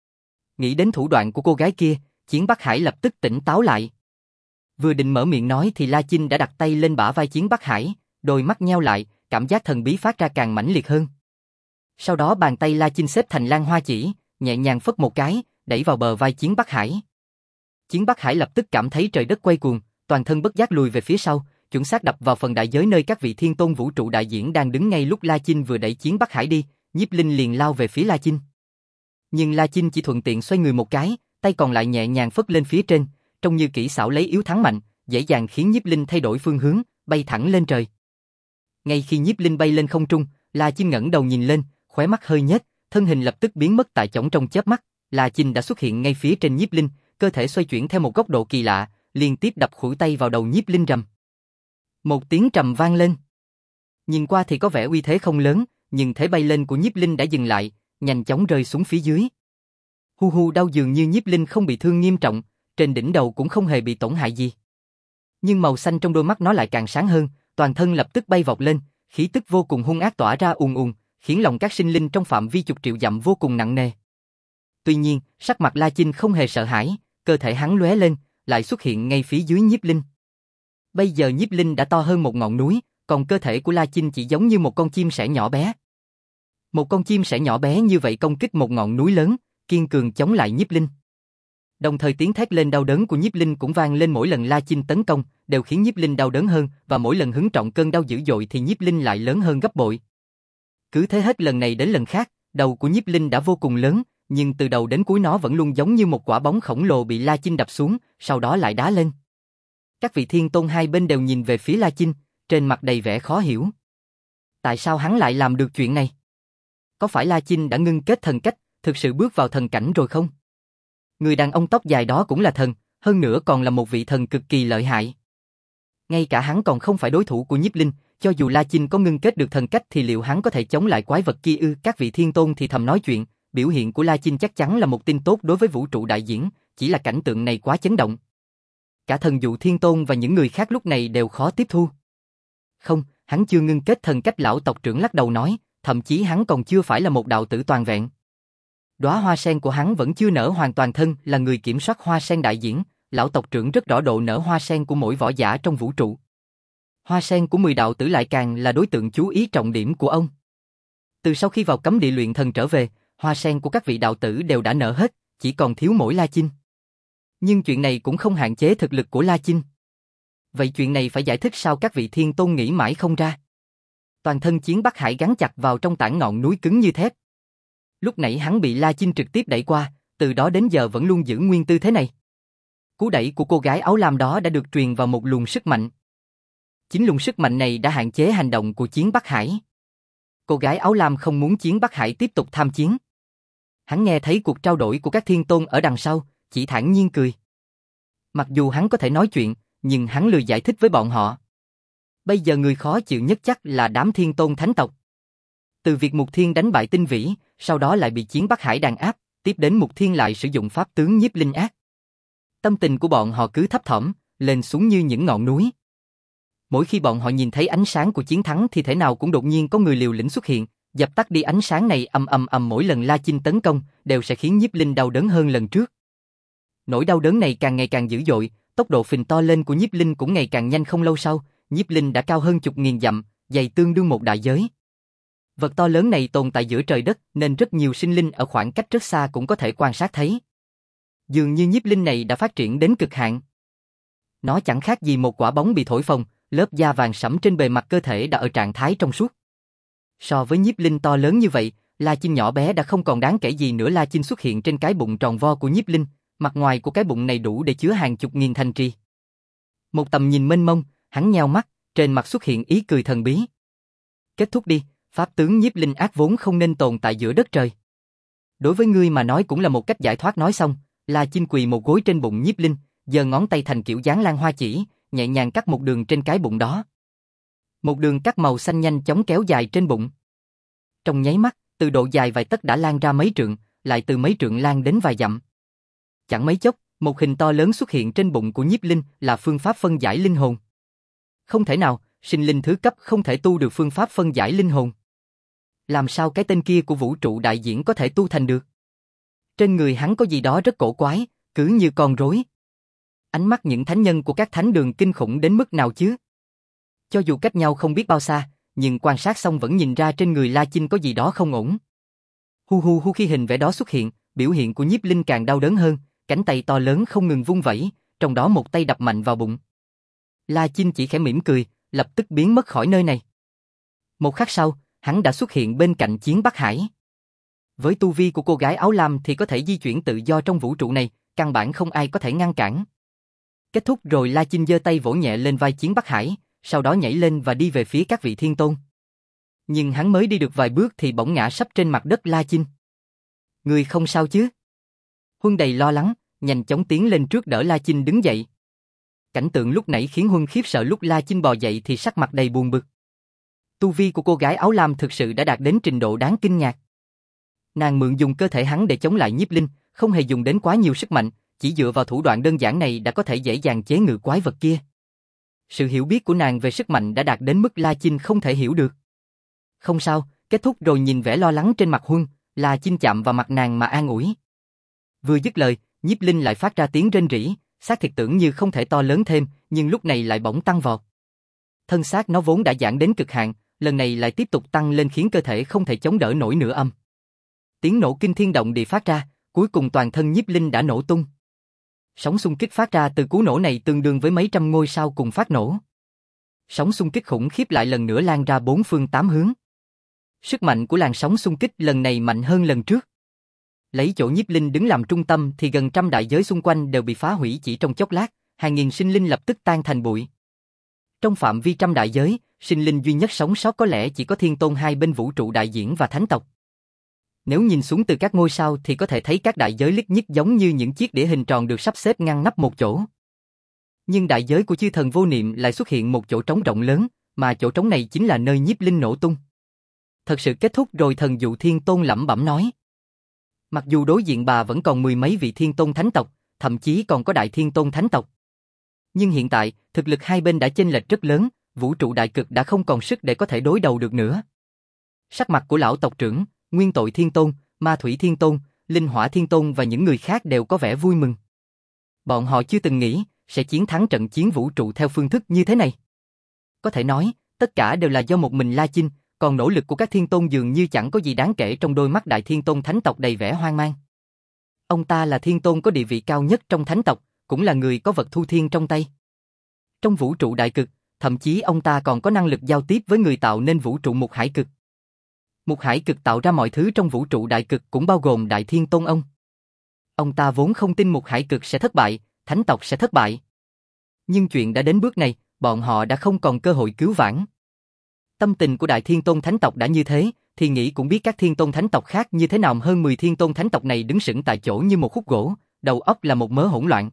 Speaker 1: Nghĩ đến thủ đoạn của cô gái kia, Chiến Bắc Hải lập tức tỉnh táo lại. Vừa định mở miệng nói thì La Chinh đã đặt tay lên bả vai Chiến Bắc Hải, đôi mắt nheo lại, cảm giác thần bí phát ra càng mãnh liệt hơn. Sau đó bàn tay La Chinh xếp thành lan hoa chỉ, nhẹ nhàng phất một cái, đẩy vào bờ vai Chiến Bắc Hải. Chiến Bắc Hải lập tức cảm thấy trời đất quay cuồng, toàn thân bất giác lùi về phía sau, chuẩn xác đập vào phần đại giới nơi các vị thiên tôn vũ trụ đại diễn đang đứng. Ngay lúc La Chinh vừa đẩy Chiến Bắc Hải đi, Nhiếp Linh liền lao về phía La Chinh. Nhưng La Chinh chỉ thuận tiện xoay người một cái, tay còn lại nhẹ nhàng phất lên phía trên, trông như kỹ xảo lấy yếu thắng mạnh, dễ dàng khiến Nhiếp Linh thay đổi phương hướng, bay thẳng lên trời. Ngay khi Nhiếp Linh bay lên không trung, La Chinh ngẩng đầu nhìn lên, khóe mắt hơi nhếch, thân hình lập tức biến mất tại chỗ trong chớp mắt. La Chinh đã xuất hiện ngay phía trên Nhiếp Linh, cơ thể xoay chuyển theo một góc độ kỳ lạ, liên tiếp đập khuỷu tay vào đầu Nhiếp Linh rầm. Một tiếng trầm vang lên. Nhìn qua thì có vẻ uy thế không lớn, nhưng thế bay lên của Nhiếp Linh đã dừng lại, nhanh chóng rơi xuống phía dưới. Hu hu đau, dường như Nhiếp Linh không bị thương nghiêm trọng, trên đỉnh đầu cũng không hề bị tổn hại gì. Nhưng màu xanh trong đôi mắt nó lại càng sáng hơn, toàn thân lập tức bay vọt lên, khí tức vô cùng hung ác tỏa ra ùn ùn, khiến lòng các sinh linh trong phạm vi chục triệu dặm vô cùng nặng nề. Tuy nhiên, sắc mặt La Chinh không hề sợ hãi, cơ thể hắn lóe lên, lại xuất hiện ngay phía dưới Nhiếp Linh. Bây giờ Nhiếp Linh đã to hơn một ngọn núi, còn cơ thể của La Chinh chỉ giống như một con chim sẻ nhỏ bé. Một con chim sẻ nhỏ bé như vậy công kích một ngọn núi lớn, kiên cường chống lại Nhiếp Linh. Đồng thời tiếng thét lên đau đớn của Nhiếp Linh cũng vang lên. Mỗi lần La Chinh tấn công, đều khiến Nhiếp Linh đau đớn hơn, và mỗi lần hứng trọng cơn đau dữ dội thì Nhiếp Linh lại lớn hơn gấp bội. Cứ thế hết lần này đến lần khác, đầu của Nhiếp Linh đã vô cùng lớn, nhưng từ đầu đến cuối nó vẫn luôn giống như một quả bóng khổng lồ bị La Chinh đập xuống, sau đó lại đá lên. Các vị thiên tôn hai bên đều nhìn về phía La Chinh, trên mặt đầy vẻ khó hiểu. Tại sao hắn lại làm được chuyện này? Có phải La Chinh đã ngưng kết thần cách, thực sự bước vào thần cảnh rồi không? Người đàn ông tóc dài đó cũng là thần, hơn nữa còn là một vị thần cực kỳ lợi hại. Ngay cả hắn còn không phải đối thủ của Nhiếp Linh, cho dù La Chinh có ngưng kết được thần cách thì liệu hắn có thể chống lại quái vật kia ư? Các vị thiên tôn thì thầm nói chuyện, biểu hiện của La Chinh chắc chắn là một tin tốt đối với vũ trụ đại diễn, chỉ là cảnh tượng này quá chấn động. Cả thần dụ thiên tôn và những người khác lúc này đều khó tiếp thu. Không, hắn chưa ngưng kết thần cách. Lão tộc trưởng lắc đầu nói, thậm chí hắn còn chưa phải là một đạo tử toàn vẹn. Đóa hoa sen của hắn vẫn chưa nở hoàn toàn. Thân là người kiểm soát hoa sen đại diễn, lão tộc trưởng rất rõ độ nở hoa sen của mỗi võ giả trong vũ trụ. Hoa sen của mười đạo tử lại càng là đối tượng chú ý trọng điểm của ông. Từ sau khi vào cấm địa luyện thần trở về, hoa sen của các vị đạo tử đều đã nở hết, chỉ còn thiếu mỗi La Chinh. Nhưng chuyện này cũng không hạn chế thực lực của La Chinh. Vậy chuyện này phải giải thích sao? Các vị thiên tôn nghĩ mãi không ra. Toàn thân Chiến Bắc Hải gắn chặt vào trong tảng ngọn núi cứng như thép. Lúc nãy hắn bị La Chinh trực tiếp đẩy qua, từ đó đến giờ vẫn luôn giữ nguyên tư thế này. Cú đẩy của cô gái áo lam đó đã được truyền vào một luồng sức mạnh. Chính luồng sức mạnh này đã hạn chế hành động của Chiến Bắc Hải. Cô gái áo lam không muốn Chiến Bắc Hải tiếp tục tham chiến. Hắn nghe thấy cuộc trao đổi của các thiên tôn ở đằng sau, chỉ thản nhiên cười. Mặc dù hắn có thể nói chuyện, nhưng hắn lười giải thích với bọn họ. Bây giờ người khó chịu nhất chắc là đám thiên tôn thánh tộc. Từ việc Mục Thiên đánh bại Tinh Vĩ, sau đó lại bị Chiến Bắc Hải đàn áp, tiếp đến Mục Thiên lại sử dụng pháp tướng nhiếp linh ác. Tâm tình của bọn họ cứ thấp thỏm, lên xuống như những ngọn núi. Mỗi khi bọn họ nhìn thấy ánh sáng của chiến thắng thì thể nào cũng đột nhiên có người liều lĩnh xuất hiện, dập tắt đi ánh sáng này. Ầm ầm ầm, mỗi lần La Chinh tấn công đều sẽ khiến nhiếp linh đau đớn hơn lần trước. Nỗi đau đớn này càng ngày càng dữ dội, tốc độ phình to lên của nhiếp linh cũng ngày càng nhanh. Không lâu sau, nhiếp linh đã cao hơn chục nghìn dặm, dày tương đương một đại giới. Vật to lớn này tồn tại giữa trời đất nên rất nhiều sinh linh ở khoảng cách rất xa cũng có thể quan sát thấy. Dường như nhiếp linh này đã phát triển đến cực hạn. Nó chẳng khác gì một quả bóng bị thổi phồng, lớp da vàng sẫm trên bề mặt cơ thể đã ở trạng thái trong suốt. So với nhiếp linh to lớn như vậy, La Chinh nhỏ bé đã không còn đáng kể gì nữa. La Chinh xuất hiện trên cái bụng tròn vo của nhiếp linh, mặt ngoài của cái bụng này đủ để chứa hàng chục nghìn thành trì. Một tầm nhìn mênh mông, hắn nheo mắt, trên mặt xuất hiện ý cười thần bí. Kết thúc đi, pháp tướng nhiếp linh ác vốn không nên tồn tại giữa đất trời. Đối với ngươi mà nói cũng là một cách giải thoát. Nói xong, La Chinh quỳ một gối trên bụng nhiếp linh, giơ ngón tay thành kiểu dáng lan hoa chỉ, nhẹ nhàng cắt một đường trên cái bụng đó. Một đường cắt màu xanh nhanh chóng kéo dài trên bụng. Trong nháy mắt, từ độ dài vài tấc đã lan ra mấy trượng, lại từ mấy trượng lan đến vài dặm. Chẳng mấy chốc, một hình to lớn xuất hiện trên bụng của nhiếp linh, là phương pháp phân giải linh hồn. Không thể nào, sinh linh thứ cấp không thể tu được phương pháp phân giải linh hồn. Làm sao cái tên kia của vũ trụ đại diễn có thể tu thành được? Trên người hắn có gì đó rất cổ quái, cứ như con rối. Ánh mắt những thánh nhân của các thánh đường kinh khủng đến mức nào chứ? Cho dù cách nhau không biết bao xa, nhưng quan sát xong vẫn nhìn ra trên người La Chinh có gì đó không ổn. Hu hu hu, khi hình vẽ đó xuất hiện, biểu hiện của Nhiếp Linh càng đau đớn hơn, cánh tay to lớn không ngừng vung vẩy, trong đó một tay đập mạnh vào bụng. La Chinh chỉ khẽ mỉm cười, lập tức biến mất khỏi nơi này. Một khắc sau, hắn đã xuất hiện bên cạnh Chiến Bắc Hải. Với tu vi của cô gái áo lam thì có thể di chuyển tự do trong vũ trụ này, căn bản không ai có thể ngăn cản. Kết thúc rồi La Chinh giơ tay vỗ nhẹ lên vai Chiến Bắc Hải, sau đó nhảy lên và đi về phía các vị thiên tôn. Nhưng hắn mới đi được vài bước thì bỗng ngã sấp trên mặt đất La Chinh. Người không sao chứ? Huân đầy lo lắng, nhanh chóng tiến lên trước đỡ La Chinh đứng dậy. Cảnh tượng lúc nãy khiến Huân khiếp sợ, lúc La Chinh bò dậy thì sắc mặt đầy buồn bực. Tu vi của cô gái áo lam thực sự đã đạt đến trình độ đáng kinh ngạc. Nàng mượn dùng cơ thể hắn để chống lại Nhiếp Linh, không hề dùng đến quá nhiều sức mạnh, chỉ dựa vào thủ đoạn đơn giản này đã có thể dễ dàng chế ngự quái vật kia. Sự hiểu biết của nàng về sức mạnh đã đạt đến mức La Chinh không thể hiểu được. Không sao, kết thúc rồi. Nhìn vẻ lo lắng trên mặt Huân, La Chinh chạm vào mặt nàng mà an ủi. Vừa dứt lời, Nhiếp Linh lại phát ra tiếng rên rỉ, xác thịt tưởng như không thể to lớn thêm, nhưng lúc này lại bỗng tăng vọt. Thân xác nó vốn đã giãn đến cực hạn, lần này lại tiếp tục tăng lên khiến cơ thể không thể chống đỡ nổi nửa âm. Tiếng nổ kinh thiên động địa phát ra, cuối cùng toàn thân Nhiếp Linh đã nổ tung. Sóng xung kích phát ra từ cú nổ này tương đương với mấy trăm ngôi sao cùng phát nổ. Sóng xung kích khủng khiếp lại lần nữa lan ra bốn phương tám hướng. Sức mạnh của làn sóng xung kích lần này mạnh hơn lần trước. Lấy chỗ Nhiếp Linh đứng làm trung tâm thì gần trăm đại giới xung quanh đều bị phá hủy chỉ trong chốc lát, hàng nghìn sinh linh lập tức tan thành bụi. Trong phạm vi trăm đại giới, sinh linh duy nhất sống sót có lẽ chỉ có thiên tôn hai bên vũ trụ đại diễn và thánh tộc. Nếu nhìn xuống từ các ngôi sao thì có thể thấy các đại giới lít nhít giống như những chiếc đĩa hình tròn được sắp xếp ngăn nắp một chỗ. Nhưng đại giới của chư thần vô niệm lại xuất hiện một chỗ trống rộng lớn, mà chỗ trống này chính là nơi Nhiếp Linh nổ tung. Thật sự kết thúc rồi. Thần Dụ Thiên Tôn lẩm bẩm nói. Mặc dù đối diện bà vẫn còn mười mấy vị thiên tôn thánh tộc, thậm chí còn có đại thiên tôn thánh tộc. Nhưng hiện tại, thực lực hai bên đã chênh lệch rất lớn, vũ trụ đại cực đã không còn sức để có thể đối đầu được nữa. Sắc mặt của lão tộc trưởng, Nguyên Tội Thiên Tôn, Ma Thủy Thiên Tôn, Linh Hỏa Thiên Tôn và những người khác đều có vẻ vui mừng. Bọn họ chưa từng nghĩ sẽ chiến thắng trận chiến vũ trụ theo phương thức như thế này. Có thể nói, tất cả đều là do một mình La Chinh, còn nỗ lực của các thiên tôn dường như chẳng có gì đáng kể trong đôi mắt đại thiên tôn thánh tộc đầy vẻ hoang mang. Ông ta là thiên tôn có địa vị cao nhất trong thánh tộc, cũng là người có vật thu thiên trong tay. Trong vũ trụ đại cực, thậm chí ông ta còn có năng lực giao tiếp với người tạo nên vũ trụ Mục Hải Cực. Mục Hải Cực tạo ra mọi thứ trong vũ trụ đại cực cũng bao gồm đại thiên tôn ông. Ông ta vốn không tin Mục Hải Cực sẽ thất bại, thánh tộc sẽ thất bại. Nhưng chuyện đã đến bước này, bọn họ đã không còn cơ hội cứu vãn. Tâm tình của đại thiên tôn thánh tộc đã như thế, thì nghĩ cũng biết các thiên tôn thánh tộc khác như thế nào. Hơn mười thiên tôn thánh tộc này đứng sững tại chỗ như một khúc gỗ, đầu óc là một mớ hỗn loạn.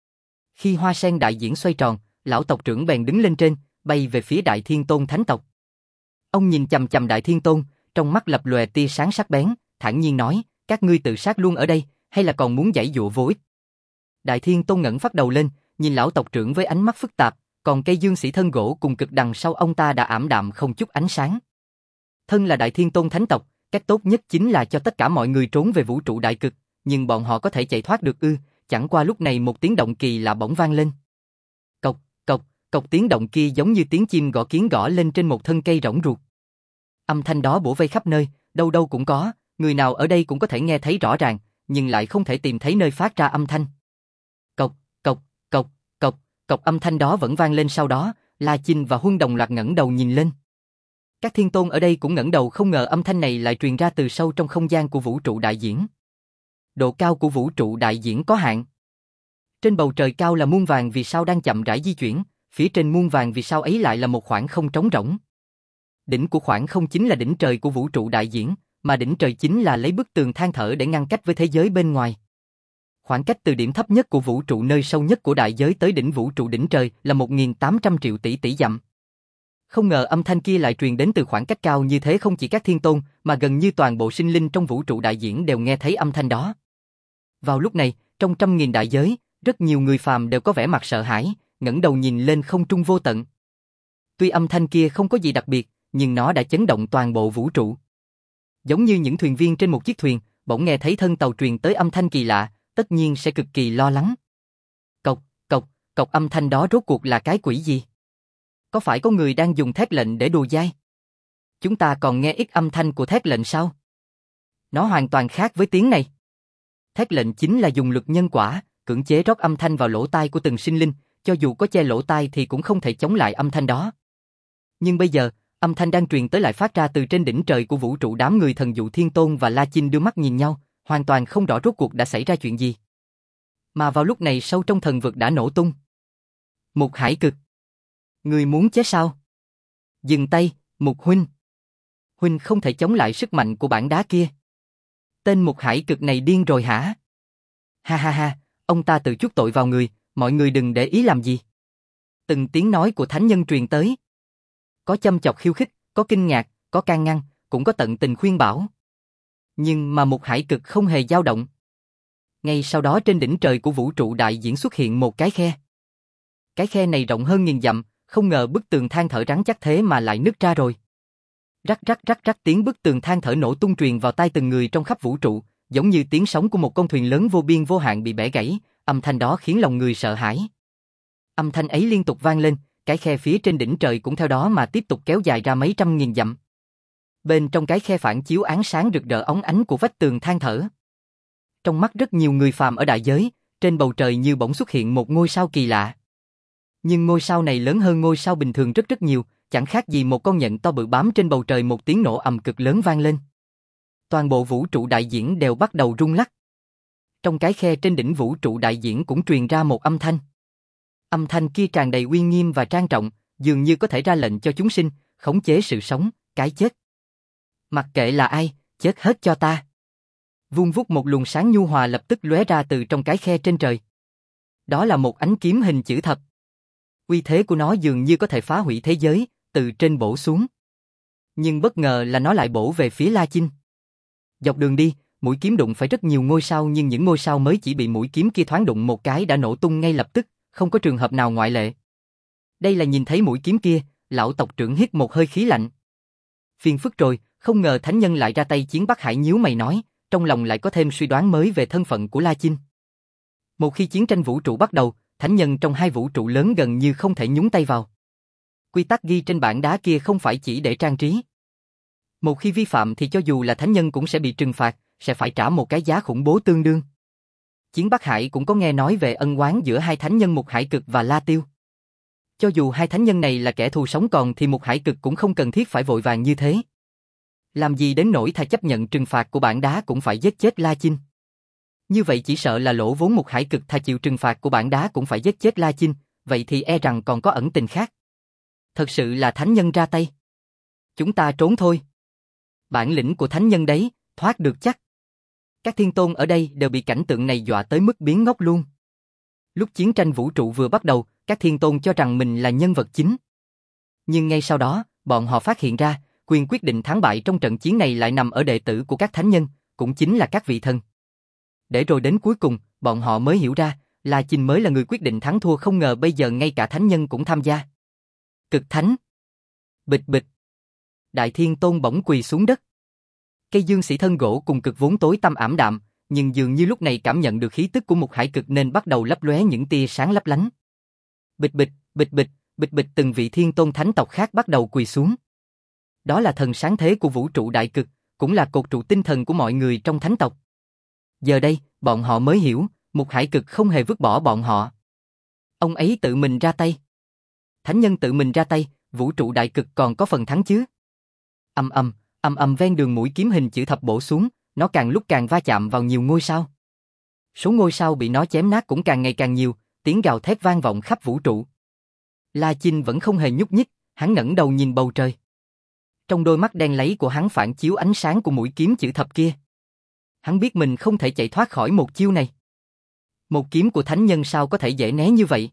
Speaker 1: Khi hoa sen đại diễn xoay tròn, lão tộc trưởng bèn đứng lên trên, bay về phía đại thiên tôn thánh tộc. Ông nhìn chằm chằm đại thiên tôn, trong mắt lập lòe tia sáng sắc bén, thản nhiên nói, các ngươi tự sát luôn ở đây, hay là còn muốn giãy giụa vô ích? Đại thiên tôn ngẩng phát đầu lên, nhìn lão tộc trưởng với ánh mắt phức tạp, còn cây dương sĩ thân gỗ cùng cực đằng sau ông ta đã ảm đạm không chút ánh sáng. Thân là đại thiên tôn thánh tộc, cách tốt nhất chính là cho tất cả mọi người trốn về vũ trụ đại cực, nhưng bọn họ có thể chạy thoát được ư? Chẳng qua lúc này một tiếng động kỳ lạ bỗng vang lên. Cộc, cộc, cộc, tiếng động kia giống như tiếng chim gõ kiến gõ lên trên một thân cây rỗng ruột. Âm thanh đó bủa vây khắp nơi, đâu đâu cũng có, người nào ở đây cũng có thể nghe thấy rõ ràng, nhưng lại không thể tìm thấy nơi phát ra âm thanh. Cộc, cộc, cộc, cộc, cộc, âm thanh đó vẫn vang lên. Sau đó, La Chinh và Huân đồng loạt ngẩng đầu nhìn lên. Các thiên tôn ở đây cũng ngẩng đầu, không ngờ âm thanh này lại truyền ra từ sâu trong không gian của vũ trụ đại diễn. Độ cao của vũ trụ đại diễn có hạn. Trên bầu trời cao là muôn vàng vì sao đang chậm rãi di chuyển, phía trên muôn vàng vì sao ấy lại là một khoảng không trống rỗng. Đỉnh của khoảng không chính là đỉnh trời của vũ trụ đại diễn, mà đỉnh trời chính là lấy bức tường than thở để ngăn cách với thế giới bên ngoài. Khoảng cách từ điểm thấp nhất của vũ trụ nơi sâu nhất của đại giới tới đỉnh vũ trụ đỉnh trời là một nghìn tám trăm triệu tỷ tỷ dặm. Không ngờ âm thanh kia lại truyền đến từ khoảng cách cao như thế, không chỉ các thiên tôn mà gần như toàn bộ sinh linh trong vũ trụ đại diễn đều nghe thấy âm thanh đó. Vào lúc này, trong trăm nghìn đại giới, rất nhiều người phàm đều có vẻ mặt sợ hãi, ngẩng đầu nhìn lên không trung vô tận. Tuy âm thanh kia không có gì đặc biệt, nhưng nó đã chấn động toàn bộ vũ trụ. Giống như những thuyền viên trên một chiếc thuyền, bỗng nghe thấy thân tàu truyền tới âm thanh kỳ lạ, tất nhiên sẽ cực kỳ lo lắng. Cộc, cộc, cộc, âm thanh đó rốt cuộc là cái quỷ gì? Có phải có người đang dùng thét lệnh để đùa dai? Chúng ta còn nghe ít âm thanh của thét lệnh sao? Nó hoàn toàn khác với tiếng này. Thét lệnh chính là dùng lực nhân quả, cưỡng chế rót âm thanh vào lỗ tai của từng sinh linh, cho dù có che lỗ tai thì cũng không thể chống lại âm thanh đó. Nhưng bây giờ, âm thanh đang truyền tới lại phát ra từ trên đỉnh trời của vũ trụ. Đám người Thần Dụ Thiên Tôn và La Chinh đưa mắt nhìn nhau, hoàn toàn không rõ rốt cuộc đã xảy ra chuyện gì. Mà vào lúc này sâu trong thần vực đã nổ tung. Mục Hải Cực. Người muốn chết sao? Dừng tay, Mục huynh. Huynh không thể chống lại sức mạnh của bản đá kia. Tên Mục Hải Cực này điên rồi hả? Ha ha ha, ông ta tự chuốc tội vào người, mọi người đừng để ý làm gì. Từng tiếng nói của thánh nhân truyền tới. Có châm chọc khiêu khích, có kinh ngạc, có can ngăn, cũng có tận tình khuyên bảo. Nhưng mà Mục Hải Cực không hề dao động. Ngay sau đó trên đỉnh trời của vũ trụ đại diễn xuất hiện một cái khe. Cái khe này rộng hơn nghìn dặm, không ngờ bức tường than thở rắn chắc thế mà lại nứt ra rồi. Rắc rắc rắc rắc tiếng bức tường than thở nổ tung truyền vào tai từng người trong khắp vũ trụ, giống như tiếng sóng của một con thuyền lớn vô biên vô hạn bị bẻ gãy, âm thanh đó khiến lòng người sợ hãi. Âm thanh ấy liên tục vang lên, cái khe phía trên đỉnh trời cũng theo đó mà tiếp tục kéo dài ra mấy trăm nghìn dặm. Bên trong cái khe phản chiếu ánh sáng rực rỡ óng ánh của vách tường than thở. Trong mắt rất nhiều người phàm ở đại giới, trên bầu trời như bỗng xuất hiện một ngôi sao kỳ lạ. Nhưng ngôi sao này lớn hơn ngôi sao bình thường rất rất nhiều, chẳng khác gì một con nhện to bự bám trên bầu trời. Một tiếng nổ ầm cực lớn vang lên. Toàn bộ vũ trụ đại diễn đều bắt đầu rung lắc. Trong cái khe trên đỉnh vũ trụ đại diễn cũng truyền ra một âm thanh. Âm thanh kia tràn đầy uy nghiêm và trang trọng, dường như có thể ra lệnh cho chúng sinh, khống chế sự sống, cái chết. Mặc kệ là ai, chết hết cho ta. Vung vút một luồng sáng nhu hòa lập tức lóe ra từ trong cái khe trên trời. Đó là một ánh kiếm hình chữ thập. Uy thế của nó dường như có thể phá hủy thế giới, từ trên bổ xuống. Nhưng bất ngờ là nó lại bổ về phía La Chinh. Dọc đường đi, mũi kiếm đụng phải rất nhiều ngôi sao, nhưng những ngôi sao mới chỉ bị mũi kiếm kia thoáng đụng một cái đã nổ tung ngay lập tức, không có trường hợp nào ngoại lệ. Đây là nhìn thấy mũi kiếm kia, lão tộc trưởng hít một hơi khí lạnh. Phiền phức rồi, không ngờ thánh nhân lại ra tay chiến. Bắc Hải nhíu mày nói, trong lòng lại có thêm suy đoán mới về thân phận của La Chinh. Một khi chiến tranh vũ trụ bắt đầu, thánh nhân trong hai vũ trụ lớn gần như không thể nhúng tay vào. Quy tắc ghi trên bảng đá kia không phải chỉ để trang trí. Một khi vi phạm thì cho dù là thánh nhân cũng sẽ bị trừng phạt, sẽ phải trả một cái giá khủng bố tương đương. Chiến Bắc Hải cũng có nghe nói về ân oán giữa hai thánh nhân Mục Hải Cực và La Tiêu. Cho dù hai thánh nhân này là kẻ thù sống còn thì Mục Hải Cực cũng không cần thiết phải vội vàng như thế. Làm gì đến nỗi thà chấp nhận trừng phạt của bảng đá cũng phải giết chết La Chinh. Như vậy chỉ sợ là lỗ vốn Mục Hải Cực thà chịu trừng phạt của bảng đá cũng phải giết chết La Chinh, vậy thì e rằng còn có ẩn tình khác. Thật sự là thánh nhân ra tay. Chúng ta trốn thôi. Bản lĩnh của thánh nhân đấy, thoát được chắc. Các thiên tôn ở đây đều bị cảnh tượng này dọa tới mức biến ngốc luôn. Lúc chiến tranh vũ trụ vừa bắt đầu, các thiên tôn cho rằng mình là nhân vật chính. Nhưng ngay sau đó, bọn họ phát hiện ra, quyền quyết định thắng bại trong trận chiến này lại nằm ở đệ tử của các thánh nhân, cũng chính là các vị thần. Để rồi đến cuối cùng, bọn họ mới hiểu ra, La Chinh mới là người quyết định thắng thua. Không ngờ bây giờ ngay cả thánh nhân cũng tham gia. Cực thánh. Bịch bịch. Đại thiên tôn bỗng quỳ xuống đất. Cây dương sĩ thân gỗ cùng cực vốn tối tăm ảm đạm, nhưng dường như lúc này cảm nhận được khí tức của Mục Hải Cực nên bắt đầu lấp lóe những tia sáng lấp lánh. Bịch bịch, bịch bịch, bịch bịch, từng vị thiên tôn thánh tộc khác bắt đầu quỳ xuống. Đó là thần sáng thế của vũ trụ đại cực, cũng là cột trụ tinh thần của mọi người trong thánh tộc. Giờ đây, bọn họ mới hiểu, Mục Hải Cực không hề vứt bỏ bọn họ. Ông ấy tự mình ra tay. Thánh nhân tự mình ra tay, vũ trụ đại cực còn có phần thắng chứ? Ầm ầm, ầm ầm, ven đường mũi kiếm hình chữ thập bổ xuống, nó càng lúc càng va chạm vào nhiều ngôi sao. Số ngôi sao bị nó chém nát cũng càng ngày càng nhiều, tiếng gào thét vang vọng khắp vũ trụ. La Chinh vẫn không hề nhúc nhích, hắn ngẩng đầu nhìn bầu trời. Trong đôi mắt đen láy của hắn phản chiếu ánh sáng của mũi kiếm chữ thập kia. Hắn biết mình không thể chạy thoát khỏi một chiêu này. Một kiếm của thánh nhân sao có thể dễ né như vậy?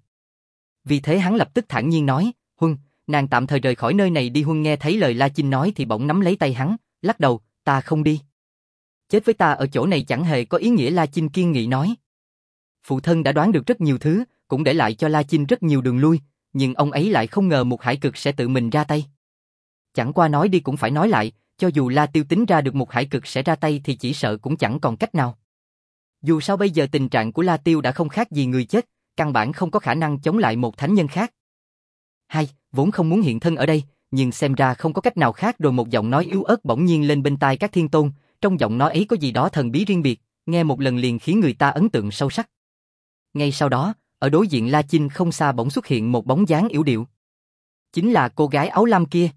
Speaker 1: Vì thế hắn lập tức thản nhiên nói, Huân, nàng tạm thời rời khỏi nơi này đi. Huân nghe thấy lời La Chinh nói thì bỗng nắm lấy tay hắn, lắc đầu, ta không đi. Chết với ta ở chỗ này chẳng hề có ý nghĩa. La Chinh kiên nghị nói. Phụ thân đã đoán được rất nhiều thứ, cũng để lại cho La Chinh rất nhiều đường lui, nhưng ông ấy lại không ngờ Mục Hải Cực sẽ tự mình ra tay. Chẳng qua nói đi cũng phải nói lại, cho dù La Tiêu tính ra được Mục Hải Cực sẽ ra tay thì chỉ sợ cũng chẳng còn cách nào. Dù sao bây giờ tình trạng của La Tiêu đã không khác gì người chết, căn bản không có khả năng chống lại một thánh nhân khác. Hai, vốn không muốn hiện thân ở đây, nhưng xem ra không có cách nào khác rồi. Một giọng nói yếu ớt bỗng nhiên lên bên tai các thiên tôn, trong giọng nói ấy có gì đó thần bí riêng biệt, Nghe một lần liền khiến người ta ấn tượng sâu sắc. Ngay sau đó, ở đối diện La Chinh không xa bỗng xuất hiện một bóng dáng yểu điệu. Chính là cô gái áo lam kia.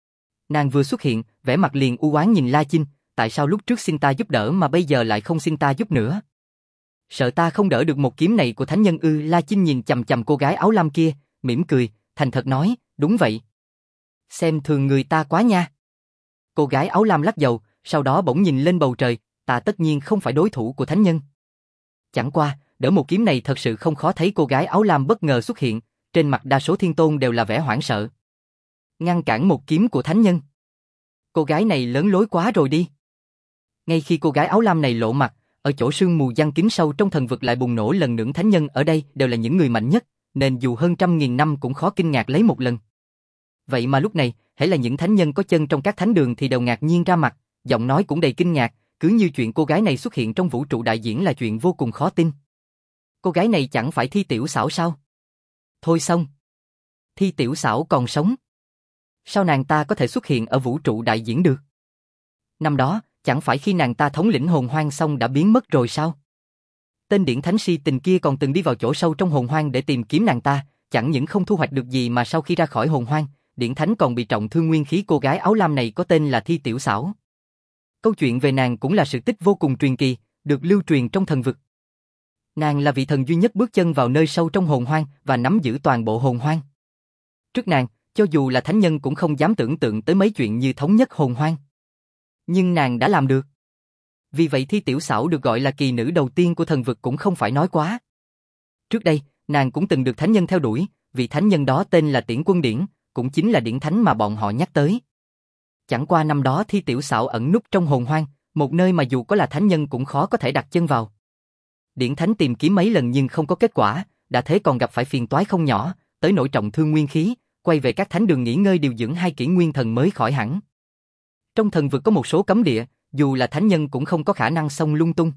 Speaker 1: Nàng vừa xuất hiện, vẻ mặt liền u oán nhìn La Chinh, tại sao lúc trước xin ta giúp đỡ mà bây giờ lại không xin ta giúp nữa? Sợ ta không đỡ được một kiếm này của thánh nhân ư? La Chinh nhìn chằm chằm cô gái áo lam kia, mỉm cười, thành thật nói, đúng vậy. Xem thường người ta quá nha. Cô gái áo lam lắc đầu, sau đó bỗng nhìn lên bầu trời, ta tất nhiên không phải đối thủ của thánh nhân. Chẳng qua, đỡ một kiếm này thật sự không khó. Thấy cô gái áo lam bất ngờ xuất hiện, trên mặt đa số thiên tôn đều là vẻ hoảng sợ. Ngăn cản một kiếm của thánh nhân. Cô gái này lớn lối quá rồi đi. Ngay khi cô gái áo lam này lộ mặt, ở chỗ sương mù giăng kín sâu trong thần vực lại bùng nổ lần nữa. Thánh nhân ở đây đều là những người mạnh nhất, nên dù hơn trăm nghìn năm cũng khó kinh ngạc lấy một lần. Vậy mà lúc này, hễ là những thánh nhân có chân trong các thánh đường thì đều ngạc nhiên ra mặt, giọng nói cũng đầy kinh ngạc, cứ như chuyện cô gái này xuất hiện trong vũ trụ đại diễn là chuyện vô cùng khó tin. Cô gái này chẳng phải Thi Tiểu Xảo sao? Thôi xong. Thi Tiểu Xảo còn sống. Sao nàng ta có thể xuất hiện ở vũ trụ đại diễn được? Năm đó, chẳng phải khi nàng ta thống lĩnh hồn hoang xong đã biến mất rồi sao? Tên điển thánh si tình kia còn từng đi vào chỗ sâu trong hồn hoang để tìm kiếm nàng ta, chẳng những không thu hoạch được gì mà sau khi ra khỏi hồn hoang, điển thánh còn bị trọng thương nguyên khí. Cô gái áo lam này có tên là Thi Tiểu Xảo. Câu chuyện về nàng cũng là sự tích vô cùng truyền kỳ, được lưu truyền trong thần vực. Nàng là vị thần duy nhất bước chân vào nơi sâu trong hồn hoang và nắm giữ toàn bộ hồn hoang. Trước nàng, cho dù là thánh nhân cũng không dám tưởng tượng tới mấy chuyện như thống nhất hồn hoang. Nhưng nàng đã làm được. Vì vậy Thi Tiểu Xảo được gọi là kỳ nữ đầu tiên của thần vực cũng không phải nói quá. Trước đây, nàng cũng từng được thánh nhân theo đuổi, vị thánh nhân đó tên là Tiễn Quân Điển, cũng chính là điển thánh mà bọn họ nhắc tới. Chẳng qua năm đó Thi Tiểu Xảo ẩn núp trong hồn hoang, một nơi mà dù có là thánh nhân cũng khó có thể đặt chân vào. Điển thánh tìm kiếm mấy lần nhưng không có kết quả, đã thế còn gặp phải phiền toái không nhỏ, tới nỗi trọng thương nguyên khí, quay về các thánh đường nghỉ ngơi điều dưỡng hai kỷ nguyên thần mới khỏi hẳn. Trong thần vực có một số cấm địa, dù là thánh nhân cũng không có khả năng xông lung tung.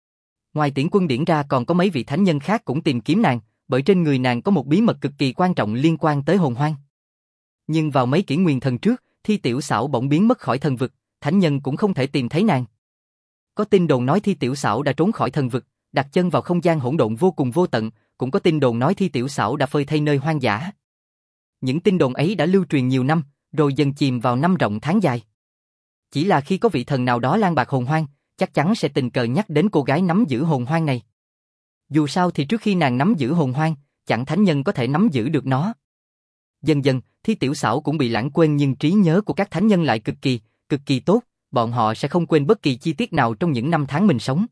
Speaker 1: Ngoài Tiễn Quân Điển ra còn có mấy vị thánh nhân khác cũng tìm kiếm nàng, bởi trên người nàng có một bí mật cực kỳ quan trọng liên quan tới hồn hoang. Nhưng vào mấy kỷ nguyên thần trước, Thi Tiểu Xảo bỗng biến mất khỏi thần vực, thánh nhân cũng không thể tìm thấy nàng. Có tin đồn nói Thi Tiểu Xảo đã trốn khỏi thần vực, đặt chân vào không gian hỗn độn vô cùng vô tận, cũng có tin đồn nói Thi Tiểu Xảo đã phơi thây nơi hoang dã. Những tin đồn ấy đã lưu truyền nhiều năm, rồi dần chìm vào năm rộng tháng dài. Chỉ là khi có vị thần nào đó lang bạc hồn hoang, chắc chắn sẽ tình cờ nhắc đến cô gái nắm giữ hồn hoang này. Dù sao thì trước khi nàng nắm giữ hồn hoang, chẳng thánh nhân có thể nắm giữ được nó. Dần dần, Thi Tiểu Xảo cũng bị lãng quên nhưng trí nhớ của các thánh nhân lại cực kỳ, cực kỳ tốt, bọn họ sẽ không quên bất kỳ chi tiết nào trong những năm tháng mình sống.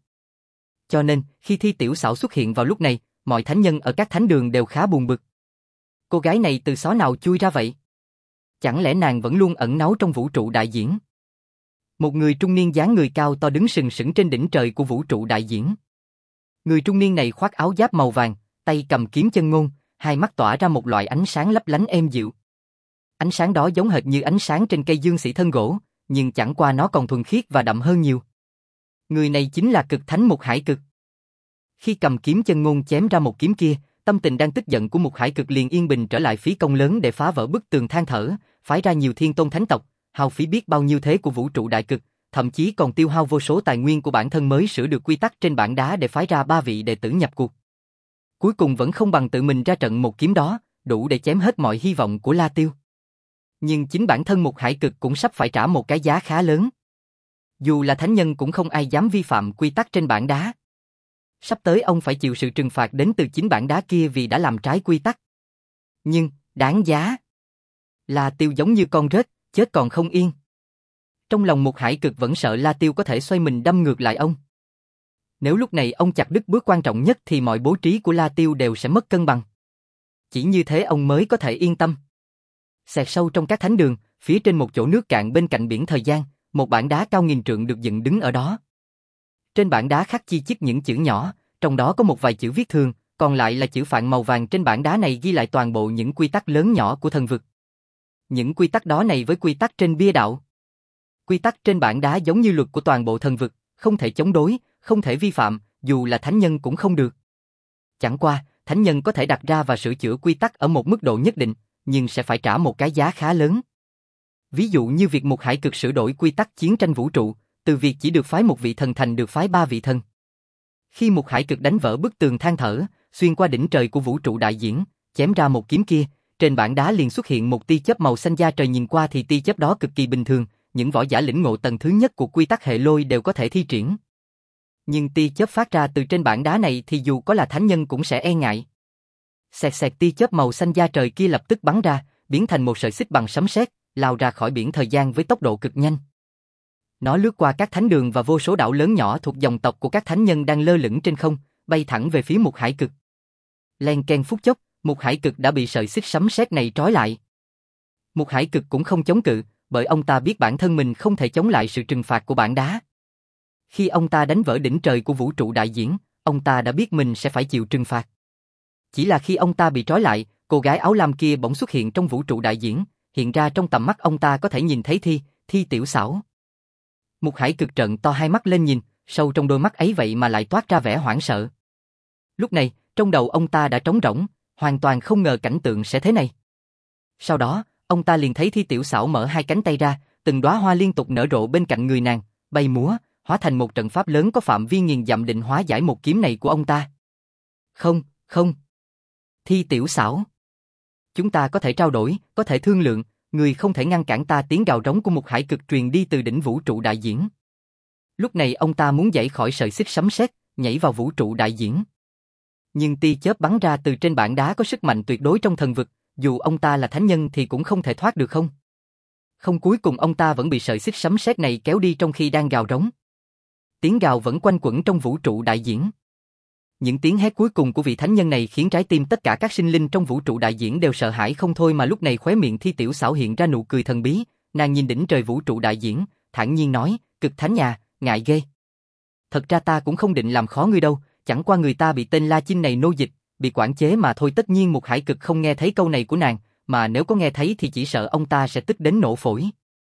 Speaker 1: Cho nên, khi Thi Tiểu Xảo xuất hiện vào lúc này, mọi thánh nhân ở các thánh đường đều khá buồn bực. Cô gái này từ xó nào chui ra vậy? Chẳng lẽ nàng vẫn luôn ẩn náu trong vũ trụ đại diễn? Một người trung niên dáng người cao to đứng sừng sững trên đỉnh trời của vũ trụ đại diễn. Người trung niên này khoác áo giáp màu vàng, tay cầm kiếm chân ngôn, hai mắt tỏa ra một loại ánh sáng lấp lánh êm dịu. Ánh sáng đó giống hệt như ánh sáng trên cây dương sĩ thân gỗ, nhưng chẳng qua nó còn thuần khiết và đậm hơn nhiều. Người này chính là Cực Thánh Mục Hải Cực. Khi cầm kiếm chân ngôn chém ra một kiếm kia, tâm tình đang tức giận của Mục Hải Cực liền yên bình trở lại, phí công lớn để phá vỡ bức tường than thở, phái ra nhiều thiên tôn thánh tộc, hao phí biết bao nhiêu thế của vũ trụ đại cực, thậm chí còn tiêu hao vô số tài nguyên của bản thân mới sửa được quy tắc trên bảng đá để phái ra ba vị đệ tử nhập cuộc. Cuối cùng vẫn không bằng tự mình ra trận một kiếm đó, đủ để chém hết mọi hy vọng của La Tiêu. Nhưng chính bản thân Mục Hải Cực cũng sắp phải trả một cái giá khá lớn. Dù là thánh nhân cũng không ai dám vi phạm quy tắc trên bảng đá. Sắp tới ông phải chịu sự trừng phạt đến từ chính bảng đá kia vì đã làm trái quy tắc. Nhưng, đáng giá. La Tiêu giống như con rết, chết còn không yên. Trong lòng Mục Hải Cực vẫn sợ La Tiêu có thể xoay mình đâm ngược lại ông. Nếu lúc này ông chặt đứt bước quan trọng nhất thì mọi bố trí của La Tiêu đều sẽ mất cân bằng. Chỉ như thế ông mới có thể yên tâm. Xẹt sâu trong các thánh đường, phía trên một chỗ nước cạn bên cạnh biển thời gian, một bảng đá cao nghìn trượng được dựng đứng ở đó. Trên bảng đá khắc chi chít những chữ nhỏ, trong đó có một vài chữ viết thường, còn lại là chữ phạn màu vàng. Trên bảng đá này ghi lại toàn bộ những quy tắc lớn nhỏ của thần vực. Những quy tắc đó này với quy tắc trên bia đạo. Quy tắc trên bảng đá giống như luật của toàn bộ thần vực, không thể chống đối, không thể vi phạm, dù là thánh nhân cũng không được. Chẳng qua, thánh nhân có thể đặt ra và sửa chữa quy tắc ở một mức độ nhất định, nhưng sẽ phải trả một cái giá khá lớn. Ví dụ như việc Mục Hải Cực sửa đổi quy tắc chiến tranh vũ trụ, từ việc chỉ được phái một vị thần thành được phái ba vị thần. Khi Mục Hải Cực đánh vỡ bức tường than thở, xuyên qua đỉnh trời của vũ trụ đại diễn, chém ra một kiếm kia, trên bảng đá liền xuất hiện một tia chớp màu xanh da trời, nhìn qua thì tia chớp đó cực kỳ bình thường, những võ giả lĩnh ngộ tầng thứ nhất của quy tắc hệ lôi đều có thể thi triển. Nhưng tia chớp phát ra từ trên bảng đá này thì dù có là thánh nhân cũng sẽ e ngại. Xẹt xẹt, tia chớp màu xanh da trời kia lập tức bắn ra, biến thành một sợi xích bằng sấm sét, lao ra khỏi biển thời gian với tốc độ cực nhanh. Nó lướt qua các thánh đường và vô số đảo lớn nhỏ thuộc dòng tộc của các thánh nhân đang lơ lửng trên không, bay thẳng về phía Mục Hải Cực. Len keng, phút chốc, Mục Hải Cực đã bị sợi xích sấm sét này trói lại. Mục Hải Cực cũng không chống cự, bởi ông ta biết bản thân mình không thể chống lại sự trừng phạt của bảng đá. Khi ông ta đánh vỡ đỉnh trời của vũ trụ đại diễn, ông ta đã biết mình sẽ phải chịu trừng phạt. Chỉ là khi ông ta bị trói lại, cô gái áo lam kia bỗng xuất hiện trong vũ trụ đại diễn, hiện ra trong tầm mắt ông ta có thể nhìn thấy Thi, Thi Tiểu Xảo. Mục Hải Cực trợn to hai mắt lên nhìn, sâu trong đôi mắt ấy vậy mà lại toát ra vẻ hoảng sợ. Lúc này, trong đầu ông ta đã trống rỗng, hoàn toàn không ngờ cảnh tượng sẽ thế này. Sau đó, ông ta liền thấy Thi Tiểu Xảo mở hai cánh tay ra, từng đóa hoa liên tục nở rộ bên cạnh người nàng, bay múa, hóa thành một trận pháp lớn có phạm vi nghìn dặm định hóa giải một kiếm này của ông ta. Không, không. Thi Tiểu Xảo. Chúng ta có thể trao đổi, có thể thương lượng, người không thể ngăn cản ta. Tiếng gào rống của Mục Hải Cực truyền đi từ đỉnh vũ trụ đại diễn. Lúc này ông ta muốn dãy khỏi sợi xích sấm sét, nhảy vào vũ trụ đại diễn. Nhưng tia chớp bắn ra từ trên bảng đá có sức mạnh tuyệt đối trong thần vực, dù ông ta là thánh nhân thì cũng không thể thoát được không. Không, cuối cùng ông ta vẫn bị sợi xích sấm sét này kéo đi trong khi đang gào rống. Tiếng gào vẫn quanh quẩn trong vũ trụ đại diễn. Những tiếng hét cuối cùng của vị thánh nhân này khiến trái tim tất cả các sinh linh trong vũ trụ đại diễn đều sợ hãi không thôi, mà lúc này khóe miệng Thi Tiểu Xảo hiện ra nụ cười thần bí, nàng nhìn đỉnh trời vũ trụ đại diễn, thản nhiên nói, Cực Thánh nhà, ngại ghê. Thật ra ta cũng không định làm khó ngươi đâu, chẳng qua người ta bị tên La Chinh này nô dịch, bị quản chế mà thôi. Tất nhiên Mục Hải Cực không nghe thấy câu này của nàng, mà nếu có nghe thấy thì chỉ sợ ông ta sẽ tức đến nổ phổi.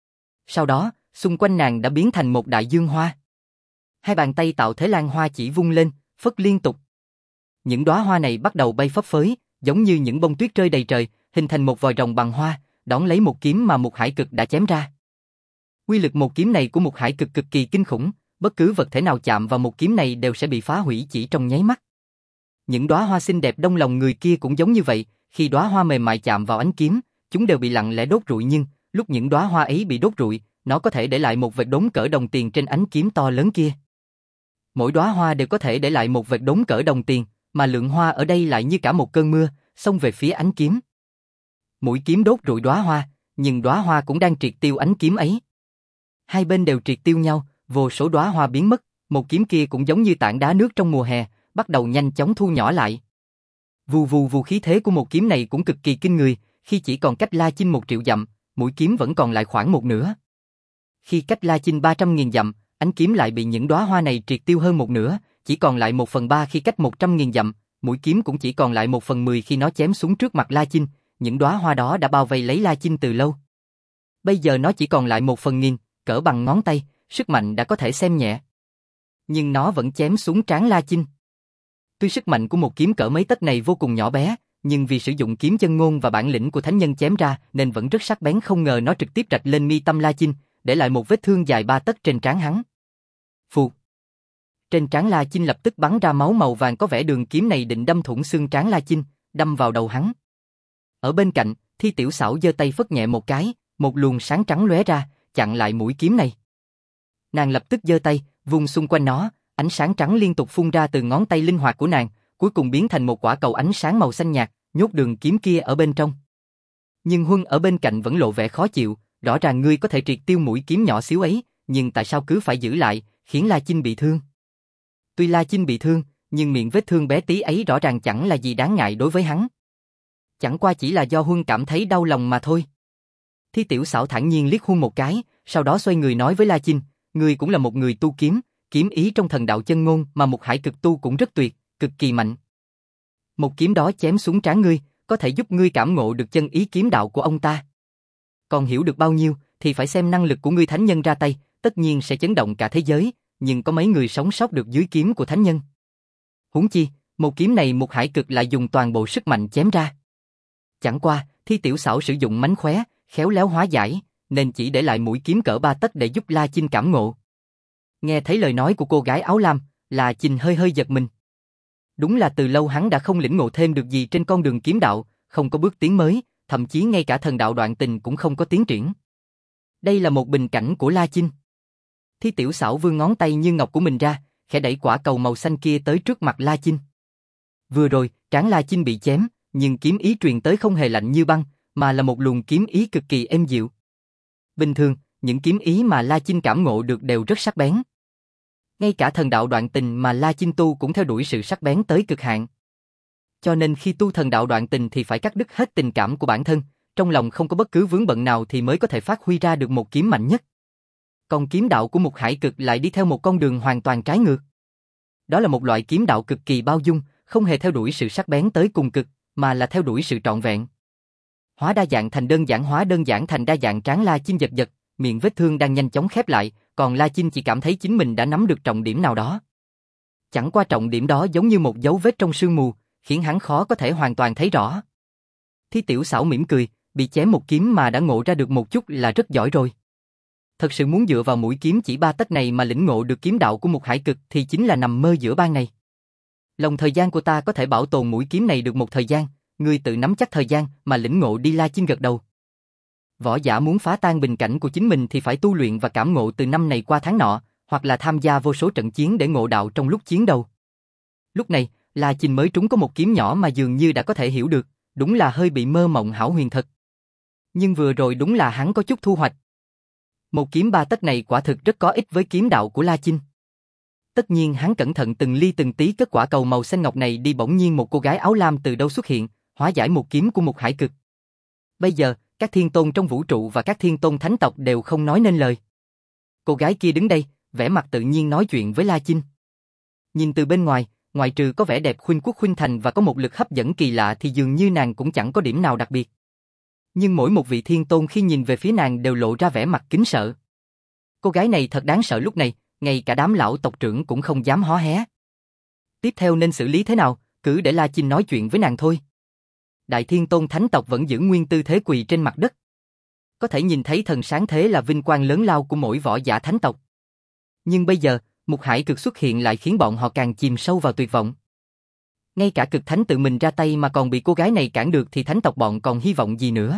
Speaker 1: Sau đó, xung quanh nàng đã biến thành một đại dương hoa. Hai bàn tay tạo thế lan hoa chỉ vung lên, phất liên tục. Những đóa hoa này bắt đầu bay phấp phới, giống như những bông tuyết rơi đầy trời, hình thành một vòi rồng bằng hoa, đón lấy một kiếm mà Mục Hải Cực đã chém ra. Uy lực một kiếm này của Mục Hải Cực cực kỳ kinh khủng, bất cứ vật thể nào chạm vào một kiếm này đều sẽ bị phá hủy chỉ trong nháy mắt. Những đóa hoa xinh đẹp đông lòng người kia cũng giống như vậy, khi đóa hoa mềm mại chạm vào ánh kiếm, chúng đều bị lặng lẽ đốt rụi, nhưng lúc những đóa hoa ấy bị đốt rụi, nó có thể để lại một vệt đốm cỡ đồng tiền trên ánh kiếm to lớn kia. Mỗi đóa hoa đều có thể để lại một vệt đốm cỡ đồng tiền, mà lượng hoa ở đây lại như cả một cơn mưa, xông về phía ánh kiếm. Mũi kiếm đốt rụi đóa hoa, nhưng đóa hoa cũng đang triệt tiêu ánh kiếm ấy. Hai bên đều triệt tiêu nhau, vô số đóa hoa biến mất, một kiếm kia cũng giống như tảng đá nước trong mùa hè, bắt đầu nhanh chóng thu nhỏ lại. Vù vù vù, khí thế của một kiếm này cũng cực kỳ kinh người, khi chỉ còn cách La Chinh một triệu dặm, mũi kiếm vẫn còn lại khoảng một nửa. Khi cách La Chinh ba trăm nghìn dặm, ánh kiếm lại bị những đóa hoa này triệt tiêu hơn một nửa, chỉ còn lại một phần ba. Khi cách một trăm nghìn dặm, mũi kiếm cũng chỉ còn lại một phần mười khi nó chém xuống trước mặt La Chinh, những đóa hoa đó đã bao vây lấy La Chinh từ lâu. Bây giờ nó chỉ còn lại một phần nghìn, cỡ bằng ngón tay, sức mạnh đã có thể xem nhẹ. Nhưng nó vẫn chém xuống trán La Chinh. Tuy sức mạnh của một kiếm cỡ mấy tấc này vô cùng nhỏ bé, nhưng vì sử dụng kiếm chân ngôn và bản lĩnh của thánh nhân chém ra nên vẫn rất sắc bén. Không ngờ nó trực tiếp rạch lên mi tâm La Chinh, để lại một vết thương dài ba tấc trên trán hắn. Phù. Trên trán La Chinh lập tức bắn ra máu màu vàng, có vẻ đường kiếm này định đâm thủng xương trán La Chinh, đâm vào đầu hắn. Ở bên cạnh, Thi Tiểu Xảo giơ tay phất nhẹ một cái, một luồng sáng trắng lóe ra, chặn lại mũi kiếm này. Nàng lập tức giơ tay, vung xung quanh nó, ánh sáng trắng liên tục phun ra từ ngón tay linh hoạt của nàng, cuối cùng biến thành một quả cầu ánh sáng màu xanh nhạt, nhốt đường kiếm kia ở bên trong. Nhưng Huân ở bên cạnh vẫn lộ vẻ khó chịu, rõ ràng ngươi có thể triệt tiêu mũi kiếm nhỏ xíu ấy, nhưng tại sao cứ phải giữ lại, khiến La Chinh bị thương? Tuy La Chinh bị thương, nhưng miệng vết thương bé tí ấy rõ ràng chẳng là gì đáng ngại đối với hắn. Chẳng qua chỉ là do Huân cảm thấy đau lòng mà thôi. Thi Tiểu Xảo thản nhiên liếc Huân một cái, sau đó xoay người nói với La Chinh, ngươi cũng là một người tu kiếm, kiếm ý trong thần đạo chân ngôn mà Mục Hải Cực tu cũng rất tuyệt, cực kỳ mạnh. Một kiếm đó chém xuống trán ngươi, có thể giúp ngươi cảm ngộ được chân ý kiếm đạo của ông ta. Còn hiểu được bao nhiêu thì phải xem năng lực của ngươi. Thánh nhân ra tay, tất nhiên sẽ chấn động cả thế giới, nhưng có mấy người sống sót được dưới kiếm của thánh nhân. Huống chi, một kiếm này Mục Hải Cực lại dùng toàn bộ sức mạnh chém ra. Chẳng qua, Thi Tiểu Xảo sử dụng mánh khóe, khéo léo hóa giải, nên chỉ để lại mũi kiếm cỡ ba tấc để giúp La Chinh cảm ngộ. Nghe thấy lời nói của cô gái áo lam, là Chinh hơi hơi giật mình. Đúng là từ lâu hắn đã không lĩnh ngộ thêm được gì trên con đường kiếm đạo, không có bước tiến mới, thậm chí ngay cả thần đạo đoạn tình cũng không có tiến triển. Đây là một bình cảnh của La Chinh. Thi Tiểu Xảo vươn ngón tay như ngọc của mình ra, khẽ đẩy quả cầu màu xanh kia tới trước mặt La Chinh. Vừa rồi, trán La Chinh bị chém, nhưng kiếm ý truyền tới không hề lạnh như băng, mà là một luồng kiếm ý cực kỳ êm dịu. Bình thường, những kiếm ý mà La Chinh cảm ngộ được đều rất sắc bén. Ngay cả thần đạo đoạn tình mà La Chinh tu cũng theo đuổi sự sắc bén tới cực hạn. Cho nên khi tu thần đạo đoạn tình thì phải cắt đứt hết tình cảm của bản thân, trong lòng không có bất cứ vướng bận nào thì mới có thể phát huy ra được một kiếm mạnh nhất. Còn kiếm đạo của Mục Hải Cực lại đi theo một con đường hoàn toàn trái ngược. Đó là một loại kiếm đạo cực kỳ bao dung, không hề theo đuổi sự sắc bén tới cùng cực, mà là theo đuổi sự trọn vẹn. Hóa đa dạng thành đơn giản, hóa đơn giản thành đa dạng. Trán La Chinh giật giật, miệng vết thương đang nhanh chóng khép lại, còn La Chinh chỉ cảm thấy chính mình đã nắm được trọng điểm nào đó. Chẳng qua trọng điểm đó giống như một dấu vết trong sương mù, khiến hắn khó có thể hoàn toàn thấy rõ. Thi Tiểu Xảo mỉm cười, bị chém một kiếm mà đã ngộ ra được một chút là rất giỏi rồi. Thật sự muốn dựa vào mũi kiếm chỉ ba tấc này mà lĩnh ngộ được kiếm đạo của Mục Hải Cực thì chính là nằm mơ giữa ban ngày. Lòng thời gian của ta có thể bảo tồn mũi kiếm này được một thời gian, ngươi tự nắm chắc thời gian mà lĩnh ngộ đi. La Chinh gật đầu. Võ giả muốn phá tan bình cảnh của chính mình thì phải tu luyện và cảm ngộ từ năm này qua tháng nọ, hoặc là tham gia vô số trận chiến để ngộ đạo trong lúc chiến đấu. Lúc này, La Chinh mới trúng có một kiếm nhỏ mà dường như đã có thể hiểu được, đúng là hơi bị mơ mộng hão huyền thật. Nhưng vừa rồi đúng là hắn có chút thu hoạch. Một kiếm ba tấc này quả thực rất có ích với kiếm đạo của La Chinh. Tất nhiên hắn cẩn thận từng ly từng tí cất quả cầu màu xanh ngọc này đi. Bỗng nhiên một cô gái áo lam từ đâu xuất hiện, hóa giải một kiếm của Mục Hải Cực. Bây giờ, các thiên tôn trong vũ trụ và các thiên tôn thánh tộc đều không nói nên lời. Cô gái kia đứng đây, vẻ mặt tự nhiên nói chuyện với La Chinh. Nhìn từ bên ngoài, ngoại trừ có vẻ đẹp khuynh quốc khuynh thành và có một lực hấp dẫn kỳ lạ thì dường như nàng cũng chẳng có điểm nào đặc biệt. Nhưng mỗi một vị thiên tôn khi nhìn về phía nàng đều lộ ra vẻ mặt kính sợ. Cô gái này thật đáng sợ. Lúc này, ngay cả đám lão tộc trưởng cũng không dám hó hé. Tiếp theo nên xử lý thế nào, cứ để La Chinh nói chuyện với nàng thôi. Đại thiên tôn thánh tộc vẫn giữ nguyên tư thế quỳ trên mặt đất. Có thể nhìn thấy thần sáng thế là vinh quang lớn lao của mỗi võ giả thánh tộc. Nhưng bây giờ, Mục Hải Cực xuất hiện lại khiến bọn họ càng chìm sâu vào tuyệt vọng. Ngay cả Cực Thánh tự mình ra tay mà còn bị cô gái này cản được thì thánh tộc bọn còn hy vọng gì nữa.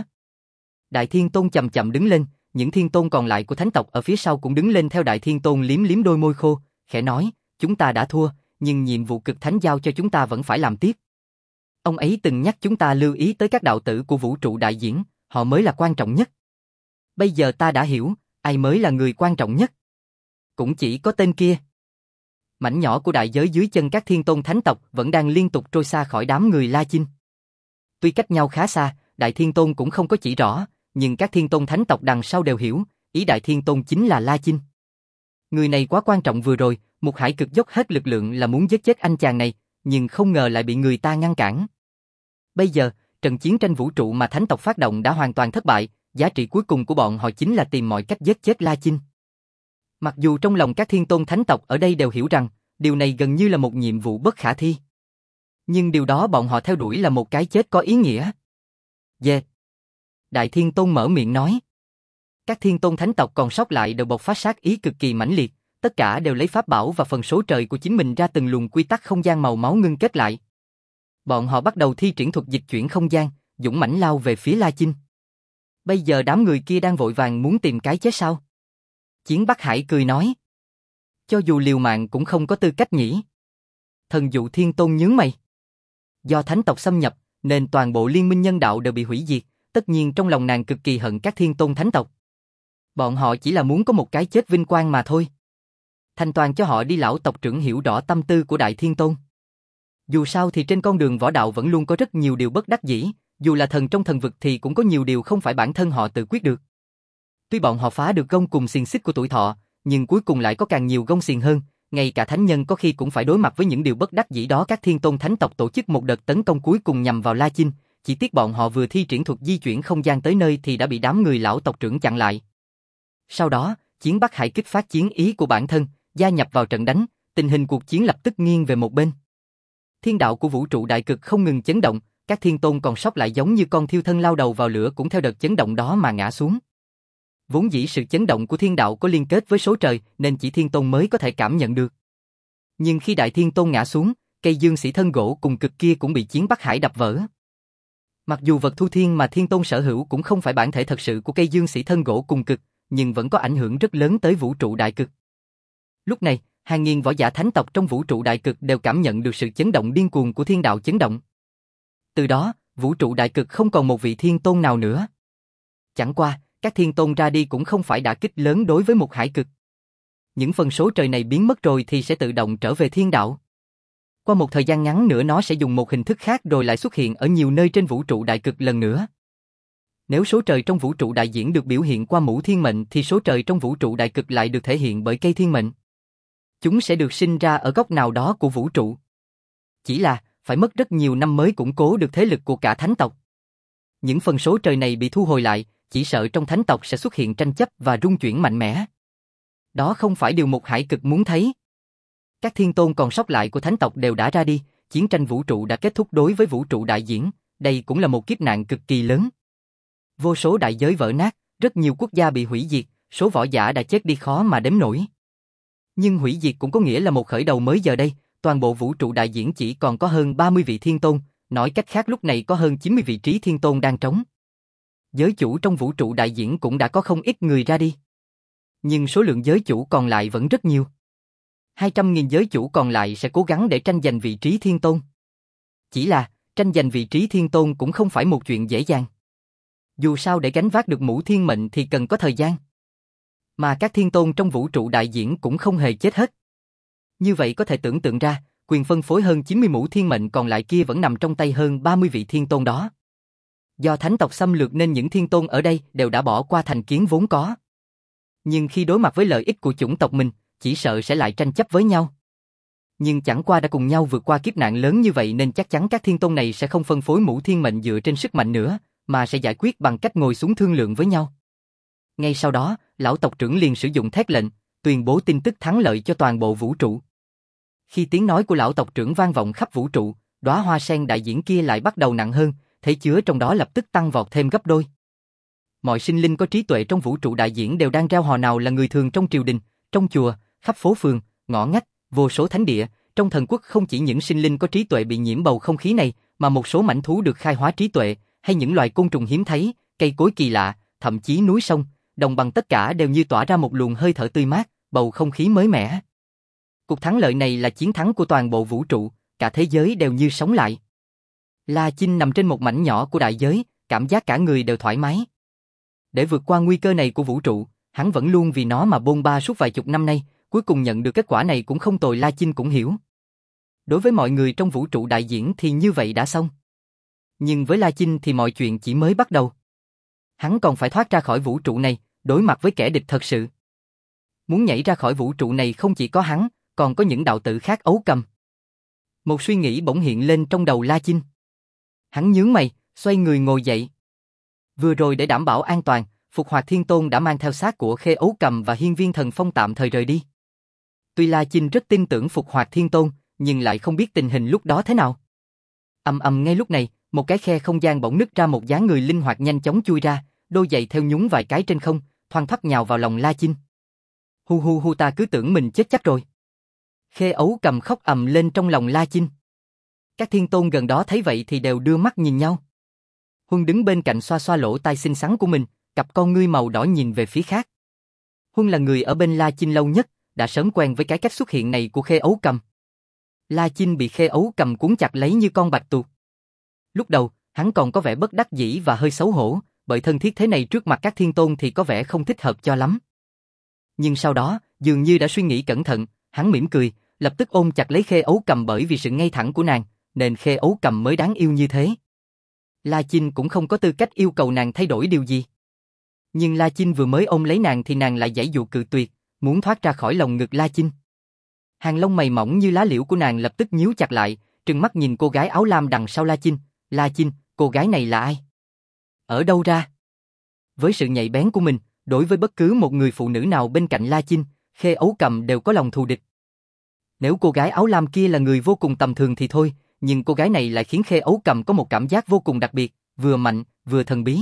Speaker 1: Đại thiên tôn chậm chậm đứng lên, những thiên tôn còn lại của thánh tộc ở phía sau cũng đứng lên theo. Đại thiên tôn liếm liếm đôi môi khô, khẽ nói, chúng ta đã thua, nhưng nhiệm vụ Cực Thánh giao cho chúng ta vẫn phải làm tiếp. Ông ấy từng nhắc chúng ta lưu ý tới các đạo tử của vũ trụ đại diễn, họ mới là quan trọng nhất. Bây giờ ta đã hiểu, ai mới là người quan trọng nhất. Cũng chỉ có tên kia. Mảnh nhỏ của đại giới dưới chân các thiên tôn thánh tộc vẫn đang liên tục trôi xa khỏi đám người La Chinh. Tuy cách nhau khá xa, đại thiên tôn cũng không có chỉ rõ, nhưng các thiên tôn thánh tộc đằng sau đều hiểu, ý đại thiên tôn chính là La Chinh. Người này quá quan trọng. Vừa rồi, Mục Hải Cực dốc hết lực lượng là muốn giết chết anh chàng này, nhưng không ngờ lại bị người ta ngăn cản. Bây giờ, trận chiến tranh vũ trụ mà thánh tộc phát động đã hoàn toàn thất bại, giá trị cuối cùng của bọn họ chính là tìm mọi cách giết chết La Chinh. Mặc dù trong lòng các thiên tôn thánh tộc ở đây đều hiểu rằng, điều này gần như là một nhiệm vụ bất khả thi. Nhưng điều đó bọn họ theo đuổi là một cái chết có ý nghĩa. Yeah. Đại thiên tôn mở miệng nói. Các thiên tôn thánh tộc còn sót lại đều bộc phát sát ý cực kỳ mãnh liệt, tất cả đều lấy pháp bảo và phần số trời của chính mình ra từng luồng quy tắc không gian màu máu ngưng kết lại. Bọn họ bắt đầu thi triển thuật dịch chuyển không gian, dũng mãnh lao về phía La Chinh. Bây giờ đám người kia đang vội vàng muốn tìm cái chết sao? Chiến Bắc Hải cười nói. Cho dù liều mạng cũng không có tư cách nhỉ. Thần Dụ Thiên Tôn nhướng mày. Do thánh tộc xâm nhập, nên toàn bộ liên minh nhân đạo đều bị hủy diệt, tất nhiên trong lòng nàng cực kỳ hận các thiên tôn thánh tộc. Bọn họ chỉ là muốn có một cái chết vinh quang mà thôi. Thanh toàn cho họ đi. Lão tộc trưởng hiểu rõ tâm tư của đại thiên tôn. Dù sao thì trên con đường võ đạo vẫn luôn có rất nhiều điều bất đắc dĩ, dù là thần trong thần vực thì cũng có nhiều điều không phải bản thân họ tự quyết được. Tuy bọn họ phá được gông cùng xiềng xích của tuổi thọ, nhưng cuối cùng lại có càng nhiều gông xiềng hơn, ngay cả thánh nhân có khi cũng phải đối mặt với những điều bất đắc dĩ đó. Các thiên tôn thánh tộc tổ chức một đợt tấn công cuối cùng nhằm vào La Chinh, chỉ tiếc bọn họ vừa thi triển thuật di chuyển không gian tới nơi thì đã bị đám người lão tộc trưởng chặn lại. Sau đó, Chiến Bắc Hải kích phát chiến ý của bản thân, gia nhập vào trận đánh, tình hình cuộc chiến lập tức nghiêng về một bên. Thiên đạo của vũ trụ đại cực không ngừng chấn động, các thiên tôn còn sót lại giống như con thiêu thân lao đầu vào lửa cũng theo đợt chấn động đó mà ngã xuống. Vốn dĩ sự chấn động của thiên đạo có liên kết với số trời nên chỉ thiên tôn mới có thể cảm nhận được. Nhưng khi Đại Thiên Tôn ngã xuống, cây dương sĩ thân gỗ cùng cực kia cũng bị chiến Bắc Hải đập vỡ. Mặc dù vật thu thiên mà Thiên Tôn sở hữu cũng không phải bản thể thật sự của cây dương sĩ thân gỗ cùng cực, nhưng vẫn có ảnh hưởng rất lớn tới vũ trụ đại cực. Lúc này, hàng nghìn võ giả thánh tộc trong vũ trụ đại cực đều cảm nhận được sự chấn động điên cuồng của thiên đạo chấn động. Từ đó, vũ trụ đại cực không còn một vị Thiên Tôn nào nữa. Chẳng qua, các Thiên Tôn ra đi cũng không phải đả kích lớn đối với một hải cực. Những phần số trời này biến mất rồi thì sẽ tự động trở về thiên đạo. Qua một thời gian ngắn nữa nó sẽ dùng một hình thức khác rồi lại xuất hiện ở nhiều nơi trên vũ trụ đại cực lần nữa. Nếu số trời trong vũ trụ đại diễn được biểu hiện qua mũ thiên mệnh thì số trời trong vũ trụ đại cực lại được thể hiện bởi cây thiên mệnh. Chúng sẽ được sinh ra ở góc nào đó của vũ trụ. Chỉ là, phải mất rất nhiều năm mới củng cố được thế lực của cả thánh tộc. Những phần số trời này bị thu hồi lại, chỉ sợ trong thánh tộc sẽ xuất hiện tranh chấp và rung chuyển mạnh mẽ. Đó không phải điều một hải cực muốn thấy. Các thiên tôn còn sót lại của thánh tộc đều đã ra đi, chiến tranh vũ trụ đã kết thúc đối với vũ trụ đại diễn, đây cũng là một kiếp nạn cực kỳ lớn. Vô số đại giới vỡ nát, rất nhiều quốc gia bị hủy diệt, số võ giả đã chết đi khó mà đếm nổi. Nhưng hủy diệt cũng có nghĩa là một khởi đầu mới giờ đây, toàn bộ vũ trụ đại diễn chỉ còn có hơn ba mươi vị thiên tôn, nói cách khác lúc này có hơn chín mươi vị trí thiên tôn đang trống. Giới chủ trong vũ trụ đại diễn cũng đã có không ít người ra đi. Nhưng số lượng giới chủ còn lại vẫn rất nhiều. hai trăm nghìn giới chủ còn lại sẽ cố gắng để tranh giành vị trí thiên tôn. Chỉ là, tranh giành vị trí thiên tôn cũng không phải một chuyện dễ dàng. Dù sao để gánh vác được mũ thiên mệnh thì cần có thời gian. Mà các thiên tôn trong vũ trụ đại diễn cũng không hề chết hết. Như vậy có thể tưởng tượng ra, quyền phân phối hơn chín mươi mũ thiên mệnh còn lại kia vẫn nằm trong tay hơn ba mươi vị thiên tôn đó. Do thánh tộc xâm lược nên những thiên tôn ở đây đều đã bỏ qua thành kiến vốn có. Nhưng khi đối mặt với lợi ích của chủng tộc mình, chỉ sợ sẽ lại tranh chấp với nhau. Nhưng chẳng qua đã cùng nhau vượt qua kiếp nạn lớn như vậy nên chắc chắn các thiên tôn này sẽ không phân phối mũ thiên mệnh dựa trên sức mạnh nữa, mà sẽ giải quyết bằng cách ngồi xuống thương lượng với nhau. Ngay sau đó, lão tộc trưởng liền sử dụng thét lệnh, tuyên bố tin tức thắng lợi cho toàn bộ vũ trụ. Khi tiếng nói của lão tộc trưởng vang vọng khắp vũ trụ, đóa hoa sen đại diễn kia lại bắt đầu nặng hơn, thể chứa trong đó lập tức tăng vọt thêm gấp đôi. Mọi sinh linh có trí tuệ trong vũ trụ đại diễn đều đang reo hò, nào là người thường trong triều đình, trong chùa, khắp phố phường, ngõ ngách, vô số thánh địa, trong thần quốc không chỉ những sinh linh có trí tuệ bị nhiễm bầu không khí này, mà một số mãnh thú được khai hóa trí tuệ, hay những loài côn trùng hiếm thấy, cây cối kỳ lạ, thậm chí núi sông, đồng bằng tất cả đều như tỏa ra một luồng hơi thở tươi mát, bầu không khí mới mẻ. Cuộc thắng lợi này là chiến thắng của toàn bộ vũ trụ, cả thế giới đều như sống lại. La Chinh nằm trên một mảnh nhỏ của đại giới, cảm giác cả người đều thoải mái. Để vượt qua nguy cơ này của vũ trụ, hắn vẫn luôn vì nó mà bôn ba suốt vài chục năm nay, cuối cùng nhận được kết quả này cũng không tồi. La Chinh cũng hiểu. Đối với mọi người trong vũ trụ đại diễn thì như vậy đã xong. Nhưng với La Chinh thì mọi chuyện chỉ mới bắt đầu. Hắn còn phải thoát ra khỏi vũ trụ này, đối mặt với kẻ địch thật sự. Muốn nhảy ra khỏi vũ trụ này không chỉ có hắn, còn có những đạo tử khác ấu cầm. Một suy nghĩ bỗng hiện lên trong đầu La Chinh. Hắn nhướng mày, xoay người ngồi dậy. Vừa rồi để đảm bảo an toàn, Phục Hoạt Thiên Tôn đã mang theo xác của Khê Ấu Cầm và Hiên Viên Thần Phong tạm thời rời đi. Tuy La Chinh rất tin tưởng Phục Hoạt Thiên Tôn, nhưng lại không biết tình hình lúc đó thế nào. Ầm ầm ngay lúc này, một cái khe không gian bỗng nứt ra, một dáng người linh hoạt nhanh chóng chui ra, đôi giày theo nhún vài cái trên không, thoăn thoắt nhào vào lòng La Chinh. Hu hu hu, ta cứ tưởng mình chết chắc rồi. Khê Ấu Cầm khóc ầm lên trong lòng La Chinh. Các thiên tôn gần đó thấy vậy thì đều đưa mắt nhìn nhau. Huân đứng bên cạnh xoa xoa lỗ tai xinh xắn của mình, cặp con ngươi màu đỏ nhìn về phía khác. Huân là người ở bên La Chinh lâu nhất, đã sớm quen với cái cách xuất hiện này của Khê Ấu Cầm. La Chinh bị Khê Ấu Cầm cuốn chặt lấy như con bạch tuộc. Lúc đầu, hắn còn có vẻ bất đắc dĩ và hơi xấu hổ, bởi thân thiết thế này trước mặt các thiên tôn thì có vẻ không thích hợp cho lắm. Nhưng sau đó, dường như đã suy nghĩ cẩn thận, hắn mỉm cười, lập tức ôm chặt lấy Khê Ấu Cầm, bởi vì sự ngây thẳng của nàng, nên Khê Ấu Cầm mới đáng yêu như thế. La Chinh cũng không có tư cách yêu cầu nàng thay đổi điều gì. Nhưng La Chinh vừa mới ôm lấy nàng thì nàng lại giãy dụ cự tuyệt, muốn thoát ra khỏi lồng ngực La Chinh. Hàng lông mày mỏng như lá liễu của nàng lập tức nhíu chặt lại, trừng mắt nhìn cô gái áo lam đằng sau La Chinh. La Chinh, cô gái này là ai? Ở đâu ra? Với sự nhạy bén của mình, đối với bất cứ một người phụ nữ nào bên cạnh La Chinh, Khê Ấu Cầm đều có lòng thù địch. Nếu cô gái áo lam kia là người vô cùng tầm thường thì thôi, nhưng cô gái này lại khiến Khê Ấu Cầm có một cảm giác vô cùng đặc biệt, vừa mạnh, vừa thần bí.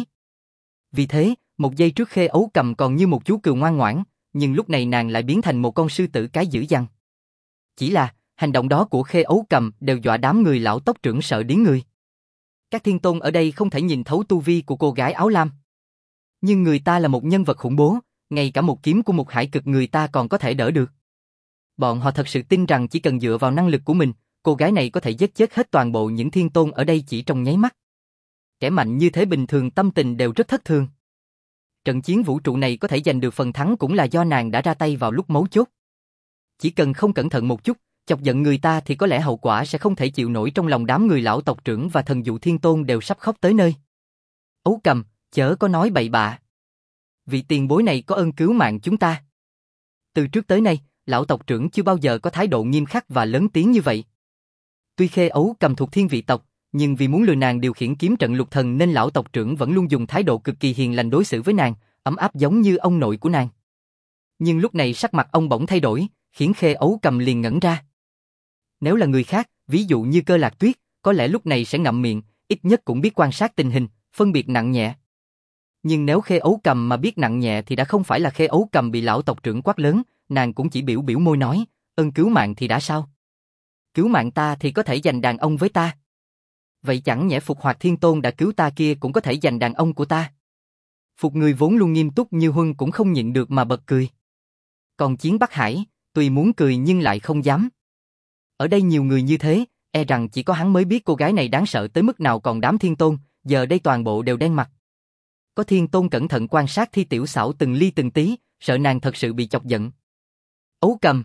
Speaker 1: Vì thế, một giây trước Khê Ấu Cầm còn như một chú cừu ngoan ngoãn, nhưng lúc này nàng lại biến thành một con sư tử cái dữ dằn. Chỉ là, hành động đó của Khê Ấu Cầm đều dọa đám người lão tóc trưởng sợ điếng người. Các thiên tôn ở đây không thể nhìn thấu tu vi của cô gái áo lam. Nhưng người ta là một nhân vật khủng bố, ngay cả một kiếm của một hải cực người ta còn có thể đỡ được. Bọn họ thật sự tin rằng chỉ cần dựa vào năng lực của mình, cô gái này có thể giết chết hết toàn bộ những thiên tôn ở đây chỉ trong nháy mắt. Kẻ mạnh như thế bình thường tâm tình đều rất thất thường. Trận chiến vũ trụ này có thể giành được phần thắng cũng là do nàng đã ra tay vào lúc mấu chốt. Chỉ cần không cẩn thận một chút, chọc giận người ta thì có lẽ hậu quả sẽ không thể chịu nổi, trong lòng đám người lão tộc trưởng và thần dụ thiên tôn đều sắp khóc tới nơi. Ấu Cầm, chớ có nói bậy bạ. Vị tiền bối này có ơn cứu mạng chúng ta. Từ trước tới nay, lão tộc trưởng chưa bao giờ có thái độ nghiêm khắc và lớn tiếng như vậy. Tuy Khê Ấu Cầm thuộc thiên vị tộc, nhưng vì muốn lừa nàng điều khiển kiếm trận lục thần nên lão tộc trưởng vẫn luôn dùng thái độ cực kỳ hiền lành đối xử với nàng, ấm áp giống như ông nội của nàng. Nhưng lúc này sắc mặt ông bỗng thay đổi, khiến Khê Ấu Cầm liền ngẩn ra. Nếu là người khác, ví dụ như Cơ Lạc Tuyết, có lẽ lúc này sẽ ngậm miệng, ít nhất cũng biết quan sát tình hình, phân biệt nặng nhẹ. Nhưng nếu Khê Ấu Cầm mà biết nặng nhẹ thì đã không phải là Khê Ấu Cầm bị lão tộc trưởng quát lớn, nàng cũng chỉ biểu biểu môi nói, ơn cứu mạng thì đã sao? Cứu mạng ta thì có thể giành đàn ông với ta. Vậy chẳng nhẽ Phục Hoạt Thiên Tôn đã cứu ta kia cũng có thể giành đàn ông của ta. Phục người vốn luôn nghiêm túc như Huân cũng không nhịn được mà bật cười. Còn Chiến Bắc Hải, tuy muốn cười nhưng lại không dám. Ở đây nhiều người như thế, e rằng chỉ có hắn mới biết cô gái này đáng sợ tới mức nào, còn đám thiên tôn, giờ đây toàn bộ đều đen mặt. Có thiên tôn cẩn thận quan sát Thi Tiểu Xảo từng ly từng tí, sợ nàng thật sự bị chọc giận. Ấu Cầm.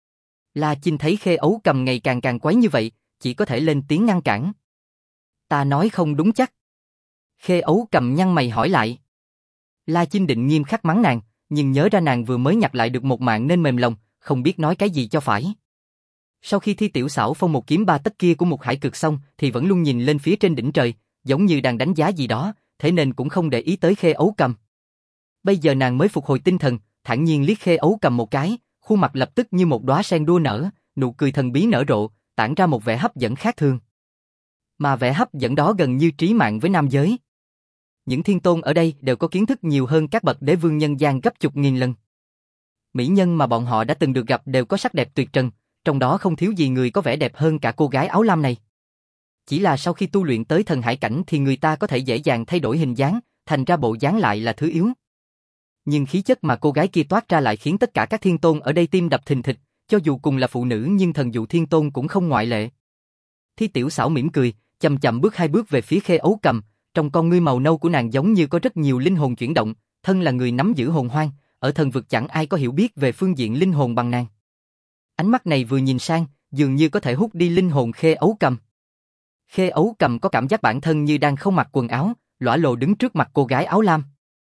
Speaker 1: La Chinh thấy Khê Ấu Cầm ngày càng càng quấy như vậy, chỉ có thể lên tiếng ngăn cản. Ta nói không đúng chắc. Khê Ấu Cầm nhăn mày hỏi lại. La Chinh định nghiêm khắc mắng nàng, nhưng nhớ ra nàng vừa mới nhặt lại được một mạng nên mềm lòng, không biết nói cái gì cho phải. Sau khi Thi Tiểu Xảo phong một kiếm ba tấc kia của một hải cực xong thì vẫn luôn nhìn lên phía trên đỉnh trời, giống như đang đánh giá gì đó, thế nên cũng không để ý tới Khê Ấu Cầm. Bây giờ nàng mới phục hồi tinh thần, thản nhiên liếc Khê Ấu Cầm một cái, khuôn mặt lập tức như một đóa sen đua nở, nụ cười thần bí nở rộ, tản ra một vẻ hấp dẫn khác thường. Mà vẻ hấp dẫn đó gần như trí mạng với nam giới. Những thiên tôn ở đây đều có kiến thức nhiều hơn các bậc đế vương nhân gian gấp chục nghìn lần. Mỹ nhân mà bọn họ đã từng được gặp đều có sắc đẹp tuyệt trần, trong đó không thiếu gì người có vẻ đẹp hơn cả cô gái áo lam này. Chỉ là sau khi tu luyện tới thần hải cảnh thì người ta có thể dễ dàng thay đổi hình dáng, thành ra bộ dáng lại là thứ yếu. Nhưng khí chất mà cô gái kia toát ra lại khiến tất cả các thiên tôn ở đây tim đập thình thịch, cho dù cùng là phụ nữ nhưng thần dụ thiên tôn cũng không ngoại lệ. Thi Tiểu Xảo mỉm cười, chậm chậm bước hai bước về phía Khê Ấu Cầm, trong con ngươi màu nâu của nàng giống như có rất nhiều linh hồn chuyển động, thân là người nắm giữ hồn hoang, ở thần vực chẳng ai có hiểu biết về phương diện linh hồn bằng nàng. Ánh mắt này vừa nhìn sang, dường như có thể hút đi linh hồn Khê Ấu Cầm. Khê Ấu Cầm có cảm giác bản thân như đang không mặc quần áo, lõa lồ đứng trước mặt cô gái áo lam.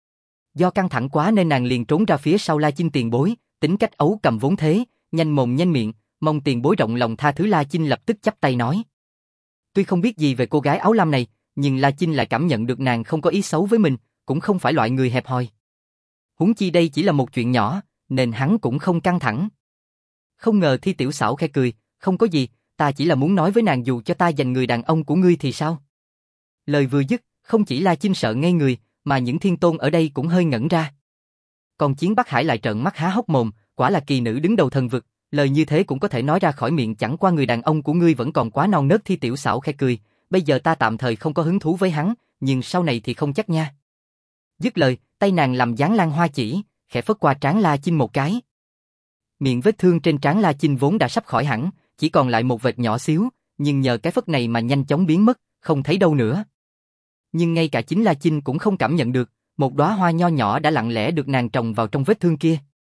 Speaker 1: Do căng thẳng quá nên nàng liền trốn ra phía sau La Chinh tiền bối, tính cách Ấu Cầm vốn thế, nhanh mồm nhanh miệng, mong tiền bối rộng lòng tha thứ. La Chinh lập tức chắp tay nói. Tuy không biết gì về cô gái áo lam này, nhưng La Chinh lại cảm nhận được nàng không có ý xấu với mình, cũng không phải loại người hẹp hòi. Huống chi đây chỉ là một chuyện nhỏ, nên hắn cũng không căng thẳng. Không ngờ Thi Tiểu Xảo khẽ cười, không có gì, ta chỉ là muốn nói với nàng dù cho ta giành người đàn ông của ngươi thì sao. Lời vừa dứt, không chỉ La Chinh sợ ngây người, mà những thiên tôn ở đây cũng hơi ngẩn ra. Còn Chiến Bắc Hải lại trợn mắt há hốc mồm, quả là kỳ nữ đứng đầu thần vực, lời như thế cũng có thể nói ra khỏi miệng, chẳng qua người đàn ông của ngươi vẫn còn quá non nớt. Thi Tiểu Xảo khẽ cười, bây giờ ta tạm thời không có hứng thú với hắn, nhưng sau này thì không chắc nha. Dứt lời, tay nàng làm dáng lan hoa chỉ, khẽ phất qua trán La Chinh một cái. Miệng vết thương trên trán La Chinh vốn đã sắp khỏi hẳn, chỉ còn lại một vệt nhỏ xíu, nhưng nhờ cái phất này mà nhanh chóng biến mất, không thấy đâu nữa. Nhưng ngay cả chính La Chinh cũng không cảm nhận được, một đóa hoa nho nhỏ đã lặng lẽ được nàng trồng vào trong vết thương kia.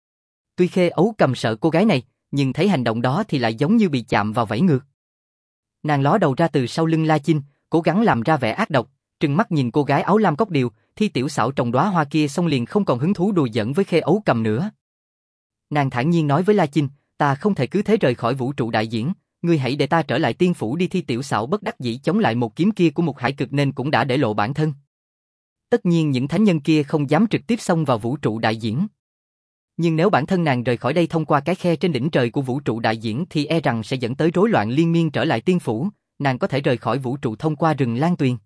Speaker 1: Tuy Khê Ấu Cầm sợ cô gái này, nhưng thấy hành động đó thì lại giống như bị chạm vào vảy ngược. Nàng ló đầu ra từ sau lưng La Chinh, cố gắng làm ra vẻ ác độc, trừng mắt nhìn cô gái áo lam cốc điều. Thi Tiểu Xảo trồng đóa hoa kia xong liền không còn hứng thú đùa giỡn với Khê Ấu Cầm nữa. Nàng thản nhiên nói với La Chinh, ta không thể cứ thế rời khỏi vũ trụ đại diễn, ngươi hãy để ta trở lại tiên phủ đi. Thi Tiểu Xảo bất đắc dĩ chống lại một kiếm kia của một hải cực nên cũng đã để lộ bản thân. Tất nhiên những thánh nhân kia không dám trực tiếp xông vào vũ trụ đại diễn. Nhưng nếu bản thân nàng rời khỏi đây thông qua cái khe trên đỉnh trời của vũ trụ đại diễn thì e rằng sẽ dẫn tới rối loạn liên miên. Trở lại tiên phủ, nàng có thể rời khỏi vũ trụ thông qua rừng Lan Tuyền.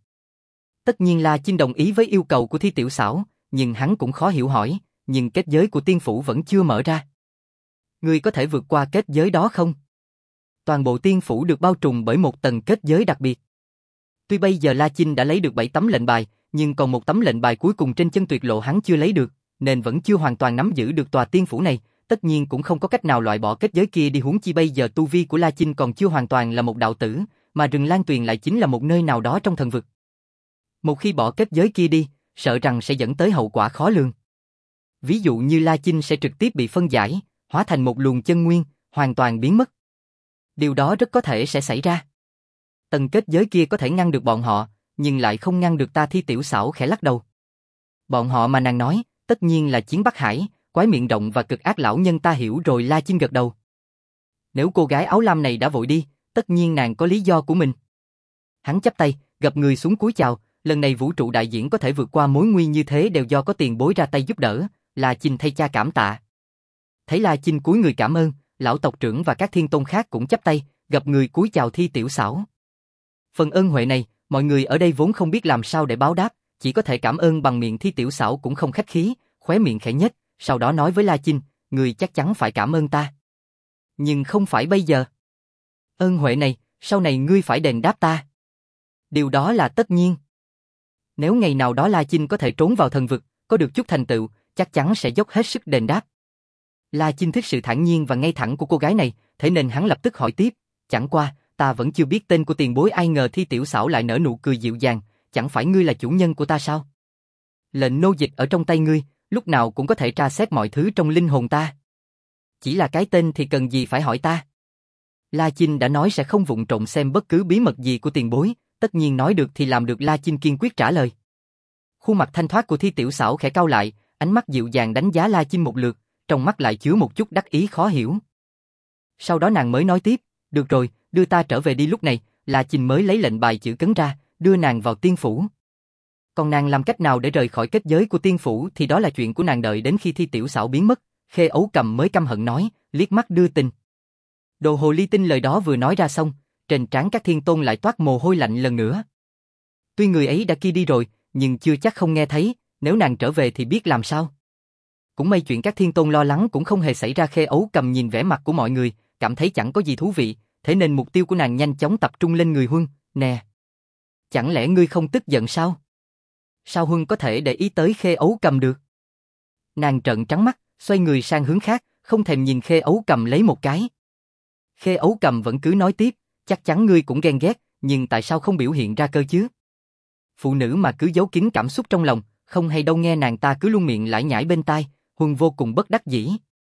Speaker 1: Tất nhiên La Chinh đồng ý với yêu cầu của Thi Tiểu Xảo, nhưng hắn cũng khó hiểu hỏi, nhưng kết giới của tiên phủ vẫn chưa mở ra. Ngươi có thể vượt qua kết giới đó không? Toàn bộ tiên phủ được bao trùm bởi một tầng kết giới đặc biệt. Tuy bây giờ La Chinh đã lấy được bảy tấm lệnh bài, nhưng còn một tấm lệnh bài cuối cùng trên chân tuyệt lộ hắn chưa lấy được, nên vẫn chưa hoàn toàn nắm giữ được tòa tiên phủ này, tất nhiên cũng không có cách nào loại bỏ kết giới kia đi, huống chi bây giờ tu vi của La Chinh còn chưa hoàn toàn là một đạo tử, mà rừng Lan Tuyền lại chính là một nơi nào đó trong thần vực. Một khi bỏ kết giới kia đi, sợ rằng sẽ dẫn tới hậu quả khó lường. Ví dụ như La Chinh sẽ trực tiếp bị phân giải, hóa thành một luồng chân nguyên, hoàn toàn biến mất. Điều đó rất có thể sẽ xảy ra. Tầng kết giới kia có thể ngăn được bọn họ, nhưng lại không ngăn được ta. Thi Tiểu Xảo khẽ lắc đầu. Bọn họ mà nàng nói, tất nhiên là Chiến Bắc Hải, quái miệng rộng và cực ác lão nhân, ta hiểu rồi. La Chinh gật đầu. Nếu cô gái áo lam này đã vội đi, tất nhiên nàng có lý do của mình. Hắn chắp tay, gập người xuống cúi chào, lần này vũ trụ đại diễn có thể vượt qua mối nguy như thế đều do có tiền bối ra tay giúp đỡ, La Chinh thay cha cảm tạ. Thấy La Chinh cúi người cảm ơn, lão tộc trưởng và các thiên tôn khác cũng chắp tay, gập người cúi chào Thi Tiểu Xảo. Phần ơn huệ này, mọi người ở đây vốn không biết làm sao để báo đáp, chỉ có thể cảm ơn bằng miệng. Thi Tiểu Xảo cũng không khách khí, khóe miệng khẽ nhếch, sau đó nói với La Chinh, người chắc chắn phải cảm ơn ta. Nhưng không phải bây giờ. Ơn huệ này, sau này ngươi phải đền đáp ta. Điều đó là tất nhiên. Nếu ngày nào đó La Chinh có thể trốn vào thần vực, có được chút thành tựu, chắc chắn sẽ dốc hết sức đền đáp. La Chinh thích sự thản nhiên và ngay thẳng của cô gái này, thế nên hắn lập tức hỏi tiếp, chẳng qua, ta vẫn chưa biết tên của tiền bối. Ai ngờ Thi Tiểu Xảo lại nở nụ cười dịu dàng, chẳng phải ngươi là chủ nhân của ta sao? Lệnh nô dịch ở trong tay ngươi, lúc nào cũng có thể tra xét mọi thứ trong linh hồn ta. Chỉ là cái tên thì cần gì phải hỏi ta? La Chinh đã nói sẽ không vụng trộm xem bất cứ bí mật gì của tiền bối, tất nhiên nói được thì làm được. La Chinh kiên quyết trả lời. Khuôn mặt thanh thoát của Thi Tiểu Xảo khẽ cau lại, ánh mắt dịu dàng đánh giá La Chinh một lượt, trong mắt lại chứa một chút đắc ý khó hiểu. Sau đó nàng mới nói tiếp, được rồi, đưa ta trở về đi. Lúc này, La Chinh mới lấy lệnh bài chữ cấn ra, đưa nàng vào tiên phủ. Còn nàng làm cách nào để rời khỏi kết giới của tiên phủ thì đó là chuyện của nàng. Đợi đến khi Thi Tiểu Xảo biến mất, Khê Ấu Cầm mới căm hận nói, liếc mắt đưa tình. Đồ hồ ly tinh. Lời đó vừa nói ra xong, trên trán các thiên tôn lại toát mồ hôi lạnh lần nữa. Tuy người ấy đã kia đi rồi, nhưng chưa chắc không nghe thấy, nếu nàng trở về thì biết làm sao. Cũng may chuyện các thiên tôn lo lắng cũng không hề xảy ra. Khê Ấu Cầm nhìn vẻ mặt của mọi người, cảm thấy chẳng có gì thú vị, thế nên mục tiêu của nàng nhanh chóng tập trung lên người Huân. Nè, chẳng lẽ ngươi không tức giận sao? Sao Huân có thể để ý tới Khê Ấu Cầm được? Nàng trợn trắng mắt, xoay người sang hướng khác, không thèm nhìn Khê Ấu Cầm lấy một cái. Khê Ấu Cầm vẫn cứ nói tiếp, chắc chắn ngươi cũng ghen ghét, nhưng tại sao không biểu hiện ra cơ chứ? Phụ nữ mà cứ giấu kín cảm xúc trong lòng, không hay đâu. Nghe nàng ta cứ luôn miệng lải nhải bên tai, Huân vô cùng bất đắc dĩ.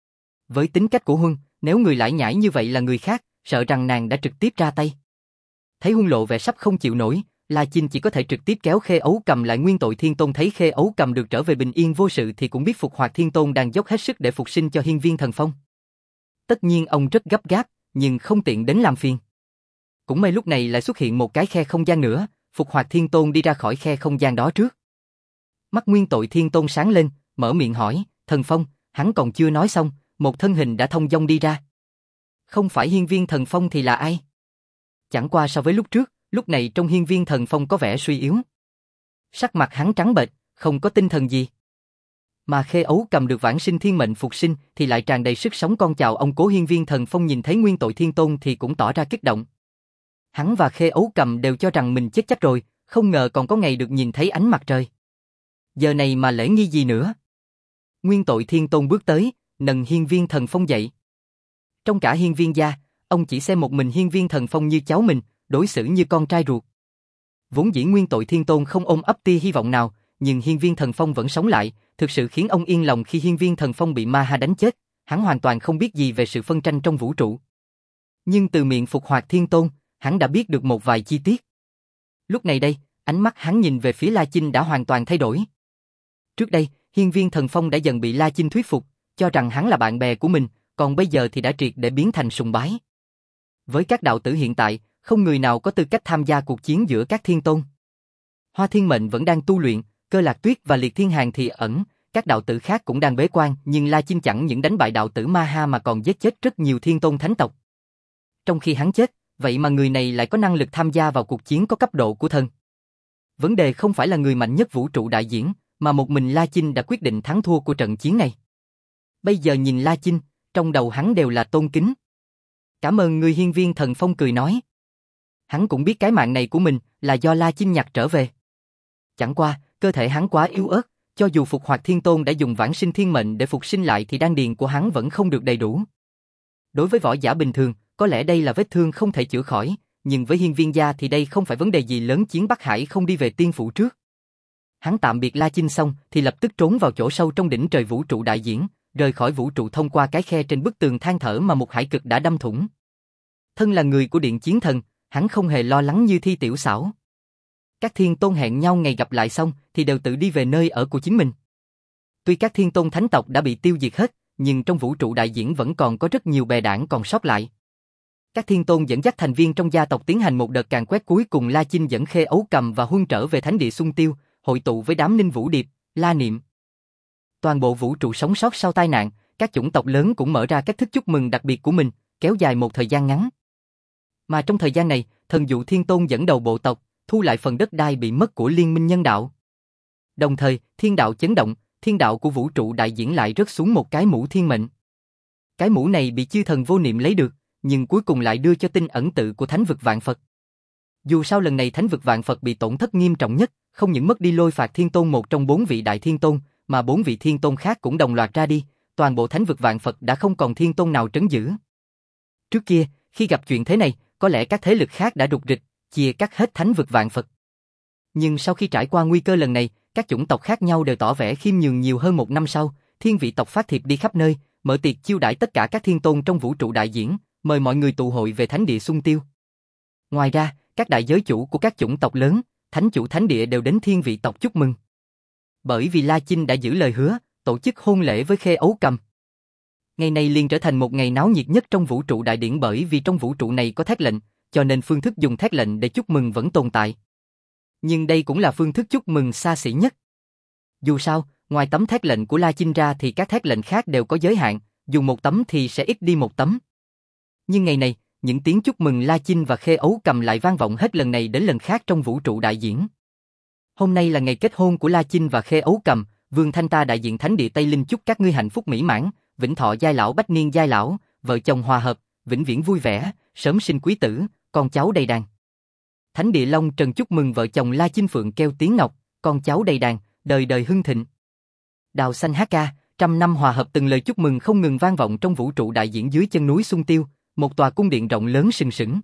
Speaker 1: Với tính cách của Huân, nếu người lải nhải như vậy là người khác, sợ rằng nàng đã trực tiếp ra tay. Thấy Huân lộ vẻ sắp không chịu nổi, La Chinh chỉ có thể trực tiếp kéo Khê Ấu Cầm lại. Nguyên Tội Thiên Tôn thấy Khê Ấu Cầm được trở về bình yên vô sự thì cũng biết Phục Hoạt Thiên Tôn đang dốc hết sức để phục sinh cho Hiên Viên Thần Phong. Tất nhiên ông rất gấp gáp, nhưng không tiện đến làm phiền. Cũng may lúc này lại xuất hiện một cái khe không gian nữa, Phục Hoạt Thiên Tôn đi ra khỏi khe không gian đó trước. Mắt Nguyên Tội Thiên Tôn sáng lên, mở miệng hỏi, Thần Phong. Hắn còn chưa nói xong, một thân hình đã thông dong đi ra. Không phải Hiên Viên Thần Phong thì là ai? Chẳng qua so với lúc trước, lúc này trong Hiên Viên Thần Phong có vẻ suy yếu. Sắc mặt hắn trắng bệch, không có tinh thần gì. Mà Khê Ấu Cầm được vãng sinh thiên mệnh phục sinh thì lại tràn đầy sức sống. Con chào ông cố. Hiên Viên Thần Phong nhìn thấy Nguyên Tội Thiên Tôn thì cũng tỏ ra kích động. Hắn và Khê Ấu Cầm đều cho rằng mình chết chắc rồi, không ngờ còn có ngày được nhìn thấy ánh mặt trời. Giờ này mà lễ nghi gì nữa? Nguyên Tội Thiên Tôn bước tới, nâng Hiên Viên Thần Phong dậy. Trong cả Hiên Viên gia, ông chỉ xem một mình Hiên Viên Thần Phong như cháu mình, đối xử như con trai ruột. Vốn dĩ Nguyên Tội Thiên Tôn không ôm ấp tia hy vọng nào, nhưng Hiên Viên Thần Phong vẫn sống lại, thực sự khiến ông yên lòng. Khi Hiên Viên Thần Phong bị Ma Ha đánh chết, hắn hoàn toàn không biết gì về sự phân tranh trong vũ trụ. Nhưng từ miệng Phục Hoạt Thiên Tôn, hắn đã biết được một vài chi tiết. Lúc này đây, ánh mắt hắn nhìn về phía La Chinh đã hoàn toàn thay đổi. Trước đây, Hiên Viên Thần Phong đã dần bị La Chinh thuyết phục, cho rằng hắn là bạn bè của mình, còn bây giờ thì đã triệt để biến thành sùng bái. Với các đạo tử hiện tại, không người nào có tư cách tham gia cuộc chiến giữa các thiên tôn. Hoa Thiên Mệnh vẫn đang tu luyện, Cơ Lạc Tuyết và Liệt Thiên Hàn thì ẩn, các đạo tử khác cũng đang bế quan, nhưng La Chinh chẳng những đánh bại đạo tử Ma Ha mà còn giết chết rất nhiều thiên tôn thánh tộc. Trong khi hắn chết, vậy mà người này lại có năng lực tham gia vào cuộc chiến có cấp độ của thần. Vấn đề không phải là người mạnh nhất vũ trụ đại diễn, mà một mình La Chinh đã quyết định thắng thua của trận chiến này. Bây giờ nhìn La Chinh, trong đầu hắn đều là tôn kính. Cảm ơn ngươi Hiên Viên Thần Phong cười nói. Hắn cũng biết cái mạng này của mình là do La Chinh nhặt trở về. Chẳng qua, cơ thể hắn quá yếu ớt, cho dù Phục Hoạt Thiên Tôn đã dùng vãng sinh thiên mệnh để phục sinh lại thì đan điền của hắn vẫn không được đầy đủ. Đối với võ giả bình thường, có lẽ đây là vết thương không thể chữa khỏi, nhưng với Hiên Viên gia thì đây không phải vấn đề gì lớn. Chiến Bắc Hải không đi về tiên phủ trước. Hắn tạm biệt La Chinh xong thì lập tức trốn vào chỗ sâu trong đỉnh trời vũ trụ đại diễn, rời khỏi vũ trụ thông qua cái khe trên bức tường than thở mà một hải cực đã đâm thủng. Thân là người của Điện Chiến Thần, hắn không hề lo lắng như Thi Tiểu Xảo. Các thiên tôn hẹn nhau ngày gặp lại xong thì đều tự đi về nơi ở của chính mình. Tuy các thiên tôn thánh tộc đã bị tiêu diệt hết, nhưng trong vũ trụ đại diễn vẫn còn có rất nhiều bè đảng còn sót lại. Các thiên tôn dẫn dắt thành viên trong gia tộc tiến hành một đợt càn quét cuối cùng. La Chinh dẫn Khê Ấu Cầm và Huân trở về thánh địa Xuân Tiêu, hội tụ với đám Ninh Vũ Điệp, La Niệm. Toàn bộ vũ trụ sống sót sau tai nạn, các chủng tộc lớn cũng mở ra cách thức chúc mừng đặc biệt của mình, kéo dài một thời gian ngắn. Mà trong thời gian này, Thần Dụ Thiên Tôn dẫn đầu bộ tộc, thu lại phần đất đai bị mất của Liên minh nhân đạo. Đồng thời, thiên đạo chấn động, thiên đạo của vũ trụ đại diễn lại rớt xuống một cái mũ thiên mệnh. Cái mũ này bị chư thần vô niệm lấy được, nhưng cuối cùng lại đưa cho tinh ẩn tự của Thánh vực Vạn Phật. Dù sao lần này Thánh vực Vạn Phật bị tổn thất nghiêm trọng nhất, không những mất đi Lôi Phạt Thiên Tôn một trong bốn vị đại thiên tôn, mà bốn vị thiên tôn khác cũng đồng loạt ra đi, toàn bộ Thánh vực Vạn Phật đã không còn thiên tôn nào trấn giữ. Trước kia, khi gặp chuyện thế này, có lẽ các thế lực khác đã rục rịch, chia cắt hết Thánh vực Vạn Phật. Nhưng sau khi trải qua nguy cơ lần này, các chủng tộc khác nhau đều tỏ vẻ khiêm nhường nhiều hơn. Một năm sau, thiên vị tộc phát thiệp đi khắp nơi, mở tiệc chiêu đãi tất cả các thiên tôn trong vũ trụ đại diễn, mời mọi người tụ hội về thánh địa Xuân Tiêu. Ngoài ra, các đại giới chủ của các chủng tộc lớn, thánh chủ thánh địa đều đến thiên vị tộc chúc mừng. Bởi vì La Chinh đã giữ lời hứa, tổ chức hôn lễ với Khê Ấu Cầm. Ngày này liền trở thành một ngày náo nhiệt nhất trong vũ trụ đại điển, bởi vì trong vũ trụ này có thét lệnh, cho nên phương thức dùng thét lệnh để chúc mừng vẫn tồn tại. Nhưng đây cũng là phương thức chúc mừng xa xỉ nhất. Dù sao, ngoài tấm thét lệnh của La Chinh ra thì các thét lệnh khác đều có giới hạn, dùng một tấm thì sẽ ít đi một tấm. Nhưng ngày này, những tiếng chúc mừng La Chinh và Khê Ấu Cầm lại vang vọng hết lần này đến lần khác trong vũ trụ đại diễn. Hôm nay là ngày kết hôn của La Chinh và Khê Ấu Cầm, Vương Thanh ta đại diện thánh địa Tây Linh chúc các ngươi hạnh phúc mỹ mãn, vĩnh thọ giai lão bách niên giai lão, vợ chồng hòa hợp, vĩnh viễn vui vẻ, sớm sinh quý tử, con cháu đầy đàn. Thánh địa Long Trần chúc mừng vợ chồng La Chinh Phượng kêu tiếng ngọc, con cháu đầy đàn, đời đời hưng thịnh. Đào xanh hát ca, trăm năm hòa hợp, từng lời chúc mừng không ngừng vang vọng trong vũ trụ đại diễn dưới chân núi Xuân Tiêu, một tòa cung điện rộng lớn sừng sững.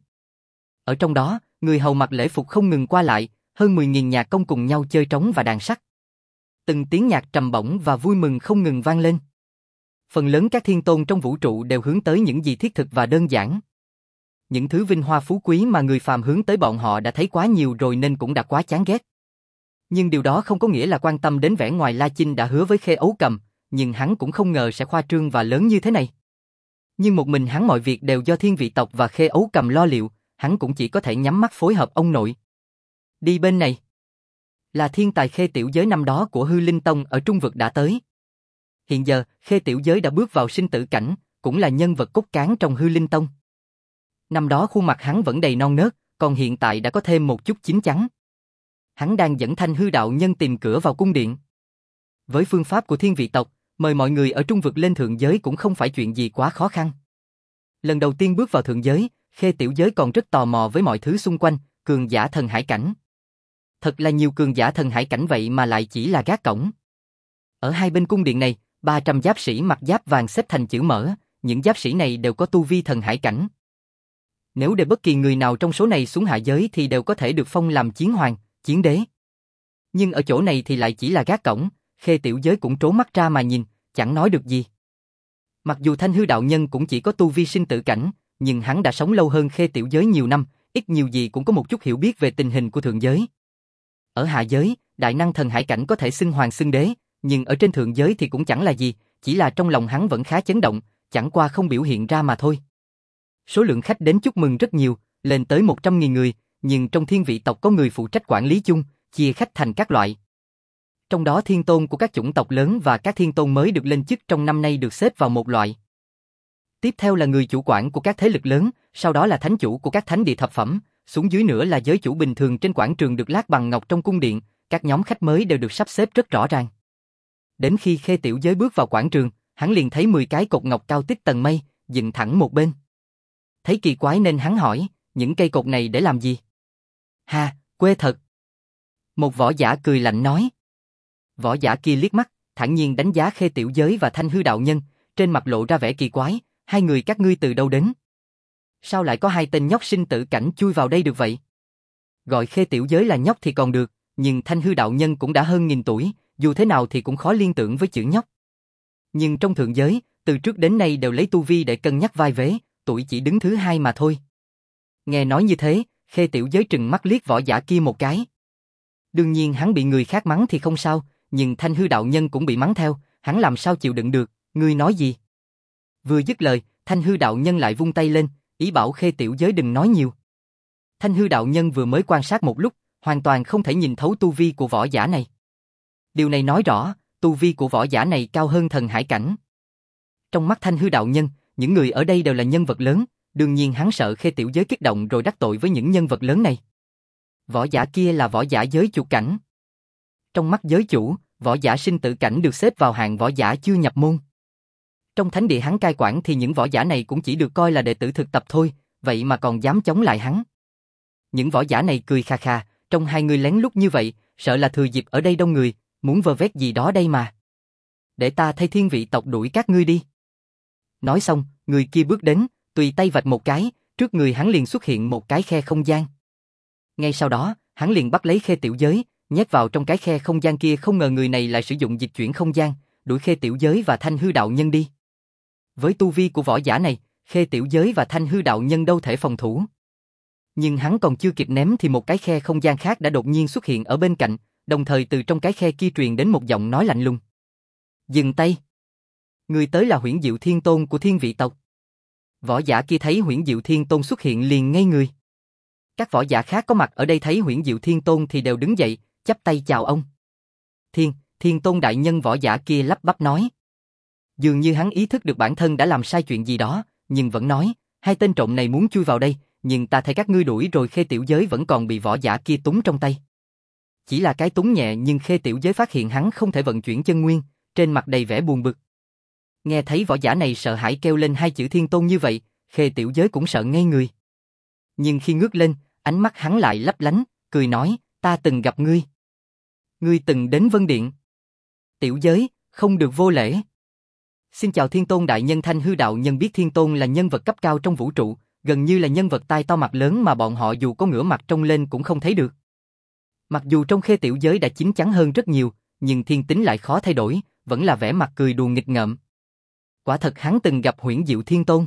Speaker 1: Ở trong đó, người hầu mặc lễ phục không ngừng qua lại, hơn mười nghìn nhạc công cùng nhau chơi trống và đàn sắt. Từng tiếng nhạc trầm bổng và vui mừng không ngừng vang lên. Phần lớn các thiên tôn trong vũ trụ đều hướng tới những gì thiết thực và đơn giản. Những thứ vinh hoa phú quý mà người phàm hướng tới bọn họ đã thấy quá nhiều rồi nên cũng đã quá chán ghét. Nhưng điều đó không có nghĩa là quan tâm đến vẻ ngoài. La Chinh đã hứa với Khê Ấu Cầm, nhưng hắn cũng không ngờ sẽ khoa trương và lớn như thế này. Nhưng một mình hắn mọi việc đều do thiên vị tộc và Khê Ấu Cầm lo liệu, hắn cũng chỉ có thể nhắm mắt phối hợp ông nội. Đi bên này. Là thiên tài Khê Tiểu Giới năm đó của Hư Linh Tông ở Trung Vực đã tới. Hiện giờ, Khê Tiểu Giới đã bước vào sinh tử cảnh, cũng là nhân vật cốt cán trong Hư Linh Tông. Năm đó khuôn mặt hắn vẫn đầy non nớt, còn hiện tại đã có thêm một chút chín chắn. Hắn đang dẫn Thanh Hư đạo nhân tìm cửa vào cung điện. Với phương pháp của thiên vị tộc, mời mọi người ở Trung Vực lên thượng giới cũng không phải chuyện gì quá khó khăn. Lần đầu tiên bước vào thượng giới, Khê Tiểu Giới còn rất tò mò với mọi thứ xung quanh, cường giả thần hải cảnh. Thật là nhiều cường giả thần hải cảnh vậy mà lại chỉ là gác cổng. Ở hai bên cung điện này, ba trăm giáp sĩ mặc giáp vàng xếp thành chữ mở, những giáp sĩ này đều có tu vi thần hải cảnh. Nếu để bất kỳ người nào trong số này xuống hạ giới thì đều có thể được phong làm chiến hoàng, chiến đế. Nhưng ở chỗ này thì lại chỉ là gác cổng, Khê Tiểu Giới cũng trố mắt ra mà nhìn, chẳng nói được gì. Mặc dù Thanh Hư đạo nhân cũng chỉ có tu vi sinh tử cảnh, nhưng hắn đã sống lâu hơn Khê Tiểu Giới nhiều năm, ít nhiều gì cũng có một chút hiểu biết về tình hình của thượng giới. Ở hạ giới, đại năng thần hải cảnh có thể xưng hoàng xưng đế, nhưng ở trên thượng giới thì cũng chẳng là gì, chỉ là trong lòng hắn vẫn khá chấn động, chẳng qua không biểu hiện ra mà thôi. Số lượng khách đến chúc mừng rất nhiều, lên tới một trăm nghìn người, nhưng trong thiên vị tộc có người phụ trách quản lý chung, chia khách thành các loại. Trong đó thiên tôn của các chủng tộc lớn và các thiên tôn mới được lên chức trong năm nay được xếp vào một loại. Tiếp theo là người chủ quản của các thế lực lớn, sau đó là thánh chủ của các thánh địa thập phẩm, xuống dưới nữa là giới chủ bình thường trên quảng trường được lát bằng ngọc trong cung điện, các nhóm khách mới đều được sắp xếp rất rõ ràng. Đến khi Khê Tiểu Giới bước vào quảng trường, hắn liền thấy mười cái cột ngọc cao tích tầng mây, dựng thẳng một bên. Thấy kỳ quái nên hắn hỏi, những cây cột này để làm gì? Ha, quê thật. Một võ giả cười lạnh nói. Võ giả kia liếc mắt, thản nhiên đánh giá Khê Tiểu Giới và Thanh Hư đạo nhân, trên mặt lộ ra vẻ kỳ quái, hai người các ngươi từ đâu đến? Sao lại có hai tên nhóc sinh tử cảnh chui vào đây được vậy? Gọi Khê Tiểu Giới là nhóc thì còn được, nhưng Thanh Hư đạo nhân cũng đã hơn nghìn tuổi, dù thế nào thì cũng khó liên tưởng với chữ nhóc. Nhưng trong thượng giới, từ trước đến nay đều lấy tu vi để cân nhắc vai vế, tuổi chỉ đứng thứ hai mà thôi. Nghe nói như thế, Khê Tiểu Giới trừng mắt liếc võ giả kia một cái. Đương nhiên hắn bị người khác mắng thì không sao, nhưng Thanh Hư đạo nhân cũng bị mắng theo, hắn làm sao chịu đựng được, ngươi nói gì? Vừa dứt lời, Thanh Hư đạo nhân lại vung tay lên, ý bảo Khê Tiểu Giới đừng nói nhiều. Thanh Hư đạo nhân vừa mới quan sát một lúc, hoàn toàn không thể nhìn thấu tu vi của võ giả này. Điều này nói rõ, tu vi của võ giả này cao hơn thần hải cảnh. Trong mắt Thanh Hư đạo nhân, những người ở đây đều là nhân vật lớn, đương nhiên hắn sợ Khê Tiểu Giới kích động rồi đắc tội với những nhân vật lớn này. Võ giả kia là võ giả giới chủ cảnh. Trong mắt giới chủ, võ giả sinh tử cảnh được xếp vào hạng võ giả chưa nhập môn. Trong thánh địa hắn cai quản thì những võ giả này cũng chỉ được coi là đệ tử thực tập thôi, vậy mà còn dám chống lại hắn. Những võ giả này cười khà khà, trong hai người lén lút như vậy, sợ là thừa dịp ở đây đông người, muốn vơ vét gì đó đây mà. Để ta thay thiên vị tộc đuổi các ngươi đi. Nói xong, người kia bước đến, tùy tay vạch một cái, trước người hắn liền xuất hiện một cái khe không gian. Ngay sau đó, hắn liền bắt lấy Khê Tiểu Giới, nhét vào trong cái khe không gian kia, không ngờ người này lại sử dụng dịch chuyển không gian, đuổi Khê Tiểu Giới và Thanh Hư đạo nhân đi. Với tu vi của võ giả này, Khê Tiểu Giới và Thanh Hư đạo nhân đâu thể phòng thủ. Nhưng hắn còn chưa kịp ném thì một cái khe không gian khác đã đột nhiên xuất hiện ở bên cạnh, đồng thời từ trong cái khe kia truyền đến một giọng nói lạnh lùng. Dừng tay. Người tới là Huyễn Diệu Thiên Tôn của Thiên Vị tộc. Võ giả kia thấy Huyễn Diệu Thiên Tôn xuất hiện liền ngây người. Các võ giả khác có mặt ở đây thấy Huyễn Diệu Thiên Tôn thì đều đứng dậy, chắp tay chào ông. Thiên, Thiên Tôn đại nhân, võ giả kia lắp bắp nói. Dường như hắn ý thức được bản thân đã làm sai chuyện gì đó, nhưng vẫn nói, hai tên trộm này muốn chui vào đây, nhưng ta thấy các ngươi đuổi rồi. Khê Tiểu Giới vẫn còn bị võ giả kia túng trong tay. Chỉ là cái túng nhẹ nhưng Khê Tiểu Giới phát hiện hắn không thể vận chuyển chân nguyên, trên mặt đầy vẻ buồn bực. Nghe thấy võ giả này sợ hãi kêu lên hai chữ Thiên Tôn như vậy, Khê Tiểu Giới cũng sợ ngây người. Nhưng khi ngước lên, ánh mắt hắn lại lấp lánh, cười nói, ta từng gặp ngươi. Ngươi từng đến Vân Điện. Tiểu Giới, không được vô lễ. Xin chào Thiên Tôn đại nhân. Thanh Hư đạo nhân biết Thiên Tôn là nhân vật cấp cao trong vũ trụ, gần như là nhân vật tai to mặt lớn mà bọn họ dù có ngửa mặt trông lên cũng không thấy được. Mặc dù trong Khê Tiểu Giới đã chín chắn hơn rất nhiều, nhưng thiên tính lại khó thay đổi, vẫn là vẻ mặt cười đùa nghịch ngợm. Quả thật hắn từng gặp Huyễn Diệu Thiên Tôn.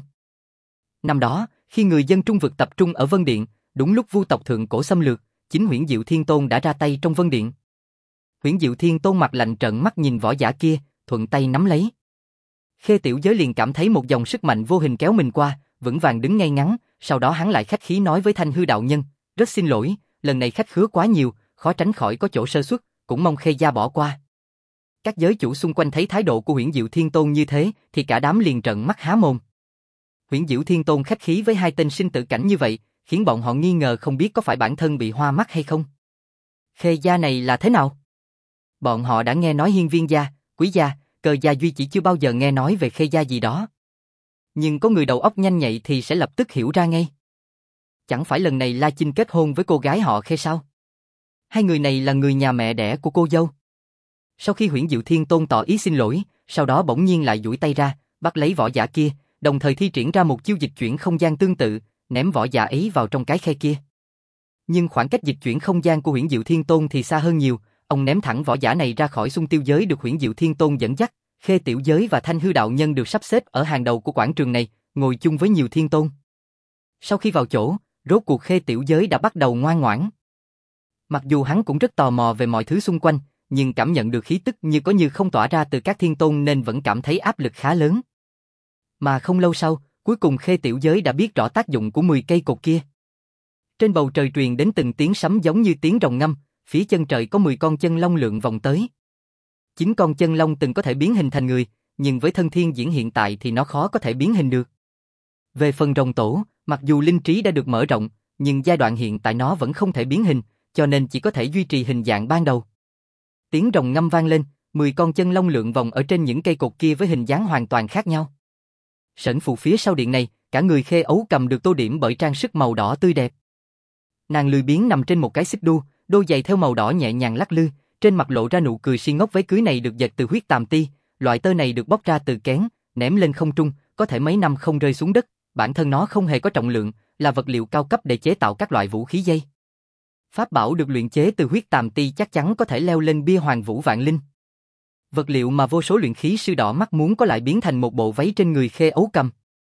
Speaker 1: Năm đó, khi người dân Trung vực tập trung ở Vân Điện, đúng lúc Vu tộc thượng cổ xâm lược, chính Huyễn Diệu Thiên Tôn đã ra tay trong Vân Điện. Huyễn Diệu Thiên Tôn mặt lạnh trợn mắt nhìn võ giả kia, thuận tay nắm lấy. Khê Tiểu Giới liền cảm thấy một dòng sức mạnh vô hình kéo mình qua, vững vàng đứng ngay ngắn, sau đó hắn lại khách khí nói với Thanh Hư đạo nhân, rất xin lỗi, lần này khách khứa quá nhiều, khó tránh khỏi có chỗ sơ suất, cũng mong Khê gia bỏ qua. Các giới chủ xung quanh thấy thái độ của Huyễn Diệu Thiên Tôn như thế, thì cả đám liền trợn mắt há mồm. Huyễn Diệu Thiên Tôn khách khí với hai tên sinh tử cảnh như vậy, khiến bọn họ nghi ngờ không biết có phải bản thân bị hoa mắt hay không. Khê gia này là thế nào? Bọn họ đã nghe nói Hiên Viên gia, Quý gia, Cờ gia, duy chỉ chưa bao giờ nghe nói về Khê gia gì đó. Nhưng có người đầu óc nhanh nhạy thì sẽ lập tức hiểu ra ngay. Chẳng phải lần này La Chinh kết hôn với cô gái họ Khê sao? Hai người này là người nhà mẹ đẻ của cô dâu. Sau khi Huyễn Diệu Thiên Tôn tỏ ý xin lỗi, sau đó bỗng nhiên lại duỗi tay ra, bắt lấy võ giả kia, đồng thời thi triển ra một chiêu dịch chuyển không gian tương tự, ném võ giả ấy vào trong cái khe kia. Nhưng khoảng cách dịch chuyển không gian của Huyễn Diệu Thiên Tôn thì xa hơn nhiều, ông ném thẳng võ giả này ra khỏi xung tiêu giới được Huyễn Diệu Thiên Tôn dẫn dắt. Khê Tiểu Giới và Thanh Hư đạo nhân được sắp xếp ở hàng đầu của quảng trường này, ngồi chung với nhiều thiên tôn. Sau khi vào chỗ, rốt cuộc Khê Tiểu Giới đã bắt đầu ngoan ngoãn. Mặc dù hắn cũng rất tò mò về mọi thứ xung quanh, nhưng cảm nhận được khí tức như có như không tỏa ra từ các thiên tôn nên vẫn cảm thấy áp lực khá lớn. Mà không lâu sau, cuối cùng Khê Tiểu Giới đã biết rõ tác dụng của mười cây cột kia. Trên bầu trời truyền đến từng tiếng sấm giống như tiếng rồng ngâm, phía chân trời có mười con chân long lượn vòng tới. Chín con chân long từng có thể biến hình thành người, nhưng với thân thiên diễn hiện tại thì nó khó có thể biến hình được. Về phần rồng tổ, mặc dù linh trí đã được mở rộng, nhưng giai đoạn hiện tại nó vẫn không thể biến hình, cho nên chỉ có thể duy trì hình dạng ban đầu. Tiếng rồng ngâm vang lên, mười con chân long lượn vòng ở trên những cây cột kia với hình dáng hoàn toàn khác nhau. Sẩn phù phía sau điện này, cả người Khê Ấu Cầm được tô điểm bởi trang sức màu đỏ tươi đẹp. Nàng lười biếng nằm trên một cái xích đu, đôi giày theo màu đỏ nhẹ nhàng lắc lư, trên mặt lộ ra nụ cười si ngốc. Váy cưới này được dệt từ huyết tàm ti, loại tơ này được bóc ra từ kén, ném lên không trung, có thể mấy năm không rơi xuống đất, bản thân nó không hề có trọng lượng, là vật liệu cao cấp để chế tạo các loại vũ khí dây. Pháp bảo được luyện chế từ huyết tàm ti chắc chắn có thể leo lên bia hoàng vũ vạn linh. Vật liệu mà vô số luyện khí sư đỏ mắt muốn có lại biến thành một bộ váy trên người Khê Ấu Cầm.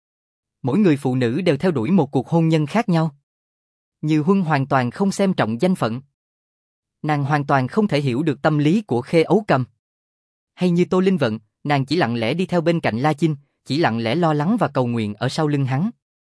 Speaker 1: Mỗi người phụ nữ đều theo đuổi một cuộc hôn nhân khác nhau. Như Huân hoàn toàn không xem trọng danh phận. Nàng hoàn toàn không thể hiểu được tâm lý của Khê Ấu Cầm. Hay như Tô Linh Vận, nàng chỉ lặng lẽ đi theo bên cạnh La Chinh, chỉ lặng lẽ lo lắng và cầu nguyện ở sau lưng hắn.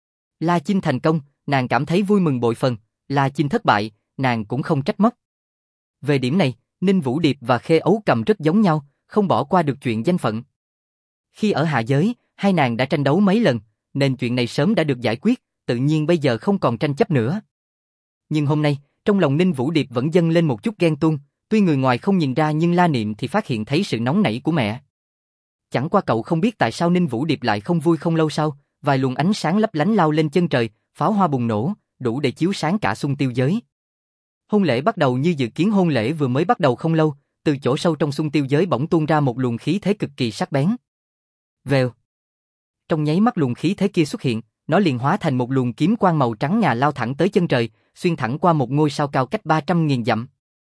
Speaker 1: La Chinh thành công, nàng cảm thấy vui mừng bội phần, La Chinh thất bại, nàng cũng không trách móc. Về điểm này, Ninh Vũ Điệp và Khê Ấu Cầm rất giống nhau, không bỏ qua được chuyện danh phận. Khi ở hạ giới, hai nàng đã tranh đấu mấy lần, nên chuyện này sớm đã được giải quyết, tự nhiên bây giờ không còn tranh chấp nữa. Nhưng hôm nay, trong lòng Ninh Vũ Điệp vẫn dâng lên một chút ghen tuông, tuy người ngoài không nhìn ra nhưng La Niệm thì phát hiện thấy sự nóng nảy của mẹ. Chẳng qua cậu không biết tại sao Ninh Vũ Điệp lại không vui. Không lâu sau, vài luồng ánh sáng lấp lánh lao lên chân trời, pháo hoa bùng nổ, đủ để chiếu sáng cả xung tiêu giới. Hôn lễ bắt đầu như dự kiến. Hôn lễ vừa mới bắt đầu không lâu, từ chỗ sâu trong xung tiêu giới bỗng tuôn ra một luồng khí thế cực kỳ sắc bén. Vèo. Trong nháy mắt luồng khí thế kia xuất hiện, nó liền hóa thành một luồng kiếm quang màu trắng ngà lao thẳng tới chân trời, xuyên thẳng qua một ngôi sao cao cách ba trăm nghìn dặm.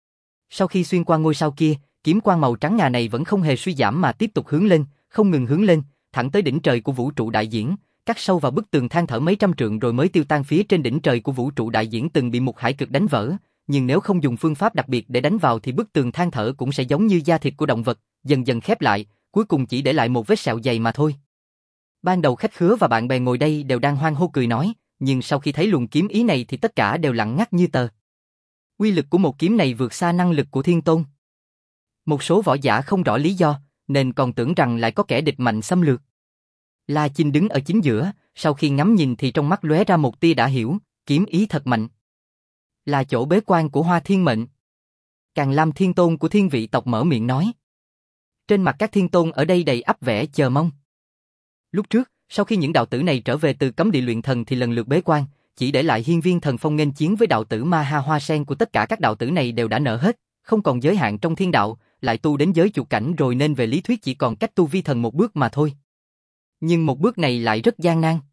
Speaker 1: Sau khi xuyên qua ngôi sao kia, kiếm quang màu trắng ngà này vẫn không hề suy giảm mà tiếp tục hướng lên, không ngừng hướng lên, thẳng tới đỉnh trời của vũ trụ đại diễn, cắt sâu vào bức tường than thở mấy trăm trượng rồi mới tiêu tan. Phía trên đỉnh trời của vũ trụ đại diễn từng bị một hải cực đánh vỡ, nhưng nếu không dùng phương pháp đặc biệt để đánh vào thì bức tường than thở cũng sẽ giống như da thịt của động vật, dần dần khép lại, cuối cùng chỉ để lại một vết sẹo dày mà thôi. Ban đầu khách khứa và bạn bè ngồi đây đều đang hoan hô cười nói, nhưng sau khi thấy luồng kiếm ý này thì tất cả đều lặng ngắt như tờ. Uy lực của một kiếm này vượt xa năng lực của Thiên Tôn. Một số võ giả không rõ lý do, nên còn tưởng rằng lại có kẻ địch mạnh xâm lược. La Chinh đứng ở chính giữa, sau khi ngắm nhìn thì trong mắt lóe ra một tia đã hiểu, kiếm ý thật mạnh. Là chỗ bế quan của Hoa Thiên Mệnh. Càn Lam Thiên Tôn của Thiên Vị tộc mở miệng nói. Trên mặt các thiên tôn ở đây đầy ắp vẻ chờ mong. Lúc trước, sau khi những đạo tử này trở về từ cấm địa luyện thần thì lần lượt bế quan, chỉ để lại hiên viên thần phong nghênh chiến với đạo tử Ma Ha. Hoa sen của tất cả các đạo tử này đều đã nở hết, không còn giới hạn trong thiên đạo, lại tu đến giới chủ cảnh rồi nên về lý thuyết chỉ còn cách tu vi thần một bước mà thôi. Nhưng một bước này lại rất gian nan.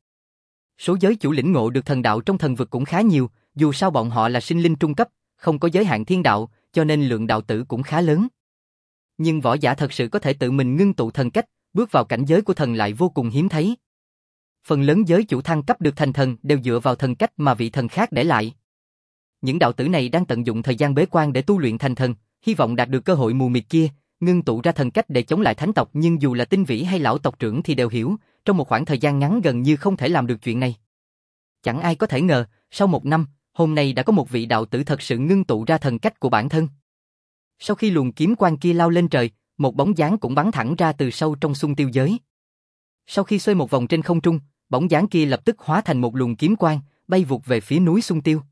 Speaker 1: Số giới chủ lĩnh ngộ được thần đạo trong thần vực cũng khá nhiều, dù sao bọn họ là sinh linh trung cấp, không có giới hạn thiên đạo, cho nên lượng đạo tử cũng khá lớn. Nhưng võ giả thật sự có thể tự mình ngưng tụ thần cách, bước vào cảnh giới của thần lại vô cùng hiếm thấy. Phần lớn giới chủ thăng cấp được thành thần đều dựa vào thần cách mà vị thần khác để lại. Những đạo tử này đang tận dụng thời gian bế quan để tu luyện thành thần, hy vọng đạt được cơ hội mù mịt kia, ngưng tụ ra thần cách để chống lại thánh tộc. Nhưng dù là tinh vĩ hay lão tộc trưởng thì đều hiểu, trong một khoảng thời gian ngắn gần như không thể làm được chuyện này. Chẳng ai có thể ngờ, sau một năm, hôm nay đã có một vị đạo tử thật sự ngưng tụ ra thần cách của bản thân. Sau khi luồng kiếm quang kia lao lên trời, một bóng dáng cũng bắn thẳng ra từ sâu trong xung tiêu giới. Sau khi xoay một vòng trên không trung, bóng dáng kia lập tức hóa thành một luồng kiếm quang, bay vụt về phía núi xung tiêu.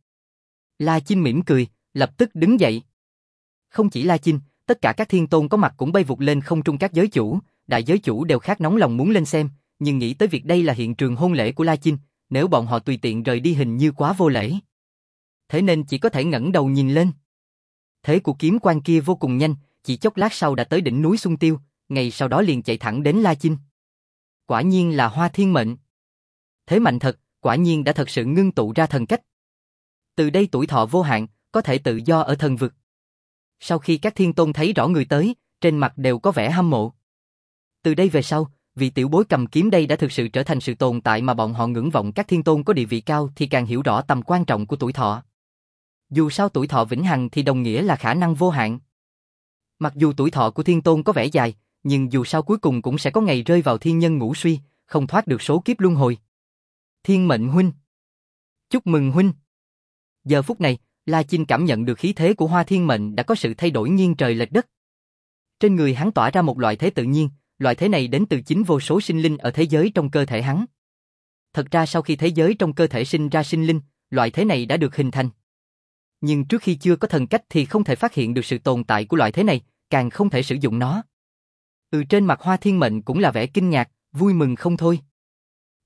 Speaker 1: La Chinh mỉm cười, lập tức đứng dậy. Không chỉ La Chinh, tất cả các thiên tôn có mặt cũng bay vụt lên không trung. Các giới chủ, đại giới chủ đều khát nóng lòng muốn lên xem, nhưng nghĩ tới việc đây là hiện trường hôn lễ của La Chinh, nếu bọn họ tùy tiện rời đi hình như quá vô lễ. Thế nên chỉ có thể ngẩng đầu nhìn lên. Thế của kiếm quang kia vô cùng nhanh, chỉ chốc lát sau đã tới đỉnh núi xung tiêu, ngay sau đó liền chạy thẳng đến La Chinh. Quả nhiên là Hoa Thiên Mệnh. Thế mạnh thật, quả nhiên đã thật sự ngưng tụ ra thần cách. Từ đây tuổi thọ vô hạn, có thể tự do ở thần vực. Sau khi các thiên tôn thấy rõ người tới, trên mặt đều có vẻ hâm mộ. Từ đây về sau, vị tiểu bối cầm kiếm đây đã thực sự trở thành sự tồn tại mà bọn họ ngưỡng vọng. Các thiên tôn có địa vị cao thì càng hiểu rõ tầm quan trọng của tuổi thọ. Dù sao tuổi thọ vĩnh hằng thì đồng nghĩa là khả năng vô hạn. Mặc dù tuổi thọ của thiên tôn có vẻ dài, nhưng dù sao cuối cùng cũng sẽ có ngày rơi vào thiên nhân ngũ suy, không thoát được số kiếp luân hồi. Thiên Mệnh huynh. Chúc mừng huynh. Giờ phút này, La Chinh cảm nhận được khí thế của Hoa Thiên Mệnh đã có sự thay đổi nghiêng trời lệch đất. Trên người hắn tỏa ra một loại thế tự nhiên, loại thế này đến từ chính vô số sinh linh ở thế giới trong cơ thể hắn. Thật ra sau khi thế giới trong cơ thể sinh ra sinh linh, loại thế này đã được hình thành. Nhưng trước khi chưa có thần cách thì không thể phát hiện được sự tồn tại của loại thế này, càng không thể sử dụng nó. Ừ, trên mặt Hoa Thiên Mệnh cũng là vẻ kinh ngạc, vui mừng không thôi.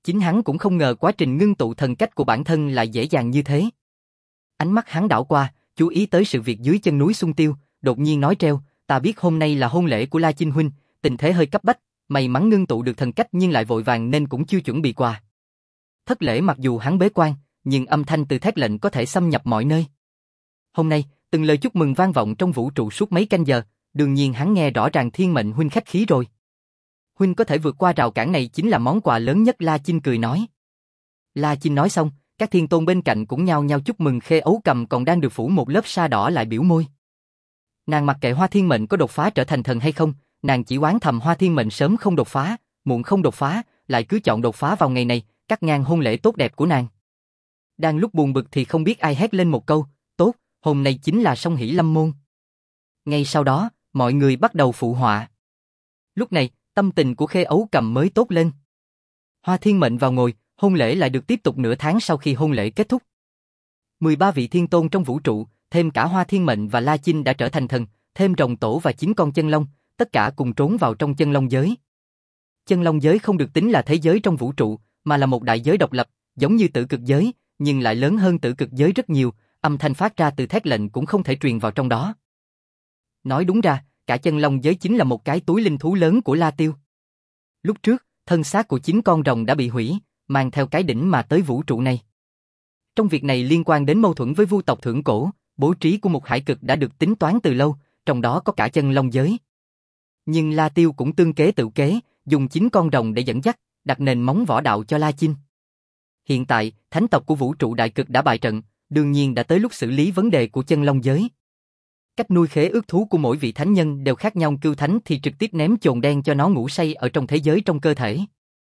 Speaker 1: Chính hắn cũng không ngờ quá trình ngưng tụ thần cách của bản thân lại dễ dàng như thế. Ánh mắt hắn đảo qua, chú ý tới sự việc dưới chân núi Xuân Tiêu, đột nhiên nói treo, ta biết hôm nay là hôn lễ của La Chinh huynh, tình thế hơi cấp bách, may mắn ngưng tụ được thần cách nhưng lại vội vàng nên cũng chưa chuẩn bị quà. Thất lễ mặc dù hắn bế quan, nhưng âm thanh từ thét lệnh có thể xâm nhập mọi nơi. Hôm nay, từng lời chúc mừng vang vọng trong vũ trụ suốt mấy canh giờ, đương nhiên hắn nghe rõ ràng Thiên Mệnh huynh khách khí rồi. Huynh có thể vượt qua rào cản này chính là món quà lớn nhất, La Chinh cười nói. La Chinh nói xong, các thiên tôn bên cạnh cũng nhao nhao chúc mừng. Khê Ấu Cầm còn đang được phủ một lớp sa đỏ lại biểu môi. Nàng mặc kệ Hoa Thiên Mệnh có đột phá trở thành thần hay không, nàng chỉ oán thầm Hoa Thiên Mệnh sớm không đột phá, muộn không đột phá, lại cứ chọn đột phá vào ngày này, cắt ngang hôn lễ tốt đẹp của nàng. Đang lúc buồn bực thì không biết ai hét lên một câu, tốt, hôm nay chính là Song Hỷ Lâm Môn. Ngay sau đó, mọi người bắt đầu phụ họa. Lúc này, tâm tình của Khê Ấu Cầm mới tốt lên. Hoa Thiên Mệnh vào ngồi, hôn lễ lại được tiếp tục nửa tháng sau khi hôn lễ kết thúc. mười ba vị thiên tôn trong vũ trụ, thêm cả Hoa Thiên Mệnh và La Chinh đã trở thành thần, thêm rồng tổ và chín con chân long, tất cả cùng trốn vào trong chân long giới. Chân long giới không được tính là thế giới trong vũ trụ, mà là một đại giới độc lập, giống như tử cực giới, nhưng lại lớn hơn tử cực giới rất nhiều, âm thanh phát ra từ thét lệnh cũng không thể truyền vào trong đó. Nói đúng ra, cả chân long giới chính là một cái túi linh thú lớn của La Tiêu. Lúc trước, thân xác của chín con rồng đã bị hủy, mang theo cái đỉnh mà tới vũ trụ này. Trong việc này liên quan đến mâu thuẫn với Vu tộc Thượng Cổ, bố trí của một hải cực đã được tính toán từ lâu, trong đó có cả chân long giới. Nhưng La Tiêu cũng tương kế tự kế, dùng chín con rồng để dẫn dắt, đặt nền móng võ đạo cho La Chinh. Hiện tại, thánh tộc của vũ trụ đại cực đã bại trận, đương nhiên đã tới lúc xử lý vấn đề của chân long giới. Cách nuôi khế ước thú của mỗi vị thánh nhân đều khác nhau, cưu thánh thì trực tiếp ném chồn đen cho nó ngủ say ở trong thế giới trong cơ thể.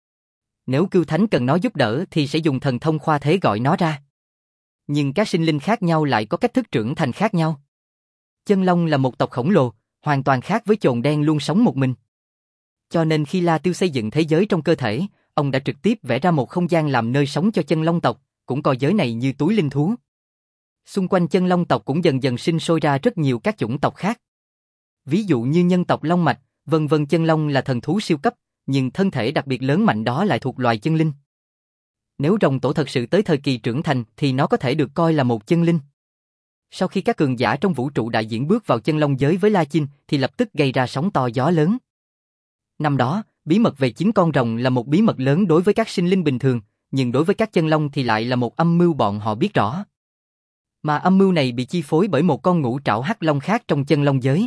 Speaker 1: Nếu cưu thánh cần nó giúp đỡ thì sẽ dùng thần thông khoa thế gọi nó ra. Nhưng các sinh linh khác nhau lại có cách thức trưởng thành khác nhau. Chân long là một tộc khổng lồ, hoàn toàn khác với chồn đen luôn sống một mình. Cho nên khi La Tiêu xây dựng thế giới trong cơ thể, ông đã trực tiếp vẽ ra một không gian làm nơi sống cho chân long tộc, cũng coi giới này như túi linh thú. Xung quanh chân long tộc cũng dần dần sinh sôi ra rất nhiều các chủng tộc khác. Ví dụ như nhân tộc long mạch, vân vân. Chân long là thần thú siêu cấp, nhưng thân thể đặc biệt lớn mạnh đó lại thuộc loài chân linh. Nếu rồng tổ thật sự tới thời kỳ trưởng thành thì nó có thể được coi là một chân linh. Sau khi các cường giả trong vũ trụ đại diễn bước vào chân long giới với La Chinh thì lập tức gây ra sóng to gió lớn. Năm đó, bí mật về chín con rồng là một bí mật lớn đối với các sinh linh bình thường, nhưng đối với các chân long thì lại là một âm mưu bọn họ biết rõ. Mà âm mưu này bị chi phối bởi một con ngũ trảo hắc long khác trong chân long giới.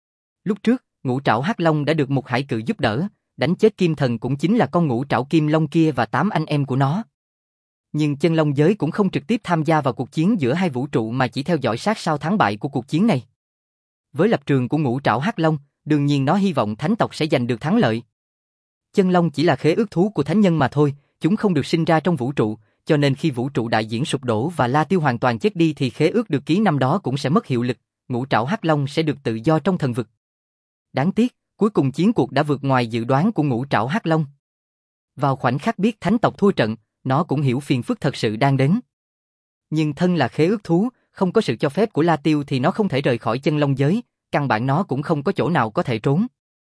Speaker 1: Lúc trước, ngũ trảo hắc long đã được một hải cự giúp đỡ, đánh chết kim thần cũng chính là con ngũ trảo kim long kia và tám anh em của nó. Nhưng chân long giới cũng không trực tiếp tham gia vào cuộc chiến giữa hai vũ trụ mà chỉ theo dõi sát sao thắng bại của cuộc chiến này. Với lập trường của ngũ trảo hắc long, đương nhiên nó hy vọng thánh tộc sẽ giành được thắng lợi. Chân long chỉ là khế ước thú của thánh nhân mà thôi, chúng không được sinh ra trong vũ trụ, cho nên khi vũ trụ đại diễn sụp đổ và La Tiêu hoàn toàn chết đi thì khế ước được ký năm đó cũng sẽ mất hiệu lực, ngũ trảo hắc long sẽ được tự do trong thần vực. Đáng tiếc, cuối cùng chiến cuộc đã vượt ngoài dự đoán của ngũ trảo hắc long. Vào khoảnh khắc biết thánh tộc thua trận, nó cũng hiểu phiền phức thật sự đang đến. Nhưng thân là khế ước thú, không có sự cho phép của La Tiêu thì nó không thể rời khỏi chân long giới, căn bản nó cũng không có chỗ nào có thể trốn.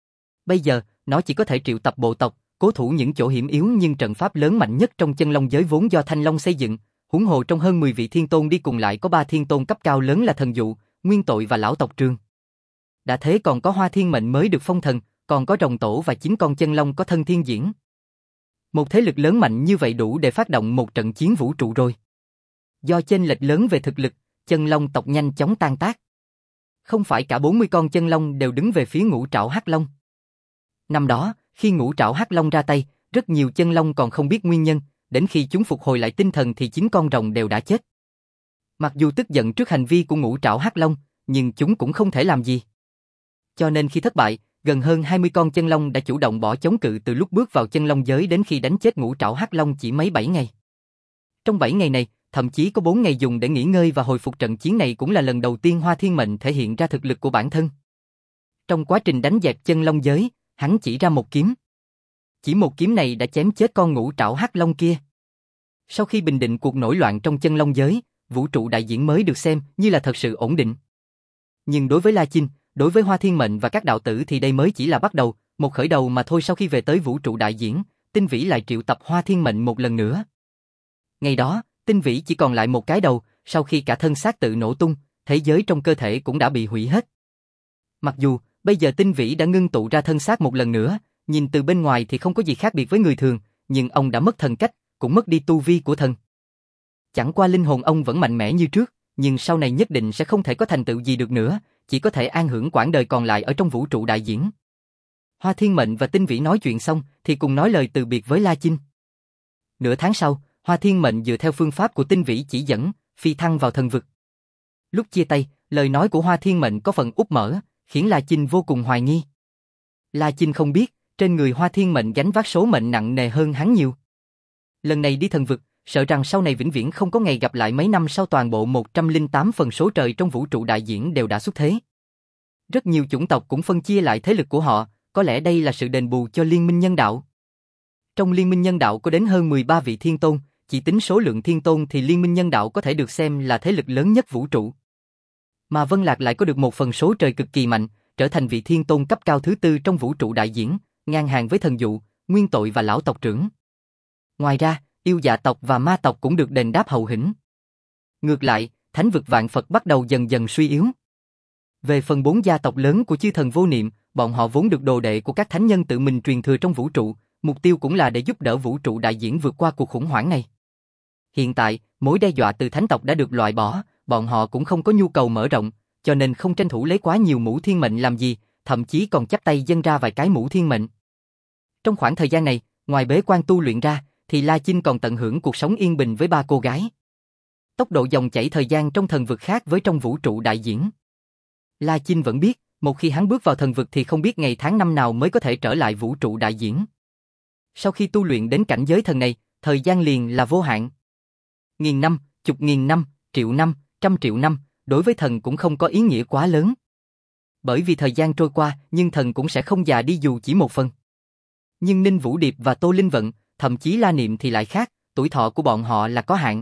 Speaker 1: Bây giờ, nó chỉ có thể triệu tập bộ tộc, cố thủ những chỗ hiểm yếu, nhưng trận pháp lớn mạnh nhất trong chân long giới vốn do Thanh Long xây dựng, huống hồ trong hơn mười vị thiên tôn đi cùng lại có ba thiên tôn cấp cao lớn là Thần Dụ, Nguyên Tội và Lão Tộc Trường. Đã thế còn có Hoa Thiên Mệnh mới được phong thần, còn có rồng tổ và chín con chân long có thân thiên diễn. Một thế lực lớn mạnh như vậy đủ để phát động một trận chiến vũ trụ rồi. Do chênh lệch lớn về thực lực, chân long tộc nhanh chóng tan tác. Không phải cả bốn mươi con chân long đều đứng về phía ngũ trảo hắc long. Năm đó, khi ngũ trảo hắc long ra tay, rất nhiều chân long còn không biết nguyên nhân, đến khi chúng phục hồi lại tinh thần thì chín con rồng đều đã chết. Mặc dù tức giận trước hành vi của ngũ trảo hắc long, nhưng chúng cũng không thể làm gì. Cho nên khi thất bại, gần hơn hai mươi con chân long đã chủ động bỏ chống cự từ lúc bước vào chân long giới đến khi đánh chết ngũ trảo hắc long chỉ mấy bảy ngày. Trong bảy ngày này, thậm chí có bốn ngày dùng để nghỉ ngơi và hồi phục. Trận chiến này cũng là lần đầu tiên Hoa Thiên Mệnh thể hiện ra thực lực của bản thân. Trong quá trình đánh dẹp chân long giới, hắn chỉ ra một kiếm. Chỉ một kiếm này đã chém chết con ngũ trảo hắc long kia. Sau khi bình định cuộc nổi loạn trong chân long giới, vũ trụ đại diễn mới được xem như là thật sự ổn định. Nhưng đối với La Chinh, đối với Hoa Thiên Mệnh và các đạo tử thì đây mới chỉ là bắt đầu, một khởi đầu mà thôi. Sau khi về tới vũ trụ đại diễn, Tinh Vĩ lại triệu tập Hoa Thiên Mệnh một lần nữa. Ngày đó, Tinh Vĩ chỉ còn lại một cái đầu, sau khi cả thân xác tự nổ tung, thế giới trong cơ thể cũng đã bị hủy hết. Mặc dù, bây giờ Tinh Vĩ đã ngưng tụ ra thân xác một lần nữa, nhìn từ bên ngoài thì không có gì khác biệt với người thường, nhưng ông đã mất thần cách, cũng mất đi tu vi của thần. Chẳng qua linh hồn ông vẫn mạnh mẽ như trước, nhưng sau này nhất định sẽ không thể có thành tựu gì được nữa, chỉ có thể an hưởng quãng đời còn lại ở trong vũ trụ đại diễn. Hoa Thiên Mệnh và Tinh Vĩ nói chuyện xong, thì cùng nói lời từ biệt với La Chinh. Nửa tháng sau, Hoa Thiên Mệnh dựa theo phương pháp của Tinh Vĩ chỉ dẫn, phi thăng vào thần vực. Lúc chia tay, lời nói của Hoa Thiên Mệnh có phần úp mở, khiến La Chinh vô cùng hoài nghi. La Chinh không biết, trên người Hoa Thiên Mệnh gánh vác số mệnh nặng nề hơn hắn nhiều. Lần này đi thần vực, sợ rằng sau này vĩnh viễn không có ngày gặp lại mấy năm sau toàn bộ một trăm lẻ tám phần số trời trong vũ trụ đại diễn đều đã xuất thế. Rất nhiều chủng tộc cũng phân chia lại thế lực của họ, có lẽ đây là sự đền bù cho liên minh nhân đạo. Trong liên minh nhân đạo có đến hơn mười ba vị thiên tôn, chỉ tính số lượng thiên tôn thì liên minh nhân đạo có thể được xem là thế lực lớn nhất vũ trụ. Mà Vân Lạc lại có được một phần số trời cực kỳ mạnh, trở thành vị thiên tôn cấp cao thứ tư trong vũ trụ đại diễn, ngang hàng với thần dụ, nguyên tội và lão tộc trưởng. Ngoài ra, yêu dạ tộc và ma tộc cũng được đền đáp hậu hĩnh. Ngược lại, thánh vực vạn Phật bắt đầu dần dần suy yếu. Về phần bốn gia tộc lớn của chư thần vô niệm, bọn họ vốn được đồ đệ của các thánh nhân tự mình truyền thừa trong vũ trụ, mục tiêu cũng là để giúp đỡ vũ trụ đại diễn vượt qua cuộc khủng hoảng này. Hiện tại, mối đe dọa từ thánh tộc đã được loại bỏ, bọn họ cũng không có nhu cầu mở rộng, cho nên không tranh thủ lấy quá nhiều mũ thiên mệnh làm gì, thậm chí còn chắp tay dâng ra vài cái mũ thiên mệnh. Trong khoảng thời gian này, ngoài bế quan tu luyện ra, thì La Chinh còn tận hưởng cuộc sống yên bình với ba cô gái. Tốc độ dòng chảy thời gian trong thần vực khác với trong vũ trụ đại diễn. La Chinh vẫn biết, một khi hắn bước vào thần vực thì không biết ngày tháng năm nào mới có thể trở lại vũ trụ đại diễn. Sau khi tu luyện đến cảnh giới thần này, thời gian liền là vô hạn. Nghìn năm, chục nghìn năm, triệu năm, trăm triệu năm, đối với thần cũng không có ý nghĩa quá lớn. Bởi vì thời gian trôi qua, nhưng thần cũng sẽ không già đi dù chỉ một phần. Nhưng Ninh Vũ Điệp và Tô Linh Vận, thậm chí La Niệm thì lại khác, tuổi thọ của bọn họ là có hạn.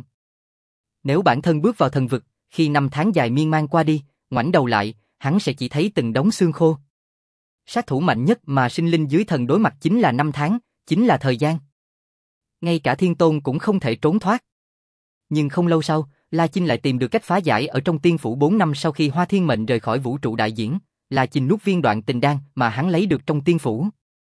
Speaker 1: Nếu bản thân bước vào thần vực, khi năm tháng dài miên man qua đi, ngoảnh đầu lại, hắn sẽ chỉ thấy từng đống xương khô. Sát thủ mạnh nhất mà sinh linh dưới thần đối mặt chính là năm tháng, chính là thời gian. Ngay cả thiên tôn cũng không thể trốn thoát. Nhưng không lâu sau, La Chinh lại tìm được cách phá giải ở trong tiên phủ bốn năm sau khi Hoa Thiên Mệnh rời khỏi vũ trụ đại diễn, La Chinh nuốt viên đoạn tình đan mà hắn lấy được trong tiên phủ.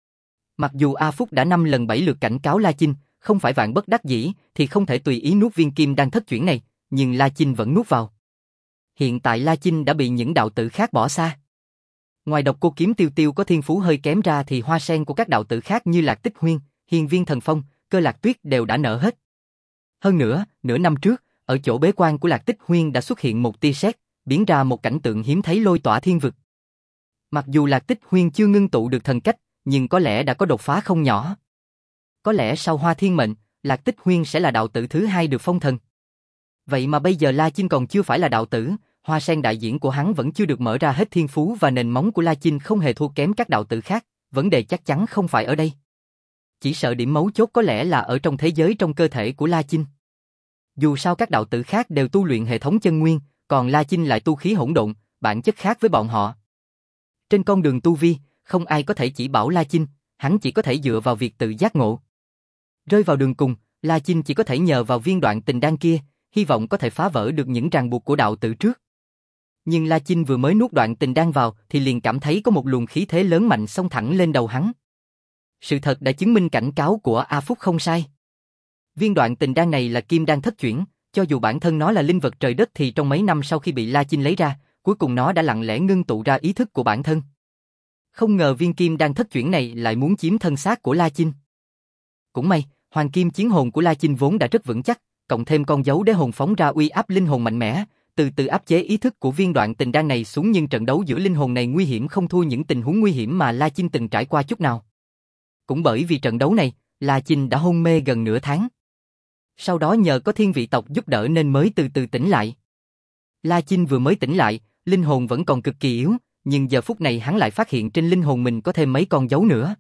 Speaker 1: Mặc dù A Phúc đã năm lần bảy lượt cảnh cáo La Chinh, không phải vạn bất đắc dĩ thì không thể tùy ý nuốt viên kim đan thất chuyển này, nhưng La Chinh vẫn nuốt vào. Hiện tại La Chinh đã bị những đạo tử khác bỏ xa. Ngoài Độc Cô Kiếm Tiêu Tiêu có thiên phú hơi kém ra thì hoa sen của các đạo tử khác như Lạc Tích Huyên, Hiên Viên Thần Phong, Cơ Lạc Tuyết đều đã nở hết. Hơn nữa, nửa năm trước, ở chỗ bế quan của Lạc Tích Huyên đã xuất hiện một tia sét, biến ra một cảnh tượng hiếm thấy lôi tỏa thiên vực. Mặc dù Lạc Tích Huyên chưa ngưng tụ được thần cách, nhưng có lẽ đã có đột phá không nhỏ. Có lẽ sau Hoa Thiên Mệnh, Lạc Tích Huyên sẽ là đạo tử thứ hai được phong thần. Vậy mà bây giờ La Chinh còn chưa phải là đạo tử, hoa sen đại diễn của hắn vẫn chưa được mở ra hết thiên phú và nền móng của La Chinh không hề thua kém các đạo tử khác, vấn đề chắc chắn không phải ở đây. Chỉ sợ điểm mấu chốt có lẽ là ở trong thế giới trong cơ thể của La Chinh. Dù sao các đạo tử khác đều tu luyện hệ thống chân nguyên, còn La Chinh lại tu khí hỗn độn, bản chất khác với bọn họ. Trên con đường tu vi, không ai có thể chỉ bảo La Chinh, hắn chỉ có thể dựa vào việc tự giác ngộ. Rơi vào đường cùng, La Chinh chỉ có thể nhờ vào viên đoạn tình đan kia, hy vọng có thể phá vỡ được những ràng buộc của đạo tử trước. Nhưng La Chinh vừa mới nuốt đoạn tình đan vào thì liền cảm thấy có một luồng khí thế lớn mạnh xông thẳng lên đầu hắn. Sự thật đã chứng minh cảnh cáo của A Phúc không sai. Viên đoạn tình đan này là kim đan thất chuyển, cho dù bản thân nó là linh vật trời đất thì trong mấy năm sau khi bị La Chinh lấy ra, cuối cùng nó đã lặng lẽ ngưng tụ ra ý thức của bản thân. Không ngờ viên kim đan thất chuyển này lại muốn chiếm thân xác của La Chinh. Cũng may, hoàng kim chiến hồn của La Chinh vốn đã rất vững chắc, cộng thêm con dấu đế hồn phóng ra uy áp linh hồn mạnh mẽ, từ từ áp chế ý thức của viên đoạn tình đan này xuống, nhưng trận đấu giữa linh hồn này nguy hiểm không thua những tình huống nguy hiểm mà La Chinh từng trải qua chút nào. Cũng bởi vì trận đấu này, La Chinh đã hôn mê gần nửa tháng. Sau đó nhờ có thiên vị tộc giúp đỡ nên mới từ từ tỉnh lại. La Chinh vừa mới tỉnh lại, linh hồn vẫn còn cực kỳ yếu, nhưng giờ phút này hắn lại phát hiện trên linh hồn mình có thêm mấy con dấu nữa.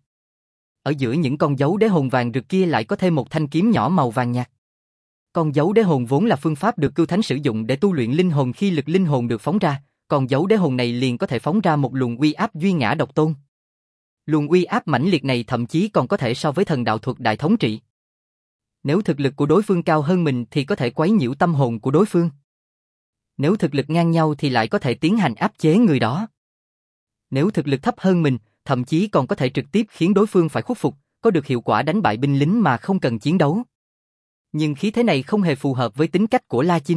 Speaker 1: Ở giữa những con dấu đế hồn vàng rực kia lại có thêm một thanh kiếm nhỏ màu vàng nhạt. Con dấu đế hồn vốn là phương pháp được cưu thánh sử dụng để tu luyện linh hồn khi lực linh hồn được phóng ra, còn dấu đế hồn này liền có thể phóng ra một luồng uy áp duy ngã độc tôn. Luồng uy áp mãnh liệt này thậm chí còn có thể so với thần đạo thuật đại thống trị. Nếu thực lực của đối phương cao hơn mình thì có thể quấy nhiễu tâm hồn của đối phương. Nếu thực lực ngang nhau thì lại có thể tiến hành áp chế người đó. Nếu thực lực thấp hơn mình, thậm chí còn có thể trực tiếp khiến đối phương phải khuất phục, có được hiệu quả đánh bại binh lính mà không cần chiến đấu. Nhưng khí thế này không hề phù hợp với tính cách của La Chinh.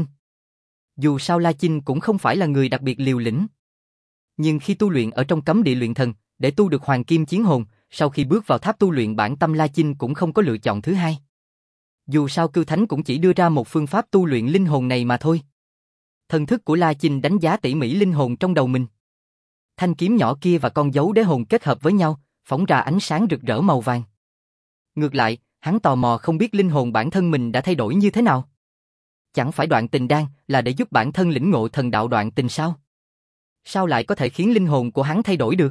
Speaker 1: Dù sao La Chinh cũng không phải là người đặc biệt liều lĩnh. Nhưng khi tu luyện ở trong cấm địa luyện thần, để tu được hoàng kim chiến hồn, sau khi bước vào tháp tu luyện bản tâm La Chinh cũng không có lựa chọn thứ hai. Dù sao Cưu Thánh cũng chỉ đưa ra một phương pháp tu luyện linh hồn này mà thôi. Thần thức của La Chinh đánh giá tỉ mỉ linh hồn trong đầu mình. Thanh kiếm nhỏ kia và con dấu đế hồn kết hợp với nhau, phóng ra ánh sáng rực rỡ màu vàng. Ngược lại, hắn tò mò không biết linh hồn bản thân mình đã thay đổi như thế nào. Chẳng phải đoạn tình đan là để giúp bản thân lĩnh ngộ thần đạo đoạn tình sao? Sao lại có thể khiến linh hồn của hắn thay đổi được?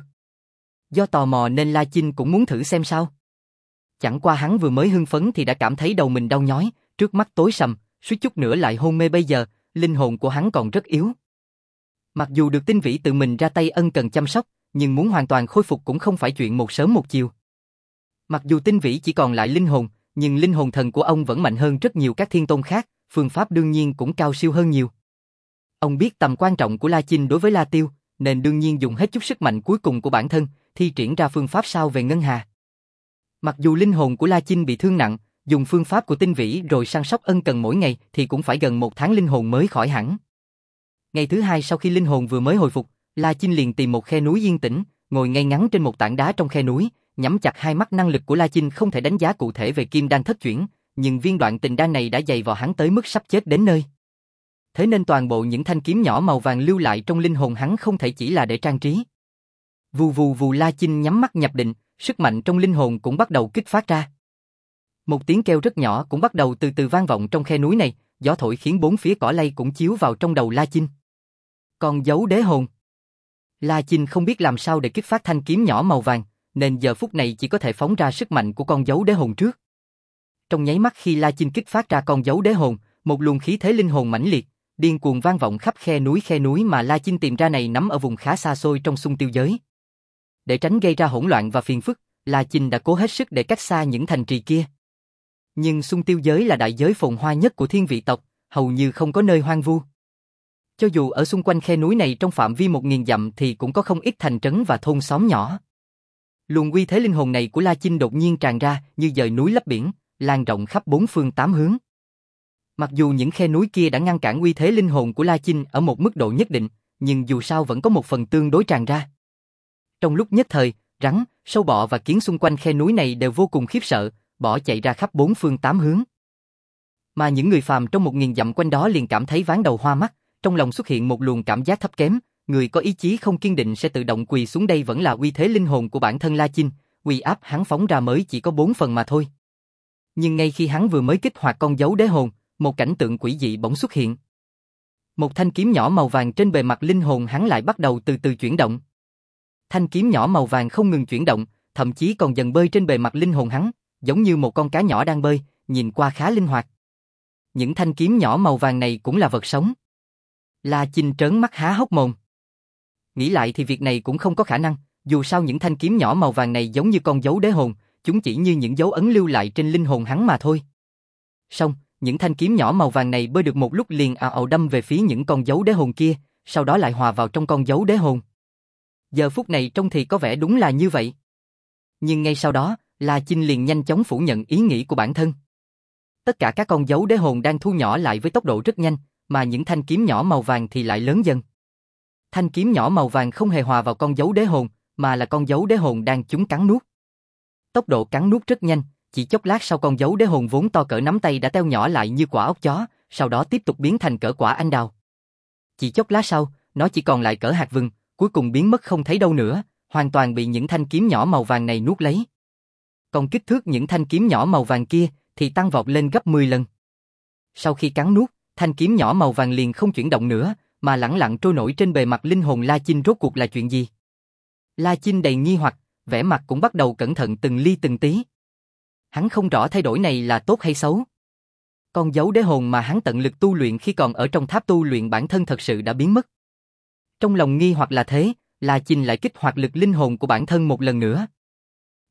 Speaker 1: Do tò mò nên La Chinh cũng muốn thử xem sao. Chẳng qua hắn vừa mới hưng phấn thì đã cảm thấy đầu mình đau nhói, trước mắt tối sầm, suýt chút nữa lại hôn mê bây giờ, linh hồn của hắn còn rất yếu. Mặc dù được Tinh Vĩ tự mình ra tay ân cần chăm sóc, nhưng muốn hoàn toàn khôi phục cũng không phải chuyện một sớm một chiều. Mặc dù Tinh Vĩ chỉ còn lại linh hồn, nhưng linh hồn thần của ông vẫn mạnh hơn rất nhiều các thiên tôn khác, phương pháp đương nhiên cũng cao siêu hơn nhiều. Ông biết tầm quan trọng của La Chinh đối với La Tiêu, nên đương nhiên dùng hết chút sức mạnh cuối cùng của bản thân, thi triển ra phương pháp sao về ngân hà. Mặc dù linh hồn của La Chinh bị thương nặng, dùng phương pháp của Tinh Vĩ rồi săn sóc ân cần mỗi ngày thì cũng phải gần một tháng linh hồn mới khỏi hẳn. Ngày thứ hai sau khi linh hồn vừa mới hồi phục, La Chinh liền tìm một khe núi yên tĩnh, ngồi ngay ngắn trên một tảng đá trong khe núi, nhắm chặt hai mắt. Năng lực của La Chinh không thể đánh giá cụ thể về kim đan thất chuyển, nhưng viên đoạn tình đan này đã dày vào hắn tới mức sắp chết đến nơi. Thế nên toàn bộ những thanh kiếm nhỏ màu vàng lưu lại trong linh hồn hắn không thể chỉ là để trang trí. Vù vù vù, La Chinh nhắm mắt nhập định, sức mạnh trong linh hồn cũng bắt đầu kích phát ra. Một tiếng kêu rất nhỏ cũng bắt đầu từ từ vang vọng trong khe núi này, gió thổi khiến bốn phía cỏ lay cũng chiếu vào trong đầu La Chinh. Con dấu đế hồn. La Chinh không biết làm sao để kích phát thanh kiếm nhỏ màu vàng, nên giờ phút này chỉ có thể phóng ra sức mạnh của con dấu đế hồn trước. Trong nháy mắt khi La Chinh kích phát ra con dấu đế hồn, một luồng khí thế linh hồn mãnh liệt, điên cuồng vang vọng khắp khe núi. Khe núi mà La Chinh tìm ra này nằm ở vùng khá xa xôi trong Xung Tiêu giới. Để tránh gây ra hỗn loạn và phiền phức, La Chinh đã cố hết sức để cách xa những thành trì kia. Nhưng Xung Tiêu giới là đại giới phồn hoa nhất của thiên vị tộc, hầu như không có nơi hoang vu. Cho dù ở xung quanh khe núi này trong phạm vi một nghìn dặm thì cũng có không ít thành trấn và thôn xóm nhỏ. Luồng uy thế linh hồn này của La Chinh đột nhiên tràn ra như dời núi lấp biển, lan rộng khắp bốn phương tám hướng. Mặc dù những khe núi kia đã ngăn cản uy thế linh hồn của La Chinh ở một mức độ nhất định, nhưng dù sao vẫn có một phần tương đối tràn ra. Trong lúc nhất thời, rắn, sâu bọ và kiến xung quanh khe núi này đều vô cùng khiếp sợ, bỏ chạy ra khắp bốn phương tám hướng. Mà những người phàm trong một nghìn dặm quanh đó liền cảm thấy ván đầu hoa mắt, trong lòng xuất hiện một luồng cảm giác thấp kém, người có ý chí không kiên định sẽ tự động quỳ xuống. Đây vẫn là uy thế linh hồn của bản thân La Chinh, uy áp hắn phóng ra mới chỉ có bốn phần mà thôi. Nhưng ngay khi hắn vừa mới kích hoạt con dấu đế hồn, một cảnh tượng quỷ dị bỗng xuất hiện. Một thanh kiếm nhỏ màu vàng trên bề mặt linh hồn hắn lại bắt đầu từ từ chuyển động. Thanh kiếm nhỏ màu vàng không ngừng chuyển động, thậm chí còn dần bơi trên bề mặt linh hồn hắn, giống như một con cá nhỏ đang bơi, nhìn qua khá linh hoạt. Những thanh kiếm nhỏ màu vàng này cũng là vật sống. La Chinh trớn mắt há hốc mồm. Nghĩ lại thì việc này cũng không có khả năng, dù sao những thanh kiếm nhỏ màu vàng này giống như con dấu đế hồn, chúng chỉ như những dấu ấn lưu lại trên linh hồn hắn mà thôi. Xong, những thanh kiếm nhỏ màu vàng này bơi được một lúc liền ào ào đâm về phía những con dấu đế hồn kia, sau đó lại hòa vào trong con dấu đế hồn. Giờ phút này trông thì có vẻ đúng là như vậy. Nhưng ngay sau đó, La Chinh liền nhanh chóng phủ nhận ý nghĩ của bản thân. Tất cả các con dấu đế hồn đang thu nhỏ lại với tốc độ rất nhanh, mà những thanh kiếm nhỏ màu vàng thì lại lớn dần. Thanh kiếm nhỏ màu vàng không hề hòa vào con dấu đế hồn, mà là con dấu đế hồn đang chúng cắn nuốt. Tốc độ cắn nuốt rất nhanh, chỉ chốc lát sau con dấu đế hồn vốn to cỡ nắm tay đã teo nhỏ lại như quả ốc chó, sau đó tiếp tục biến thành cỡ quả anh đào. Chỉ chốc lát sau, nó chỉ còn lại cỡ hạt vừng, cuối cùng biến mất không thấy đâu nữa, hoàn toàn bị những thanh kiếm nhỏ màu vàng này nuốt lấy. Còn kích thước những thanh kiếm nhỏ màu vàng kia thì tăng vọt lên gấp mười lần. Sau khi cắn nuốt, thanh kiếm nhỏ màu vàng liền không chuyển động nữa, mà lẳng lặng trôi nổi trên bề mặt linh hồn. La Chinh rốt cuộc là chuyện gì? La Chinh đầy nghi hoặc, vẻ mặt cũng bắt đầu cẩn thận từng ly từng tí. Hắn không rõ thay đổi này là tốt hay xấu. Con dấu đế hồn mà hắn tận lực tu luyện khi còn ở trong tháp tu luyện bản thân thật sự đã biến mất. Trong lòng nghi hoặc là thế, La Chinh lại kích hoạt lực linh hồn của bản thân một lần nữa.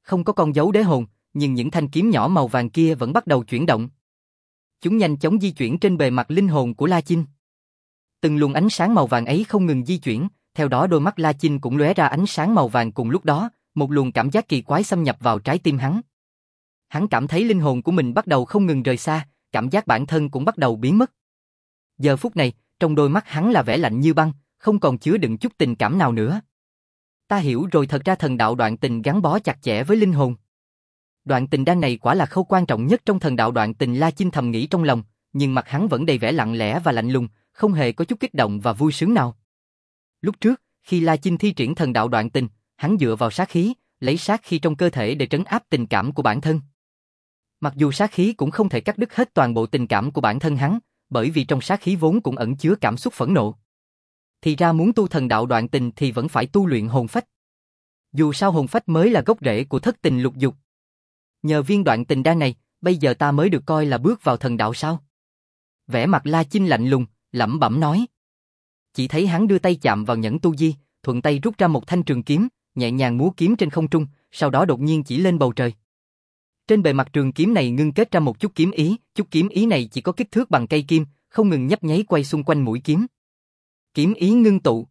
Speaker 1: Không có con dấu đế hồn, nhưng những thanh kiếm nhỏ màu vàng kia vẫn bắt đầu chuyển động. Chúng nhanh chóng di chuyển trên bề mặt linh hồn của La Chinh. Từng luồng ánh sáng màu vàng ấy không ngừng di chuyển, theo đó đôi mắt La Chinh cũng lóe ra ánh sáng màu vàng cùng lúc đó, một luồng cảm giác kỳ quái xâm nhập vào trái tim hắn. Hắn cảm thấy linh hồn của mình bắt đầu không ngừng rời xa, cảm giác bản thân cũng bắt đầu biến mất. Giờ phút này, trong đôi mắt hắn là vẻ lạnh như băng, không còn chứa đựng chút tình cảm nào nữa. Ta hiểu rồi, thật ra thần đạo đoạn tình gắn bó chặt chẽ với linh hồn. Đoạn tình đan này quả là khâu quan trọng nhất trong thần đạo đoạn tình, La Chinh thầm nghĩ trong lòng, nhưng mặt hắn vẫn đầy vẻ lặng lẽ và lạnh lùng, không hề có chút kích động và vui sướng nào. Lúc trước, khi La Chinh thi triển thần đạo đoạn tình, hắn dựa vào sát khí, lấy sát khí trong cơ thể để trấn áp tình cảm của bản thân. Mặc dù sát khí cũng không thể cắt đứt hết toàn bộ tình cảm của bản thân hắn, bởi vì trong sát khí vốn cũng ẩn chứa cảm xúc phẫn nộ. Thì ra muốn tu thần đạo đoạn tình thì vẫn phải tu luyện hồn phách. Dù sao hồn phách mới là gốc rễ của thất tình lục dục. Nhờ viên đoạn tình đan này, bây giờ ta mới được coi là bước vào thần đạo sao? Vẻ mặt La Chinh lạnh lùng, lẩm bẩm nói. Chỉ thấy hắn đưa tay chạm vào nhẫn tu di, thuận tay rút ra một thanh trường kiếm, nhẹ nhàng múa kiếm trên không trung, sau đó đột nhiên chỉ lên bầu trời. Trên bề mặt trường kiếm này ngưng kết ra một chút kiếm ý, chút kiếm ý này chỉ có kích thước bằng cây kim, không ngừng nhấp nháy quay xung quanh mũi kiếm. Kiếm ý ngưng tụ.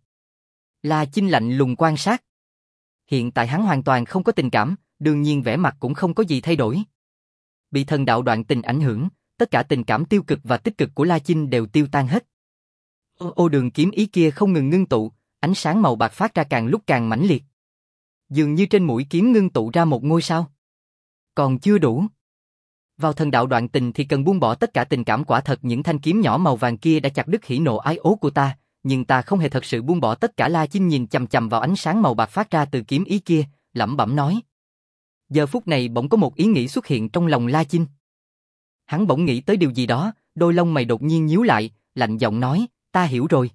Speaker 1: La Chinh lạnh lùng quan sát. Hiện tại hắn hoàn toàn không có tình cảm, đương nhiên vẻ mặt cũng không có gì thay đổi. Bị thần đạo đoạn tình ảnh hưởng, tất cả tình cảm tiêu cực và tích cực của La Chinh đều tiêu tan hết. Ô, ô đường kiếm ý kia không ngừng ngưng tụ, ánh sáng màu bạc phát ra càng lúc càng mãnh liệt. Dường như trên mũi kiếm ngưng tụ ra một ngôi sao. Còn chưa đủ. Vào thần đạo đoạn tình thì cần buông bỏ tất cả tình cảm, quả thật những thanh kiếm nhỏ màu vàng kia đã chặt đứt hỉ nộ ái ố của ta, nhưng ta không hề thật sự buông bỏ tất cả. La Chinh nhìn chằm chằm vào ánh sáng màu bạc phát ra từ kiếm ý kia, lẩm bẩm nói. Giờ phút này bỗng có một ý nghĩ xuất hiện trong lòng La Chinh. Hắn bỗng nghĩ tới điều gì đó, đôi lông mày đột nhiên nhíu lại, lạnh giọng nói, ta hiểu rồi.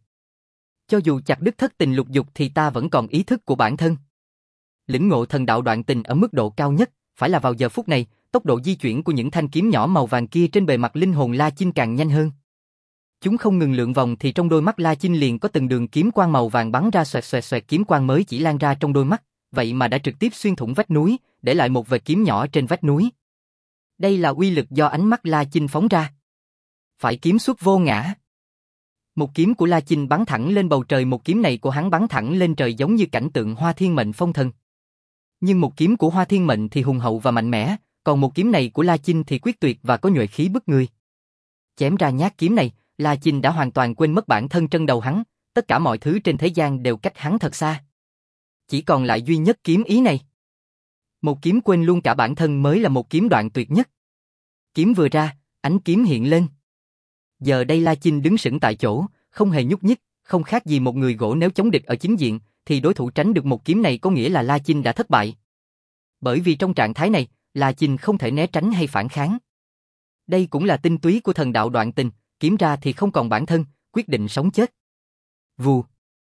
Speaker 1: Cho dù chặt đứt thất tình lục dục thì ta vẫn còn ý thức của bản thân. Lĩnh ngộ thần đạo đoạn tình ở mức độ cao nhất, phải là vào giờ phút này, tốc độ di chuyển của những thanh kiếm nhỏ màu vàng kia trên bề mặt linh hồn La Chinh càng nhanh hơn. Chúng không ngừng lượn vòng thì trong đôi mắt La Chinh liền có từng đường kiếm quang màu vàng bắn ra xoẹt xoẹt xoẹt, kiếm quang mới chỉ lan ra trong đôi mắt, vậy mà đã trực tiếp xuyên thủng vách núi, để lại một vệt kiếm nhỏ trên vách núi. Đây là uy lực do ánh mắt La Chinh phóng ra. Phải kiếm xuất vô ngã. Một kiếm của La Chinh bắn thẳng lên bầu trời, một kiếm này của hắn bắn thẳng lên trời giống như cảnh tượng Hoa Thiên Mệnh phong thần. Nhưng một kiếm của Hoa Thiên Mệnh thì hùng hậu và mạnh mẽ, còn một kiếm này của La Chinh thì quyết tuyệt và có nhuệ khí bức người. Chém ra nhát kiếm này, La Chinh đã hoàn toàn quên mất bản thân trên đầu hắn, tất cả mọi thứ trên thế gian đều cách hắn thật xa. Chỉ còn lại duy nhất kiếm ý này. Một kiếm quên luôn cả bản thân mới là một kiếm đoạn tuyệt nhất. Kiếm vừa ra, ánh kiếm hiện lên. Giờ đây La Chinh đứng sững tại chỗ, không hề nhúc nhích, không khác gì một người gỗ. Nếu chống địch ở chính diện, thì đối thủ tránh được một kiếm này có nghĩa là La Chinh đã thất bại. Bởi vì trong trạng thái này, La Chinh không thể né tránh hay phản kháng. Đây cũng là tinh túy của thần đạo đoạn tình, kiếm ra thì không còn bản thân, quyết định sống chết. Vù.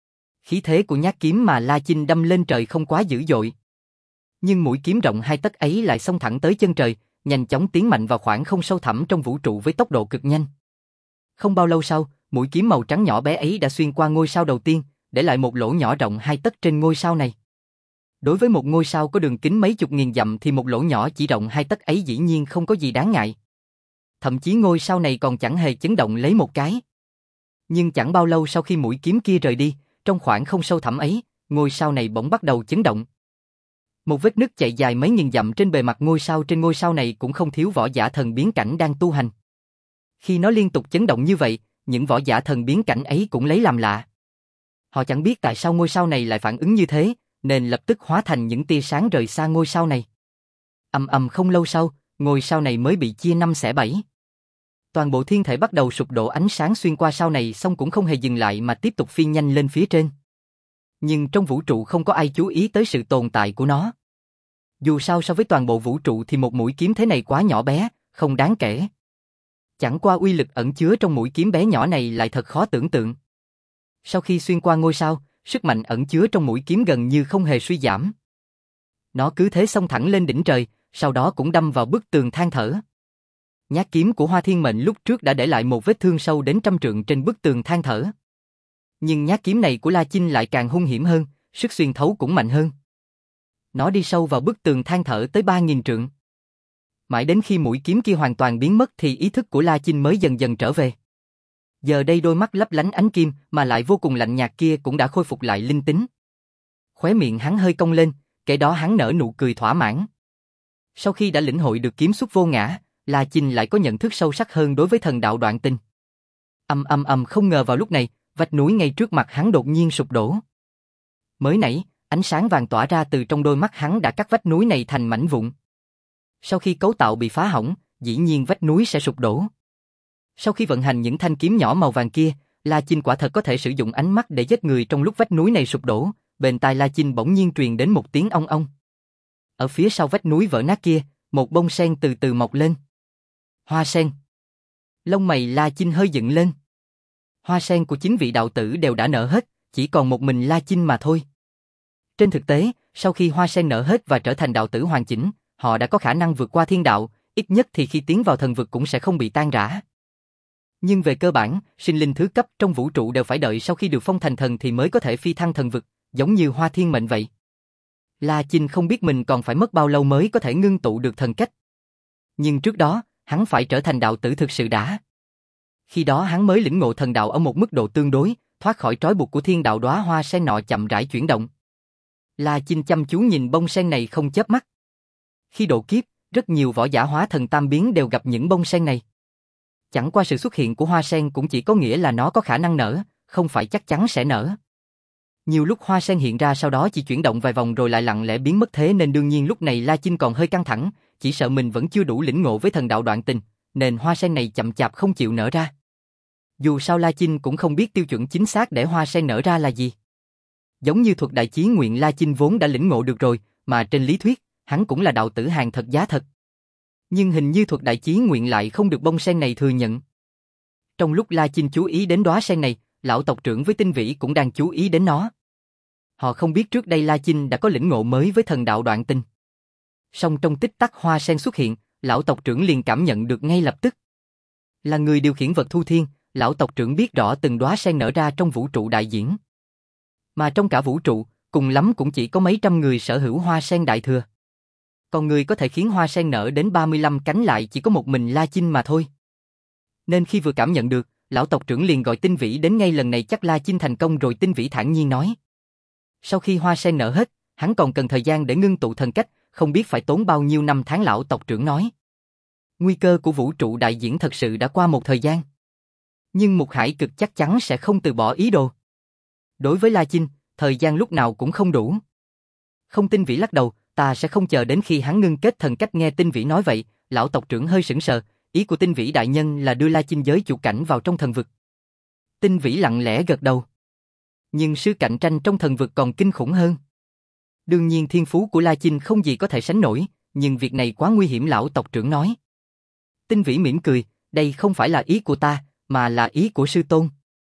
Speaker 1: Khí thế của nhát kiếm mà La Chinh đâm lên trời không quá dữ dội. Nhưng mũi kiếm rộng hai tấc ấy lại xông thẳng tới chân trời, nhanh chóng tiến mạnh vào khoảng không sâu thẳm trong vũ trụ với tốc độ cực nhanh. Không bao lâu sau, mũi kiếm màu trắng nhỏ bé ấy đã xuyên qua ngôi sao đầu tiên, để lại một lỗ nhỏ rộng hai tấc trên ngôi sao này. Đối với một ngôi sao có đường kính mấy chục nghìn dặm thì một lỗ nhỏ chỉ rộng hai tấc ấy dĩ nhiên không có gì đáng ngại. Thậm chí ngôi sao này còn chẳng hề chấn động lấy một cái. Nhưng chẳng bao lâu sau khi mũi kiếm kia rời đi, trong khoảng không sâu thẳm ấy, ngôi sao này bỗng bắt đầu chấn động. Một vết nứt chạy dài mấy nghìn dặm trên bề mặt ngôi sao, trên ngôi sao này cũng không thiếu võ giả thần biến cảnh đang tu hành. Khi nó liên tục chấn động như vậy, những võ giả thần biến cảnh ấy cũng lấy làm lạ. Họ chẳng biết tại sao ngôi sao này lại phản ứng như thế, nên lập tức hóa thành những tia sáng rời xa ngôi sao này. Ầm ầm, không lâu sau, ngôi sao này mới bị chia năm xẻ bảy. Toàn bộ thiên thể bắt đầu sụp đổ, ánh sáng xuyên qua sao này xong cũng không hề dừng lại mà tiếp tục phi nhanh lên phía trên. Nhưng trong vũ trụ không có ai chú ý tới sự tồn tại của nó. Dù sao so với toàn bộ vũ trụ thì một mũi kiếm thế này quá nhỏ bé, không đáng kể. Chẳng qua uy lực ẩn chứa trong mũi kiếm bé nhỏ này lại thật khó tưởng tượng. Sau khi xuyên qua ngôi sao, sức mạnh ẩn chứa trong mũi kiếm gần như không hề suy giảm. Nó cứ thế xông thẳng lên đỉnh trời, sau đó cũng đâm vào bức tường than thở. Nhát kiếm của Hoa Thiên Mệnh lúc trước đã để lại một vết thương sâu đến trăm trượng trên bức tường than thở. Nhưng nhát kiếm này của La Chinh lại càng hung hiểm hơn, sức xuyên thấu cũng mạnh hơn. Nó đi sâu vào bức tường than thở tới ba nghìn trượng. Mãi đến khi mũi kiếm kia hoàn toàn biến mất thì ý thức của La Chinh mới dần dần trở về. Giờ đây đôi mắt lấp lánh ánh kim mà lại vô cùng lạnh nhạt kia cũng đã khôi phục lại linh tính. Khóe miệng hắn hơi cong lên, kể đó hắn nở nụ cười thỏa mãn. Sau khi đã lĩnh hội được kiếm xuất vô ngã, La Chinh lại có nhận thức sâu sắc hơn đối với thần đạo đoạn tinh. Ầm ầm ầm, không ngờ vào lúc này, vách núi ngay trước mặt hắn đột nhiên sụp đổ. Mới nãy, ánh sáng vàng tỏa ra từ trong đôi mắt hắn đã cắt vách núi này thành mảnh vụn. Sau khi cấu tạo bị phá hỏng, dĩ nhiên vách núi sẽ sụp đổ. Sau khi vận hành những thanh kiếm nhỏ màu vàng kia, La Chinh quả thật có thể sử dụng ánh mắt để giết người trong lúc vách núi này sụp đổ. Bên tai La Chinh bỗng nhiên truyền đến một tiếng ong ong. Ở phía sau vách núi vỡ nát kia, một bông sen từ từ mọc lên. Hoa sen. Lông mày La Chinh hơi dựng lên. Hoa sen của chín vị đạo tử đều đã nở hết, chỉ còn một mình La Chinh mà thôi. Trên thực tế, sau khi hoa sen nở hết và trở thành đạo tử hoàn chỉnh, họ đã có khả năng vượt qua thiên đạo, ít nhất thì khi tiến vào thần vực cũng sẽ không bị tan rã. Nhưng về cơ bản, sinh linh thứ cấp trong vũ trụ đều phải đợi sau khi được phong thành thần thì mới có thể phi thăng thần vực, giống như Hoa Thiên Mệnh vậy. La Chinh không biết mình còn phải mất bao lâu mới có thể ngưng tụ được thần cách. Nhưng trước đó, hắn phải trở thành đạo tử thực sự đã. Khi đó hắn mới lĩnh ngộ thần đạo ở một mức độ tương đối, thoát khỏi trói buộc của thiên đạo đóa hoa sen nọ chậm rãi chuyển động. La Chinh chăm chú nhìn bông sen này không chớp mắt. Khi độ kiếp, rất nhiều võ giả hóa thần tam biến đều gặp những bông sen này. Chẳng qua sự xuất hiện của hoa sen cũng chỉ có nghĩa là nó có khả năng nở, không phải chắc chắn sẽ nở. Nhiều lúc hoa sen hiện ra sau đó chỉ chuyển động vài vòng rồi lại lặng lẽ biến mất, thế nên đương nhiên lúc này La Chinh còn hơi căng thẳng, chỉ sợ mình vẫn chưa đủ lĩnh ngộ với thần đạo đoạn tình, nên hoa sen này chậm chạp không chịu nở ra. Dù sao La Chinh cũng không biết tiêu chuẩn chính xác để hoa sen nở ra là gì. Giống như thuật đại chí nguyện La Chinh vốn đã lĩnh ngộ được rồi, mà trên lý thuyết, hắn cũng là đạo tử hàng thật giá thật. Nhưng hình như thuật đại chí nguyện lại không được bông sen này thừa nhận. Trong lúc La Chinh chú ý đến đóa sen này, lão tộc trưởng với Tinh Vĩ cũng đang chú ý đến nó. Họ không biết trước đây La Chinh đã có lĩnh ngộ mới với thần đạo đoạn tinh. Song trong tích tắc hoa sen xuất hiện, lão tộc trưởng liền cảm nhận được ngay lập tức. Là người điều khiển vật thu thiên, lão tộc trưởng biết rõ từng đóa sen nở ra trong vũ trụ đại diễn. Mà trong cả vũ trụ, cùng lắm cũng chỉ có mấy trăm người sở hữu hoa sen đại thừa. Còn người có thể khiến hoa sen nở đến ba mươi lăm cánh lại chỉ có một mình La Chinh mà thôi. Nên khi vừa cảm nhận được, lão tộc trưởng liền gọi Tinh Vĩ đến ngay, lần này chắc La Chinh thành công rồi. Tinh Vĩ thản nhiên nói. Sau khi hoa sen nở hết, hắn còn cần thời gian để ngưng tụ thần cách, không biết phải tốn bao nhiêu năm tháng, lão tộc trưởng nói. Nguy cơ của vũ trụ đại diễn thật sự đã qua một thời gian. Nhưng Mục Hải Cực chắc chắn sẽ không từ bỏ ý đồ. Đối với La Chinh, thời gian lúc nào cũng không đủ. Không. Tinh Vĩ lắc đầu, ta sẽ không chờ đến khi hắn ngưng kết thần cách. Nghe Tinh Vĩ nói vậy, lão tộc trưởng hơi sững sờ, ý của Tinh Vĩ đại nhân là đưa La Chinh giới chủ cảnh vào trong thần vực. Tinh Vĩ lặng lẽ gật đầu. Nhưng sự cạnh tranh trong thần vực còn kinh khủng hơn. Đương nhiên thiên phú của La Chinh không gì có thể sánh nổi, nhưng việc này quá nguy hiểm, lão tộc trưởng nói. Tinh Vĩ mỉm cười, đây không phải là ý của ta, mà là ý của sư tôn.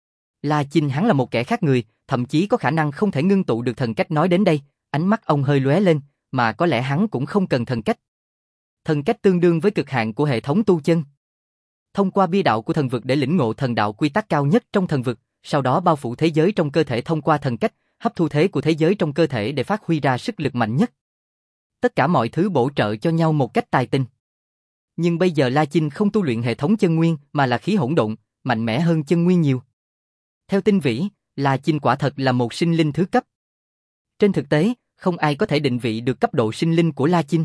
Speaker 1: La Chinh hắn là một kẻ khác người, thậm chí có khả năng không thể ngưng tụ được thần cách. Nói đến đây, ánh mắt ông hơi lóe lên, mà có lẽ hắn cũng không cần thần cách. Thần cách tương đương với cực hạn của hệ thống tu chân. Thông qua bia đạo của thần vực để lĩnh ngộ thần đạo quy tắc cao nhất trong thần vực, sau đó bao phủ thế giới trong cơ thể thông qua thần cách, hấp thu thế của thế giới trong cơ thể để phát huy ra sức lực mạnh nhất. Tất cả mọi thứ bổ trợ cho nhau một cách tài tình. Nhưng bây giờ La Chinh không tu luyện hệ thống chân nguyên mà là khí hỗn độn, mạnh mẽ hơn chân nguyên nhiều. Theo Tinh Vĩ, La Chinh quả thật là một sinh linh thứ cấp. Trên thực tế, không ai có thể định vị được cấp độ sinh linh của La Chinh.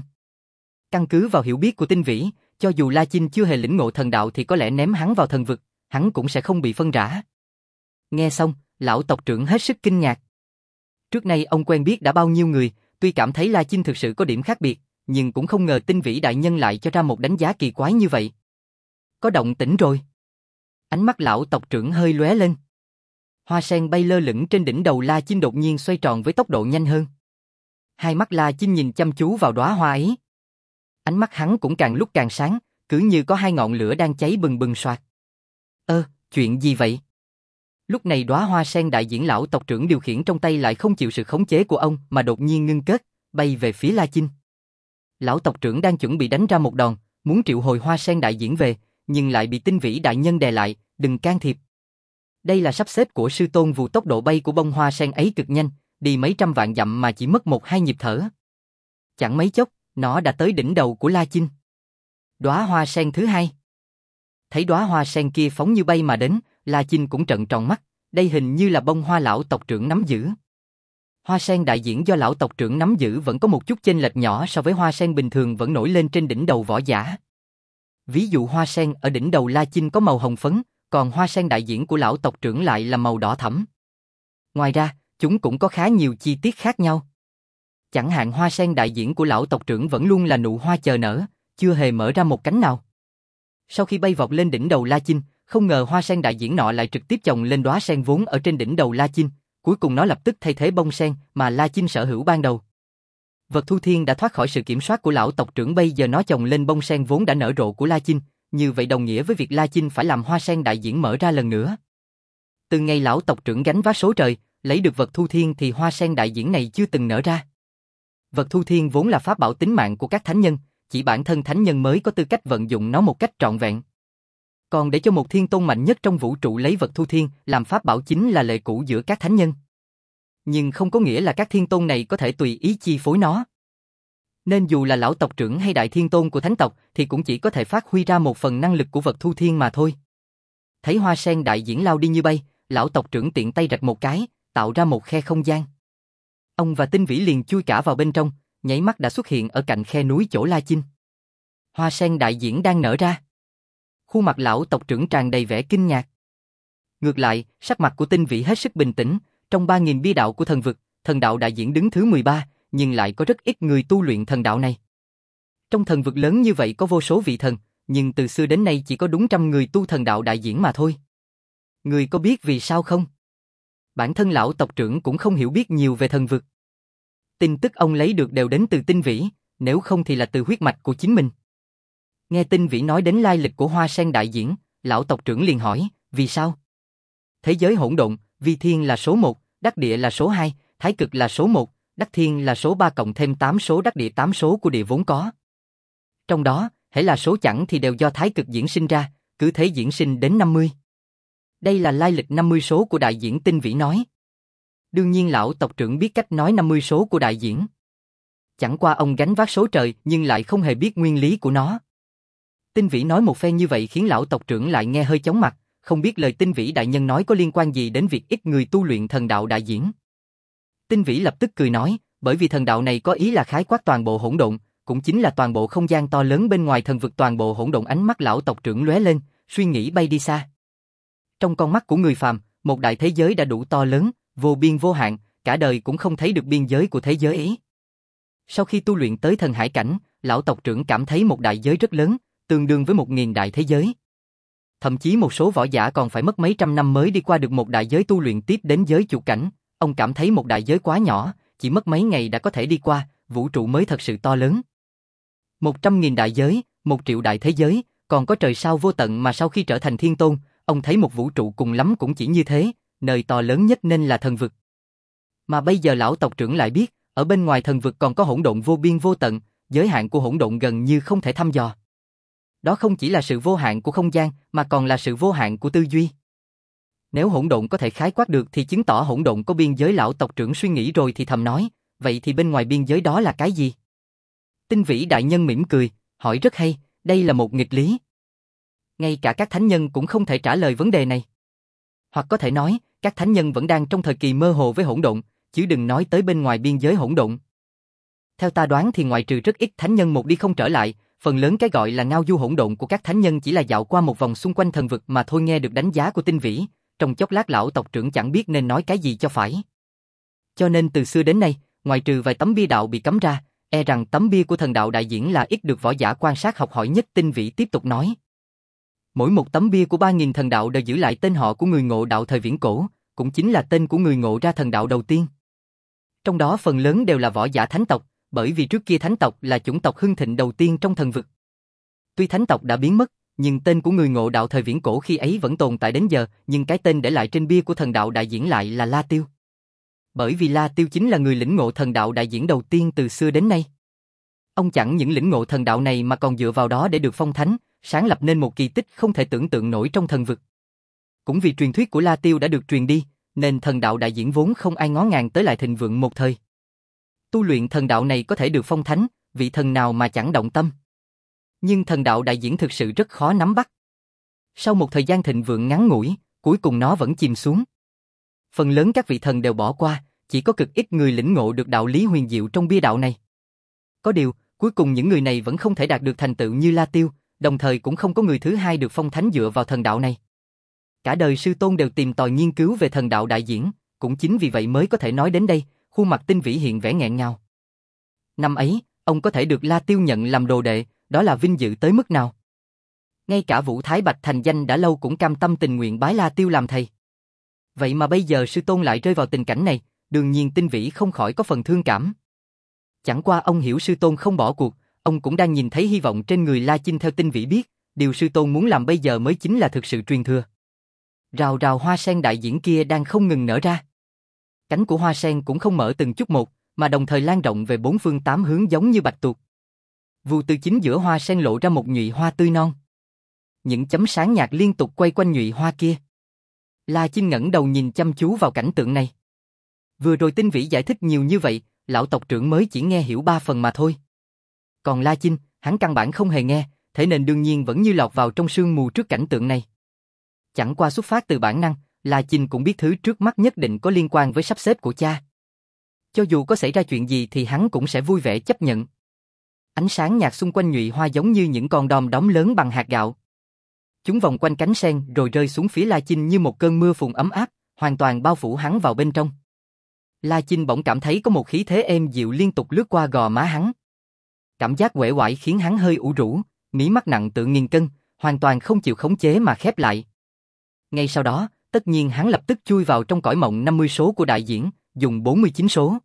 Speaker 1: Căn cứ vào hiểu biết của Tinh Vĩ, cho dù La Chinh chưa hề lĩnh ngộ thần đạo thì có lẽ ném hắn vào thần vực, hắn cũng sẽ không bị phân rã. Nghe xong, lão tộc trưởng hết sức kinh ngạc. Trước nay ông quen biết đã bao nhiêu người, tuy cảm thấy La Chinh thực sự có điểm khác biệt, nhưng cũng không ngờ Tinh Vĩ đại nhân lại cho ra một đánh giá kỳ quái như vậy. Có động tĩnh rồi. Ánh mắt lão tộc trưởng hơi lóe lên. Hoa sen bay lơ lửng trên đỉnh đầu La Chinh đột nhiên xoay tròn với tốc độ nhanh hơn. Hai mắt La Chinh nhìn chăm chú vào đóa hoa ấy. Ánh mắt hắn cũng càng lúc càng sáng, cứ như có hai ngọn lửa đang cháy bừng bừng soạt. Ơ, chuyện gì vậy? Lúc này đóa hoa sen đại diễn lão tộc trưởng điều khiển trong tay lại không chịu sự khống chế của ông mà đột nhiên ngưng kết, bay về phía La Chinh. Lão tộc trưởng đang chuẩn bị đánh ra một đòn, muốn triệu hồi hoa sen đại diễn về, nhưng lại bị Tinh Vĩ đại nhân đè lại, đừng can thiệp. Đây là sắp xếp của sư tôn, vụ tốc độ bay của bông hoa sen ấy cực nhanh, đi mấy trăm vạn dặm mà chỉ mất một hai nhịp thở. Chẳng mấy chốc, nó đã tới đỉnh đầu của La Chinh. Đóa hoa sen thứ hai. Thấy đóa hoa sen kia phóng như bay mà đến, La Chinh cũng trợn tròn mắt, đây hình như là bông hoa lão tộc trưởng nắm giữ. Hoa sen đại diễn do lão tộc trưởng nắm giữ vẫn có một chút chênh lệch nhỏ so với hoa sen bình thường vẫn nổi lên trên đỉnh đầu võ giả. Ví dụ hoa sen ở đỉnh đầu La Chinh có màu hồng phấn, còn hoa sen đại diễn của lão tộc trưởng lại là màu đỏ thẫm. Ngoài ra, chúng cũng có khá nhiều chi tiết khác nhau. Chẳng hạn hoa sen đại diễn của lão tộc trưởng vẫn luôn là nụ hoa chờ nở, chưa hề mở ra một cánh nào. Sau khi bay vọt lên đỉnh đầu La Chinh, không ngờ hoa sen đại diễn nọ lại trực tiếp chồng lên đóa sen vốn ở trên đỉnh đầu La Chinh, cuối cùng nó lập tức thay thế bông sen mà La Chinh sở hữu ban đầu. Vật thu thiên đã thoát khỏi sự kiểm soát của lão tộc trưởng, bây giờ nó chồng lên bông sen vốn đã nở rộ của La Chinh, như vậy đồng nghĩa với việc La Chinh phải làm hoa sen đại diễn mở ra lần nữa. Từ ngày lão tộc trưởng gánh vác số trời, lấy được vật thu thiên thì hoa sen đại diễn này chưa từng nở ra. Vật thu thiên vốn là pháp bảo tính mạng của các thánh nhân, chỉ bản thân thánh nhân mới có tư cách vận dụng nó một cách trọn vẹn. Còn để cho một thiên tôn mạnh nhất trong vũ trụ lấy vật thu thiên làm pháp bảo chính là lệ cũ giữa các thánh nhân. Nhưng không có nghĩa là các thiên tôn này có thể tùy ý chi phối nó. Nên dù là lão tộc trưởng hay đại thiên tôn của thánh tộc thì cũng chỉ có thể phát huy ra một phần năng lực của vật thu thiên mà thôi. Thấy hoa sen đại diễn lao đi như bay, lão tộc trưởng tiện tay rạch một cái, tạo ra một khe không gian. Ông và Tinh Vĩ liền chui cả vào bên trong, nháy mắt đã xuất hiện ở cạnh khe núi chỗ La Chinh. Hoa sen đại diễn đang nở ra. Khuôn mặt lão tộc trưởng tràn đầy vẻ kinh ngạc. Ngược lại, sắc mặt của Tinh Vĩ hết sức bình tĩnh, trong ba nghìn bia đạo của thần vực, thần đạo đại diễn đứng thứ mười ba, nhưng lại có rất ít người tu luyện thần đạo này. Trong thần vực lớn như vậy có vô số vị thần, nhưng từ xưa đến nay chỉ có đúng trăm người tu thần đạo đại diễn mà thôi. Người có biết vì sao không? Bản thân lão tộc trưởng cũng không hiểu biết nhiều về thần vực. Tin tức ông lấy được đều đến từ Tinh Vĩ, nếu không thì là từ huyết mạch của chính mình. Nghe Tinh Vĩ nói đến lai lịch của hoa sen đại diễn, lão tộc trưởng liền hỏi, vì sao? Thế giới hỗn độn, vi thiên là số một, đắc địa là số hai, thái cực là số một, đắc thiên là số ba cộng thêm tám số đắc địa tám số của địa vốn có. Trong đó, hễ là số chẵn thì đều do thái cực diễn sinh ra, cứ thế diễn sinh đến năm mươi. Đây là lai lịch năm mươi số của đại diễn, Tinh Vĩ nói. Đương nhiên lão tộc trưởng biết cách nói năm mươi số của đại diễn. Chẳng qua ông gánh vác số trời nhưng lại không hề biết nguyên lý của nó. Tinh Vĩ nói một phen như vậy khiến lão tộc trưởng lại nghe hơi chóng mặt, không biết lời Tinh Vĩ đại nhân nói có liên quan gì đến việc ít người tu luyện thần đạo đại diễn. Tinh Vĩ lập tức cười nói, bởi vì thần đạo này có ý là khái quát toàn bộ hỗn độn, cũng chính là toàn bộ không gian to lớn bên ngoài thần vực toàn bộ hỗn độn. Ánh mắt lão tộc trưởng lóe lên, suy nghĩ bay đi xa. Trong con mắt của người phàm, một đại thế giới đã đủ to lớn, vô biên vô hạn, cả đời cũng không thấy được biên giới của thế giới ấy. Sau khi tu luyện tới thần hải cảnh, lão tộc trưởng cảm thấy một đại giới rất lớn, tương đương với một nghìn đại thế giới. Thậm chí một số võ giả còn phải mất mấy trăm năm mới đi qua được một đại giới tu luyện tiếp đến giới chuột cảnh. Ông cảm thấy một đại giới quá nhỏ, chỉ mất mấy ngày đã có thể đi qua, vũ trụ mới thật sự to lớn. Một trăm nghìn đại giới, một triệu đại thế giới, còn có trời sao vô tận mà sau khi trở thành thiên tôn, ông thấy một vũ trụ cùng lắm cũng chỉ như thế, nơi to lớn nhất nên là thần vực. Mà bây giờ lão tộc trưởng lại biết, ở bên ngoài thần vực còn có hỗn độn vô biên vô tận, giới hạn của hỗn độn gần như không thể thăm dò. Đó không chỉ là sự vô hạn của không gian, mà còn là sự vô hạn của tư duy. Nếu hỗn độn có thể khái quát được thì chứng tỏ hỗn độn có biên giới. Lão tộc trưởng suy nghĩ rồi thì thầm nói, vậy thì bên ngoài biên giới đó là cái gì? Tinh Vĩ đại nhân mỉm cười, hỏi rất hay, đây là một nghịch lý. Ngay cả các thánh nhân cũng không thể trả lời vấn đề này. Hoặc có thể nói, các thánh nhân vẫn đang trong thời kỳ mơ hồ với hỗn độn, chứ đừng nói tới bên ngoài biên giới hỗn độn. Theo ta đoán thì ngoại trừ rất ít thánh nhân một đi không trở lại, phần lớn cái gọi là ngao du hỗn độn của các thánh nhân chỉ là dạo qua một vòng xung quanh thần vực mà thôi. Nghe được đánh giá của Tinh Vĩ, trong chốc lát lão tộc trưởng chẳng biết nên nói cái gì cho phải. Cho nên từ xưa đến nay, ngoại trừ vài tấm bia đạo bị cấm ra, e rằng tấm bia của thần đạo đại diễn là ít được võ giả quan sát học hỏi nhất. Tinh Vĩ tiếp tục nói. Mỗi một tấm bia của ba nghìn thần đạo đều giữ lại tên họ của người ngộ đạo thời viễn cổ, cũng chính là tên của người ngộ ra thần đạo đầu tiên. Trong đó phần lớn đều là võ giả thánh tộc, bởi vì trước kia thánh tộc là chủng tộc hưng thịnh đầu tiên trong thần vực. Tuy thánh tộc đã biến mất, nhưng tên của người ngộ đạo thời viễn cổ khi ấy vẫn tồn tại đến giờ, nhưng cái tên để lại trên bia của thần đạo đại diễn lại là La Tiêu. Bởi vì La Tiêu chính là người lĩnh ngộ thần đạo đại diễn đầu tiên từ xưa đến nay. Ông chẳng những lĩnh ngộ thần đạo này mà còn dựa vào đó để được phong thánh, sáng lập nên một kỳ tích không thể tưởng tượng nổi trong thần vực. Cũng vì truyền thuyết của La Tiêu đã được truyền đi, nên thần đạo đại diễn vốn không ai ngó ngàng tới lại thịnh vượng một thời. Tu luyện thần đạo này có thể được phong thánh, vị thần nào mà chẳng động tâm. Nhưng thần đạo đại diễn thực sự rất khó nắm bắt. Sau một thời gian thịnh vượng ngắn ngủi, cuối cùng nó vẫn chìm xuống. Phần lớn các vị thần đều bỏ qua, chỉ có cực ít người lĩnh ngộ được đạo lý huyền diệu trong bia đạo này. Có điều, cuối cùng những người này vẫn không thể đạt được thành tựu như La Tiêu, đồng thời cũng không có người thứ hai được phong thánh dựa vào thần đạo này. Cả đời sư tôn đều tìm tòi nghiên cứu về thần đạo đại diễn, cũng chính vì vậy mới có thể nói đến đây, khuôn mặt Tinh Vĩ hiện vẻ nghẹn ngào. Năm ấy, ông có thể được La Tiêu nhận làm đồ đệ, đó là vinh dự tới mức nào. Ngay cả Vũ Thái Bạch thành danh đã lâu cũng cam tâm tình nguyện bái La Tiêu làm thầy. Vậy mà bây giờ sư tôn lại rơi vào tình cảnh này, đương nhiên Tinh Vĩ không khỏi có phần thương cảm. Chẳng qua ông hiểu sư tôn không bỏ cuộc, ông cũng đang nhìn thấy hy vọng trên người La Chinh. Theo Tinh Vĩ biết, điều sư tôn muốn làm bây giờ mới chính là thực sự truyền thừa. Rào rào hoa sen đại diễn kia đang không ngừng nở ra. Cánh của hoa sen cũng không mở từng chút một, mà đồng thời lan rộng về bốn phương tám hướng giống như bạch tuộc. Vù từ chính giữa hoa sen lộ ra một nhụy hoa tươi non. Những chấm sáng nhạt liên tục quay quanh nhụy hoa kia. La Chinh ngẩng đầu nhìn chăm chú vào cảnh tượng này. Vừa rồi Tinh Vĩ giải thích nhiều như vậy, lão tộc trưởng mới chỉ nghe hiểu ba phần mà thôi. Còn La Chinh, hắn căn bản không hề nghe, thế nên đương nhiên vẫn như lọt vào trong sương mù trước cảnh tượng này. Chẳng qua xuất phát từ bản năng, La Chinh cũng biết thứ trước mắt nhất định có liên quan với sắp xếp của cha. Cho dù có xảy ra chuyện gì thì hắn cũng sẽ vui vẻ chấp nhận. Ánh sáng nhạt xung quanh nhụy hoa giống như những con đom đóm lớn bằng hạt gạo. Chúng vòng quanh cánh sen rồi rơi xuống phía La Chinh như một cơn mưa phùn ấm áp, hoàn toàn bao phủ hắn vào bên trong. La Chinh bỗng cảm thấy có một khí thế êm dịu liên tục lướt qua gò má hắn. Cảm giác uể oải khiến hắn hơi ủ rũ, mí mắt nặng tự nghìn cân, hoàn toàn không chịu khống chế mà khép lại. Ngay sau đó, tất nhiên hắn lập tức chui vào trong cõi mộng năm mươi số của đại diễn, dùng bốn mươi chín số.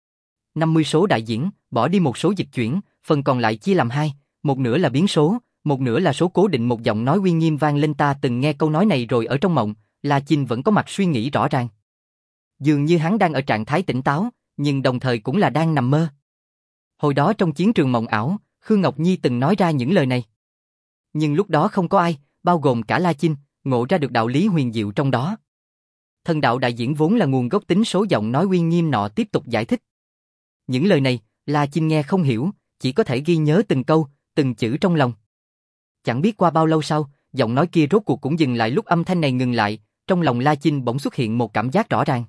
Speaker 1: năm mươi số đại diễn, bỏ đi một số dịch chuyển, phần còn lại chia làm hai, một nửa là biến số, một nửa là số cố định. Một giọng nói uy nghiêm vang lên. Ta từng nghe câu nói này rồi. Ở trong mộng, La Chinh vẫn có mặt suy nghĩ rõ ràng. Dường như hắn đang ở trạng thái tỉnh táo, nhưng đồng thời cũng là đang nằm mơ. Hồi đó trong chiến trường mộng ảo, Khương Ngọc Nhi từng nói ra những lời này. Nhưng lúc đó không có ai, bao gồm cả La Chinh, ngộ ra được đạo lý huyền diệu trong đó. Thần đạo đại diễn vốn là nguồn gốc tính số. Giọng nói uy nghiêm nọ tiếp tục giải thích. Những lời này, La Chinh nghe không hiểu, chỉ có thể ghi nhớ từng câu, từng chữ trong lòng. Chẳng biết qua bao lâu sau, giọng nói kia rốt cuộc cũng dừng lại. Lúc âm thanh này ngừng lại, trong lòng La Chinh bỗng xuất hiện một cảm giác rõ ràng.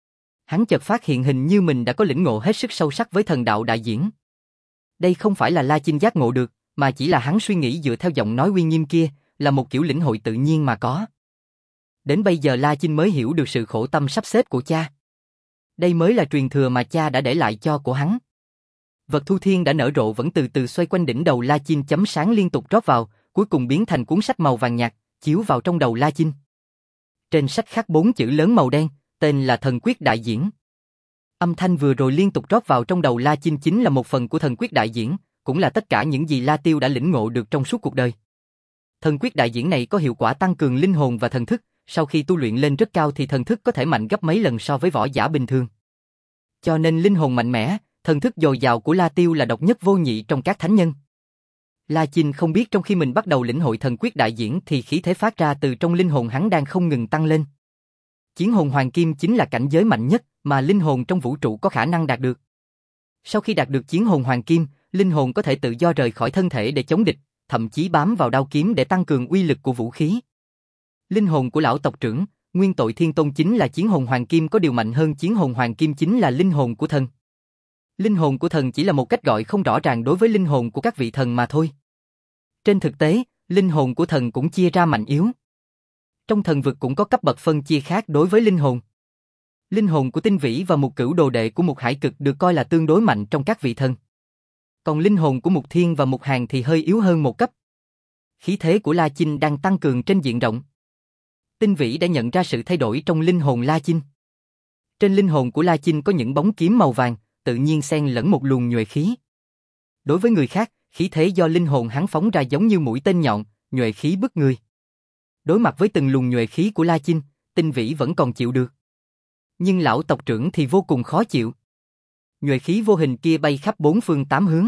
Speaker 1: Hắn chợt phát hiện hình như mình đã có lĩnh ngộ hết sức sâu sắc với thần đạo đại diễn. Đây không phải là La Chinh giác ngộ được, mà chỉ là hắn suy nghĩ dựa theo giọng nói uy nghiêm kia, là một kiểu lĩnh hội tự nhiên mà có. Đến bây giờ La Chinh mới hiểu được sự khổ tâm sắp xếp của cha. Đây mới là truyền thừa mà cha đã để lại cho của hắn. Vật thu thiên đã nở rộ vẫn từ từ xoay quanh đỉnh đầu La Chinh, chấm sáng liên tục rót vào, cuối cùng biến thành cuốn sách màu vàng nhạt, chiếu vào trong đầu La Chinh. Trên sách khắc bốn chữ lớn màu đen, tên là Thần Quyết Đại Diễn. Âm thanh vừa rồi liên tục rót vào trong đầu La Chinh chính là một phần của Thần Quyết Đại Diễn, cũng là tất cả những gì La Tiêu đã lĩnh ngộ được trong suốt cuộc đời. Thần Quyết Đại Diễn này có hiệu quả tăng cường linh hồn và thần thức, sau khi tu luyện lên rất cao thì thần thức có thể mạnh gấp mấy lần so với võ giả bình thường. Cho nên linh hồn mạnh mẽ, thần thức dồi dào của La Tiêu là độc nhất vô nhị trong các thánh nhân. La Chinh không biết trong khi mình bắt đầu lĩnh hội Thần Quyết Đại Diễn thì khí thế phát ra từ trong linh hồn hắn đang không ngừng tăng lên. Chiến hồn hoàng kim chính là cảnh giới mạnh nhất mà linh hồn trong vũ trụ có khả năng đạt được. Sau khi đạt được chiến hồn hoàng kim, linh hồn có thể tự do rời khỏi thân thể để chống địch, thậm chí bám vào đao kiếm để tăng cường uy lực của vũ khí. Linh hồn của lão tộc trưởng, Nguyên Tội Thiên Tôn chính là chiến hồn hoàng kim, có điều mạnh hơn chiến hồn hoàng kim chính là linh hồn của thần. Linh hồn của thần chỉ là một cách gọi không rõ ràng đối với linh hồn của các vị thần mà thôi. Trên thực tế, linh hồn của thần cũng chia ra mạnh yếu. Trong thần vực cũng có cấp bậc phân chia khác đối với linh hồn. Linh hồn của Tinh Vĩ và Mục Cửu đồ đệ của Mục Hải Cực được coi là tương đối mạnh trong các vị thần. Còn linh hồn của Mục Thiên và Mục Hàn thì hơi yếu hơn một cấp. Khí thế của La Chinh đang tăng cường trên diện rộng. Tinh Vĩ đã nhận ra sự thay đổi trong linh hồn La Chinh. Trên linh hồn của La Chinh có những bóng kiếm màu vàng, tự nhiên xen lẫn một luồng nhuệ khí. Đối với người khác, khí thế do linh hồn hắn phóng ra giống như mũi tên nhọn, nhuệ khí bức người. Đối mặt với từng luồng nhuệ khí của La Chinh, Tinh Vĩ vẫn còn chịu được. Nhưng lão tộc trưởng thì vô cùng khó chịu. Nhuệ khí vô hình kia bay khắp bốn phương tám hướng.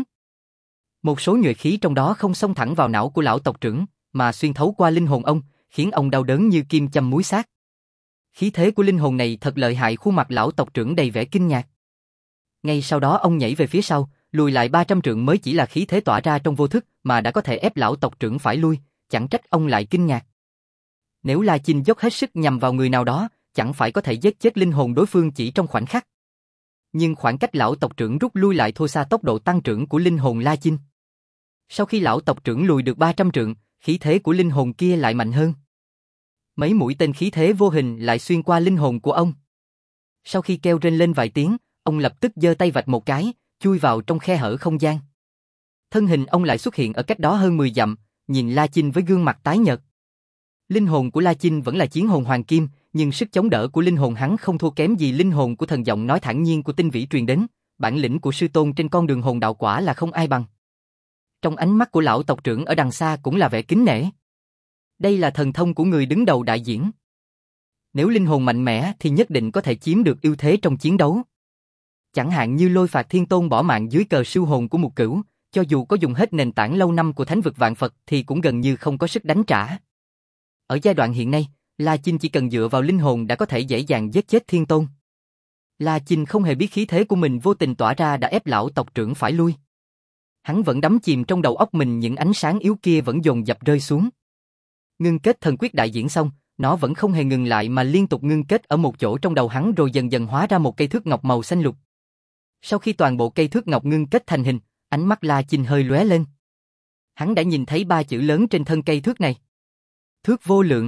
Speaker 1: Một số nhuệ khí trong đó không xông thẳng vào não của lão tộc trưởng, mà xuyên thấu qua linh hồn ông, khiến ông đau đớn như kim châm muối xác. Khí thế của linh hồn này thật lợi hại. Khuôn mặt lão tộc trưởng đầy vẻ kinh ngạc. Ngay sau đó ông nhảy về phía sau, lùi lại ba trăm trượng mới chỉ là khí thế tỏa ra trong vô thức mà đã có thể ép lão tộc trưởng phải lui, chẳng trách ông lại kinh ngạc. Nếu La Chinh dốc hết sức nhằm vào người nào đó, chẳng phải có thể giết chết linh hồn đối phương chỉ trong khoảnh khắc. Nhưng khoảng cách lão tộc trưởng rút lui lại thua xa tốc độ tăng trưởng của linh hồn La Chinh. Sau khi lão tộc trưởng lùi được ba trăm trượng, khí thế của linh hồn kia lại mạnh hơn. Mấy mũi tên khí thế vô hình lại xuyên qua linh hồn của ông. Sau khi kêu rên lên vài tiếng, ông lập tức giơ tay vạch một cái, chui vào trong khe hở không gian. Thân hình ông lại xuất hiện ở cách đó hơn mười dặm, nhìn La Chinh với gương mặt tái nhợt. Linh hồn của La Chinh vẫn là chiến hồn hoàng kim, nhưng sức chống đỡ của linh hồn hắn không thua kém gì linh hồn của thần giọng nói thản nhiên của Tinh Vĩ truyền đến, bản lĩnh của sư tôn trên con đường hồn đạo quả là không ai bằng. Trong ánh mắt của lão tộc trưởng ở đằng xa cũng là vẻ kính nể. Đây là thần thông của người đứng đầu đại diễn. Nếu linh hồn mạnh mẽ thì nhất định có thể chiếm được ưu thế trong chiến đấu. Chẳng hạn như Lôi Phạt Thiên Tôn bỏ mạng dưới cờ siêu hồn của Mục Cửu, cho dù có dùng hết nền tảng lâu năm của Thánh vực Vạn Phật thì cũng gần như không có sức đánh trả. Ở giai đoạn hiện nay, La Chinh chỉ cần dựa vào linh hồn đã có thể dễ dàng giết chết Thiên Tôn. La Chinh không hề biết khí thế của mình vô tình tỏa ra đã ép lão tộc trưởng phải lui. Hắn vẫn đắm chìm trong đầu óc mình, những ánh sáng yếu kia vẫn dồn dập rơi xuống. Ngưng kết thần quyết đại diễn xong, nó vẫn không hề ngừng lại mà liên tục ngưng kết ở một chỗ trong đầu hắn rồi dần dần hóa ra một cây thước ngọc màu xanh lục. Sau khi toàn bộ cây thước ngọc ngưng kết thành hình, ánh mắt La Chinh hơi lóe lên. Hắn đã nhìn thấy ba chữ lớn trên thân cây thước này. Thước vô lượng.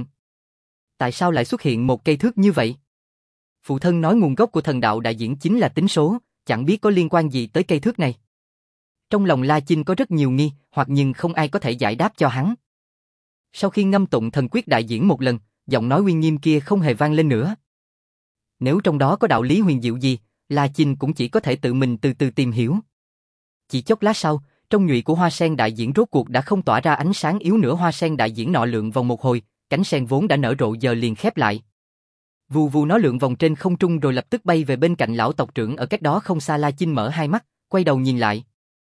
Speaker 1: Tại sao lại xuất hiện một cây thước như vậy? Phụ thân nói nguồn gốc của thần đạo đại diễn chính là tính số, chẳng biết có liên quan gì tới cây thước này. Trong lòng La Chinh có rất nhiều nghi, hoặc nhưng không ai có thể giải đáp cho hắn. Sau khi ngâm tụng thần quyết đại diễn một lần, giọng nói uy nghiêm kia không hề vang lên nữa. Nếu trong đó có đạo lý huyền diệu gì, La Chinh cũng chỉ có thể tự mình từ từ tìm hiểu. Chỉ chốc lát sau, trong nhụy của hoa sen đại diễn rốt cuộc đã không tỏa ra ánh sáng yếu nữa. Hoa sen đại diễn nọ lượn vòng một hồi, cánh sen vốn đã nở rộ giờ liền khép lại. Vù vù nó lượn vòng trên không trung rồi lập tức bay về bên cạnh lão tộc trưởng ở cách đó không xa. La Chinh mở hai mắt, quay đầu nhìn lại.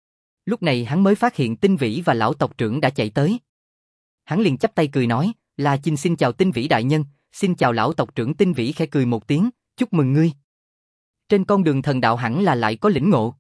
Speaker 1: Lúc này hắn mới phát hiện Tinh Vĩ và lão tộc trưởng đã chạy tới. Hắn liền chắp tay cười nói, La Chinh xin chào Tinh Vĩ đại nhân, xin chào lão tộc trưởng. Tinh Vĩ khẽ cười một tiếng, chúc mừng ngươi. Trên con đường thần đạo hẳn là lại có lĩnh ngộ.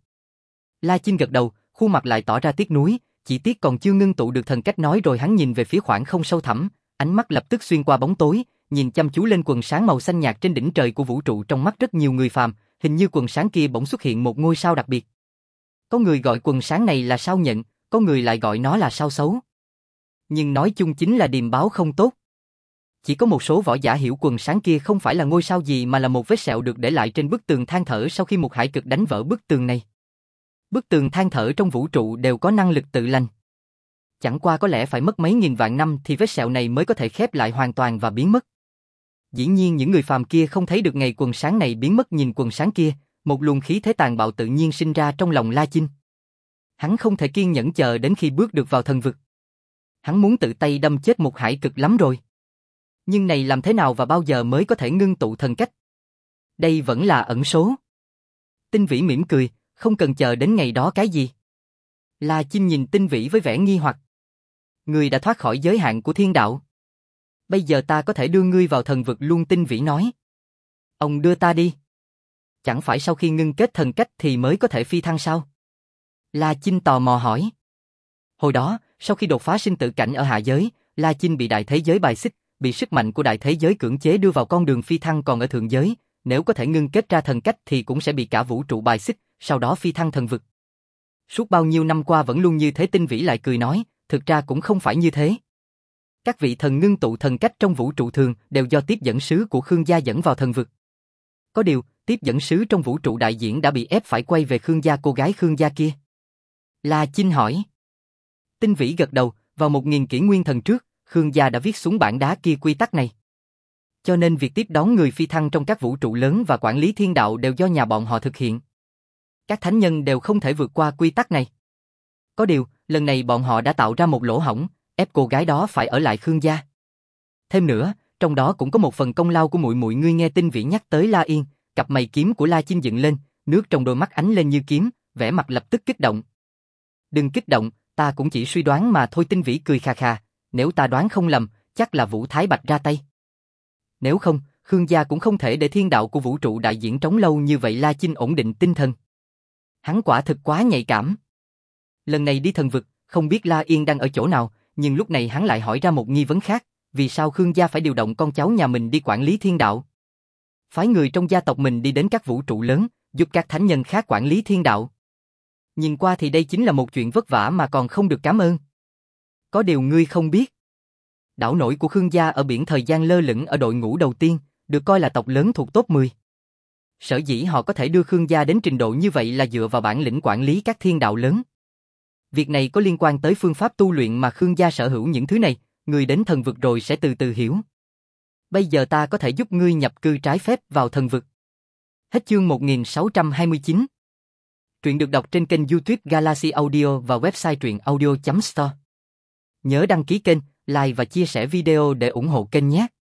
Speaker 1: La Chinh gật đầu, khuôn mặt lại tỏ ra tiếc nuối, chỉ tiếc còn chưa ngưng tụ được thần cách nói rồi hắn nhìn về phía khoảng không sâu thẳm, ánh mắt lập tức xuyên qua bóng tối, nhìn chăm chú lên quần sáng màu xanh nhạt trên đỉnh trời của vũ trụ. Trong mắt rất nhiều người phàm, hình như quần sáng kia bỗng xuất hiện một ngôi sao đặc biệt. Có người gọi quần sáng này là sao nhận, có người lại gọi nó là sao xấu. Nhưng nói chung chính là điềm báo không tốt. Chỉ có một số võ giả hiểu quần sáng kia không phải là ngôi sao gì mà là một vết sẹo được để lại trên bức tường than thở sau khi một hải cực đánh vỡ bức tường này. Bức tường than thở trong vũ trụ đều có năng lực tự lành. Chẳng qua có lẽ phải mất mấy nghìn vạn năm thì vết sẹo này mới có thể khép lại hoàn toàn và biến mất. Dĩ nhiên những người phàm kia không thấy được ngày quần sáng này biến mất. Nhìn quần sáng kia, một luồng khí thế tàn bạo tự nhiên sinh ra trong lòng La Chinh. Hắn không thể kiên nhẫn chờ đến khi bước được vào thần vực. Hắn muốn tự tay đâm chết một hải cực lắm rồi. Nhưng này làm thế nào và bao giờ mới có thể ngưng tụ thần cách? Đây vẫn là ẩn số. Tinh Vĩ mỉm cười, không cần chờ đến ngày đó cái gì. La Chinh nhìn Tinh Vĩ với vẻ nghi hoặc. Ngươi đã thoát khỏi giới hạn của thiên đạo. Bây giờ ta có thể đưa ngươi vào thần vực luôn. Tinh Vĩ nói. Ông đưa ta đi. Chẳng phải sau khi ngưng kết thần cách thì mới có thể phi thăng sao? La Chinh tò mò hỏi. Hồi đó, sau khi đột phá sinh tử cảnh ở hạ giới, La Chinh bị đại thế giới bài xích, bị sức mạnh của đại thế giới cưỡng chế đưa vào con đường phi thăng. Còn ở thượng giới, nếu có thể ngưng kết ra thần cách thì cũng sẽ bị cả vũ trụ bài xích, sau đó phi thăng thần vực. Suốt bao nhiêu năm qua vẫn luôn như thế. Tinh Vĩ lại cười nói, thực ra cũng không phải như thế. Các vị thần ngưng tụ thần cách trong vũ trụ thường đều do tiếp dẫn sứ của Khương gia dẫn vào thần vực. Có điều, tiếp dẫn sứ trong vũ trụ đại diễn đã bị ép phải quay về Khương gia. Cô gái Khương gia kia. La Chinh hỏi. Tinh Vĩ gật đầu, vào một nghìn kỷ nguyên thần trước, Khương gia đã viết xuống bản đá kia quy tắc này. Cho nên việc tiếp đón người phi thăng trong các vũ trụ lớn và quản lý thiên đạo đều do nhà bọn họ thực hiện. Các thánh nhân đều không thể vượt qua quy tắc này. Có điều, lần này bọn họ đã tạo ra một lỗ hổng, ép cô gái đó phải ở lại Khương gia. Thêm nữa, trong đó cũng có một phần công lao của muội muội ngươi. Nghe Tinh Vĩ nhắc tới La Yên, cặp mày kiếm của La Chinh dựng lên, nước trong đôi mắt ánh lên như kiếm, vẻ mặt lập tức kích động. Đừng kích động, ta cũng chỉ suy đoán mà thôi. Tinh Vĩ cười khà khà, nếu ta đoán không lầm, chắc là Vũ Thái Bạch ra tay. Nếu không, Khương gia cũng không thể để thiên đạo của vũ trụ đại diễn trống lâu như vậy. La Chinh ổn định tinh thần. Hắn quả thực quá nhạy cảm. Lần này đi thần vực, không biết La Yên đang ở chỗ nào, nhưng lúc này hắn lại hỏi ra một nghi vấn khác, vì sao Khương gia phải điều động con cháu nhà mình đi quản lý thiên đạo? Phái người trong gia tộc mình đi đến các vũ trụ lớn, giúp các thánh nhân khác quản lý thiên đạo. Nhìn qua thì đây chính là một chuyện vất vả mà còn không được cảm ơn. Có điều ngươi không biết. Đảo nổi của Khương gia ở biển thời gian lơ lửng ở đội ngũ đầu tiên, được coi là tộc lớn thuộc top mười. Sở dĩ họ có thể đưa Khương gia đến trình độ như vậy là dựa vào bản lĩnh quản lý các thiên đạo lớn. Việc này có liên quan tới phương pháp tu luyện mà Khương gia sở hữu những thứ này, người đến thần vực rồi sẽ từ từ hiểu. Bây giờ ta có thể giúp ngươi nhập cư trái phép vào thần vực. Hết chương một nghìn sáu trăm hai mươi chín. Truyện được đọc trên kênh YouTube Galaxy Audio và website truyện audio chấm store. Nhớ đăng ký kênh, like và chia sẻ video để ủng hộ kênh nhé.